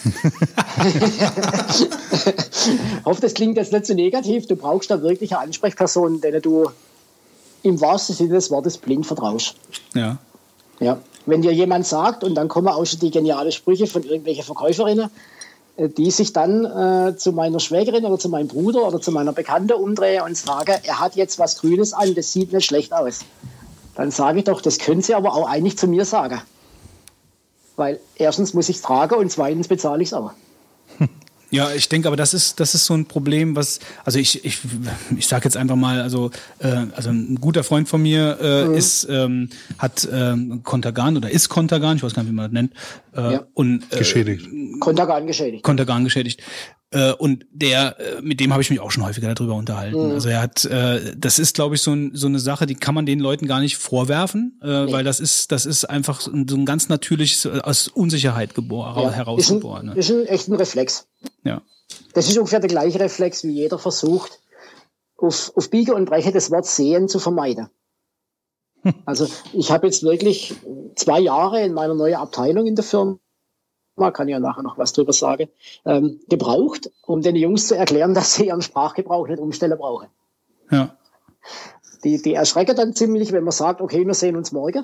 Ich hoffe, das klingt jetzt nicht so negativ. Du brauchst da wirklich eine Ansprechperson, denen du im wahrsten Sinne des Wortes blind vertraust. Ja. Ja. Wenn dir jemand sagt, und dann kommen auch schon die genialen Sprüche von irgendwelchen Verkäuferinnen, die sich dann äh, zu meiner Schwägerin oder zu meinem Bruder oder zu meiner Bekannte umdrehen und sagen, er hat jetzt was Grünes an, das sieht nicht schlecht aus. Dann sage ich doch, das können Sie aber auch eigentlich zu mir sagen. Weil erstens muss ich es tragen und zweitens bezahle ich es aber. Ja, ich denke, aber das ist das ist so ein Problem, was also ich ich ich sage jetzt einfach mal, also äh, also ein guter Freund von mir äh, mhm. ist ähm, hat ähm, Contergan oder ist Contergan, ich weiß gar nicht, wie man das nennt, äh, ja. und äh, geschädigt. Contergan geschädigt. Contergan geschädigt. Äh, und der, mit dem habe ich mich auch schon häufiger darüber unterhalten. Mhm. Also er hat, äh, das ist, glaube ich, so, ein, so eine Sache, die kann man den Leuten gar nicht vorwerfen, äh, nee. weil das ist, das ist einfach so ein ganz natürliches aus Unsicherheit geboren, ja. herausgeboren. Ist ein, ist ein echter Reflex. Ja. Das ist ungefähr der gleiche Reflex, wie jeder versucht, auf, auf Biege und Breche das Wort sehen zu vermeiden. Also ich habe jetzt wirklich zwei Jahre in meiner neuen Abteilung in der Firma, man kann ja nachher noch was drüber sagen, ähm, gebraucht, um den Jungs zu erklären, dass sie ihren Sprachgebrauch nicht umstellen brauchen. Ja. Die, die erschrecken dann ziemlich, wenn man sagt, okay, wir sehen uns morgen.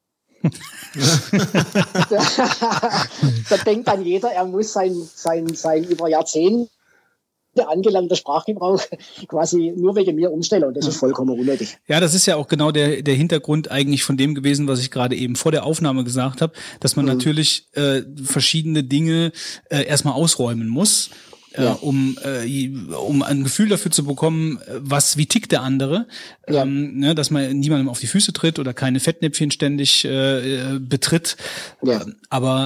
da, da denkt dann jeder, er muss sein, sein, sein über Jahrzehnte angelernter Sprachgebrauch quasi nur wegen mir umstellen und das ist vollkommen unnötig. Ja, das ist ja auch genau der der Hintergrund eigentlich von dem gewesen, was ich gerade eben vor der Aufnahme gesagt habe, dass man mhm. natürlich äh, verschiedene Dinge äh, erstmal ausräumen muss. Ja. Äh, um äh, um ein Gefühl dafür zu bekommen, was wie tickt der andere, ja. ähm, ne, dass man niemandem auf die Füße tritt oder keine Fettnäpfchen ständig äh, betritt. Ja. Aber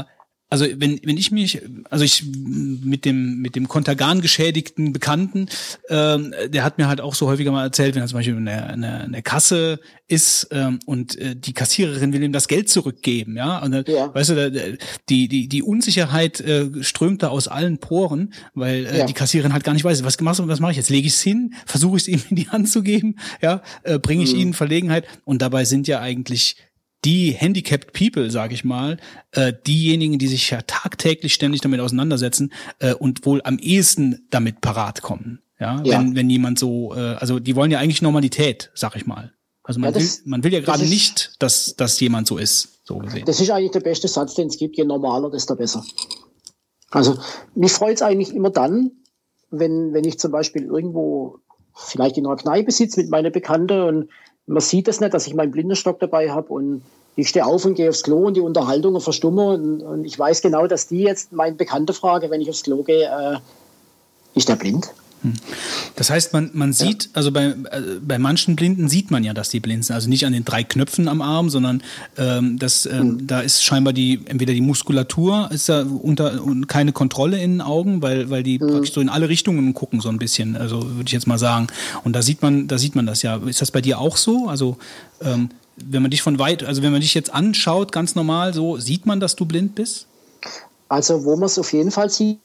Also wenn wenn ich mich, also ich mit dem mit dem Kontergan geschädigten Bekannten, ähm, der hat mir halt auch so häufiger mal erzählt, wenn er zum Beispiel in der, in der, in der Kasse ist ähm, und äh, die Kassiererin will ihm das Geld zurückgeben, ja, und dann, ja. weißt du, da, die die die Unsicherheit äh, strömt da aus allen Poren, weil äh, ja. die Kassiererin halt gar nicht weiß, was machst du, was mache ich jetzt? Lege ich es hin, versuche ich es ihm in die Hand zu geben, ja, äh, bringe ich mhm. ihn in Verlegenheit, und dabei sind ja eigentlich die handicapped people, sage ich mal, äh, diejenigen, die sich ja tagtäglich ständig damit auseinandersetzen äh, und wohl am ehesten damit parat kommen. Ja, ja. Wenn, wenn jemand so, äh, also die wollen ja eigentlich Normalität, sag ich mal. Also man, ja, das, will, man will ja gerade nicht, dass, dass jemand so ist, so gesehen. Das ist eigentlich der beste Satz, den es gibt. Je normaler, desto besser. Also mich freut es eigentlich immer dann, wenn, wenn ich zum Beispiel irgendwo vielleicht in einer Kneipe sitze mit meiner Bekannte und man sieht das nicht, dass ich meinen Blindenstock dabei habe und ich stehe auf und gehe aufs Klo und die Unterhaltung verstumme und, und ich weiß genau, dass die jetzt meinen Bekannte frage, wenn ich aufs Klo gehe, äh, ist der blind? Das heißt, man, man sieht, ja. also bei, äh, bei manchen Blinden sieht man ja, dass die blind sind. Also nicht an den drei Knöpfen am Arm, sondern ähm, das, ähm, mhm. da ist scheinbar die, entweder die Muskulatur ist da unter und keine Kontrolle in den Augen, weil, weil die mhm. praktisch so in alle Richtungen gucken, so ein bisschen, also würde ich jetzt mal sagen. Und da sieht man, da sieht man das ja. Ist das bei dir auch so? Also ähm, wenn man dich von weit, also wenn man dich jetzt anschaut, ganz normal, so sieht man, dass du blind bist? Also wo man es auf jeden Fall sieht,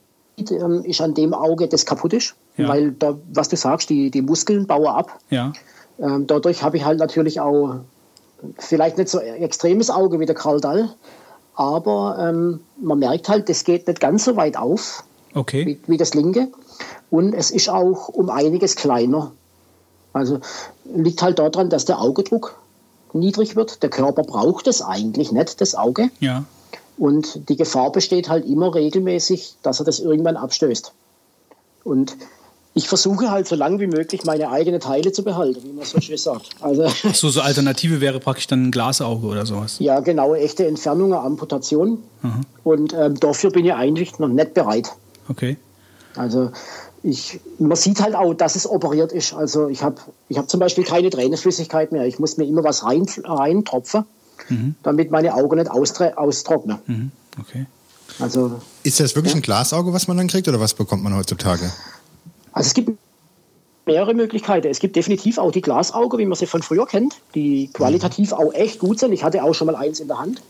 ist an dem Auge, das kaputt ist, ja. weil da, was du sagst, die, die Muskeln bauen ab. Ja. Ähm, dadurch habe ich halt natürlich auch vielleicht nicht so ein extremes Auge wie der Karl Dall, aber ähm, man merkt halt, das geht nicht ganz so weit auf okay. wie, wie das linke, und es ist auch um einiges kleiner. Also liegt halt daran, dass der Augendruck niedrig wird. Der Körper braucht es eigentlich nicht, das Auge. Ja. Und die Gefahr besteht halt immer regelmäßig, dass er das irgendwann abstößt. Und ich versuche halt so lange wie möglich meine eigenen Teile zu behalten, wie man so schön sagt. Also, so, so Alternative wäre praktisch dann ein Glasauge oder sowas? Ja, genau, echte Entfernung, Amputation. Mhm. Und ähm, dafür bin ich eigentlich noch nicht bereit. Okay. Also ich, man sieht halt auch, dass es operiert ist. Also ich habe ich hab zum Beispiel keine Tränenflüssigkeit mehr. Ich muss mir immer was rein, reintropfen. Mhm. Damit meine Augen nicht austre- austrocknen. Mhm. Okay. Also, ist das wirklich ja. ein Glasauge, was man dann kriegt, oder was bekommt man heutzutage? Also es gibt mehrere Möglichkeiten. Es gibt definitiv auch die Glasauge, wie man sie von früher kennt, die qualitativ auch echt gut sind. Ich hatte auch schon mal eins in der Hand.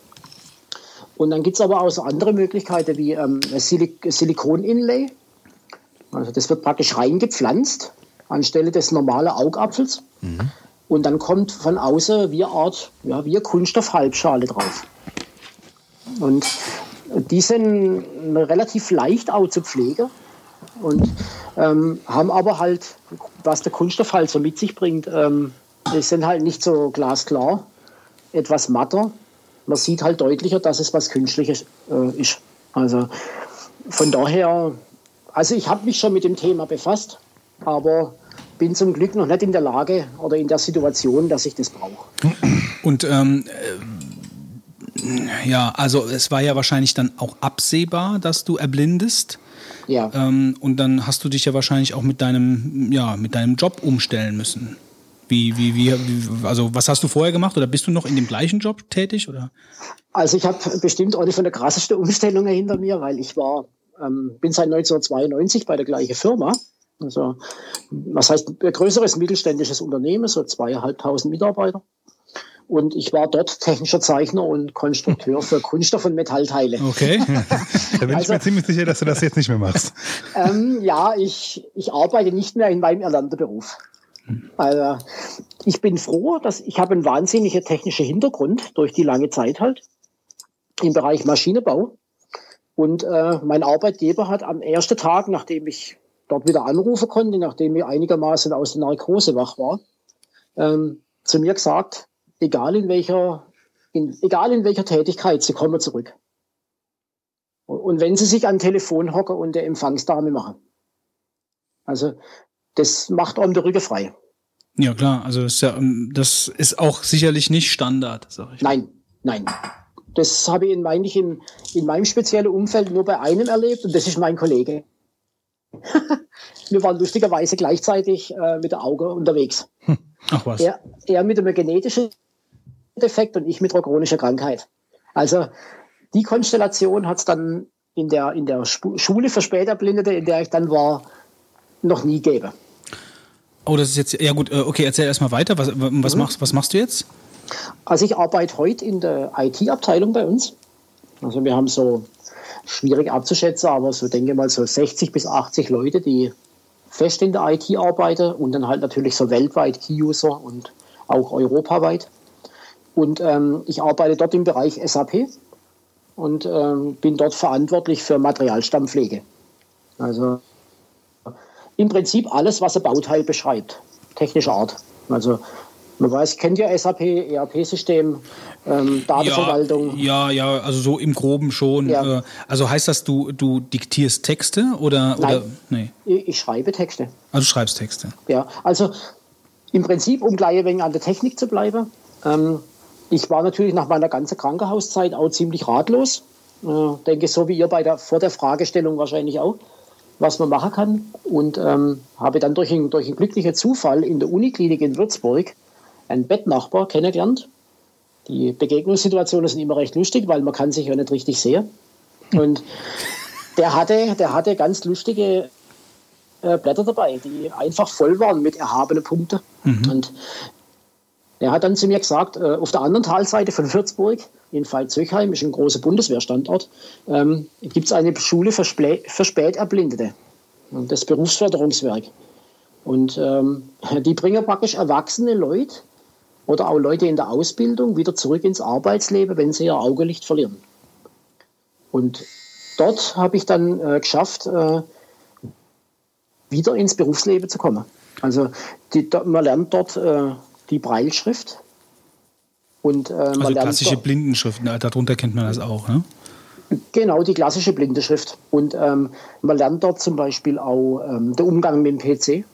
Und dann gibt es aber auch so andere Möglichkeiten wie ähm, Silik- Silikon-Inlay. Also das wird praktisch reingepflanzt anstelle des normalen Augapfels. Mhm. Und dann kommt von außen wie eine Art, ja, wie eine Kunststoff-Halbschale drauf. Und die sind relativ leicht auch zu pflegen und ähm, haben aber halt, was der Kunststoff halt so mit sich bringt, ähm, die sind halt nicht so glasklar, etwas matter. Man sieht halt deutlicher, dass es was Künstliches äh, ist. Also von daher, also ich habe mich schon mit dem Thema befasst, aber bin zum Glück noch nicht in der Lage oder in der Situation, dass ich das brauche. Und ähm, äh, ja, also es war ja wahrscheinlich dann auch absehbar, dass du erblindest. Ja. Ähm, und dann hast du dich ja wahrscheinlich auch mit deinem, ja, mit deinem Job umstellen müssen. Wie, wie, wie, wie, also was hast du vorher gemacht, oder bist du noch in dem gleichen Job tätig, oder? Also ich habe bestimmt eine von der krassesten Umstellungen hinter mir, weil ich war, ähm, bin seit neunzehnhundertzweiundneunzig bei der gleichen Firma. Also, was heißt ein größeres mittelständisches Unternehmen, so zweieinhalbtausend Mitarbeiter. Und ich war dort technischer Zeichner und Konstrukteur für Kunststoff- und Metallteile. Okay, da bin also, ich mir ziemlich sicher, dass du das jetzt nicht mehr machst. Ähm, ja, ich, ich arbeite nicht mehr in meinem erlernten Beruf. Also, ich bin froh, dass ich habe einen wahnsinnigen technischen Hintergrund durch die lange Zeit halt im Bereich Maschinenbau. Und äh, mein Arbeitgeber hat am ersten Tag, nachdem ich dort wieder anrufen konnte, nachdem ich einigermaßen aus der Narkose wach war, ähm, zu mir gesagt, egal in welcher, in, egal in welcher Tätigkeit, Sie kommen zurück. Und, und wenn Sie sich an Telefon hocken und der Empfangsdame machen. Also das macht einem der Rücken frei. Ja klar, also das ist, ja, das ist auch sicherlich nicht Standard, sag ich. Nein, nein. Das habe ich in, eigentlich in, in meinem speziellen Umfeld nur bei einem erlebt, und das ist mein Kollege. Wir waren lustigerweise gleichzeitig äh, mit der Auge unterwegs. Ach was. Er, er mit einem genetischen Defekt und ich mit einer chronischen Krankheit. Also die Konstellation hat es dann in der, in der Schule für Späterblindete, in der ich dann war, noch nie gegeben. Oh, das ist jetzt, ja gut, okay, erzähl erstmal weiter. Was, was, mhm. machst, was machst du jetzt? Also ich arbeite heute in der I T-Abteilung bei uns. Also wir haben so, schwierig abzuschätzen, aber so denke mal so sechzig bis achtzig Leute, die fest in der I T arbeiten und dann halt natürlich so weltweit Key-User und auch europaweit. Und ähm, ich arbeite dort im Bereich S A P und ähm, bin dort verantwortlich für Materialstammpflege. Also im Prinzip alles, was ein Bauteil beschreibt, technischer Art. Also man weiß, kennt ja S A P, E R P-System, ähm, Datenverwaltung. Ja, ja, ja, also so im Groben schon. Ja. Äh, also heißt das, du, du diktierst Texte oder? Nein, oder, nee. ich, ich schreibe Texte. Also du schreibst Texte. Ja, also im Prinzip, um gleich ein wenig an der Technik zu bleiben, ähm, ich war natürlich nach meiner ganzen Krankenhauszeit auch ziemlich ratlos. Äh, denke, so wie ihr bei der, vor der Fragestellung wahrscheinlich auch, was man machen kann. Und ähm, habe dann durch einen, durch einen glücklichen Zufall in der Uniklinik in Würzburg einen Bettnachbar kennengelernt. Die Begegnungssituationen sind immer recht lustig, weil man kann sich ja nicht richtig sehen. Und der hatte, der hatte ganz lustige äh, Blätter dabei, die einfach voll waren mit erhabenen Punkten. Mhm. Und er hat dann zu mir gesagt, äh, auf der anderen Talseite von Würzburg, in Veitshöchheim, ist ein großer Bundeswehrstandort, ähm, gibt es eine Schule für, Splä- für Späterblindete, das Berufsförderungswerk. Und ähm, die bringen praktisch erwachsene Leute oder auch Leute in der Ausbildung wieder zurück ins Arbeitsleben, wenn sie ihr Augelicht verlieren. Und dort habe ich dann äh, geschafft, äh, wieder ins Berufsleben zu kommen. Also die, man lernt dort äh, die Brailleschrift. Und, äh, man also lernt klassische dort, Blindenschrift, darunter kennt man das auch, ne? Genau, die klassische Blindenschrift. Und ähm, man lernt dort zum Beispiel auch ähm, den Umgang mit dem P C.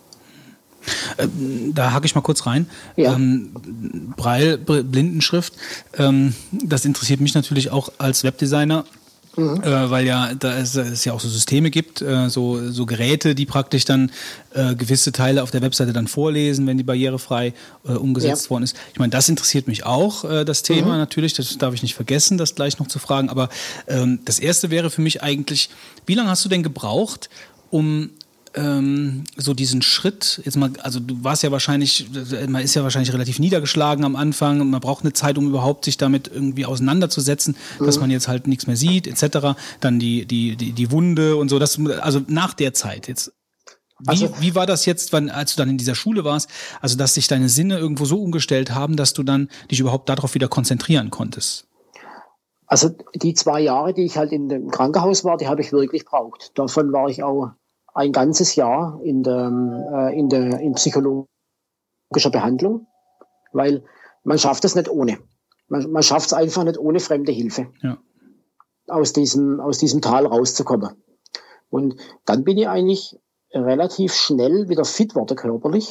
Da hake ich mal kurz rein. Ja. Ähm, Braille, Blindenschrift, ähm, das interessiert mich natürlich auch als Webdesigner. Mhm. Äh, weil ja da es, es ja auch so Systeme gibt, äh, so, so Geräte, die praktisch dann äh, gewisse Teile auf der Webseite dann vorlesen, wenn die barrierefrei äh, umgesetzt ja. worden ist. Ich meine, das interessiert mich auch, äh, das Thema mhm. natürlich, das darf ich nicht vergessen, das gleich noch zu fragen. Aber ähm, das Erste wäre für mich eigentlich, wie lange hast du denn gebraucht, um ähm, so diesen Schritt, jetzt mal, also du warst ja wahrscheinlich, man ist ja wahrscheinlich relativ niedergeschlagen am Anfang und man braucht eine Zeit, um überhaupt sich damit irgendwie auseinanderzusetzen, mhm. dass man jetzt halt nichts mehr sieht, et cetera. Dann die, die, die, die Wunde und so, das, also nach der Zeit jetzt. Wie, also, wie war das jetzt, wann, als du dann in dieser Schule warst, also dass sich deine Sinne irgendwo so umgestellt haben, dass du dann dich überhaupt darauf wieder konzentrieren konntest? Also die zwei Jahre, die ich halt in dem Krankenhaus war, die habe ich wirklich gebraucht. Davon war ich auch ein ganzes Jahr in der, äh, in der in psychologischer Behandlung, weil man schafft es nicht ohne. Man, man schafft es einfach nicht ohne fremde Hilfe, ja. aus diesem, aus diesem Tal rauszukommen. Und dann bin ich eigentlich relativ schnell wieder fit worden körperlich.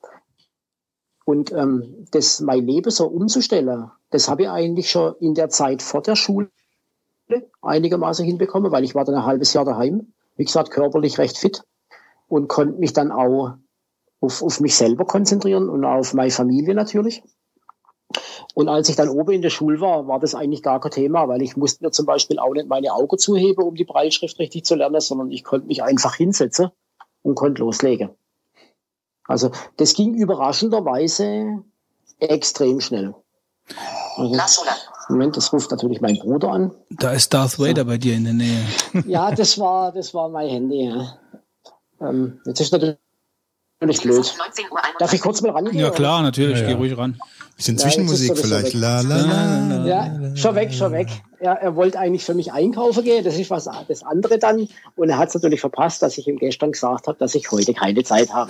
Und ähm, das mein Leben so umzustellen, das habe ich eigentlich schon in der Zeit vor der Schule einigermaßen hinbekommen, weil ich war dann ein halbes Jahr daheim. Wie gesagt, körperlich recht fit und konnte mich dann auch auf, auf mich selber konzentrieren und auf meine Familie natürlich. Und als ich dann oben in der Schule war, war das eigentlich gar kein Thema, weil ich musste mir zum Beispiel auch nicht meine Augen zuheben, um die Brailleschrift richtig zu lernen, sondern ich konnte mich einfach hinsetzen und konnte loslegen. Also das ging überraschenderweise extrem schnell. Also, Moment, das ruft natürlich mein Bruder an. Da ist Darth Vader so bei dir in der Nähe. Ja, das war, das war mein Handy. Ja. Ähm, jetzt ist natürlich blöd. Darf ich kurz mal rangehen? Ja klar, natürlich, ja, ja. geh ruhig ran. Bisschen Zwischenmusik ja, vielleicht. La, la, la, la, ja, schon weg, schon weg. Er, er wollte eigentlich für mich einkaufen gehen, das ist was das andere dann. Und er hat es natürlich verpasst, dass ich ihm gestern gesagt habe, dass ich heute keine Zeit habe.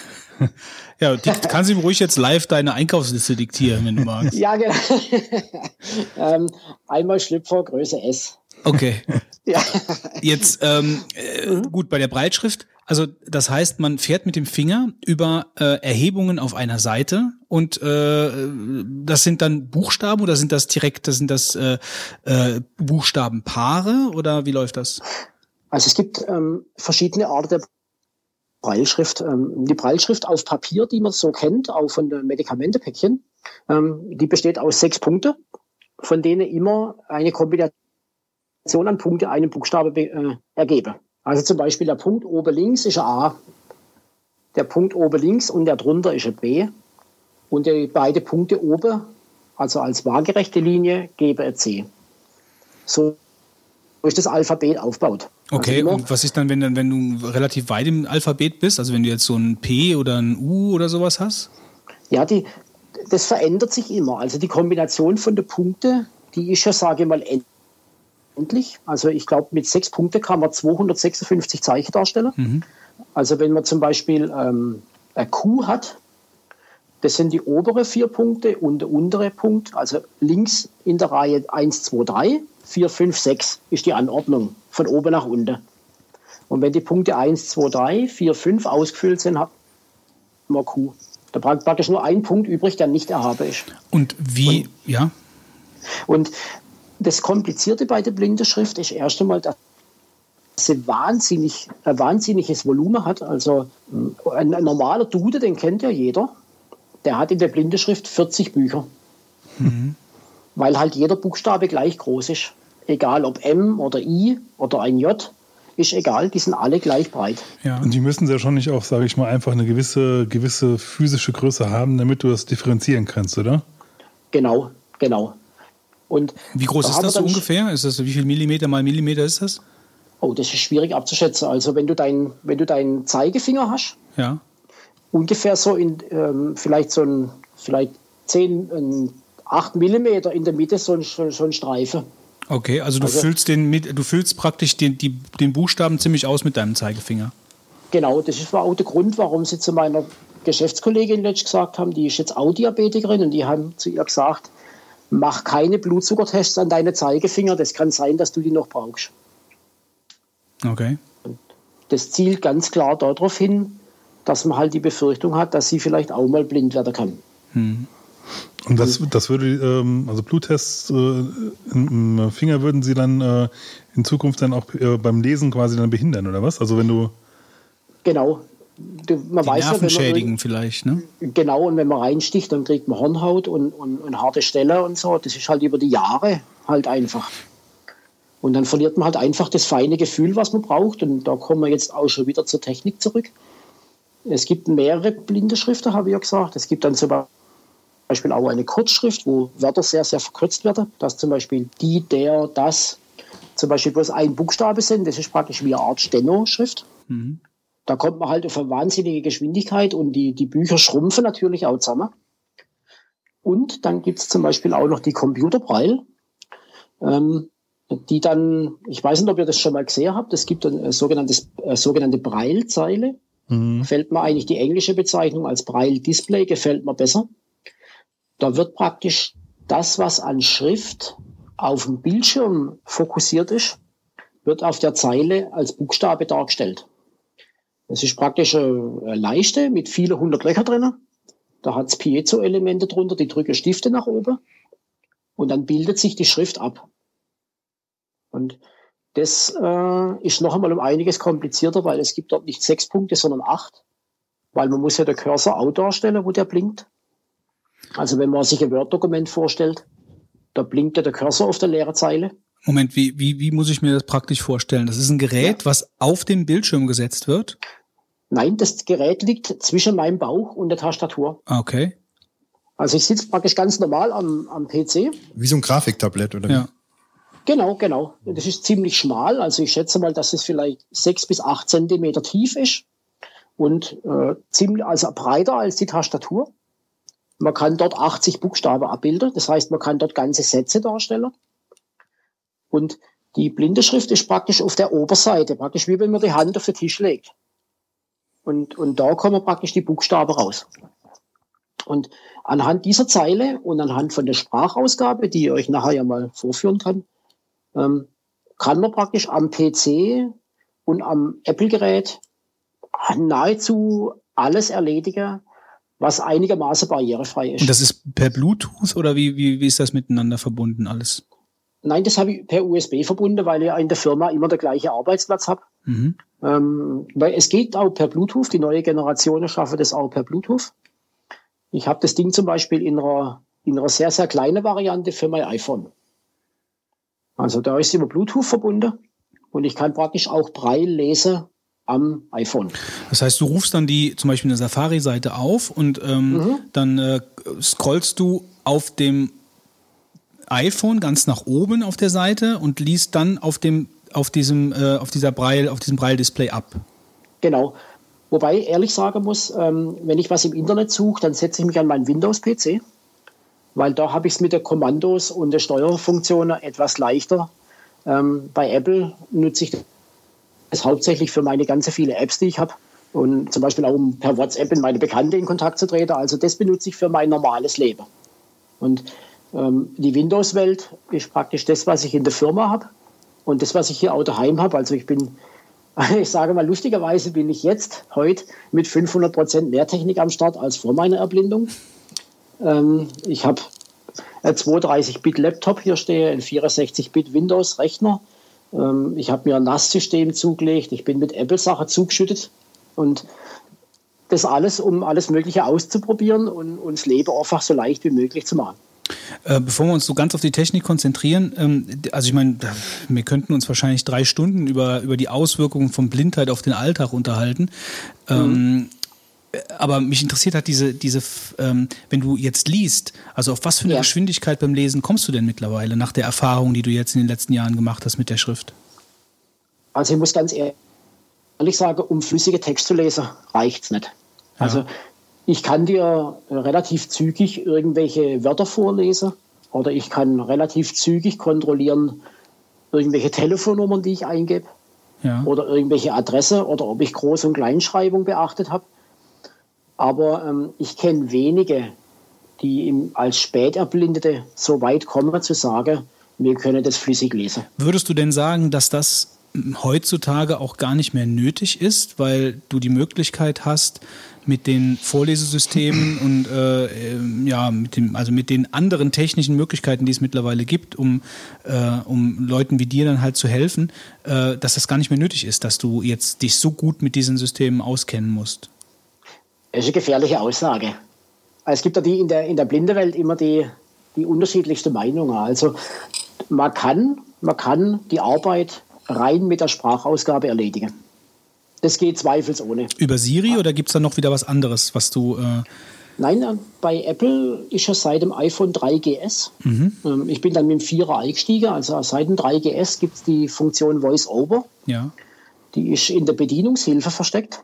Ja, die, kannst du ihm ruhig jetzt live deine Einkaufsliste diktieren, wenn du magst. Ja, genau. ähm, einmal Schlüpfer, Größe S. Okay. Ja. Jetzt, ähm, äh, mhm. gut, bei der Breitschrift, also das heißt, man fährt mit dem Finger über äh, Erhebungen auf einer Seite und äh, das sind dann Buchstaben oder sind das direkt, das sind das äh, äh, Buchstabenpaare oder wie läuft das? Also es gibt ähm, verschiedene Arten der Brailleschrift. Ähm, die Brailleschrift auf Papier, die man so kennt, auch von den Medikamentepäckchen, ähm, die besteht aus sechs Punkten, von denen immer eine Kombination an Punkte einen Buchstabe äh, ergebe. Also zum Beispiel der Punkt oben links ist ein A, der Punkt oben links und der drunter ist ein B und die beiden Punkte oben, also als waagerechte Linie, gebe ein C. So ist das Alphabet aufgebaut. Okay, also und was ist dann, wenn, dann, wenn du relativ weit im Alphabet bist, also wenn du jetzt so ein P oder ein U oder sowas hast? Ja, die, das verändert sich immer. Also die Kombination von den Punkten, die ist ja, sage ich mal, endlich. Also ich glaube, mit sechs Punkten kann man zweihundertsechsundfünfzig Zeichen darstellen. Mhm. Also wenn man zum Beispiel ähm, eine Q hat, das sind die oberen vier Punkte und der untere Punkt, also links in der Reihe eins, zwei, drei, vier, fünf, sechs ist die Anordnung von oben nach unten. Und wenn die Punkte eins, zwei, drei, vier, fünf ausgefüllt sind, hat man Q. Da bleibt praktisch nur ein Punkt übrig, der nicht erhaben ist. Und wie, und, ja? Und das Komplizierte bei der Blindenschrift ist erst einmal, dass sie wahnsinnig, ein wahnsinniges Volumen hat. Also ein, ein normaler Dude, den kennt ja jeder, der hat in der Blindenschrift vierzig Bücher. Mhm. Weil halt jeder Buchstabe gleich groß ist. Egal ob M oder I oder ein J, ist egal, die sind alle gleich breit. Ja. Und die müssen ja schon nicht auch, sage ich mal, einfach eine gewisse, gewisse physische Größe haben, damit du das differenzieren kannst, oder? Genau, genau. Und wie groß da ist das so ungefähr? Ist das, wie viel Millimeter mal Millimeter ist das? Oh, das ist schwierig abzuschätzen. Also wenn du dein, wenn du deinen Zeigefinger hast, ja. ungefähr so in ähm, vielleicht so ein vielleicht zehn, ein, acht Millimeter in der Mitte so ein, so ein Streifen. Okay, also du also, füllst den mit, du füllst praktisch den, die, den Buchstaben ziemlich aus mit deinem Zeigefinger. Genau, das ist auch der Grund, warum sie zu meiner Geschäftskollegin letztens gesagt haben, die ist jetzt auch Diabetikerin und die haben zu ihr gesagt, mach keine Blutzuckertests an deine Zeigefinger, das kann sein, dass du die noch brauchst. Okay. Und das zielt ganz klar darauf hin, dass man halt die Befürchtung hat, dass sie vielleicht auch mal blind werden kann. Hm. Und das, das würde, ähm, also Bluttests äh, im Finger würden sie dann äh, in Zukunft dann auch äh, beim Lesen quasi dann behindern, oder was? Also wenn du... Genau. Du, man die weiß Nerven ja, wenn schädigen man, vielleicht, ne? Genau, und wenn man reinsticht, dann kriegt man Hornhaut und, und, und harte Stelle und so. Das ist halt über die Jahre halt einfach. Und dann verliert man halt einfach das feine Gefühl, was man braucht. Und da kommen wir jetzt auch schon wieder zur Technik zurück. Es gibt mehrere blinde Schriften, habe ich ja gesagt. Es gibt dann zum Beispiel auch eine Kurzschrift, wo Wörter sehr, sehr verkürzt werden. Dass zum Beispiel die, der, das zum Beispiel bloß ein Buchstabe sind. Das ist praktisch wie eine Art Steno-Schrift. Mhm. Da kommt man halt auf eine wahnsinnige Geschwindigkeit und die, die Bücher schrumpfen natürlich auch zusammen. Und dann gibt es zum Beispiel auch noch die Computerbraille, ähm, die dann, ich weiß nicht, ob ihr das schon mal gesehen habt, es gibt eine sogenannte, eine sogenannte Braille-Zeile. Mhm. Gefällt mir eigentlich die englische Bezeichnung als Braille-Display, gefällt mir besser. Da wird praktisch das, was an Schrift auf dem Bildschirm fokussiert ist, wird auf der Zeile als Buchstabe dargestellt. Das ist praktisch eine Leiste mit vielen hundert Löcher drin. Da hat es Piezo-Elemente drunter, die drücken Stifte nach oben. Und dann bildet sich die Schrift ab. Und das äh, ist noch einmal um einiges komplizierter, weil es gibt dort nicht sechs Punkte, sondern acht. Weil man muss ja den Cursor auch darstellen, wo der blinkt. Also wenn man sich ein Word-Dokument vorstellt, da blinkt ja der Cursor auf der leeren Zeile. Moment, wie, wie, wie muss ich mir das praktisch vorstellen? Das ist ein Gerät, ja, was auf dem Bildschirm gesetzt wird? Nein, das Gerät liegt zwischen meinem Bauch und der Tastatur. Okay. Also ich sitze praktisch ganz normal am, am P C. Wie so ein Grafiktablett, oder? Ja. Genau, genau. Das ist ziemlich schmal. Also ich schätze mal, dass es vielleicht sechs bis acht Zentimeter tief ist und äh, ziemlich, also breiter als die Tastatur. Man kann dort achtzig Buchstaben abbilden. Das heißt, man kann dort ganze Sätze darstellen. Und die blinde Schrift ist praktisch auf der Oberseite, praktisch wie wenn man die Hand auf den Tisch legt. Und, und da kommen praktisch die Buchstaben raus. Und anhand dieser Zeile und anhand von der Sprachausgabe, die ich euch nachher ja mal vorführen kann, ähm, kann man praktisch am P C und am Apple-Gerät nahezu alles erledigen, was einigermaßen barrierefrei ist. Und das ist per Bluetooth oder wie, wie, wie ist das miteinander verbunden alles? Nein, das habe ich per U S B verbunden, weil ich in der Firma immer der gleiche Arbeitsplatz habe. Mhm. Ähm, weil es geht auch per Bluetooth, die neue Generation schafft das auch per Bluetooth. Ich habe das Ding zum Beispiel in einer, in einer sehr, sehr kleinen Variante für mein iPhone. Also da ist über Bluetooth verbunden und ich kann praktisch auch Braille lesen am iPhone. Das heißt, du rufst dann die zum Beispiel eine Safari-Seite auf und ähm, mhm. dann äh, scrollst du auf dem iPhone ganz nach oben auf der Seite und liest dann auf dem auf diesem äh, auf dieser Braille auf diesem Braille-Display ab. Genau. Wobei ehrlich sagen muss, ähm, wenn ich was im Internet suche, dann setze ich mich an meinen Windows-P C, weil da habe ich es mit den Kommandos und der Steuerfunktionen etwas leichter. Ähm, bei Apple nutze ich das hauptsächlich für meine ganze viele Apps, die ich habe. Und zum Beispiel auch, um per WhatsApp in meine Bekannte in Kontakt zu treten. Also das benutze ich für mein normales Leben. Und ähm, die Windows-Welt ist praktisch das, was ich in der Firma habe und das, was ich hier auch daheim habe. Also ich bin, ich sage mal, lustigerweise bin ich jetzt, heute, mit fünfhundert Prozent mehr Technik am Start als vor meiner Erblindung. Ähm, ich habe ein zweiunddreißig Bit Laptop hier stehe, ein vierundsechzig Bit Windows-Rechner. Ähm, ich habe mir ein N A S-System zugelegt. Ich bin mit Apple-Sachen zugeschüttet. Und das alles, um alles Mögliche auszuprobieren und uns Leben einfach so leicht wie möglich zu machen. Äh, bevor wir uns so ganz auf die Technik konzentrieren, ähm, also ich meine, wir könnten uns wahrscheinlich drei Stunden über, über die Auswirkungen von Blindheit auf den Alltag unterhalten. Ähm, mhm. Aber mich interessiert halt diese, diese ähm, wenn du jetzt liest, also auf was für eine ja. Geschwindigkeit beim Lesen kommst du denn mittlerweile nach der Erfahrung, die du jetzt in den letzten Jahren gemacht hast mit der Schrift? Also ich muss ganz ehrlich ehrlich sagen, um flüssige Text zu lesen, reicht es nicht. Ja. Also ich kann dir relativ zügig irgendwelche Wörter vorlesen oder ich kann relativ zügig kontrollieren irgendwelche Telefonnummern, die ich eingebe ja. oder irgendwelche Adresse oder ob ich Groß- und Kleinschreibung beachtet habe. Aber ähm, ich kenne wenige, die im, als Späterblindete so weit kommen zu sagen, wir können das flüssig lesen. Würdest du denn sagen, dass das heutzutage auch gar nicht mehr nötig ist, weil du die Möglichkeit hast, mit den Vorlesesystemen und äh, ja, mit dem, also mit den anderen technischen Möglichkeiten, die es mittlerweile gibt, um, äh, um Leuten wie dir dann halt zu helfen, äh, dass das gar nicht mehr nötig ist, dass du jetzt dich so gut mit diesen Systemen auskennen musst? Das ist eine gefährliche Aussage. Es gibt ja die in der, in der Blindewelt immer die, die unterschiedlichste Meinung. Also man kann, man kann die Arbeit rein mit der Sprachausgabe erledigen. Das geht zweifelsohne. Über Siri oder gibt es da noch wieder was anderes, was du... Äh Nein, bei Apple ist ja seit dem iPhone drei G S. Mhm. Ich bin dann mit dem Vierer eingestiegen. Also seit dem drei G S gibt es die Funktion Voice-Over. Ja. Die ist in der Bedienungshilfe versteckt.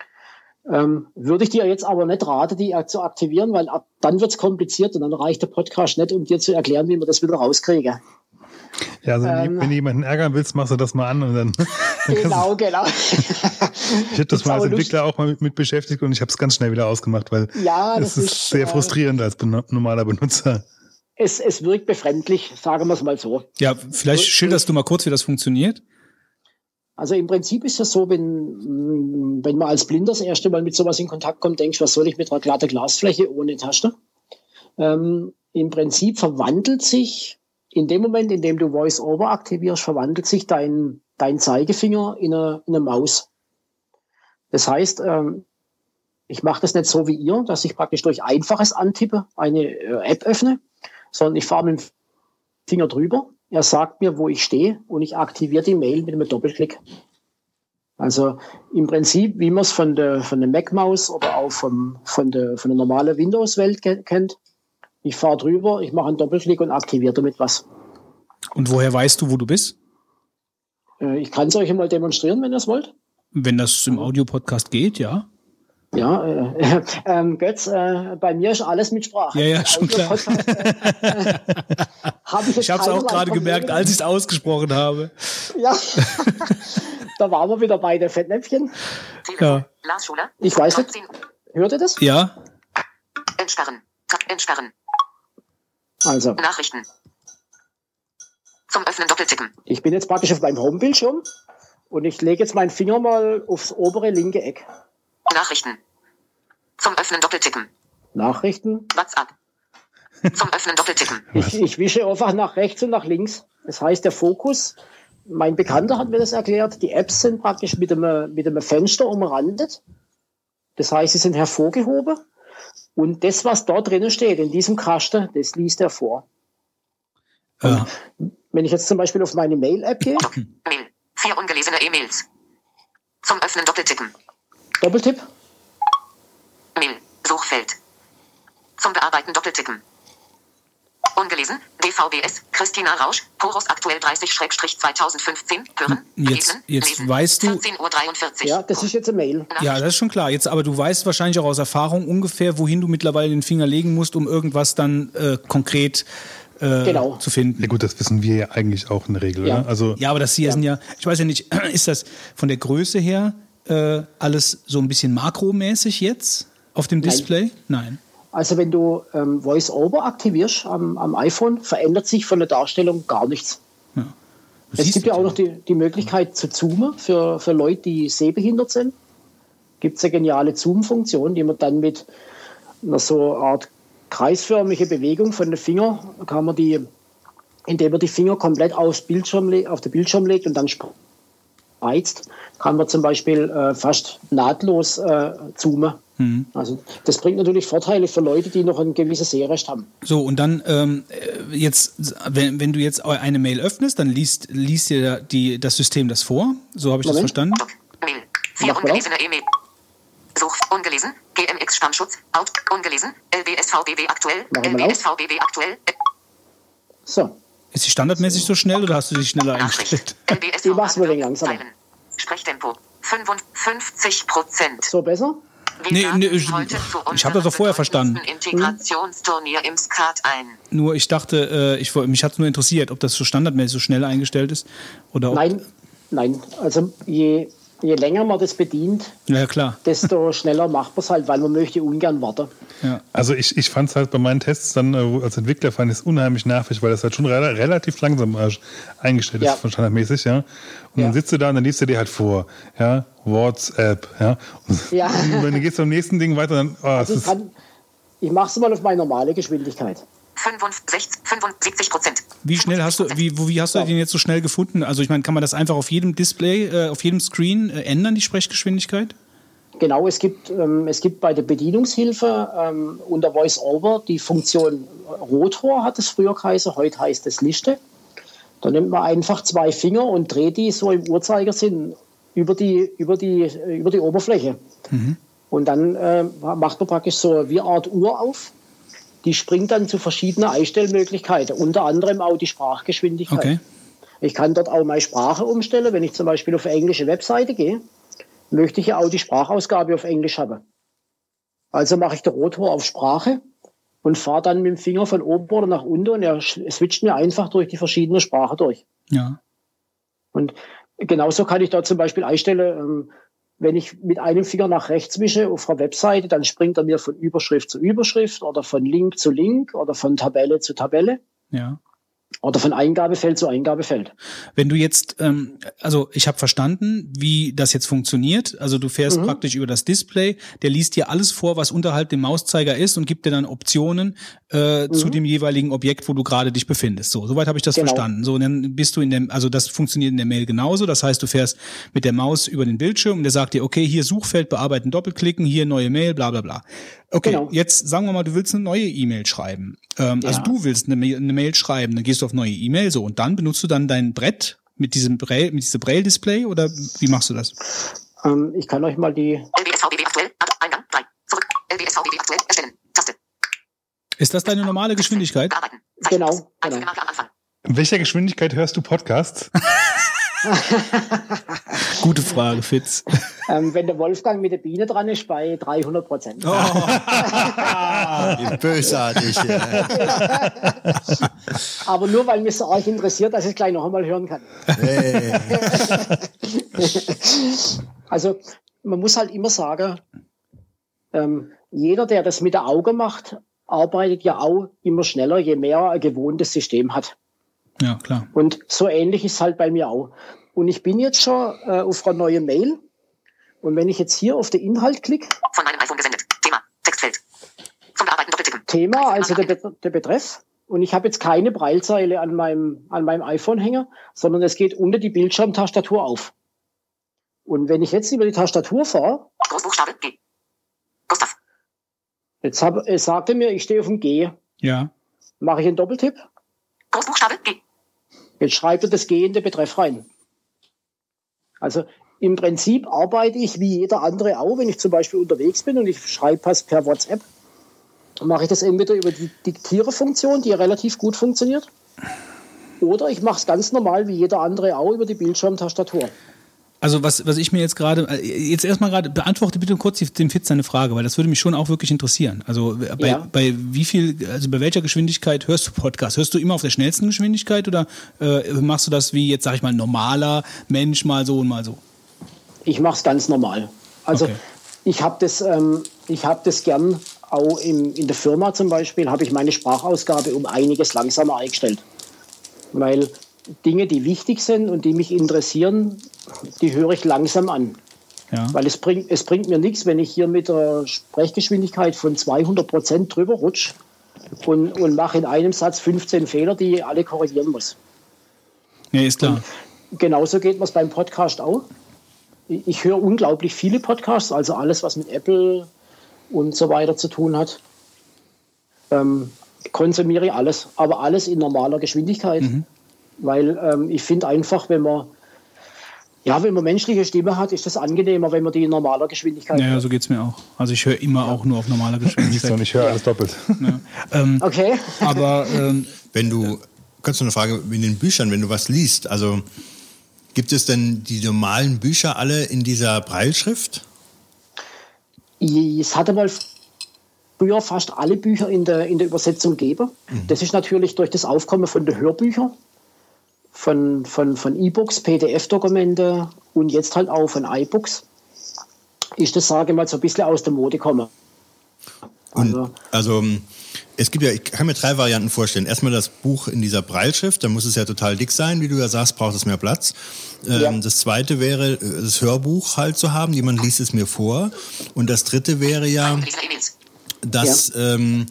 Ähm, würde ich dir jetzt aber nicht raten, die zu aktivieren, weil ab dann wird es kompliziert und dann reicht der Podcast nicht, um dir zu erklären, wie wir das wieder rauskriegen. Ja, also ähm, wenn du jemanden ärgern willst, machst du das mal an und dann. dann genau, genau. Ich habe das mal als Entwickler auch mal mit, mit beschäftigt und ich habe es ganz schnell wieder ausgemacht, weil ja, es ist, ist sehr frustrierend äh, als ben- normaler Benutzer. Es, es wirkt befremdlich, sagen wir es mal so. Ja, vielleicht schilderst du mal kurz, wie das funktioniert. Also im Prinzip ist es so, wenn, wenn man als Blinder das erste Mal mit sowas in Kontakt kommt, denkst du, was soll ich mit einer glatten Glasfläche ohne Taste? Ähm, Im Prinzip verwandelt sich in dem Moment, in dem du Voice-Over aktivierst, verwandelt sich dein, dein Zeigefinger in eine, in eine Maus. Das heißt, ähm, ich mache das nicht so wie ihr, dass ich praktisch durch einfaches Antippen eine äh, App öffne, sondern ich fahre mit dem Finger drüber. Er sagt mir, wo ich stehe und ich aktiviere die Mail mit einem Doppelklick. Also im Prinzip, wie man es von der, von der Mac-Maus oder auch vom, von der, von der normalen Windows-Welt ke- kennt. Ich fahre drüber, ich mache einen Doppelklick und aktiviere damit was. Und woher weißt du, wo du bist? Äh, ich kann es euch mal demonstrieren, wenn ihr es wollt. Wenn das im Audio-Podcast geht, ja. Ja, äh, äh, Götz, äh, bei mir ist alles mit Sprache. Ja, ja, schon klar. Äh, äh, hab ich ich habe es auch gerade gemerkt, als ich es ausgesprochen habe. Ja, da waren wir wieder bei der Fettnäpfchen. Ja. Ich weiß nicht, hört ihr das? Ja. Entsperren, entsperren. Also. Nachrichten. Zum Öffnen doppeltippen. Ich bin jetzt praktisch auf meinem Homebildschirm und ich lege jetzt meinen Finger mal aufs obere linke Eck. Nachrichten. Zum Öffnen doppeltippen. Nachrichten. WhatsApp. Zum Öffnen doppeltippen. Ich, ich wische einfach nach rechts und nach links. Das heißt, der Fokus, mein Bekannter hat mir das erklärt, die Apps sind praktisch mit einem, mit einem Fenster umrandet. Das heißt, sie sind hervorgehoben. Und das, was dort drinnen steht, in diesem Kasten, das liest er vor. Ja. Wenn ich jetzt zum Beispiel auf meine Mail-App gehe. Mail. Vier ungelesene E-Mails. Zum Öffnen doppeltippen. Doppeltipp. Mail. Suchfeld. Zum Bearbeiten doppeltippen. Ungelesen. D V B S. Christina Rausch. Poros aktuell dreißig zwanzig fünfzehn. Hören. Jetzt, Lesen, jetzt lesen. weißt du... vierzehn Uhr dreiundvierzig. Ja, das ist jetzt eine Mail. Ja, das ist schon klar. Jetzt, aber du weißt wahrscheinlich auch aus Erfahrung ungefähr, wohin du mittlerweile den Finger legen musst, um irgendwas dann äh, konkret äh, Genau. zu finden. Ja gut, das wissen wir ja eigentlich auch in der Regel, Ja. oder? Also Ja, aber das hier sind ja, ich weiß ja nicht, ist das von der Größe her äh, alles so ein bisschen makromäßig jetzt auf dem Display? Nein. Also wenn du ähm, Voice-Over aktivierst am, am iPhone, verändert sich von der Darstellung gar nichts. Ja. Es siehst gibt du ja auch noch die, die Möglichkeit zu zoomen für, für Leute, die sehbehindert sind. Gibt es eine geniale Zoom-Funktion, die man dann mit einer so Art kreisförmige Bewegung von den Fingern, kann man die, indem man die Finger komplett aufs Bildschirm, le- auf den Bildschirm legt und dann spreizt, kann man zum Beispiel äh, fast nahtlos äh, zoomen. Mhm. Also das bringt natürlich Vorteile für Leute, die noch ein gewisses Sehrest haben. So, und dann ähm, jetzt, wenn, wenn du jetzt eine Mail öffnest, dann liest, liest dir die, das System das vor. So habe ich Moment. das verstanden. Mail. Vier Mach mal ungelesene E-Mail. Such. Ungelesen. G M X-Spamschutz. Out. Ungelesen. L B S V B W aktuell. Mach mal L B auf. S V B W aktuell. So, Ist sie standardmäßig so schnell oder hast du dich schneller Nachricht. eingestellt? L B S Die V machst du mal langsamer. Teilen. Sprechtempo. fünfundfünfzig Prozent. so besser? Nee, nee, ich- ich hab das doch vorher verstanden. Integrationsturnier im Skat ein. Nur ich dachte, äh, ich, woll- mich hat es nur interessiert, ob das so standardmäßig so schnell eingestellt ist. Oder ob, Nein, nein. Also je, je länger man das bedient, Ja, ja, klar. desto schneller macht man es halt, weil man möchte ungern warten. Ja. Also ich, ich fand es halt bei meinen Tests dann äh, wo- als Entwickler fand ich es unheimlich nervig, weil das halt schon re relativ langsam äh, eingestellt Ja. ist, von standardmäßig, ja. Und Ja. dann sitzt du da und dann liest du dir halt vor, ja, WhatsApp, ja. Und Ja. wenn du gehst zum nächsten Ding weiter, dann, oh, Also es ich, ist, kann, ich mache es mal auf meine normale Geschwindigkeit. fünfundsechzig, fünfundsiebzig Prozent. Wie schnell hast du, wie, wo- wie hast du den jetzt so schnell gefunden? Also ich meine, kann man das einfach auf jedem Display, äh, auf jedem Screen äh, ändern, die Sprechgeschwindigkeit? Genau, es gibt, ähm, es gibt bei der Bedienungshilfe ähm, unter VoiceOver die Funktion Rotor, hat es früher geheißen, heute heißt es Liste. Da nimmt man einfach zwei Finger und dreht die so im Uhrzeigersinn über die, über die, über die Oberfläche. Und dann äh, macht man praktisch so wie eine Art Uhr auf. Die springt dann zu verschiedenen Einstellmöglichkeiten, unter anderem auch die Sprachgeschwindigkeit. Okay. Ich kann dort auch meine Sprache umstellen. Wenn ich zum Beispiel auf eine englische Webseite gehe, möchte ich ja auch die Sprachausgabe auf Englisch haben. Also mache ich den Rotor auf Sprache und fahre dann mit dem Finger von oben oder nach unten und er switcht mir einfach durch die verschiedenen Sprachen durch. Ja. Und genauso kann ich da zum Beispiel einstellen, ähm, wenn ich mit einem Finger nach rechts wische auf einer Webseite, dann springt er mir von Überschrift zu Überschrift oder von Link zu Link oder von Tabelle zu Tabelle Ja. oder von Eingabefeld zu Eingabefeld. Wenn du jetzt, ähm, also ich habe verstanden, wie das jetzt funktioniert. Also du fährst Mhm. praktisch über das Display, der liest dir alles vor, was unterhalb dem Mauszeiger ist und gibt dir dann Optionen äh, zu dem jeweiligen Objekt, wo du gerade dich befindest. So, soweit habe ich das Genau. verstanden. So, und dann bist du in dem, also das funktioniert in der Mail genauso. Das heißt, du fährst mit der Maus über den Bildschirm und der sagt dir, okay, hier Suchfeld bearbeiten, doppelklicken, hier neue Mail, bla bla bla. Okay, Genau. jetzt sagen wir mal, du willst eine neue E-Mail schreiben. Ähm, Ja. Also du willst eine Mail, eine Mail schreiben, dann gehst du auf neue E-Mail, so, und dann benutzt du dann dein Brett mit diesem Braille, mit diesem Braille-Display oder wie machst du das? Ähm, ich kann euch mal die, L B S V B W aktuell. Ad- Eingang. drei. Zurück. L B S V B W aktuell. Erstellen. Taste. Ist das deine normale Geschwindigkeit? Bearbeiten. Genau, Einfügen. genau. Marke am Anfang. in welcher Geschwindigkeit hörst du Podcasts? Gute Frage, Fitz. ähm, wenn der Wolfgang mit der Biene dran ist, bei dreihundert Prozent. Wie bösartig. Ja. Aber nur, weil mich so arg interessiert, dass ich es gleich noch einmal hören kann. Hey. Also man muss halt immer sagen, ähm, jeder, der das mit der Auge macht, arbeitet ja auch immer schneller, je mehr er ein gewohntes System hat. Ja, klar. Und so ähnlich ist halt bei mir auch. Und ich bin jetzt schon äh, auf eine neue Mail. Und wenn ich jetzt hier auf den Inhalt klicke, Von meinem iPhone gesendet. Thema. Textfeld. Zum Bearbeiten doppeltippen. Thema, also der, Be- der Betreff, und ich habe jetzt keine Braillezeile an meinem, an meinem iPhone hängen, sondern es geht unter die Bildschirmtastatur auf. Und wenn ich jetzt über die Tastatur fahre, Großbuchstabe G. Gustav. jetzt hab, es sagte mir, ich stehe auf dem G, Ja. mache ich einen Doppeltipp, Großbuchstabe G. Jetzt schreibt er das gehende Betreff rein. Also im Prinzip arbeite ich wie jeder andere auch, wenn ich zum Beispiel unterwegs bin und ich schreibe was per WhatsApp, mache ich das entweder über die Diktiere-Funktion, die ja relativ gut funktioniert, oder ich mache es ganz normal wie jeder andere auch über die Bildschirmtastatur. Also was, was ich mir jetzt gerade, jetzt erstmal gerade, beantworte bitte kurz dem Fitz seine Frage, weil das würde mich schon auch wirklich interessieren. Also bei, Ja. bei wie viel, also bei welcher Geschwindigkeit hörst du Podcast? Hörst du immer auf der schnellsten Geschwindigkeit oder äh, machst du das wie jetzt, sag ich mal, ein normaler Mensch, mal so und mal so? Ich mache es ganz normal. Also Okay. ich habe das, ähm, ich hab das gern auch im, in der Firma zum Beispiel, habe ich meine Sprachausgabe um einiges langsamer eingestellt. Weil Dinge, die wichtig sind und die mich interessieren, die höre ich langsam an. Ja. Weil es bringt, es bringt mir nichts, wenn ich hier mit der Sprechgeschwindigkeit von zweihundert Prozent drüber rutsche und, und mache in einem Satz fünfzehn Fehler, die ich alle korrigieren muss. Ja, ist klar. Und genauso geht mir es beim Podcast auch. Ich, ich höre unglaublich viele Podcasts, also alles, was mit Apple und so weiter zu tun hat. Ähm, konsumiere ich alles, aber alles in normaler Geschwindigkeit. Mhm. Weil ähm, ich finde einfach, wenn man ja, wenn man menschliche Stimme hat, ist das angenehmer, wenn man die in normaler Geschwindigkeit Ja, ja, hört. so geht's mir auch. Also ich höre immer auch nur auf normaler Geschwindigkeit. Und ich höre alles doppelt. Ja. Ähm, Okay. aber ähm, Wenn du, kannst du eine Frage in den Büchern, wenn du was liest, also gibt es denn die normalen Bücher alle in dieser Brailleschrift? Es hatte mal früher fast alle Bücher in der, in der Übersetzung gegeben. Das ist natürlich durch das Aufkommen von den Hörbüchern, von, von, von E-Books, P D F-Dokumente und jetzt halt auch von iBooks, ist das, sage ich mal, so ein bisschen aus der Mode gekommen. Und, also es gibt ja, ich kann mir drei Varianten vorstellen. Erstmal das Buch in dieser Brailleschrift, da muss es ja total dick sein, wie du ja sagst, braucht es mehr Platz. Ähm, Ja. Das zweite wäre, das Hörbuch halt zu haben, jemand liest es mir vor. Und das dritte wäre ja, dass ähm,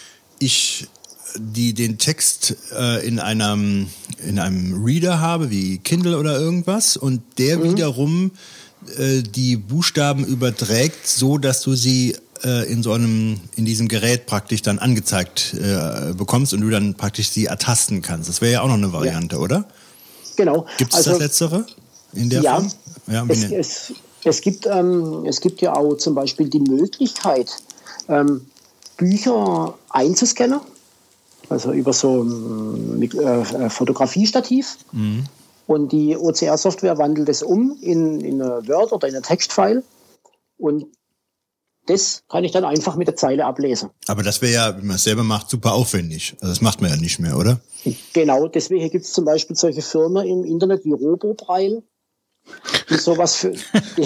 ich die den Text äh, in einem in einem Reader habe, wie Kindle oder irgendwas, und der wiederum äh, die Buchstaben überträgt, so dass du sie äh, in so einem in diesem Gerät praktisch dann angezeigt äh, bekommst und du dann praktisch sie ertasten kannst. Das wäre ja auch noch eine Variante, oder? Genau. Gibt es Also, das Letztere in der ja, Form? Ja, wie es, ne- es, es, gibt, ähm, es gibt ja auch zum Beispiel die Möglichkeit, ähm, Bücher einzuscannen, also über so ein äh, Fotografiestativ. Mhm. Und die O C R-Software wandelt es um in, in eine Word- oder in eine Textfile. Und das kann ich dann einfach mit der Zeile ablesen. Aber das wäre ja, wenn man es selber macht, super aufwendig. Also das macht man ja nicht mehr, oder? Genau, deswegen gibt es zum Beispiel solche Firmen im Internet wie RoboBraille, die sowas für...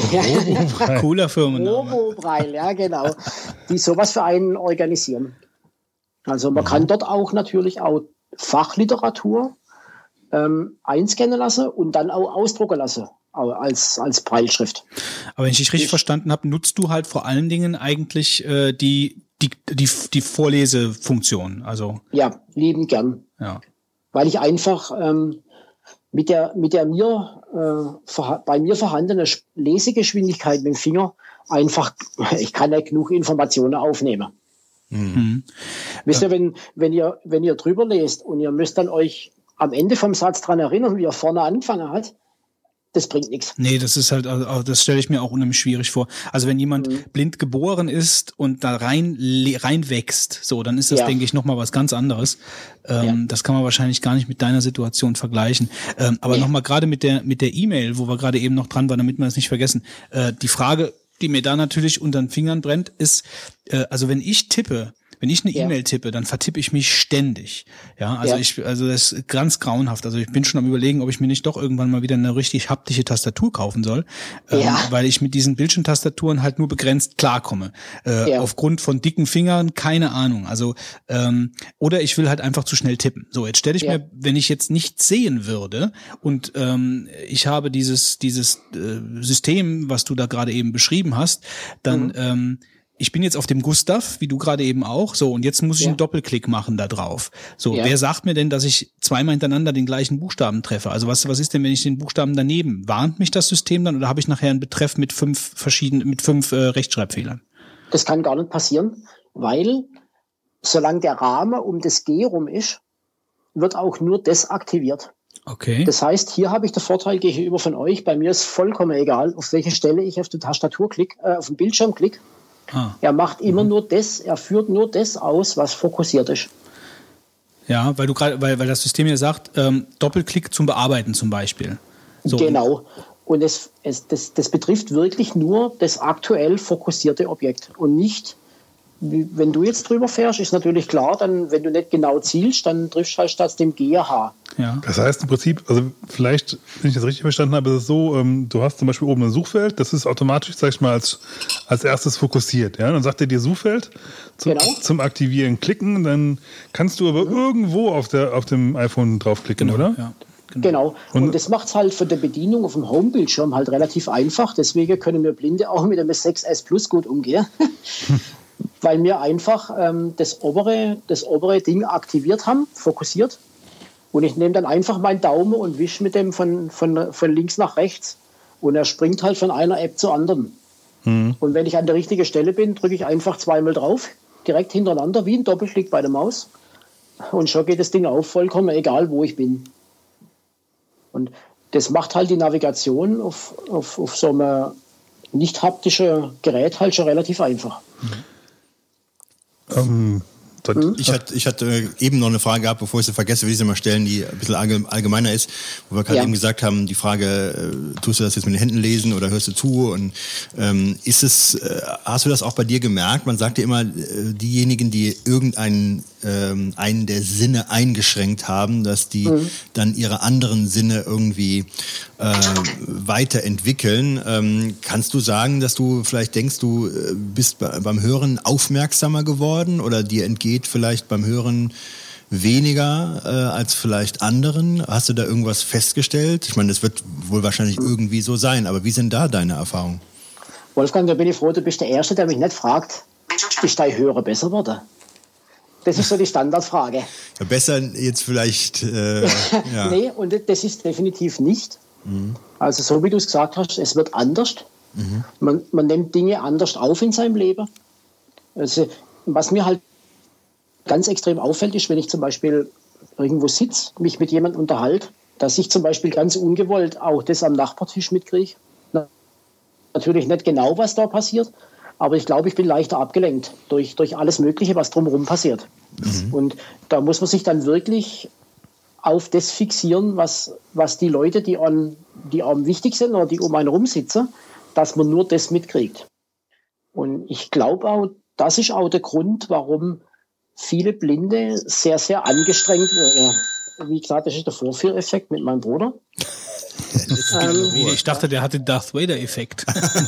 ja, cooler Firmenname. RoboBraille, ja genau. Die sowas für einen organisieren. Also man kann dort auch natürlich auch Fachliteratur ähm, einscannen lassen und dann auch ausdrucken lassen, auch als, als Brailleschrift. Aber wenn ich dich richtig verstanden habe, nutzt du halt vor allen Dingen eigentlich äh, die, die, die, die Vorlesefunktion. Also Ja, lieben gern. ja. Weil ich einfach ähm, mit der, mit der mir, äh, verha- bei mir vorhandenen Sch- Lesegeschwindigkeit mit dem Finger einfach, ich kann nicht genug Informationen aufnehmen. Mhm. Wisst ihr, wenn, wenn ihr, wenn ihr drüber lest und ihr müsst dann euch am Ende vom Satz dran erinnern, wie er vorne angefangen hat, das bringt nichts. Nee, das ist halt, also das stelle ich mir auch unheimlich schwierig vor. Also wenn jemand Mhm. blind geboren ist und da rein le- reinwächst, so, dann ist das, Ja. denke ich, nochmal was ganz anderes. Ähm, Das kann man wahrscheinlich gar nicht mit deiner Situation vergleichen. Ähm, aber Nee. nochmal gerade mit der mit der E-Mail, wo wir gerade eben noch dran waren, damit wir das nicht vergessen. Äh, die Frage, die mir da natürlich unter den Fingern brennt, ist, äh, also wenn ich tippe, wenn ich eine Ja. E-Mail tippe, dann vertippe ich mich ständig. Ja, also Ja. ich, also das ist ganz grauenhaft. Also ich bin schon am Überlegen, ob ich mir nicht doch irgendwann mal wieder eine richtig haptische Tastatur kaufen soll, ähm, Ja. weil ich mit diesen Bildschirmtastaturen halt nur begrenzt klarkomme. Äh, Ja. Aufgrund von dicken Fingern, keine Ahnung. Also ähm, oder ich will halt einfach zu schnell tippen. So, jetzt stelle ich Ja. mir, wenn ich jetzt nichts sehen würde und ähm, ich habe dieses dieses äh, System, was du da gerade eben beschrieben hast, dann Mhm. ähm, ich bin jetzt auf dem Gustav, wie du gerade eben auch, so, und jetzt muss ich Ja. einen Doppelklick machen da drauf. So, Ja. wer sagt mir denn, dass ich zweimal hintereinander den gleichen Buchstaben treffe? Also was, was ist denn, wenn ich den Buchstaben daneben? Warnt mich das System dann oder habe ich nachher einen Betreff mit fünf verschiedenen, mit fünf äh, Rechtschreibfehlern? Das kann gar nicht passieren, weil solange der Rahmen um das G rum ist, wird auch nur das aktiviert. Okay. Das heißt, hier habe ich den Vorteil gegenüber von euch. Bei mir ist vollkommen egal, auf welche Stelle ich auf die Tastatur klicke, äh, auf den Bildschirm klicke. Ah. Er macht immer mhm. nur das, er führt nur das aus, was fokussiert ist. Ja, weil du gerade, weil, weil das System ja sagt, ähm, Doppelklick zum Bearbeiten zum Beispiel. So. Genau. Und es, es, das, das betrifft wirklich nur das aktuell fokussierte Objekt und nicht, wenn du jetzt drüber fährst, ist natürlich klar, dann, wenn du nicht genau zielst, dann triffst du halt statt dem G H. Ja. Das heißt im Prinzip, also vielleicht, wenn ich das richtig verstanden habe, ist es so, ähm, du hast zum Beispiel oben ein Suchfeld, das ist automatisch, sag ich mal, als, als erstes fokussiert. Ja? Dann sagt er dir Suchfeld zum, genau. zum Aktivieren klicken, dann kannst du aber mhm. irgendwo auf, der, auf dem iPhone draufklicken, genau, oder? Ja. Genau. genau. Und, und das macht es halt für die Bedienung auf dem Home-Bildschirm halt relativ einfach. Deswegen können wir Blinde auch mit dem S sechs S Plus gut umgehen. Weil wir einfach ähm, das, obere, das obere Ding aktiviert haben, fokussiert. Und ich nehme dann einfach meinen Daumen und wische mit dem von, von, von links nach rechts. Und er springt halt von einer App zur anderen. Mhm. Und wenn ich an der richtigen Stelle bin, drücke ich einfach zweimal drauf, direkt hintereinander, wie ein Doppelklick bei der Maus. Und schon geht das Ding auf, vollkommen egal, wo ich bin. Und das macht halt die Navigation auf, auf, auf so einem nicht haptischen Gerät halt schon relativ einfach. Mhm. Um, ich, hatte, ich hatte eben noch eine Frage gehabt, bevor ich sie vergesse, will ich sie mal stellen, die ein bisschen allgemeiner ist, wo wir gerade ja. eben gesagt haben, die Frage, äh, tust du das jetzt mit den Händen lesen oder hörst du zu? Und ähm, ist es, äh, hast du das auch bei dir gemerkt? Man sagt ja immer, äh, diejenigen, die irgendeinen ähm, einen der Sinne eingeschränkt haben, dass die mhm. dann ihre anderen Sinne irgendwie äh, weiterentwickeln. Ähm, kannst du sagen, dass du vielleicht denkst, du äh, bist bei, beim Hören aufmerksamer geworden oder dir entgeht vielleicht beim Hören weniger äh, als vielleicht anderen? Hast du da irgendwas festgestellt? Ich meine, das wird wohl wahrscheinlich irgendwie so sein, aber wie sind da deine Erfahrungen? Wolfgang, da bin ich froh, du bist der Erste, der mich nicht fragt, ist dein Hörer besser geworden? Das ist so die Standardfrage. Ja, besser jetzt vielleicht... Äh, ja. Nee, und das ist definitiv nicht. Mhm. Also so wie du es gesagt hast, es wird anders. Mhm. Man, man nimmt Dinge anders auf in seinem Leben. Also, was mir halt ganz extrem auffällt, ist, wenn ich zum Beispiel irgendwo sitze, mich mit jemandem unterhalte, dass ich zum Beispiel ganz ungewollt auch das am Nachbartisch mitkriege. Natürlich nicht genau, was da passiert, aber ich glaube, ich bin leichter abgelenkt durch, durch alles Mögliche, was drumherum passiert. Mhm. Und da muss man sich dann wirklich auf das fixieren, was, was die Leute, die an, die am wichtig sind oder die um einen herum sitzen, dass man nur das mitkriegt. Und ich glaube auch, das ist auch der Grund, warum viele Blinde sehr, sehr angestrengt werden. Wie gesagt, das ist der Vorführeffekt mit meinem Bruder. ähm, ich dachte, der hatte den Darth Vader-Effekt.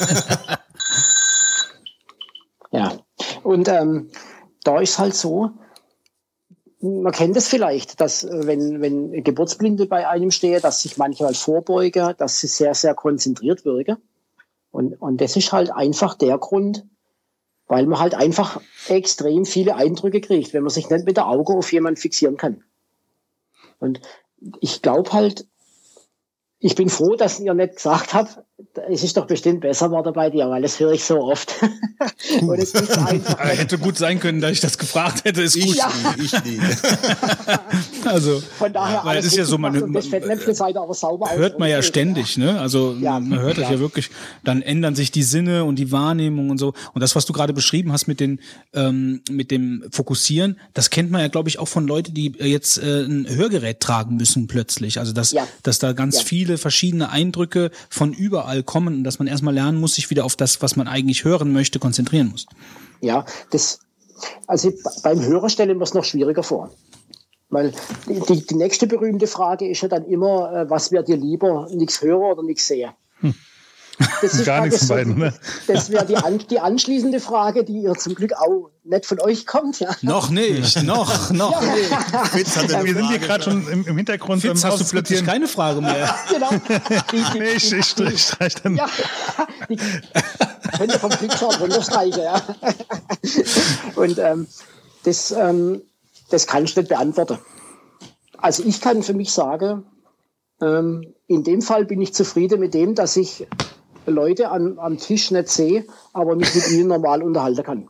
Ja, und ähm, da ist halt so, man kennt es vielleicht, dass wenn, wenn Geburtsblinde bei einem stehen, dass sich manchmal vorbeugen, dass sie sehr, sehr konzentriert wirken. Und, und das ist halt einfach der Grund, weil man halt einfach extrem viele Eindrücke kriegt, wenn man sich nicht mit der Auge auf jemanden fixieren kann. Und ich glaube halt, ich bin froh, dass ihr nicht gesagt habt, es ist doch bestimmt besser geworden bei dir, weil das höre ich so oft. Und es ist einfach hätte gut sein können, dass ich das gefragt hätte, ist gut. Ja. Ich nicht. Also, von daher, weil es ist ja so, man, man, das Fettnäpfchen seid auch sauber hört man ja ständig, ne? Also ja, man hört das ja wirklich, dann ändern sich die Sinne und die Wahrnehmung und so. Und das, was du gerade beschrieben hast mit den ähm, mit dem Fokussieren, das kennt man ja, glaube ich, auch von Leuten, die jetzt äh, ein Hörgerät tragen müssen plötzlich. Also dass, ja. dass da ganz ja. viele verschiedene Eindrücke von überall kommen und dass man erstmal lernen muss, sich wieder auf das, was man eigentlich hören möchte, konzentrieren muss. Ja, das, also beim Hörer stellen wir es noch schwieriger vor. Weil die, die, die nächste berühmte Frage ist ja dann immer, was wäre dir lieber, nichts hören oder nichts sehen? Hm. Das ist gar nichts von beiden, ne? Das wäre die, an, die anschließende Frage, die ihr zum Glück auch nicht von euch kommt. Ja. Noch nicht, noch, noch. Ja. Fitz hat wir sind hier gerade schon im, im Hintergrund. Fitz, hast du plötzlich keine Frage mehr? Genau. Die, die, nee, ich, ich, ich streich dann. Ja, die könnte vom Glückschau runterstreichen, ja. Und ähm, das, ähm, das kann ich nicht beantworten. Also ich kann für mich sagen, ähm, in dem Fall bin ich zufrieden mit dem, dass ich Leute an, am Tisch nicht sehe, aber mich mit ihnen normal unterhalten kann.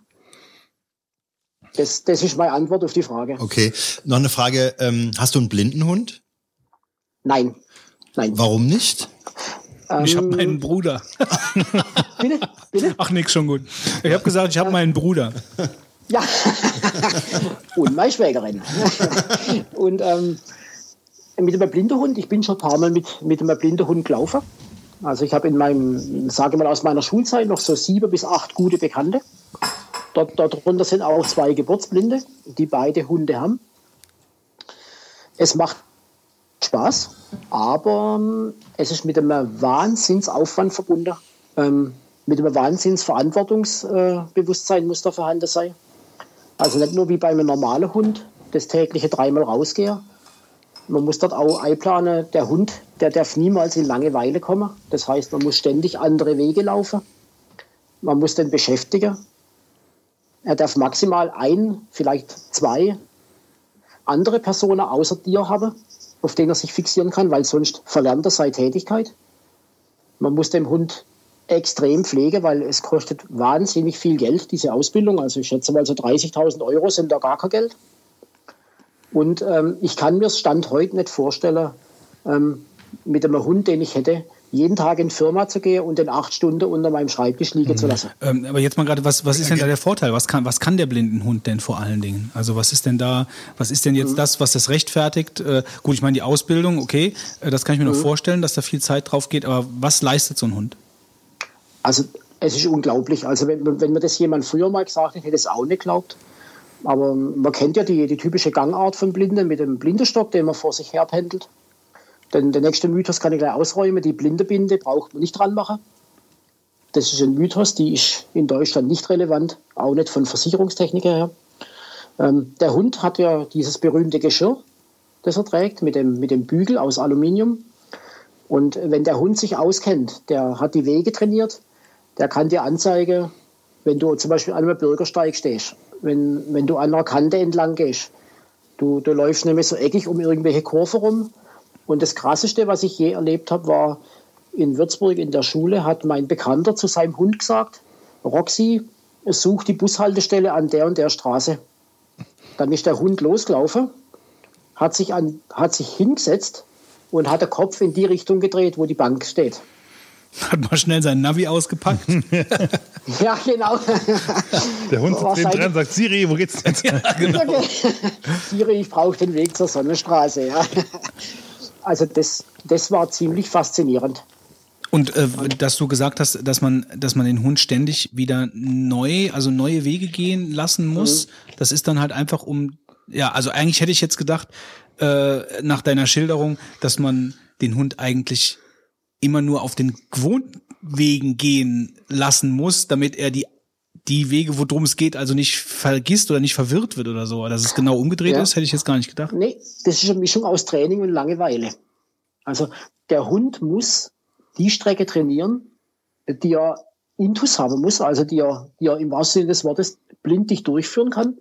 Das, das ist meine Antwort auf die Frage. Okay, noch eine Frage. Ähm, hast du einen Blindenhund? Nein. Nein. Warum nicht? Ähm, Ich habe meinen Bruder. Bitte? Bitte? Ach, nix, schon gut. Ich habe gesagt, ich habe meinen Bruder. Ja. Und meine Schwägerin. Und ähm, mit einem blinden Hund, ich bin schon ein paar Mal mit, mit einem blinden Hund gelaufen. Also ich habe in meinem, sage mal aus meiner Schulzeit, noch so sieben bis acht gute Bekannte. Dort, dort drunter sind auch zwei Geburtsblinde, die beide Hunde haben. Es macht Spaß, aber ähm, es ist mit einem Wahnsinnsaufwand verbunden. Ähm, mit einem Wahnsinnsverantwortungsbewusstsein äh, muss da vorhanden sein. Also nicht nur wie bei einem normalen Hund, das tägliche dreimal rausgehen. Man muss dort auch einplanen, der Hund, der darf niemals in Langeweile kommen. Das heißt, man muss ständig andere Wege laufen. Man muss den beschäftigen. Er darf maximal ein, vielleicht zwei andere Personen außer dir haben, auf denen er sich fixieren kann, weil sonst verlernt er seine Tätigkeit. Man muss dem Hund extrem pflegen, weil es kostet wahnsinnig viel Geld, diese Ausbildung. Also ich schätze mal so dreißigtausend Euro sind da gar kein Geld. Und ähm, ich kann mir das Stand heute nicht vorstellen, ähm, mit einem Hund, den ich hätte, jeden Tag in die Firma zu gehen und den acht Stunden unter meinem Schreibtisch liegen mhm. zu lassen. Ähm, aber jetzt mal gerade, was, was ist denn da der Vorteil? Was kann, was kann der Blindenhund denn vor allen Dingen? Also was ist denn da, was ist denn jetzt mhm. das, was das rechtfertigt? Äh, gut, ich meine die Ausbildung, okay, äh, das kann ich mir mhm. noch vorstellen, dass da viel Zeit drauf geht, aber was leistet so ein Hund? Also es ist unglaublich. Also wenn, wenn mir das jemand früher mal gesagt hätte, hätte ich es auch nicht geglaubt. Aber man kennt ja die, die typische Gangart von Blinden mit dem Blindenstock, den man vor sich her pendelt. Denn der nächste Mythos kann ich gleich ausräumen. Die Blindebinde braucht man nicht dran machen. Das ist ein Mythos, die ist in Deutschland nicht relevant, auch nicht von Versicherungstechniker her. Ähm, der Hund hat ja dieses berühmte Geschirr, das er trägt, mit dem, mit dem Bügel aus Aluminium. Und wenn der Hund sich auskennt, der hat die Wege trainiert, der kann dir anzeigen, wenn du zum Beispiel an einem Bürgersteig stehst, wenn, wenn du an einer Kante entlang gehst. Du, du läufst nämlich so eckig um irgendwelche Kurven rum. Und das Krasseste, was ich je erlebt habe, war in Würzburg in der Schule, hat mein Bekannter zu seinem Hund gesagt, Roxy, such die Bushaltestelle an der und der Straße. Dann ist der Hund losgelaufen, hat sich, an, hat sich hingesetzt und hat den Kopf in die Richtung gedreht, wo die Bank steht. Hat mal schnell sein Navi ausgepackt. Ja, genau. Der Hund sitzt neben dran und sagt, Siri, wo geht's denn? Ja, genau. Okay. Siri, ich brauche den Weg zur Sonnenstraße. Ja. Also das, das war ziemlich faszinierend. Und äh, dass du gesagt hast, dass man, dass man den Hund ständig wieder neu, also neue Wege gehen lassen muss, mhm. das ist dann halt einfach um, ja, also eigentlich hätte ich jetzt gedacht, äh, nach deiner Schilderung, dass man den Hund eigentlich immer nur auf den gewohnten Wegen gehen lassen muss, damit er die die Wege, worum es geht, also nicht vergisst oder nicht verwirrt wird oder so. Dass es genau umgedreht ja. ist, hätte ich jetzt gar nicht gedacht. Nee, das ist eine Mischung aus Training und Langeweile. Also der Hund muss die Strecke trainieren, die er intus haben muss, also die er, die er im wahrsten Sinne des Wortes blindlich durchführen kann.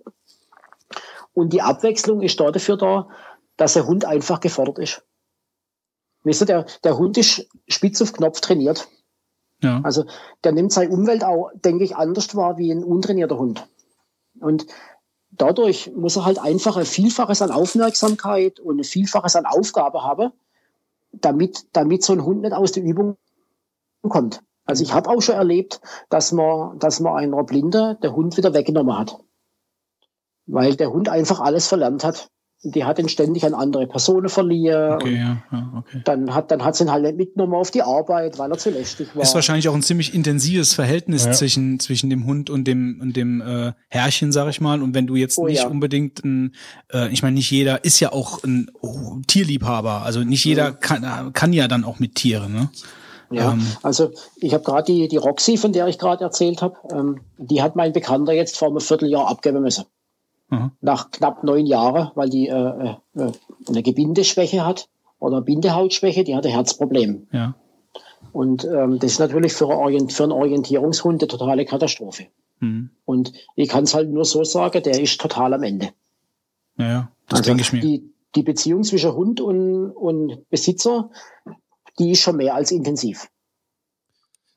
Und die Abwechslung ist da dafür da, dass der Hund einfach gefordert ist. Weißt du, der, der Hund ist spitz auf Knopf trainiert. Ja. Also der nimmt seine Umwelt auch, denke ich, anders wahr wie ein untrainierter Hund. Und dadurch muss er halt einfach ein Vielfaches an Aufmerksamkeit und ein Vielfaches an Aufgabe haben, damit, damit so ein Hund nicht aus der Übung kommt. Also ich habe auch schon erlebt, dass man, dass man einer Blinde der Hund wieder weggenommen hat. Weil der Hund einfach alles verlernt hat. Die hat ihn ständig an andere Personen verliehen. Okay, ja, ja, okay. Dann hat, dann hat sie ihn halt nicht mitgenommen auf die Arbeit, weil er zu lästig war. Ist wahrscheinlich auch ein ziemlich intensives Verhältnis ja. zwischen, zwischen dem Hund und dem, und dem äh, Herrchen, sag ich mal. Und wenn du jetzt oh, nicht ja. unbedingt ein, äh, ich meine, nicht jeder ist ja auch ein oh, Tierliebhaber. Also nicht jeder mhm. kann, kann ja dann auch mit Tieren, ne? Ja, ähm. also ich habe gerade die, die Roxy, von der ich gerade erzählt habe, ähm, die hat mein Bekannter jetzt vor einem Vierteljahr abgeben müssen. Nach knapp neun Jahren, weil die äh, äh, eine Gebindeschwäche hat oder Bindehautschwäche, die hat ein Herzproblem. Ja. Und ähm, das ist natürlich für, Orient, für einen Orientierungshund eine totale Katastrophe. Mhm. Und ich kann es halt nur so sagen, der ist total am Ende. Ja, ja, das also denke ich mir. Die, die Beziehung zwischen Hund und, und Besitzer, die ist schon mehr als intensiv.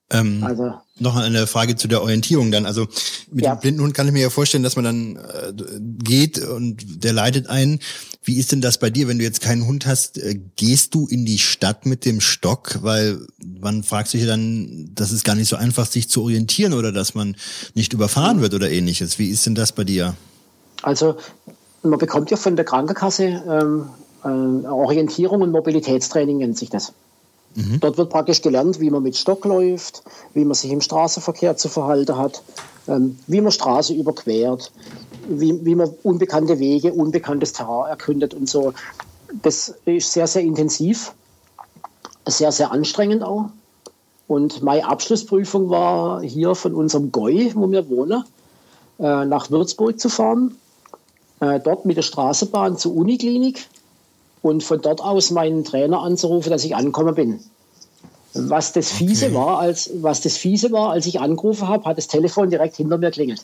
Ähm, Also, noch eine Frage zu der Orientierung dann. Also mit Ja. dem Blindenhund kann ich mir ja vorstellen, dass man dann äh, geht und der leitet einen. Wie ist denn das bei dir, wenn du jetzt keinen Hund hast? Äh, gehst du in die Stadt mit dem Stock? Weil man fragt sich ja dann, das ist gar nicht so einfach, sich zu orientieren oder dass man nicht überfahren wird oder ähnliches. Wie ist denn das bei dir? also man bekommt ja von der Krankenkasse ähm, äh, Orientierung und Mobilitätstraining, nennt sich das. Mhm. Dort wird praktisch gelernt, wie man mit Stock läuft, wie man sich im Straßenverkehr zu verhalten hat, ähm, wie man Straße überquert, wie, wie man unbekannte Wege, unbekanntes Terrain erkundet und so. Das ist sehr, sehr intensiv, sehr, sehr anstrengend auch. Und meine Abschlussprüfung war hier von unserem Goi, wo wir wohnen, äh, nach Würzburg zu fahren, äh, dort mit der Straßenbahn zur Uniklinik und von dort aus meinen Trainer anzurufen, dass ich angekommen bin. Was das Fiese Okay. war, als was das Fiese war, als ich angerufen habe, hat das Telefon direkt hinter mir klingelt.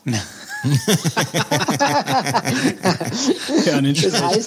Ja, nicht Das heißt,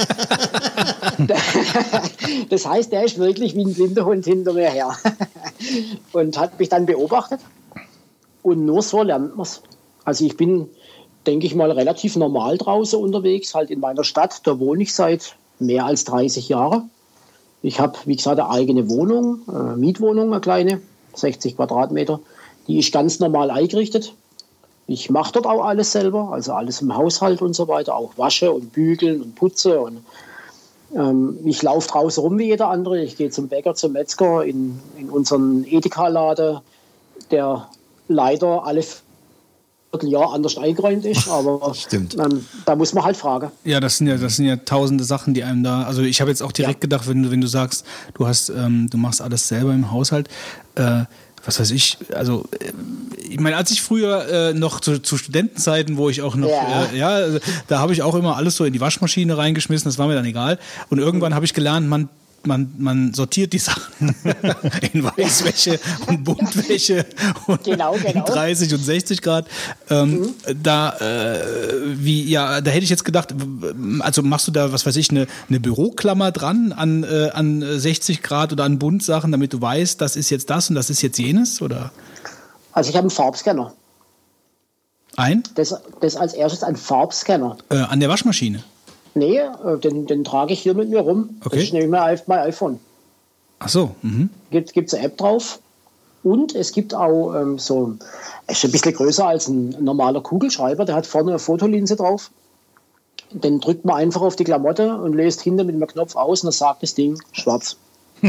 das heißt, der ist wirklich wie ein blinder Hund hinter mir her und hat mich dann beobachtet. Und nur so lernt man es. Also ich bin, denke ich mal, relativ normal draußen unterwegs, halt in meiner Stadt. Da wohne ich seit mehr als dreißig Jahren. Ich habe, wie gesagt, eine eigene Wohnung, eine Mietwohnung, eine kleine, sechzig Quadratmeter. Die ist ganz normal eingerichtet. Ich mache dort auch alles selber, also alles im Haushalt und so weiter, auch wasche und bügeln und putze. Und, ähm, ich laufe draußen rum wie jeder andere. Ich gehe zum Bäcker, zum Metzger, in, in unseren Edeka-Laden, der leider alle Vierteljahr anders eingeräumt ist, aber ähm, da muss man halt fragen. Ja, das sind ja, das sind ja tausende Sachen, die einem da. Also ich habe jetzt auch direkt Ja. gedacht, wenn du, wenn du sagst, du hast, ähm, du machst alles selber im Haushalt. Äh, was weiß ich, also äh, ich meine, als ich früher äh, noch zu, zu Studentenzeiten, wo ich auch noch, Ja. äh, ja, also, da habe ich auch immer alles so in die Waschmaschine reingeschmissen, das war mir dann egal. Und irgendwann habe ich gelernt, man Man, man sortiert die Sachen in Weißwäsche und Buntwäsche und Genau, genau. in dreißig und sechzig Grad. Ähm, Da, äh, wie, ja, da hätte ich jetzt gedacht, also machst du da, was weiß ich, eine, eine Büroklammer dran an, äh, an sechzig Grad oder an Buntsachen, damit du weißt, das ist jetzt das und das ist jetzt jenes, oder? Also ich habe einen Farbscanner. Ein? Das, das als erstes ein Farbscanner. Äh, an der Waschmaschine. Nee, äh, den, den trage ich hier mit mir rum. Okay. Das ist nämlich mein, mein iPhone. Ach so. Mhm. Gibt gibt's eine App drauf. Und es gibt auch ähm, so, ist ein bisschen größer als ein normaler Kugelschreiber. Der hat vorne eine Fotolinse drauf. Den drückt man einfach auf die Klamotte und lässt hinter mit einem Knopf aus und dann sagt das Ding schwarz.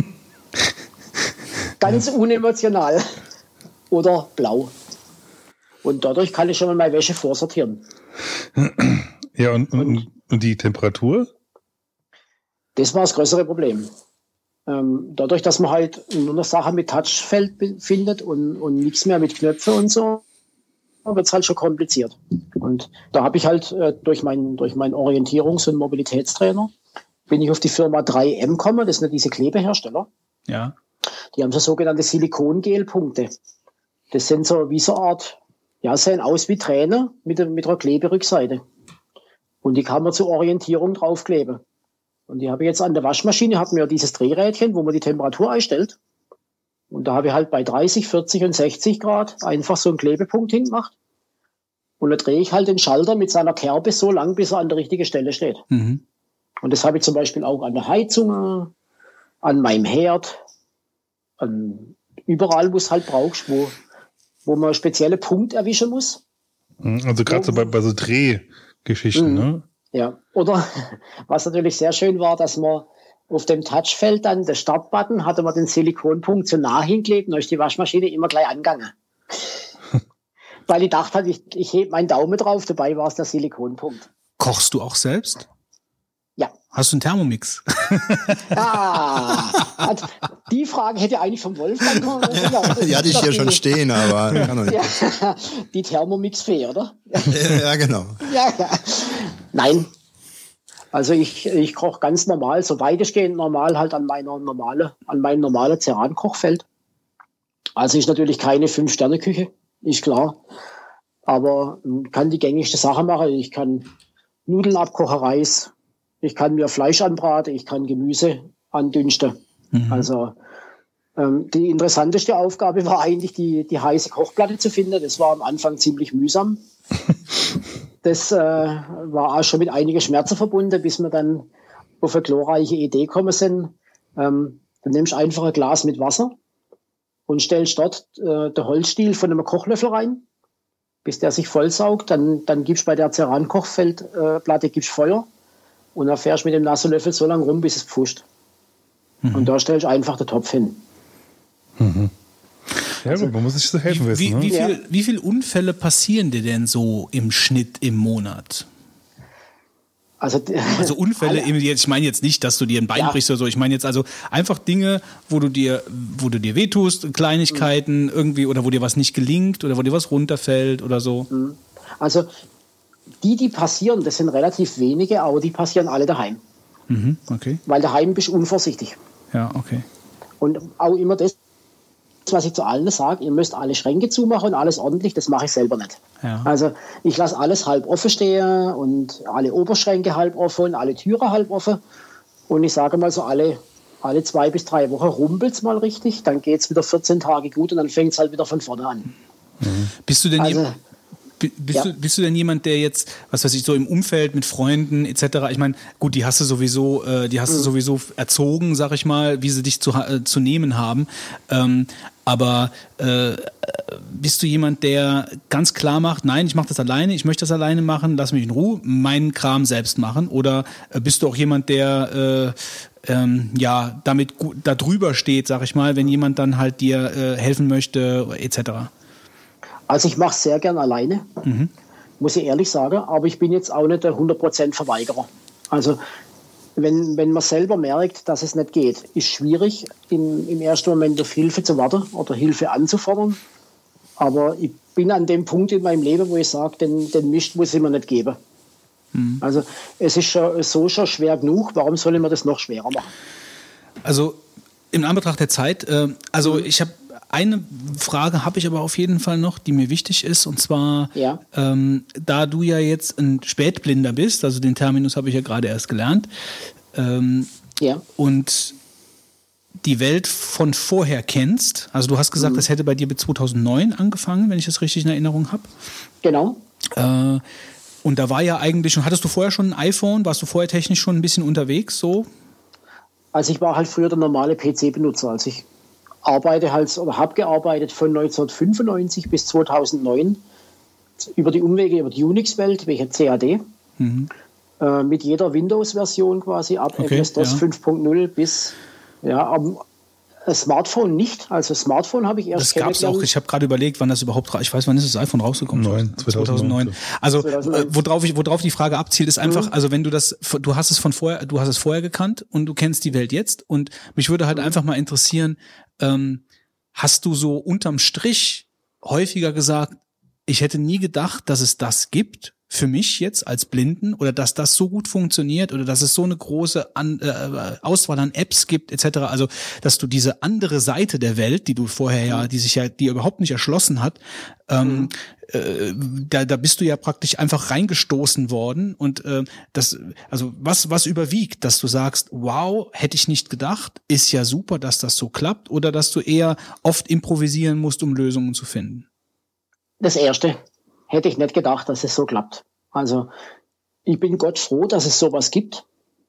Ganz unemotional. Oder blau. Und dadurch kann ich schon mal meine Wäsche vorsortieren. Ja, und, und, und die Temperatur? Das war das größere Problem. Ähm, dadurch, dass man halt nur noch Sachen mit Touchfeld be- findet und, und nichts mehr mit Knöpfe und so, wird es halt schon kompliziert. Und da habe ich halt äh, durch meinen durch meinen Orientierungs- und Mobilitätstrainer bin ich auf die Firma drei M gekommen. Das sind ja diese Klebehersteller. Ja. Die haben so sogenannte Silikongel-Punkte. Das sind so wie so eine Art, ja, sehen aus wie Träne mit, mit einer Kleberückseite. Und die kann man zur Orientierung draufkleben. Und die habe ich jetzt an der Waschmaschine, hat mir dieses Drehrädchen, wo man die Temperatur einstellt. Und da habe ich halt bei dreißig, vierzig und sechzig Grad einfach so einen Klebepunkt hingemacht. Und da drehe ich halt den Schalter mit seiner Kerbe so lang, bis er an der richtigen Stelle steht. Mhm. Und das habe ich zum Beispiel auch an der Heizung, an meinem Herd, an überall, wo es halt brauchst, wo, wo man spezielle Punkt erwischen muss. Also gerade so bei, bei so Drehgeschichten, Mhm. ne? Ja, oder was natürlich sehr schön war, dass man auf dem Touchfeld dann, der Startbutton, hatte man den Silikonpunkt so nah hingeklebt und dann ist die Waschmaschine immer gleich angegangen. Weil ich dachte halt, ich, ich hebe meinen Daumen drauf, dabei war es der Silikonpunkt. Kochst du auch selbst? Ja. Hast du einen Thermomix? Ah, hat, die Frage hätte eigentlich vom Wolfgang kommen müssen. Ja, Die hatte ich hier schon stehen, aber kann doch nicht. Ja, die Thermomix-Fee, oder? Ja, genau. Ja, ja. Nein. Also ich, ich koche ganz normal, so weitestgehend normal halt an meiner normale, an meinem normalen Ceran-Kochfeld. Also ist natürlich keine Fünf-Sterne-Küche, ist klar. Aber man kann die gängigste Sache machen. Ich kann Nudeln abkochen, Reis. Ich kann mir Fleisch anbraten, ich kann Gemüse andünsten. Mhm. Also Ähm, die interessanteste Aufgabe war eigentlich, die, die heiße Kochplatte zu finden. Das war am Anfang ziemlich mühsam. Das äh, war auch schon mit einigen Schmerzen verbunden, bis wir dann auf eine glorreiche Idee gekommen sind. Ähm, du nimmst einfach ein Glas mit Wasser und stellst dort äh, den Holzstiel von einem Kochlöffel rein, bis der sich vollsaugt. Dann, dann gibst du bei der Ceran-Kochplatte äh, Feuer und dann fährst du mit dem nassen Löffel so lange rum, bis es pfuscht. Mhm. Und da stellst du einfach den Topf hin. Mhm. Ja, gut, man muss sich so helfen wissen. Wie, Ne? wie, viel, Ja. wie viele Unfälle passieren dir denn so im Schnitt im Monat? Also, Also Unfälle, alle- ich meine jetzt nicht, dass du dir ein Bein Ja. brichst oder so, ich meine jetzt also einfach Dinge, wo du dir, wo du dir wehtust, Kleinigkeiten Mhm. irgendwie oder wo dir was nicht gelingt oder wo dir was runterfällt oder so. Also die, die passieren, das sind relativ wenige, aber die passieren alle daheim. Mhm, okay. Weil daheim bist du unvorsichtig. Ja, okay. Und auch immer das, was ich zu allen sage, ihr müsst alle Schränke zumachen und alles ordentlich, das mache ich selber nicht. Ja. Also ich lasse alles halb offen stehen und alle Oberschränke halb offen und alle Türen halb offen. Und ich sage mal so, alle, alle zwei bis drei Wochen rumpelt es mal richtig, dann geht es wieder vierzehn Tage gut und dann fängt es halt wieder von vorne an. Bist du denn Also, jem- bi- bist, ja. du, bist du denn jemand, der jetzt, was weiß ich, so im Umfeld mit Freunden et cetera, ich meine, gut, die hast du sowieso, äh, die hast du sowieso erzogen, sag ich mal, wie sie dich zu, ha- äh, zu nehmen haben. Ähm, aber äh, äh, bist du jemand, der ganz klar macht, nein, ich mache das alleine, ich möchte das alleine machen, lass mich in Ruhe, meinen Kram selbst machen? Oder äh, bist du auch jemand, der äh, ähm, ja damit gut, da drüber steht, sag ich mal, wenn jemand dann halt dir äh, helfen möchte, et cetera? Also ich mache es sehr gern alleine, Mhm. muss ich ehrlich sagen, aber ich bin jetzt auch nicht der hundert Prozent Verweigerer. Also wenn, wenn man selber merkt, dass es nicht geht, ist schwierig, im, im ersten Moment auf Hilfe zu warten oder Hilfe anzufordern. Aber ich bin an dem Punkt in meinem Leben, wo ich sage, den, den Mist muss ich mir nicht geben. Mhm. Also es ist schon, so schon schwer genug, warum soll ich mir das noch schwerer machen? Also in Anbetracht der Zeit, äh, also ich habe eine Frage habe ich aber auf jeden Fall noch, die mir wichtig ist, und zwar, Ja. ähm, da du ja jetzt ein Spätblinder bist, also den Terminus habe ich ja gerade erst gelernt, ähm, Ja. und die Welt von vorher kennst, also du hast gesagt, das hätte bei dir bis zweitausendneun angefangen, wenn ich das richtig in Erinnerung habe. Genau. Äh, und da war ja eigentlich schon, hattest du vorher schon ein iPhone, warst du vorher technisch schon ein bisschen unterwegs, so? Also ich war halt früher der normale P C-Benutzer. Also ich arbeite halt oder habe gearbeitet von neunzehnhundertfünfundneunzig bis zweitausendneun über die Umwege über die Unix-Welt, welche C A D, Mhm. äh, mit jeder Windows-Version quasi ab Okay, M S DOS ja. fünf Punkt null bis ja, am äh, Smartphone nicht. Also Smartphone habe ich erst Das gab es auch, kennengelernt. ich habe gerade überlegt, wann das überhaupt, ra- ich weiß, wann ist das iPhone rausgekommen? Neun, zweitausendneun. Also zweitausendneun. äh, worauf, ich, worauf die Frage abzielt, ist einfach, Mhm. also wenn du das, du hast es von vorher, du hast es vorher gekannt und du kennst die Welt jetzt, und mich würde halt einfach mal interessieren, ähm, hast du so unterm Strich häufiger gesagt, ich hätte nie gedacht, dass es das gibt für mich jetzt als Blinden, oder dass das so gut funktioniert, oder dass es so eine große an, äh, Auswahl an Apps gibt et cetera. Also dass du diese andere Seite der Welt, die du vorher ja, die sich ja, die überhaupt nicht erschlossen hat, ähm, äh, da, da bist du ja praktisch einfach reingestoßen worden, und äh, das, also was was überwiegt, dass du sagst, wow, hätte ich nicht gedacht, ist ja super, dass das so klappt, oder dass du eher oft improvisieren musst, um Lösungen zu finden? Das erste hätte ich nicht gedacht, dass es so klappt. Also ich bin Gott froh, dass es sowas gibt,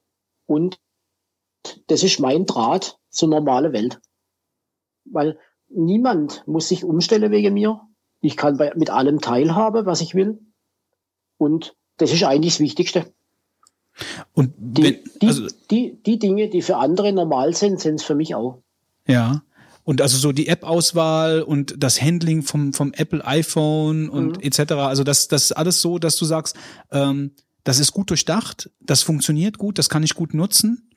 und das ist mein Draht zur normalen Welt. Weil niemand muss sich umstellen wegen mir. Ich kann bei, mit allem teilhaben, was ich will, und das ist eigentlich das Wichtigste. Und Die, wenn, die, also die, die Dinge, die für andere normal sind, sind es für mich auch. ja. Und also so die App-Auswahl und das Handling vom, vom Apple iPhone und Mhm. et cetera. Also das, das ist alles so, dass du sagst, ähm, das ist gut durchdacht, das funktioniert gut, das kann ich gut nutzen.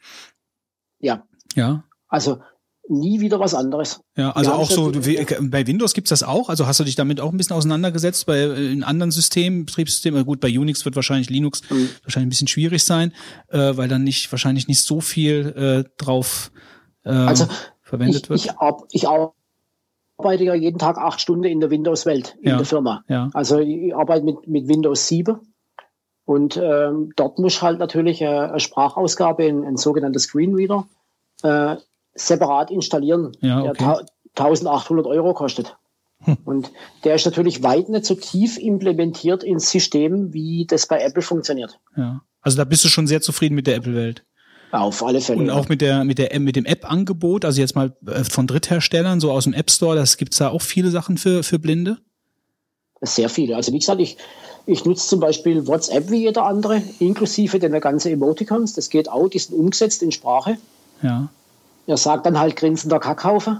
Ja, Ja. also nie wieder was anderes. Ja, also Wir haben auch so, schon- wie, bei Windows gibt's das auch? Also hast du dich damit auch ein bisschen auseinandergesetzt bei äh, in anderen Systemen, Betriebssystemen? Gut, bei Unix wird wahrscheinlich Linux Mhm. wahrscheinlich ein bisschen schwierig sein, äh, weil dann nicht wahrscheinlich nicht so viel äh, drauf äh, Also verwendet ich, wird. Ich, ar- ich arbeite ja jeden Tag acht Stunden in der Windows-Welt, in Ja, der Firma. ja. Also ich arbeite mit, mit Windows sieben, und ähm, dort muss halt natürlich äh, eine Sprachausgabe, ein, ein sogenannter Screenreader, äh, separat installieren, Ja, der okay. ta- eintausendachthundert Euro kostet. Hm. Und der ist natürlich weit nicht so tief implementiert ins System, wie das bei Apple funktioniert. Ja. Also da bist du schon sehr zufrieden mit der Apple-Welt. Auf alle Fälle. Und ja. auch mit der mit der mit dem App-Angebot, also jetzt mal äh, von Drittherstellern, so aus dem App Store, das gibt's da auch viele Sachen für für Blinde. Sehr viele. Also wie gesagt, ich, ich nutze zum Beispiel WhatsApp wie jeder andere, inklusive der ganzen Emoticons. Das geht auch, die sind umgesetzt in Sprache. Ja. Er sagt dann halt grinsender Kackhaufe.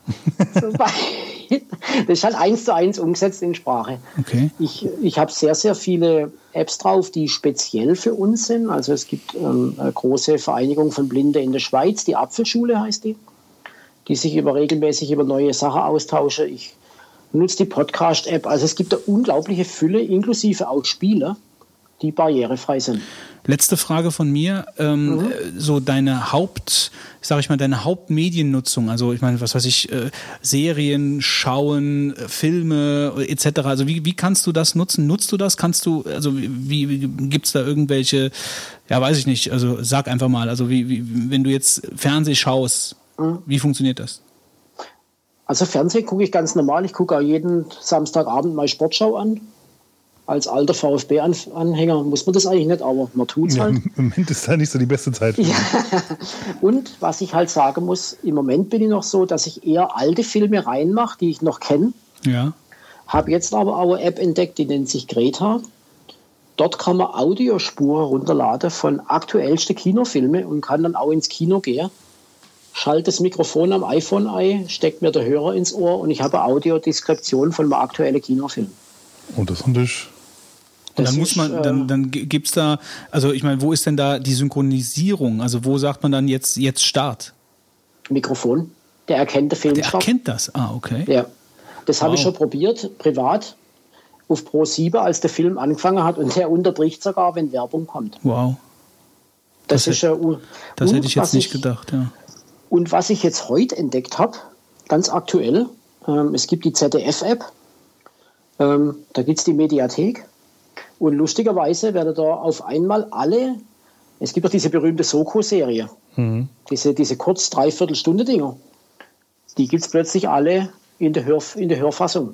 Das ist halt eins zu eins umgesetzt in Sprache. Okay. Ich, ich habe sehr, sehr viele Apps drauf, die speziell für uns sind. Also es gibt ähm, eine große Vereinigung von Blinde in der Schweiz, die Apfelschule heißt die, die sich über regelmäßig über neue Sachen austausche. Ich nutze die Podcast-App. Also es gibt eine unglaubliche Fülle, inklusive auch Spiele, die barrierefrei sind. Letzte Frage von mir, ähm, Mhm. so deine Haupt, sag ich mal, deine Hauptmediennutzung, also ich meine, was weiß ich, äh, Serien, Schauen, äh, Filme et cetera. Also wie, wie kannst du das nutzen? Nutzt du das? Kannst du, also wie, wie gibt's da irgendwelche, ja weiß ich nicht, also sag einfach mal, also wie, wie wenn du jetzt Fernseh schaust, Mhm. wie funktioniert das? Also Fernsehen gucke ich ganz normal. Ich gucke auch jeden Samstagabend mal Sportschau an. Als alter VfB-Anhänger muss man das eigentlich nicht, aber man tut es Ja, halt. im Moment ist da nicht so die beste Zeit. Ja. Und was ich halt sagen muss, im Moment bin ich noch so, dass ich eher alte Filme reinmache, die ich noch kenne. Ja. Habe jetzt aber auch eine App entdeckt, die nennt sich Greta. Dort kann man Audiospuren runterladen von aktuellsten Kinofilmen und kann dann auch ins Kino gehen. Schalte das Mikrofon am iPhone ein, steckt mir der Hörer ins Ohr und ich habe eine Audiodeskription von einem aktuellen Kinofilm. Und das ist natürlich... Und Das dann muss ist, man, dann, dann gibt's da, also ich meine, wo ist denn da die Synchronisierung? Also wo sagt man dann jetzt, jetzt Start? Mikrofon. Der erkennt den Film. Der erkennt das? Ah, okay. Ja. Das habe Wow. ich schon probiert, privat, auf Pro sieben, als der Film angefangen hat und der unterbricht sogar, wenn Werbung kommt. Wow. Das, Das ist ja u- Das und hätte ich jetzt was nicht ich, gedacht, ja. Und was ich jetzt heute entdeckt habe, ganz aktuell, ähm, es gibt die Z D F-App, ähm, da gibt es die Mediathek und lustigerweise werden da auf einmal alle, es gibt doch diese berühmte Soko-Serie, Mhm. diese, diese kurz Dreiviertelstunde-Dinger, die gibt es plötzlich alle in der, Hör, in der Hörfassung.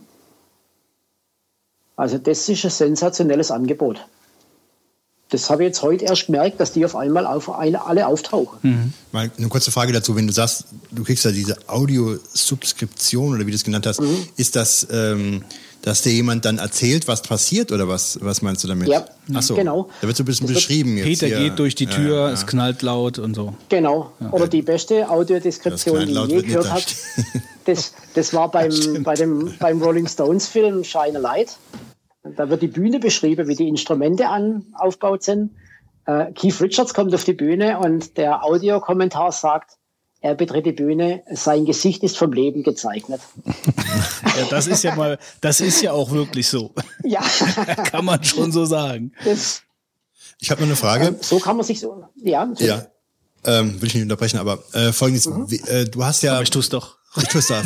Also das ist ein sensationelles Angebot. Das habe ich jetzt heute erst gemerkt, dass die auf einmal auf eine, alle auftauchen. Mal eine kurze Frage dazu, wenn du sagst, du kriegst ja diese Audiosubskription oder wie du es genannt hast, Mhm. ist das, ähm, dass dir jemand dann erzählt, was passiert oder was, was meinst du damit? Ja, Ach so, genau. Da wird so ein bisschen Das wird- beschrieben jetzt. Peter hier. geht durch die Ja, Tür, ja, ja. es knallt laut und so. Genau. Ja. Oder die beste Audiodeskription, Das die ich Kleinlaut je wird nicht gehört da habe, stehen. das, das war beim, Stimmt. bei dem, beim Rolling Stones Film Shine a Light. Da wird die Bühne beschrieben, wie die Instrumente an, aufgebaut sind. Äh, Keith Richards kommt auf die Bühne und der Audiokommentar sagt, er betritt die Bühne, sein Gesicht ist vom Leben gezeichnet. Ja, das ist ja mal, das ist ja auch wirklich so. Ja. Kann man schon so sagen. Das, Ich habe noch eine Frage. ähm, so kann man sich so, ja. So, Ja, ähm, will ich nicht unterbrechen, aber äh, folgendes, wie, äh, du hast ja... Aber ich tu's doch. Ich tu's doch.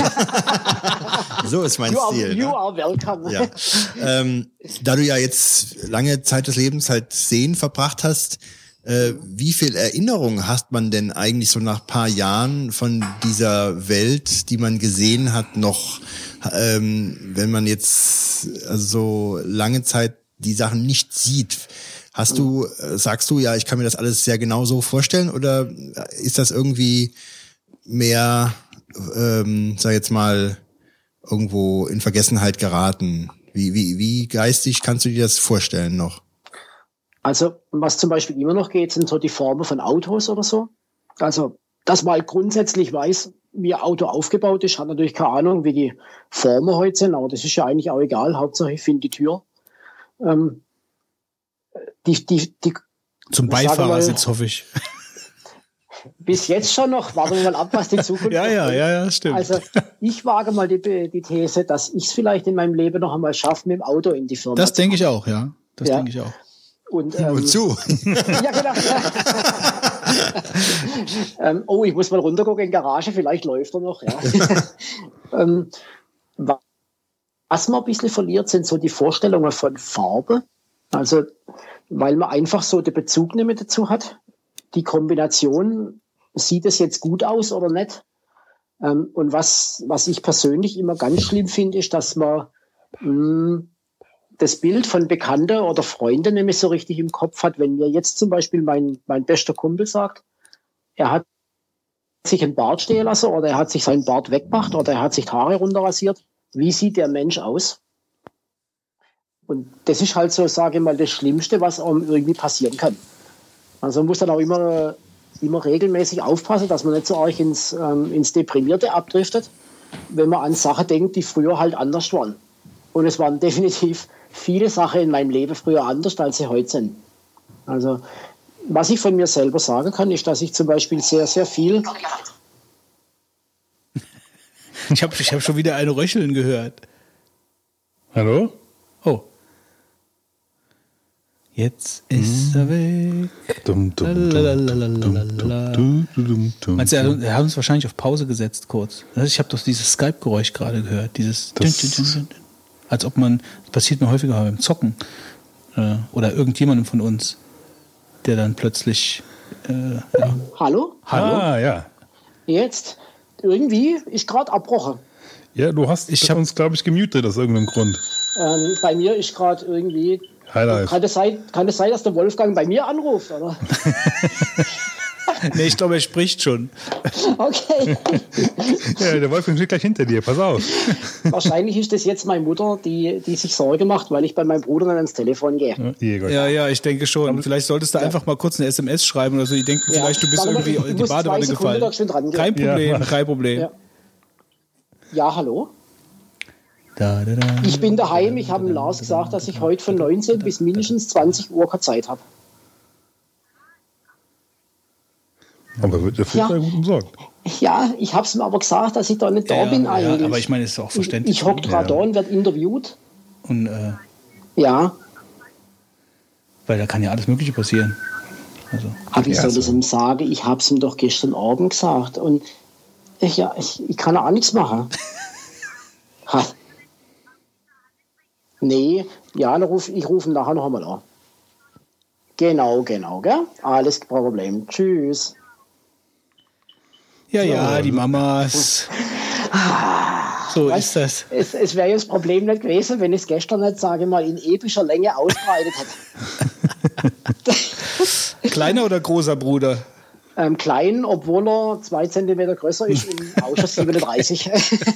doch. So ist mein You are, Stil. you Ne? are welcome. Ja. Ähm, da du ja jetzt lange Zeit des Lebens halt Sehen verbracht hast, äh, wie viel Erinnerung hast man denn eigentlich so nach paar Jahren von dieser Welt, die man gesehen hat, noch, ähm, wenn man jetzt also so lange Zeit die Sachen nicht sieht? Hast du, äh, sagst du, ja, ich kann mir das alles sehr genau so vorstellen, oder ist das irgendwie mehr, ähm, sag jetzt mal, irgendwo in Vergessenheit geraten? Wie, wie, wie geistig kannst du dir das vorstellen noch? Also, was zum Beispiel immer noch geht, sind so die Formen von Autos oder so. Also, dass man halt grundsätzlich weiß, wie ein Auto aufgebaut ist, hat natürlich keine Ahnung, wie die Formen heute sind, aber das ist ja eigentlich auch egal. Hauptsache, ich finde die Tür. Ähm, die, die, die, Zum ich sage mal, Beifahrersitz, hoffe ich. Bis jetzt schon noch. Warten wir mal ab, was die Zukunft Ja, ja, bringt. ja, ja, stimmt. Also, ich wage mal die, die These, dass ich es vielleicht in meinem Leben noch einmal schaffe, mit dem Auto in die Firma Das zu denke ich auch, ja. Das Ja. denke ich auch. Und, ähm, Wozu? Ja, genau. ähm, oh, ich muss mal runtergucken in die Garage, vielleicht läuft er noch. Ja. ähm, wa- was man ein bisschen verliert, sind so die Vorstellungen von Farbe. Also, weil man einfach so den Bezug nicht mehr dazu hat. Die Kombination sieht es jetzt gut aus oder nicht? Ähm, und was, was ich persönlich immer ganz schlimm finde, ist, dass man mh, das Bild von Bekannten oder Freunden nämlich so richtig im Kopf hat. Wenn mir jetzt zum Beispiel mein, mein bester Kumpel sagt, er hat sich einen Bart stehen lassen oder er hat sich seinen Bart weggemacht oder er hat sich die Haare runterrasiert, wie sieht der Mensch aus? Und das ist halt so, sage ich mal, das Schlimmste, was einem irgendwie passieren kann. Also man muss dann auch immer, immer regelmäßig aufpassen, dass man nicht so arg ins, ähm, ins Deprimierte abdriftet, wenn man an Sachen denkt, die früher halt anders waren. Und es waren definitiv viele Sachen in meinem Leben früher anders, als sie heute sind. Also was ich von mir selber sagen kann, ist, dass ich zum Beispiel sehr, sehr viel... Ich habe ich hab schon wieder ein Röcheln gehört. Hallo? Oh. Jetzt ist er weg. Meinst du, er hat uns wahrscheinlich auf Pause gesetzt kurz. Ich habe doch dieses Skype-Geräusch gerade gehört. Dieses dün, dün, dün, dün. Als ob man, das passiert mir häufiger beim Zocken. Oder irgendjemandem von uns, der dann plötzlich... Äh, ja. Hallo? Hallo? Ah, ja. Jetzt? Irgendwie ist gerade abbrochen. Ja, du hast ich hab uns, glaube ich, gemutet aus irgendeinem Grund. Ähm, bei mir ist gerade irgendwie... Highlife. Kann es sein, kann es sein, dass der Wolfgang bei mir anruft, oder? Nee, ich glaube, er spricht schon. Okay. Ja, der Wolfgang steht gleich hinter dir, pass auf. Wahrscheinlich ist das jetzt meine Mutter, die, die sich Sorge macht, weil ich bei meinem Bruder dann ans Telefon gehe. Ja, ja, ich denke schon. Vielleicht solltest du ja. einfach mal kurz eine S M S schreiben oder so. Die denken ja. vielleicht, du bist Warte, irgendwie ich, in die Badewanne gefallen. Kein Problem, ja. kein Problem. Ja, ja hallo? Da, da, da, ich bin daheim. Ich habe dem Lars gesagt, dass ich heute von neunzehn bis mindestens zwanzig Uhr keine Zeit habe. Aber wird der Fußball ja. gut umsorgt. Ja, ich habe es mir aber gesagt, dass ich da nicht da ja, bin eigentlich. Ja, aber ich meine, es ist auch verständlich. Ich, ich hocke gerade ja. da und werde interviewt. Und, äh, ja. Weil da kann ja alles Mögliche passieren. Also, aber ich soll es ihm sagen, ich habe es ihm doch gestern Abend gesagt. Und ich, ja, ich, ich kann auch nichts machen. Ha. Nee, ja, dann ruf, ich rufe ihn nachher noch einmal an. Genau, genau, gell? Alles kein Problem. Tschüss. Ja, ja, die Mamas. So weißt, ist das. Es, es wäre ja das Problem nicht gewesen, wenn ich es gestern nicht, sage ich mal, in epischer Länge ausbreitet hätte. Kleiner oder großer Bruder? Ähm, klein, obwohl er zwei Zentimeter größer ist, im Ausschuss siebenunddreißig.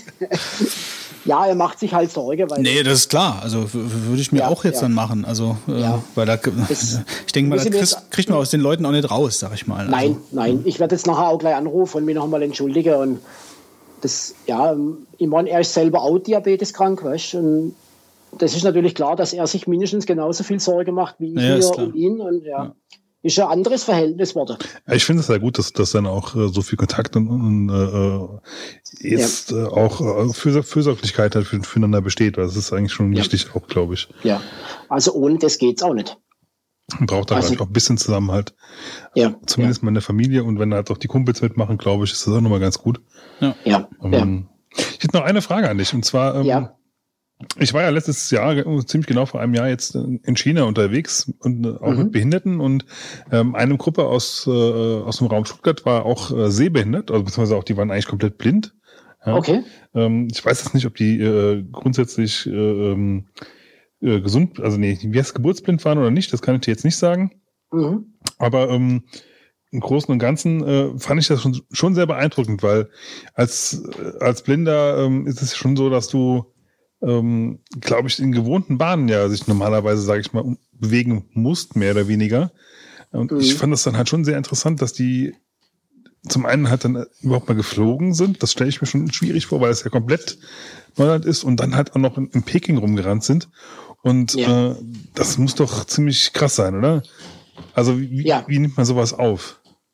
Ja, er macht sich halt Sorge. Weil nee, das ist klar. Also würde ich mir ja, auch jetzt ja. dann machen. Also, ja. äh, weil da, das, ich denke mal, das kriegt, kriegt man aus den Leuten auch nicht raus, sag ich mal. Nein, also, nein. Ich werde jetzt nachher auch gleich anrufen und mich noch mal entschuldigen. Und das, ja, ich meine, er ist selber auch diabeteskrank, weißt du. Und das ist natürlich klar, dass er sich mindestens genauso viel Sorge macht wie ich ja, mir um ihn. Und ja. ja. Ist ein anderes Verhältnis worden. Ja, ich finde es ja gut, dass, dass dann auch äh, so viel Kontakt und, und äh, jetzt ja. äh, auch äh, Fürs- Fürsorglichkeit halt für, füreinander besteht. Das ist eigentlich schon ja. wichtig auch, glaube ich. Ja, also ohne das geht's auch nicht. Man braucht da also, auch ein bisschen Zusammenhalt. Ja. Zumindest ja. mal in der Familie und wenn halt auch die Kumpels mitmachen, glaube ich, ist das auch nochmal ganz gut. Ja. ja. Ähm, ja. Ich hätte noch eine Frage an dich und zwar ähm, ja. ich war ja letztes Jahr, ziemlich genau vor einem Jahr jetzt in China unterwegs und auch mhm. mit Behinderten und ähm, eine Gruppe aus äh, aus dem Raum Stuttgart war auch äh, sehbehindert, also beziehungsweise auch die waren eigentlich komplett blind. Ja. Okay. Ähm, ich weiß jetzt nicht, ob die äh, grundsätzlich äh, äh, gesund, also nee, wie heißt geburtsblind waren oder nicht, das kann ich dir jetzt nicht sagen. Mhm. Aber ähm, im Großen und Ganzen äh, fand ich das schon, schon sehr beeindruckend, weil als als Blinder ähm, ist es schon so, dass du Ähm, glaube ich, in gewohnten Bahnen ja sich normalerweise, sage ich mal, bewegen musst, mehr oder weniger. Und mhm. ich fand das dann halt schon sehr interessant, dass die zum einen halt dann überhaupt mal geflogen sind. Das stelle ich mir schon schwierig vor, weil es ja komplett Neuland ist und dann halt auch noch in, in Peking rumgerannt sind. Und ja. äh, das muss doch ziemlich krass sein, oder? Also wie, ja. wie nimmt man sowas auf?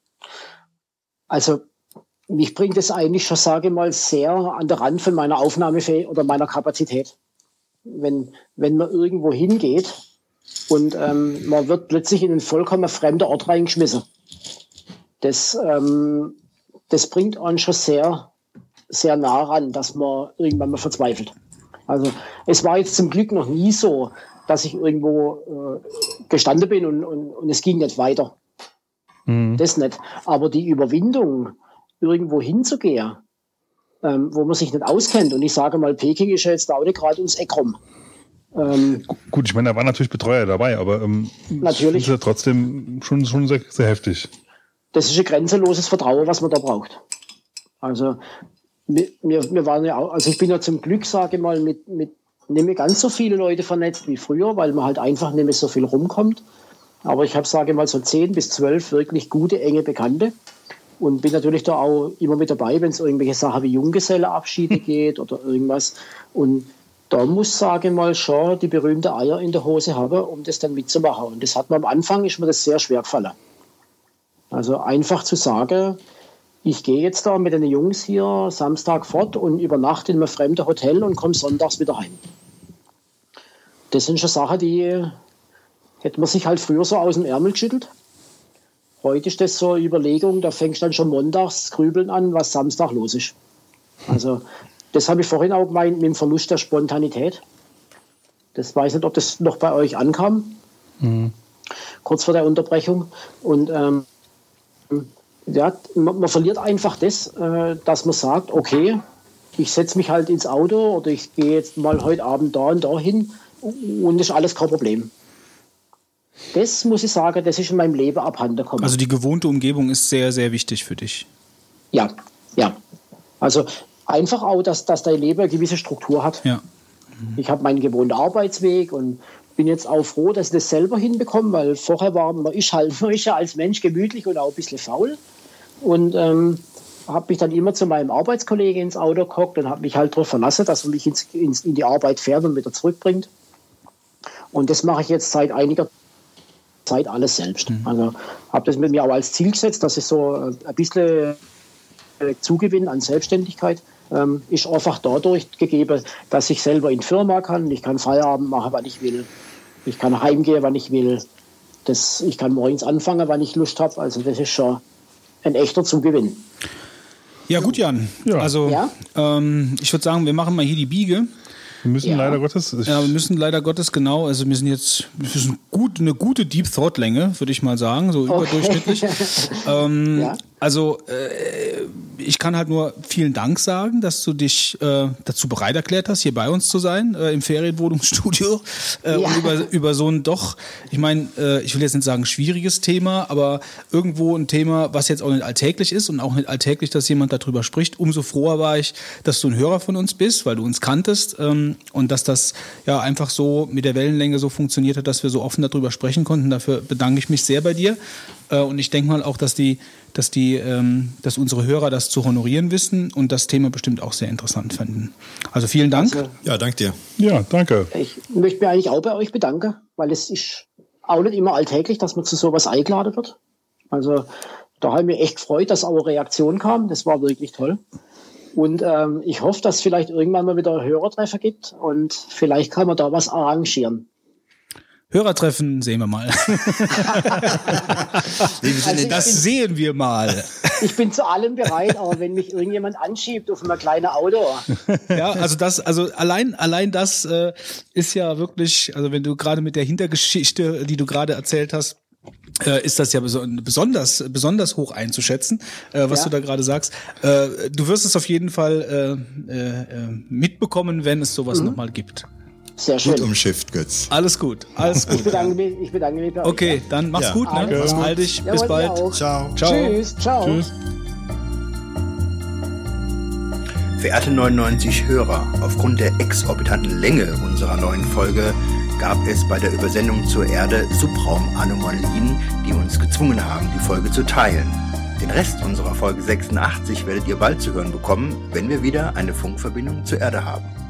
Also mich bringt es eigentlich schon, sage ich mal, sehr an der Rand von meiner Aufnahmefähigkeit oder meiner Kapazität. Wenn, wenn man irgendwo hingeht und ähm, man wird plötzlich in einen vollkommen fremden Ort reingeschmissen. Das, ähm, das bringt einen schon sehr, sehr nah ran, dass man irgendwann mal verzweifelt. Also es war jetzt zum Glück noch nie so, dass ich irgendwo äh, gestanden bin und, und, und es ging nicht weiter. Mhm. Das nicht. Aber die Überwindung, irgendwo hinzugehen, ähm, wo man sich nicht auskennt, und ich sage mal, Peking ist ja jetzt auch nicht gerade ums Eck rum. Ähm, Gut, ich meine, da waren natürlich Betreuer dabei, aber ähm, natürlich. ist ja trotzdem schon, schon sehr, sehr heftig. Das ist ein grenzenloses Vertrauen, was man da braucht. Also wir, wir waren ja auch, also ich bin ja zum Glück, sage ich mal, mit, mit nicht mehr ganz so viele Leute vernetzt wie früher, weil man halt einfach nicht mehr so viel rumkommt. Aber ich habe, sage ich mal, so zehn bis zwölf wirklich gute, enge Bekannte und bin natürlich da auch immer mit dabei, wenn es irgendwelche Sachen wie Junggesellenabschiede geht oder irgendwas. Und da muss, sage ich mal, schon die berühmte Eier in der Hose haben, um das dann mitzumachen. Und das hat mir am Anfang, ist mir das sehr schwer gefallen. Also einfach zu sagen, ich gehe jetzt da mit den Jungs hier Samstag fort und übernachte in einem fremden Hotel und komme sonntags wieder heim. Das sind schon Sachen, die hätte man sich halt früher so aus dem Ärmel geschüttelt. Heute ist das so eine Überlegung, da fängst du dann schon montags grübeln an, was Samstag los ist. Also das habe ich vorhin auch gemeint mit dem Verlust der Spontanität. Das weiß nicht, ob das noch bei euch ankam, mhm. kurz vor der Unterbrechung. Und ähm, ja, man, man verliert einfach das, äh, dass man sagt, okay, ich setze mich halt ins Auto oder ich gehe jetzt mal heute Abend da und da hin und das ist alles kein Problem. Das muss ich sagen, das ist in meinem Leben abhanden gekommen. Also die gewohnte Umgebung ist sehr, sehr wichtig für dich. Ja, ja. Also einfach auch, dass, dass dein Leben eine gewisse Struktur hat. Ja. Mhm. Ich habe meinen gewohnten Arbeitsweg und bin jetzt auch froh, dass ich das selber hinbekomme, weil vorher war man ist halt man ist ja als Mensch gemütlich und auch ein bisschen faul. Und ähm, habe mich dann immer zu meinem Arbeitskollegen ins Auto gehockt und habe mich halt darauf verlassen, dass er mich ins, ins, in die Arbeit fährt und wieder zurückbringt. Und das mache ich jetzt seit einiger Zeit alles selbst. Mhm. Also habe das mit mir auch als Ziel gesetzt, dass ich so ein bisschen Zugewinn an Selbstständigkeit ähm, ist einfach dadurch gegeben, dass ich selber in die Firma kann. Ich kann Feierabend machen, wann ich will. Ich kann heimgehen, wann ich will. Das, ich kann morgens anfangen, wann ich Lust habe. Also das ist schon ein echter Zugewinn. Ja gut, Jan. Ja. Also ja? Ähm, ich würde sagen, wir machen mal hier die Biege. Wir müssen ja. leider Gottes... Ja, wir müssen leider Gottes, genau. Also wir sind jetzt wir sind gut, eine gute Deep Thought Länge, würde ich mal sagen, so okay. überdurchschnittlich. ähm, ja. Also äh, ich kann halt nur vielen Dank sagen, dass du dich äh, dazu bereit erklärt hast, hier bei uns zu sein, äh, im Ferienwohnungsstudio. Äh, ja. Und über, über so ein doch, ich meine, äh, ich will jetzt nicht sagen schwieriges Thema, aber irgendwo ein Thema, was jetzt auch nicht alltäglich ist und auch nicht alltäglich, dass jemand darüber spricht. Umso froher war ich, dass du ein Hörer von uns bist, weil du uns kanntest ähm, und dass das ja einfach so mit der Wellenlänge so funktioniert hat, dass wir so offen darüber sprechen konnten. Dafür bedanke ich mich sehr bei dir. Äh, und ich denke mal auch, dass die dass die, ähm, dass unsere Hörer das zu honorieren wissen und das Thema bestimmt auch sehr interessant fanden. Also vielen Dank. Also, ja, danke dir. Ja, danke. Ich möchte mich eigentlich auch bei euch bedanken, weil es ist auch nicht immer alltäglich, dass man zu sowas eingeladen wird. Also da habe ich mich echt gefreut, dass eure Reaktion kam. Das war wirklich toll. Und ähm, ich hoffe, dass es vielleicht irgendwann mal wieder Hörertreffer gibt und vielleicht kann man da was arrangieren. Hörertreffen sehen wir mal. Also das bin, sehen wir mal. Ich bin zu allem bereit, aber wenn mich irgendjemand anschiebt auf einem kleinen Auto. Ja, also das, also allein, allein das äh, ist ja wirklich, also wenn du gerade mit der Hintergeschichte, die du gerade erzählt hast, äh, ist das ja besonders, besonders hoch einzuschätzen, äh, was ja. du da gerade sagst. Äh, du wirst es auf jeden Fall äh, äh, mitbekommen, wenn es sowas mhm. nochmal gibt. Sehr schön. Gut umschifft, Götz. Alles gut, alles gut. Ich bedanke mich, ich bedanke mich bei euch. Okay, dann mach's ja. gut, ne? Mach's baldig. Bis bald. Ciao. Ciao. Tschüss. Ciao. Tschüss. Verehrte neunundneunzig Hörer, aufgrund der exorbitanten Länge unserer neuen Folge gab es bei der Übersendung zur Erde Subraumanomalien, die uns gezwungen haben, die Folge zu teilen. Den Rest unserer Folge sechsundachtzig werdet ihr bald zu hören bekommen, wenn wir wieder eine Funkverbindung zur Erde haben.